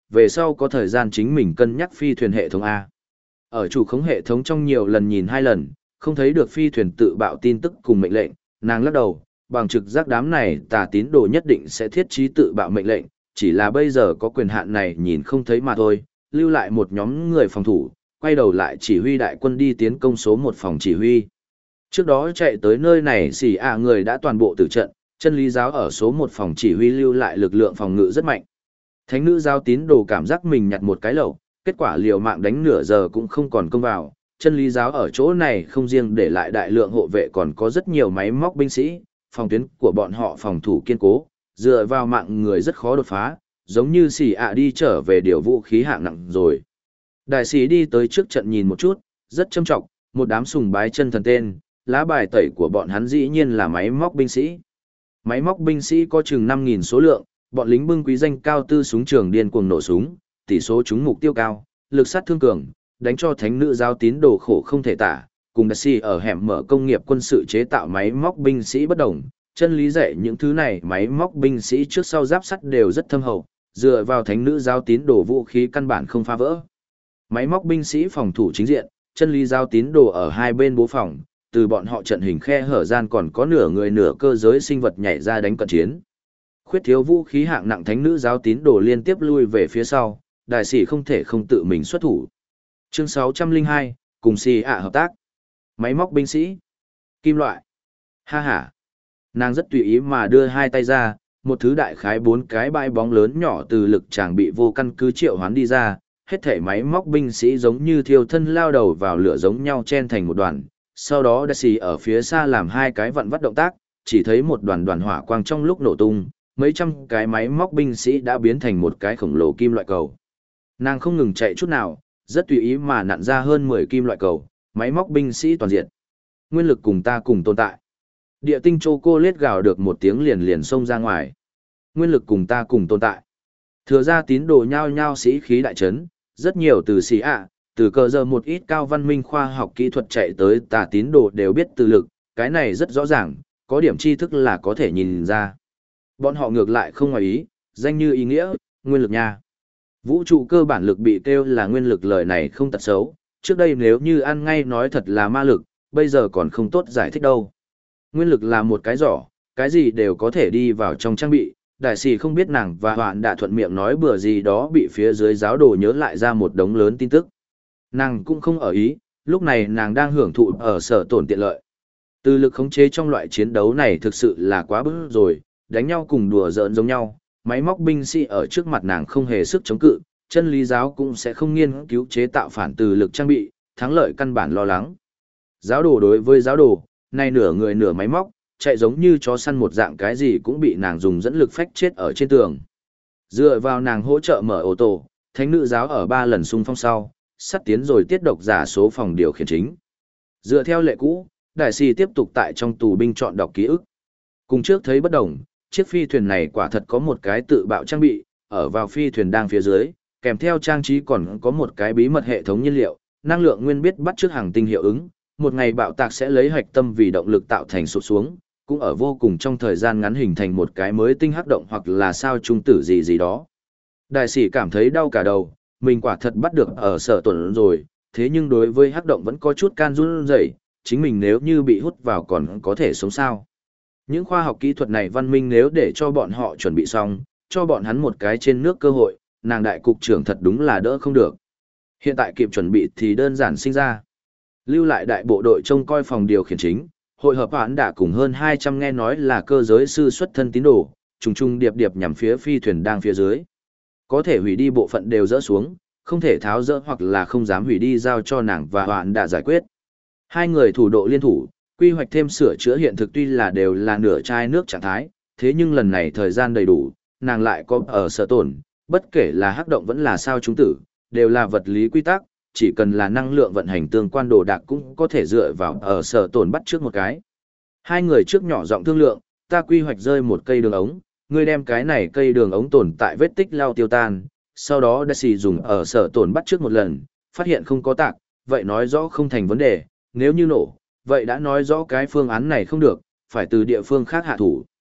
về sau có thời gian chính mình cân nhắc phi thuyền hệ thống A. Ở chủ khống hệ thống trong nhiều lần nhìn hai lần, không thấy được phi thuyền tự bạo tin tức cùng mệnh lệnh, nàng lắc đầu, bằng trực giác đám này tà tín đồ nhất định sẽ thiết trí tự bạo mệnh lệnh, chỉ là bây giờ có quyền hạn này nhìn không thấy mà thôi, lưu lại một nhóm người phòng thủ, quay đầu lại chỉ huy đại quân đi tiến công số một phòng chỉ huy. Trước đó chạy tới nơi này xỉ ạ người đã toàn bộ tử trận, chân lý giáo ở số một phòng chỉ huy lưu lại lực lượng phòng ngự rất mạnh. Thánh nữ giáo tín đồ cảm giác mình nhặt một cái lẩu, kết quả liều mạng đánh nửa giờ cũng không còn công vào. Chân lý giáo ở chỗ này không riêng để lại đại lượng hộ vệ còn có rất nhiều máy móc binh sĩ, phòng tuyến của bọn họ phòng thủ kiên cố, dựa vào mạng người rất khó đột phá, giống như xỉ ạ đi trở về điều vũ khí hạng nặng rồi. Đại sĩ đi tới trước trận nhìn một chút, rất châm trọng, một đám sùng bái chân thần tên, lá bài tẩy của bọn hắn dĩ nhiên là máy móc binh sĩ. Máy móc binh sĩ có chừng năm nghìn số lượng, bọn lính bưng quý danh cao tư súng trường điên cuồng nổ súng, tỷ số trúng mục tiêu cao, lực sát thương cường, đánh cho thánh nữ giáo tín đồ khổ không thể tả. Cùng Đại sĩ ở hẻm mở công nghiệp quân sự chế tạo máy móc binh sĩ bất đồng, chân lý dạy những thứ này máy móc binh sĩ trước sau giáp sắt đều rất thâm hậu, dựa vào thánh nữ giáo tín đồ vũ khí căn bản không phá vỡ. Máy móc binh sĩ phòng thủ chính diện, chân lý giáo tín đồ ở hai bên bố phòng, từ bọn họ trận hình khe hở gian còn có nửa người nửa cơ giới sinh vật nhảy ra đánh cận chiến. Khuyết thiếu vũ khí hạng nặng thánh nữ giáo tín đồ liên tiếp lui về phía sau, đại sĩ không thể không tự mình xuất thủ. Chương sáu trăm lẻ hai, cùng xì ạ hợp tác. Máy móc binh sĩ. Kim loại. Ha ha. Nàng rất tùy ý mà đưa hai tay ra, một thứ đại khái bốn cái bãi bóng lớn nhỏ từ lực tràng bị vô căn cứ triệu hoán đi ra, hết thể máy móc binh sĩ giống như thiêu thân lao đầu vào lửa giống nhau chen thành một đoàn. Sau đó Daisy ở phía xa làm hai cái vặn vắt động tác, chỉ thấy một đoàn đoàn hỏa quang trong lúc nổ tung, mấy trăm cái máy móc binh sĩ đã biến thành một cái khổng lồ kim loại cầu. Nàng không ngừng chạy chút nào, rất tùy ý mà nặn ra hơn mười kim loại cầu, máy móc binh sĩ toàn diện. Nguyên lực cùng ta cùng tồn tại. Địa tinh chocolate gào được một tiếng liền liền xông ra ngoài. Nguyên lực cùng ta cùng tồn tại. Thừa ra tín đồ nhao nhao sĩ khí đại trấn, rất nhiều từ sĩ ạ, từ cờ giờ một ít cao văn minh khoa học kỹ thuật chạy tới tà tín đồ đều biết từ lực, cái này rất rõ ràng, có điểm tri thức là có thể nhìn ra. Bọn họ ngược lại không ngoài ý, danh như ý nghĩa, nguyên lực nha. Vũ trụ cơ bản lực bị kêu là nguyên lực lời này không tật xấu, trước đây nếu như ăn ngay nói thật là ma lực, bây giờ còn không tốt giải thích đâu. Nguyên lực là một cái giỏ, cái gì đều có thể đi vào trong trang bị, đại sĩ không biết nàng và hoạn đã thuận miệng nói bừa gì đó bị phía dưới giáo đồ nhớ lại ra một đống lớn tin tức. Nàng cũng không ở ý, lúc này nàng đang hưởng thụ ở sở tổn tiện lợi. Từ lực khống chế trong loại chiến đấu này thực sự là quá bức rồi, đánh nhau cùng đùa giỡn giống nhau, máy móc binh sĩ ở trước mặt nàng không hề sức chống cự, chân lý giáo cũng sẽ không nghiên cứu chế tạo phản từ lực trang bị, thắng lợi căn bản lo lắng. Giáo đồ đối với giáo đồ, nay nửa người nửa máy móc, chạy giống như chó săn một dạng cái gì cũng bị nàng dùng dẫn lực phách chết ở trên tường. Dựa vào nàng hỗ trợ mở ô tô, thánh nữ giáo ở ba lần xung phong sau, sắp tiến rồi tiết độc giả số phòng điều khiển chính. Dựa theo lệ cũ, đại sĩ tiếp tục tại trong tù binh chọn đọc ký ức. Cùng trước thấy bất đồng, chiếc phi thuyền này quả thật có một cái tự bạo trang bị, ở vào phi thuyền đang phía dưới, kèm theo trang trí còn có một cái bí mật hệ thống nhiên liệu, năng lượng nguyên biết bắt trước hàng tinh hiệu ứng, một ngày bạo tạc sẽ lấy hạch tâm vì động lực tạo thành sụt xuống, cũng ở vô cùng trong thời gian ngắn hình thành một cái mới tinh hắc động hoặc là sao trung tử gì gì đó. Đại sĩ cảm thấy đau cả đầu, mình quả thật bắt được ở sở tuần rồi, thế nhưng đối với hắc động vẫn có chút can run rẩy, chính mình nếu như bị hút vào còn có thể sống sao. Những khoa học kỹ thuật này văn minh nếu để cho bọn họ chuẩn bị xong, cho bọn hắn một cái trên nước cơ hội, nàng đại cục trưởng thật đúng là đỡ không được. Hiện tại kịp chuẩn bị thì đơn giản sinh ra. Lưu lại đại bộ đội trông coi phòng điều khiển chính, hội hợp án đã cùng hơn hai trăm nghe nói là cơ giới sư xuất thân tín đồ, trùng trùng điệp điệp nhằm phía phi thuyền đang phía dưới. Có thể hủy đi bộ phận đều dỡ xuống, không thể tháo dỡ hoặc là không dám hủy đi giao cho nàng và hoạn đã giải quyết. Hai người thủ độ liên thủ, quy hoạch thêm sửa chữa hiện thực tuy là đều là nửa chai nước trạng thái, thế nhưng lần này thời gian đầy đủ, nàng lại có ở sở tổn, bất kể là hắc động vẫn là sao chúng tử, đều là vật lý quy tắc, chỉ cần là năng lượng vận hành tương quan đồ đạc cũng có thể dựa vào ở sở tổn bắt trước một cái. Hai người trước nhỏ giọng thương lượng, ta quy hoạch rơi một cây đường ống, ngươi đem cái này cây đường ống tồn tại vết tích lao tiêu tan, sau đó Daisy dùng ở sở tổn bắt trước một lần, phát hiện không có tạc, vậy nói rõ không thành vấn đề, nếu như nổ, vậy đã nói rõ cái phương án này không được, phải từ địa phương khác hạ thủ.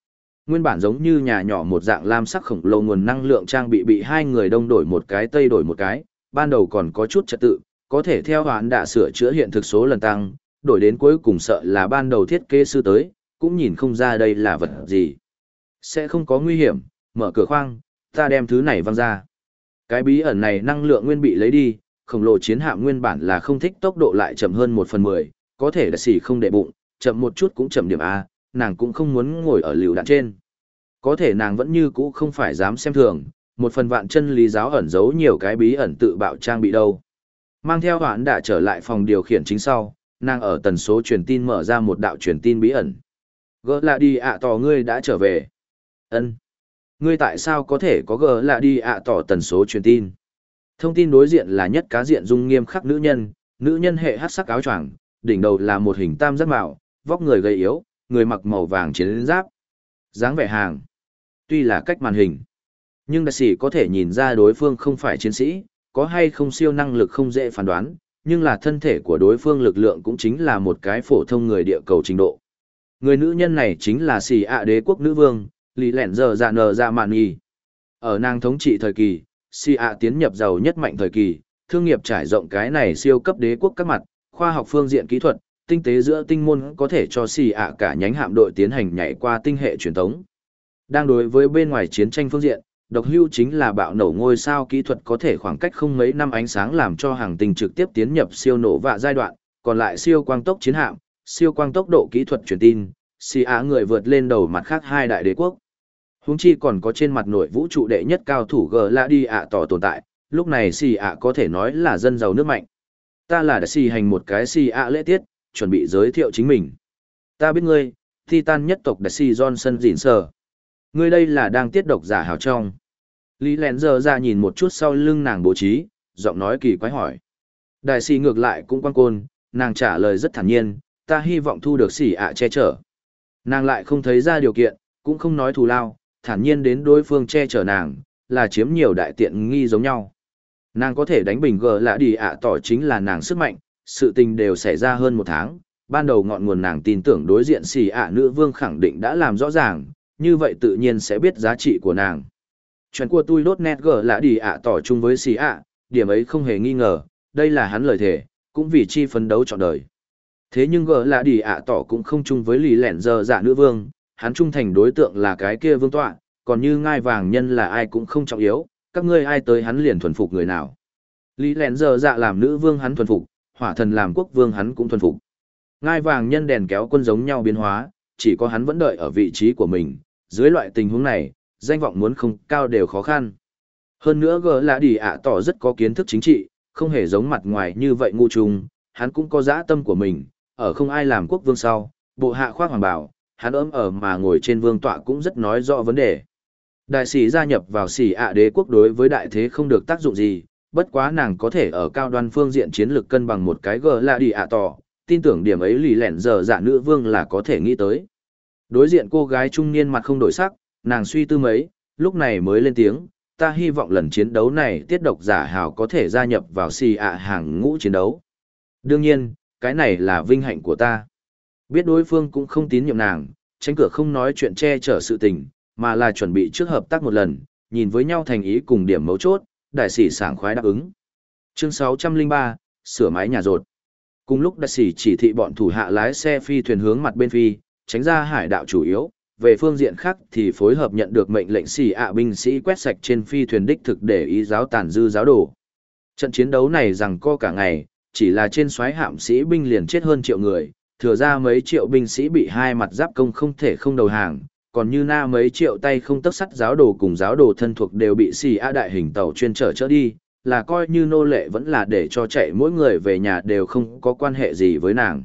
Nguyên bản giống như nhà nhỏ một dạng lam sắc khổng lồ nguồn năng lượng trang bị bị hai người đông đổi một cái tây đổi một cái, ban đầu còn có chút trật tự, có thể theo hoán đã sửa chữa hiện thực số lần tăng, đổi đến cuối cùng sợ là ban đầu thiết kế sư tới, cũng nhìn không ra đây là vật gì. Sẽ không có nguy hiểm, mở cửa khoang, ta đem thứ này văng ra. Cái bí ẩn này năng lượng nguyên bị lấy đi, khổng lồ chiến hạm nguyên bản là không thích tốc độ lại chậm hơn một phần mười, có thể là xỉ không để bụng, chậm một chút cũng chậm điểm A, nàng cũng không muốn ngồi ở liều đạn trên. Có thể nàng vẫn như cũ không phải dám xem thường, một phần vạn chân lý giáo ẩn giấu nhiều cái bí ẩn tự bạo trang bị đâu. Mang theo hoãn đã trở lại phòng điều khiển chính sau, nàng ở tần số truyền tin mở ra một đạo truyền tin bí ẩn. Gỡ là đi ạ tỏ ngươi đã trở về. Ân. Ngươi tại sao có thể có gỡ là đi ạ tỏ tần số truyền tin? Thông tin đối diện là nhất cá diện dung nghiêm khắc nữ nhân, nữ nhân hệ hắc sắc áo choàng, đỉnh đầu là một hình tam giác mạo, vóc người gầy yếu, người mặc màu vàng chiến giáp. Dáng vẻ hàng. Tuy là cách màn hình, nhưng đại sĩ có thể nhìn ra đối phương không phải chiến sĩ, có hay không siêu năng lực không dễ phán đoán, nhưng là thân thể của đối phương lực lượng cũng chính là một cái phổ thông người địa cầu trình độ. Người nữ nhân này chính là xì ạ đế quốc nữ vương, Lý Lẹn Giờ Dạ Nờ Dạ Mạn Nhi. Ở nàng thống trị thời kỳ, xì ạ tiến nhập giàu nhất mạnh thời kỳ, thương nghiệp trải rộng cái này siêu cấp đế quốc các mặt, khoa học phương diện kỹ thuật, tinh tế giữa tinh môn có thể cho xì ạ cả nhánh hạm đội tiến hành nhảy qua tinh hệ truyền thống. Đang đối với bên ngoài chiến tranh phương diện, độc hưu chính là bạo nổ ngôi sao kỹ thuật có thể khoảng cách không mấy năm ánh sáng làm cho hàng tinh trực tiếp tiến nhập siêu nổ vạ giai đoạn, còn lại siêu quang tốc chiến hạm, siêu quang tốc độ kỹ thuật truyền tin, xì ạ người vượt lên đầu mặt khác hai đại đế quốc. Huống chi còn có trên mặt nội vũ trụ đệ nhất cao thủ G La Đi ạ tỏ tồn tại, lúc này xì ạ có thể nói là dân giàu nước mạnh. Ta là đã xì hành một cái xì ạ lễ tiết, chuẩn bị giới thiệu chính mình. Ta biết ngươi, Titan nhất tộc đại xì Johnson Dịn Sờ. Ngươi đây là đang tiết độc giả hào trong. Lý Lẹn giờ ra nhìn một chút sau lưng nàng bố trí, giọng nói kỳ quái hỏi. Đại sĩ ngược lại cũng quan côn, nàng trả lời rất thản nhiên, ta hy vọng thu được xỉ ạ che chở. Nàng lại không thấy ra điều kiện, cũng không nói thù lao, thản nhiên đến đối phương che chở nàng, là chiếm nhiều đại tiện nghi giống nhau. Nàng có thể đánh bình gờ lạ đi ạ tỏ chính là nàng sức mạnh, sự tình đều xảy ra hơn một tháng, ban đầu ngọn nguồn nàng tin tưởng đối diện xỉ ạ nữ vương khẳng định đã làm rõ ràng, như vậy tự nhiên sẽ biết giá trị của nàng. Chuyện của tôi đốt nét gờ lạ đi ạ tỏ chung với xỉ ạ, điểm ấy không hề nghi ngờ, đây là hắn lời thề, cũng vì chi phấn đấu trọn đời. Thế nhưng gờ lạ đi ạ tỏ cũng không chung với lì lẹn giờ dạ nữ vương, hắn trung thành đối tượng là cái kia vương tọa, còn như ngai vàng nhân là ai cũng không trọng yếu, các ngươi ai tới hắn liền thuần phục người nào. Lý lẹn giờ dạ làm nữ vương hắn thuần phục, hỏa thần làm quốc vương hắn cũng thuần phục. Ngai vàng nhân đèn kéo quân giống nhau biến hóa, chỉ có hắn vẫn đợi ở vị trí của mình, dưới loại tình huống này, danh vọng muốn không cao đều khó khăn. Hơn nữa gờ là đi ạ tỏ rất có kiến thức chính trị, không hề giống mặt ngoài như vậy ngu trùng, hắn cũng có dã tâm của mình, ở không ai làm quốc vương sau, bộ hạ khoác hoàng bào, hắn ấm ở mà ngồi trên vương tọa cũng rất nói rõ vấn đề. Đại sĩ gia nhập vào xỉ ạ đế quốc đối với đại thế không được tác dụng gì, bất quá nàng có thể ở cao đoan phương diện chiến lược cân bằng một cái gờ là đi ạ tỏ, tin tưởng điểm ấy lì lẹn giờ dạ nữ vương là có thể nghĩ tới. Đối diện cô gái trung niên mặt không đổi sắc, nàng suy tư mấy, lúc này mới lên tiếng, ta hy vọng lần chiến đấu này tiết độc giả hào có thể gia nhập vào xì ạ hàng ngũ chiến đấu. Đương nhiên, cái này là vinh hạnh của ta. Biết đối phương cũng không tín nhiệm nàng, tránh cửa không nói chuyện che chở sự tình, mà là chuẩn bị trước hợp tác một lần, nhìn với nhau thành ý cùng điểm mấu chốt, đại sĩ sảng khoái đáp ứng. Chương sáu trăm lẻ ba, sửa mái nhà rột. Cùng lúc đại sĩ chỉ thị bọn thủ hạ lái xe phi thuyền hướng mặt bên phi, tránh ra hải đạo chủ yếu, về phương diện khác thì phối hợp nhận được mệnh lệnh xì ạ binh sĩ quét sạch trên phi thuyền đích thực để ý giáo tàn dư giáo đồ. Trận chiến đấu này rằng co cả ngày, chỉ là trên soái hạm sĩ binh liền chết hơn triệu người, thừa ra mấy triệu binh sĩ bị hai mặt giáp công không thể không đầu hàng, còn như na mấy triệu tay không tấc sắt giáo đồ cùng giáo đồ thân thuộc đều bị xì ạ đại hình tàu chuyên trở chở đi, là coi như nô lệ vẫn là để cho chạy mỗi người về nhà đều không có quan hệ gì với nàng.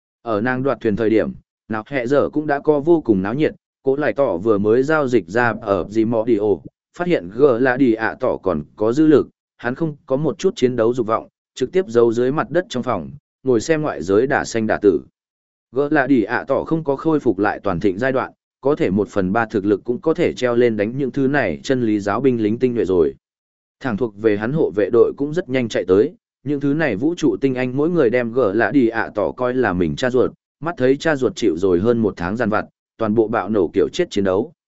Ở nàng đoạt thuyền thời điểm, nào hẹ giờ cũng đã co vô cùng náo nhiệt, cố lại tỏ vừa mới giao dịch ra ở gì mò đi ồ, phát hiện gờ là đi ạ tỏ còn có dư lực, hắn không có một chút chiến đấu dục vọng, trực tiếp giấu dưới mặt đất trong phòng, ngồi xem ngoại giới đả xanh đả tử. Gờ là đi ạ tỏ không có khôi phục lại toàn thịnh giai đoạn, có thể một phần ba thực lực cũng có thể treo lên đánh những thứ này chân lý giáo binh lính tinh nhuệ rồi. Thẳng thuộc về hắn hộ vệ đội cũng rất nhanh chạy tới, những thứ này vũ trụ tinh anh mỗi người đem gờ là đi ạ tỏ coi là mình cha ruột, mắt thấy cha ruột chịu rồi hơn một tháng gian vặt, toàn bộ bạo nổ kiểu chết chiến đấu.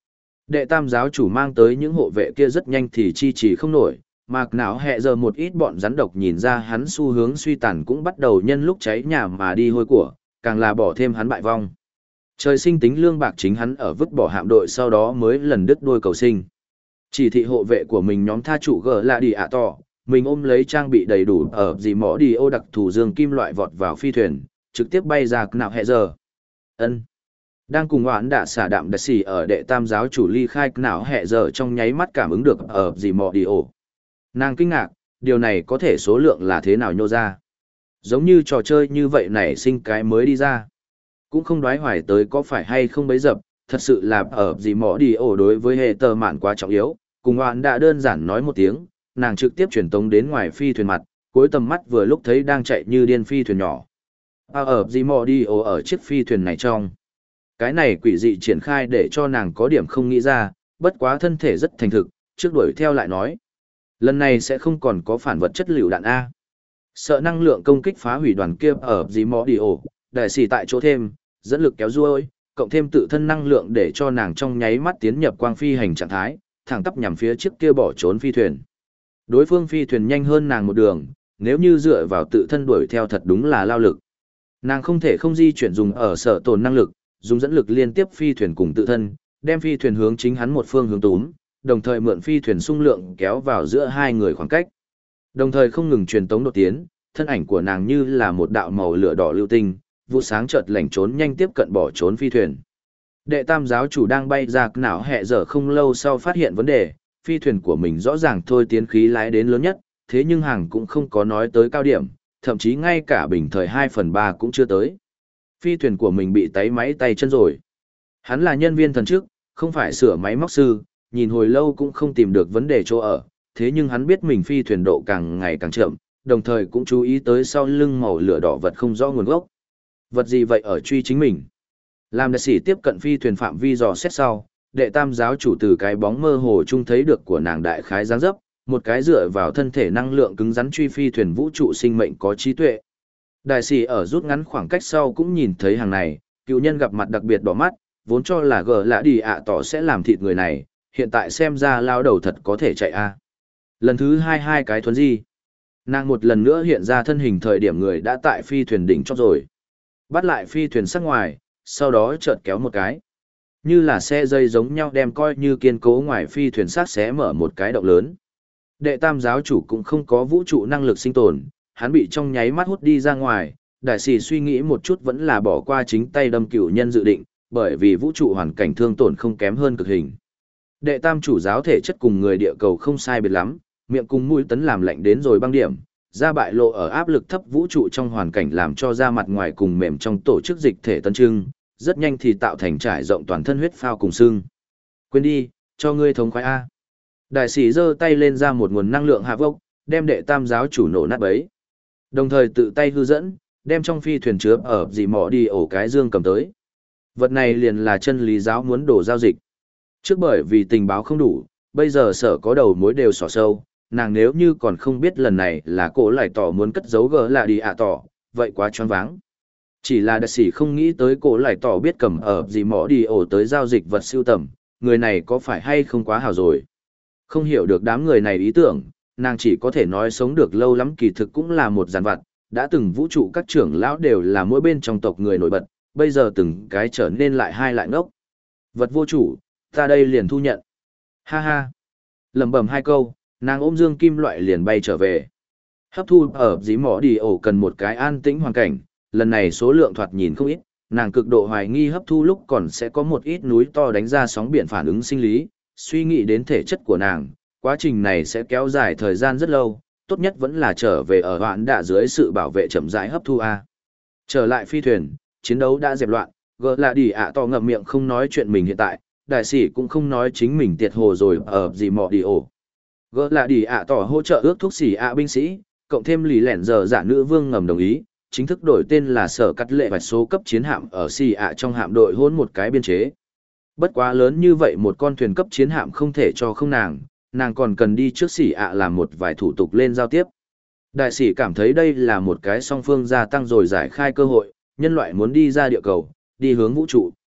Đệ tam giáo chủ mang tới những hộ vệ kia rất nhanh thì chi trì không nổi, mạc não hẹ giờ một ít bọn rắn độc nhìn ra hắn xu hướng suy tàn cũng bắt đầu nhân lúc cháy nhà mà đi hôi của, càng là bỏ thêm hắn bại vong. Trời sinh tính lương bạc chính hắn ở vứt bỏ hạm đội sau đó mới lần đứt đuôi cầu sinh. Chỉ thị hộ vệ của mình nhóm tha chủ gờ là đi ạ tỏ, mình ôm lấy trang bị đầy đủ ở gì mỏ đi ô đặc thủ dương kim loại vọt vào phi thuyền, trực tiếp bay ra nào hẹ giờ. Ân. Đang cùng hoãn đạ xả đạm đặc xỉ ở đệ tam giáo chủ ly khai não hẹ giờ trong nháy mắt cảm ứng được ở gì mỏ đi ô. Nàng kinh ngạc, điều này có thể số lượng là thế nào nhô ra. Giống như trò chơi như vậy này sinh cái mới đi ra. Cũng không đoái hoài tới có phải hay không bấy dập, thật sự là ở gì mỏ đi ổ đối với hệ tờ mạn quá trọng yếu. Cùng hoạn đã đơn giản nói một tiếng, nàng trực tiếp truyền tống đến ngoài phi thuyền mặt, cuối tầm mắt vừa lúc thấy đang chạy như điên phi thuyền nhỏ. À, ở gì mỏ đi ổ ở chiếc phi thuyền này trong. Cái này quỷ dị triển khai để cho nàng có điểm không nghĩ ra, bất quá thân thể rất thành thực, trước đuổi theo lại nói. Lần này sẽ không còn có phản vật chất lựu đạn A. Sợ năng lượng công kích phá hủy đoàn kia ở gì mỏ đi ổ, đại xì tại chỗ thêm, dẫn lực kéo ruôi, cộng thêm tự thân năng lượng để cho nàng trong nháy mắt tiến nhập quang phi hành trạng thái, thẳng tắp nhằm phía trước kia bỏ trốn phi thuyền. Đối phương phi thuyền nhanh hơn nàng một đường, nếu như dựa vào tự thân đuổi theo thật đúng là lao lực. Nàng không thể không di chuyển dùng ở sở tồn năng lực, dùng dẫn lực liên tiếp phi thuyền cùng tự thân, đem phi thuyền hướng chính hắn một phương hướng túm, đồng thời mượn phi thuyền xung lượng kéo vào giữa hai người khoảng cách. Đồng thời không ngừng truyền tống đột tiến, thân ảnh của nàng như là một đạo màu lửa đỏ lưu tinh, vụ sáng chợt lảnh trốn nhanh tiếp cận bỏ trốn phi thuyền. Đệ tam giáo chủ đang bay ra não hẹ giờ không lâu sau phát hiện vấn đề, phi thuyền của mình rõ ràng thôi tiến khí lái đến lớn nhất, thế nhưng hàng cũng không có nói tới cao điểm, thậm chí ngay cả bình thời hai phần ba cũng chưa tới. Phi thuyền của mình bị táy máy tay chân rồi. Hắn là nhân viên thần chức, không phải sửa máy móc sư, nhìn hồi lâu cũng không tìm được vấn đề chỗ ở, thế nhưng hắn biết mình phi thuyền độ càng ngày càng chậm, đồng thời cũng chú ý tới sau lưng màu lửa đỏ vật không rõ nguồn gốc. Vật gì vậy ở truy chính mình? Làm đại sĩ tiếp cận phi thuyền phạm vi dò xét sau, đệ tam giáo chủ từ cái bóng mơ hồ chung thấy được của nàng đại khái dáng dấp, một cái dựa vào thân thể năng lượng cứng rắn truy phi thuyền vũ trụ sinh mệnh có trí tuệ. Đại sĩ ở rút ngắn khoảng cách sau cũng nhìn thấy hàng này, cựu nhân gặp mặt đặc biệt đỏ mắt, vốn cho là gờ lạ đi ạ tỏ sẽ làm thịt người này, hiện tại xem ra lao đầu thật có thể chạy a. Lần thứ hai hai cái thuấn di. Nàng một lần nữa hiện ra thân hình thời điểm người đã tại phi thuyền đỉnh chót rồi. Bắt lại phi thuyền sắc ngoài, sau đó chợt kéo một cái. Như là xe dây giống nhau đem coi như kiên cố ngoài phi thuyền sát xé mở một cái động lớn. Đệ tam giáo chủ cũng không có vũ trụ năng lực sinh tồn, hắn bị trong nháy mắt hút đi ra ngoài, đại sĩ suy nghĩ một chút vẫn là bỏ qua chính tay đâm cửu nhân dự định, bởi vì vũ trụ hoàn cảnh thương tổn không kém hơn cực hình. Đệ tam chủ giáo thể chất cùng người địa cầu không sai biệt lắm, miệng cùng mũi tấn làm lạnh đến rồi băng điểm, da bại lộ ở áp lực thấp vũ trụ trong hoàn cảnh làm cho da mặt ngoài cùng mềm trong tổ chức dịch thể tân trưng, rất nhanh thì tạo thành trải rộng toàn thân huyết phao cùng xương. Quên đi, cho ngươi thống khoái A. Đại sĩ giơ tay lên ra một nguồn năng lượng hạ vốc, đem đệ tam giáo chủ nổ nát bấy. Đồng thời tự tay hư dẫn, đem trong phi thuyền chứa ở dì mỏ đi ổ cái dương cầm tới. Vật này liền là chân lý giáo muốn đổ giao dịch. Trước bởi vì tình báo không đủ, bây giờ sở có đầu mối đều xỏ sâu, nàng nếu như còn không biết lần này là cổ lại tỏ muốn cất giấu gỡ là đi ạ tỏ, vậy quá choáng váng. Chỉ là đặc sĩ không nghĩ tới cổ lại tỏ biết cầm ở gì mỏ đi ổ tới giao dịch vật siêu tầm, người này có phải hay không quá hào rồi. Không hiểu được đám người này ý tưởng, nàng chỉ có thể nói sống được lâu lắm kỳ thực cũng là một giàn vặt, đã từng vũ trụ các trưởng lão đều là mỗi bên trong tộc người nổi bật, bây giờ từng cái trở nên lại hai lại ngốc. Vật vô chủ, ta đây liền thu nhận. Ha ha. Lẩm bẩm hai câu, nàng ôm dương kim loại liền bay trở về. Hấp thu ở dí mỏ đi ổ cần một cái an tĩnh hoàn cảnh, lần này số lượng thoạt nhìn không ít, nàng cực độ hoài nghi hấp thu lúc còn sẽ có một ít núi to đánh ra sóng biển phản ứng sinh lý, suy nghĩ đến thể chất của nàng, quá trình này sẽ kéo dài thời gian rất lâu, tốt nhất vẫn là trở về ở hoạn đạ dưới sự bảo vệ chậm rãi hấp thu A. Trở lại phi thuyền, chiến đấu đã dẹp loạn, gỡ là đi ạ to ngậm miệng không nói chuyện mình hiện tại, đại sĩ cũng không nói chính mình tiệt hồ rồi ở gì mỏ đi ổ. Gỡ là đi ạ tỏ hỗ trợ ước thuốc xỉ ạ binh sĩ, cộng thêm lì lẻn giờ giả nữ vương ngầm đồng ý, chính thức đổi tên là sở cắt lệ vạch số cấp chiến hạm ở xỉ ạ trong hạm đội hôn một cái biên chế. Bất quá lớn như vậy một con thuyền cấp chiến hạm không thể cho không nàng, nàng còn cần đi trước xỉ ạ làm một vài thủ tục lên giao tiếp. Đại sĩ cảm thấy đây là một cái song phương gia tăng rồi giải khai cơ hội, nhân loại muốn đi ra địa cầu, đi hướng vũ trụ,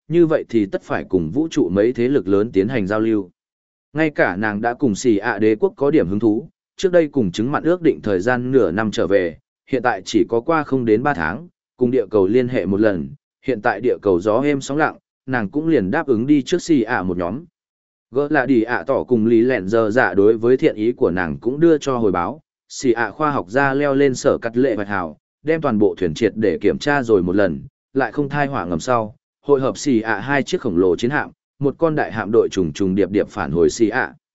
như vậy thì tất phải cùng vũ trụ mấy thế lực lớn tiến hành giao lưu. Ngay cả nàng đã cùng xì ạ đế quốc có điểm hứng thú, trước đây cùng chứng mặn ước định thời gian nửa năm trở về, hiện tại chỉ có qua không đến ba tháng, cùng địa cầu liên hệ một lần, hiện tại địa cầu gió êm sóng lặng, nàng cũng liền đáp ứng đi trước xì ạ một nhóm. Gỡ là đi ạ tỏ cùng lý lẹn giờ dạ đối với thiện ý của nàng cũng đưa cho hồi báo, xì ạ khoa học gia leo lên sở cắt lệ hoạch hào, đem toàn bộ thuyền triệt để kiểm tra rồi một lần, lại không thai hỏa ngầm sau, hội hợp xì ạ hai chiếc khổng lồ chiến hạm, một con đại hạm đội trùng trùng điệp điệp phản hồi xì ạ.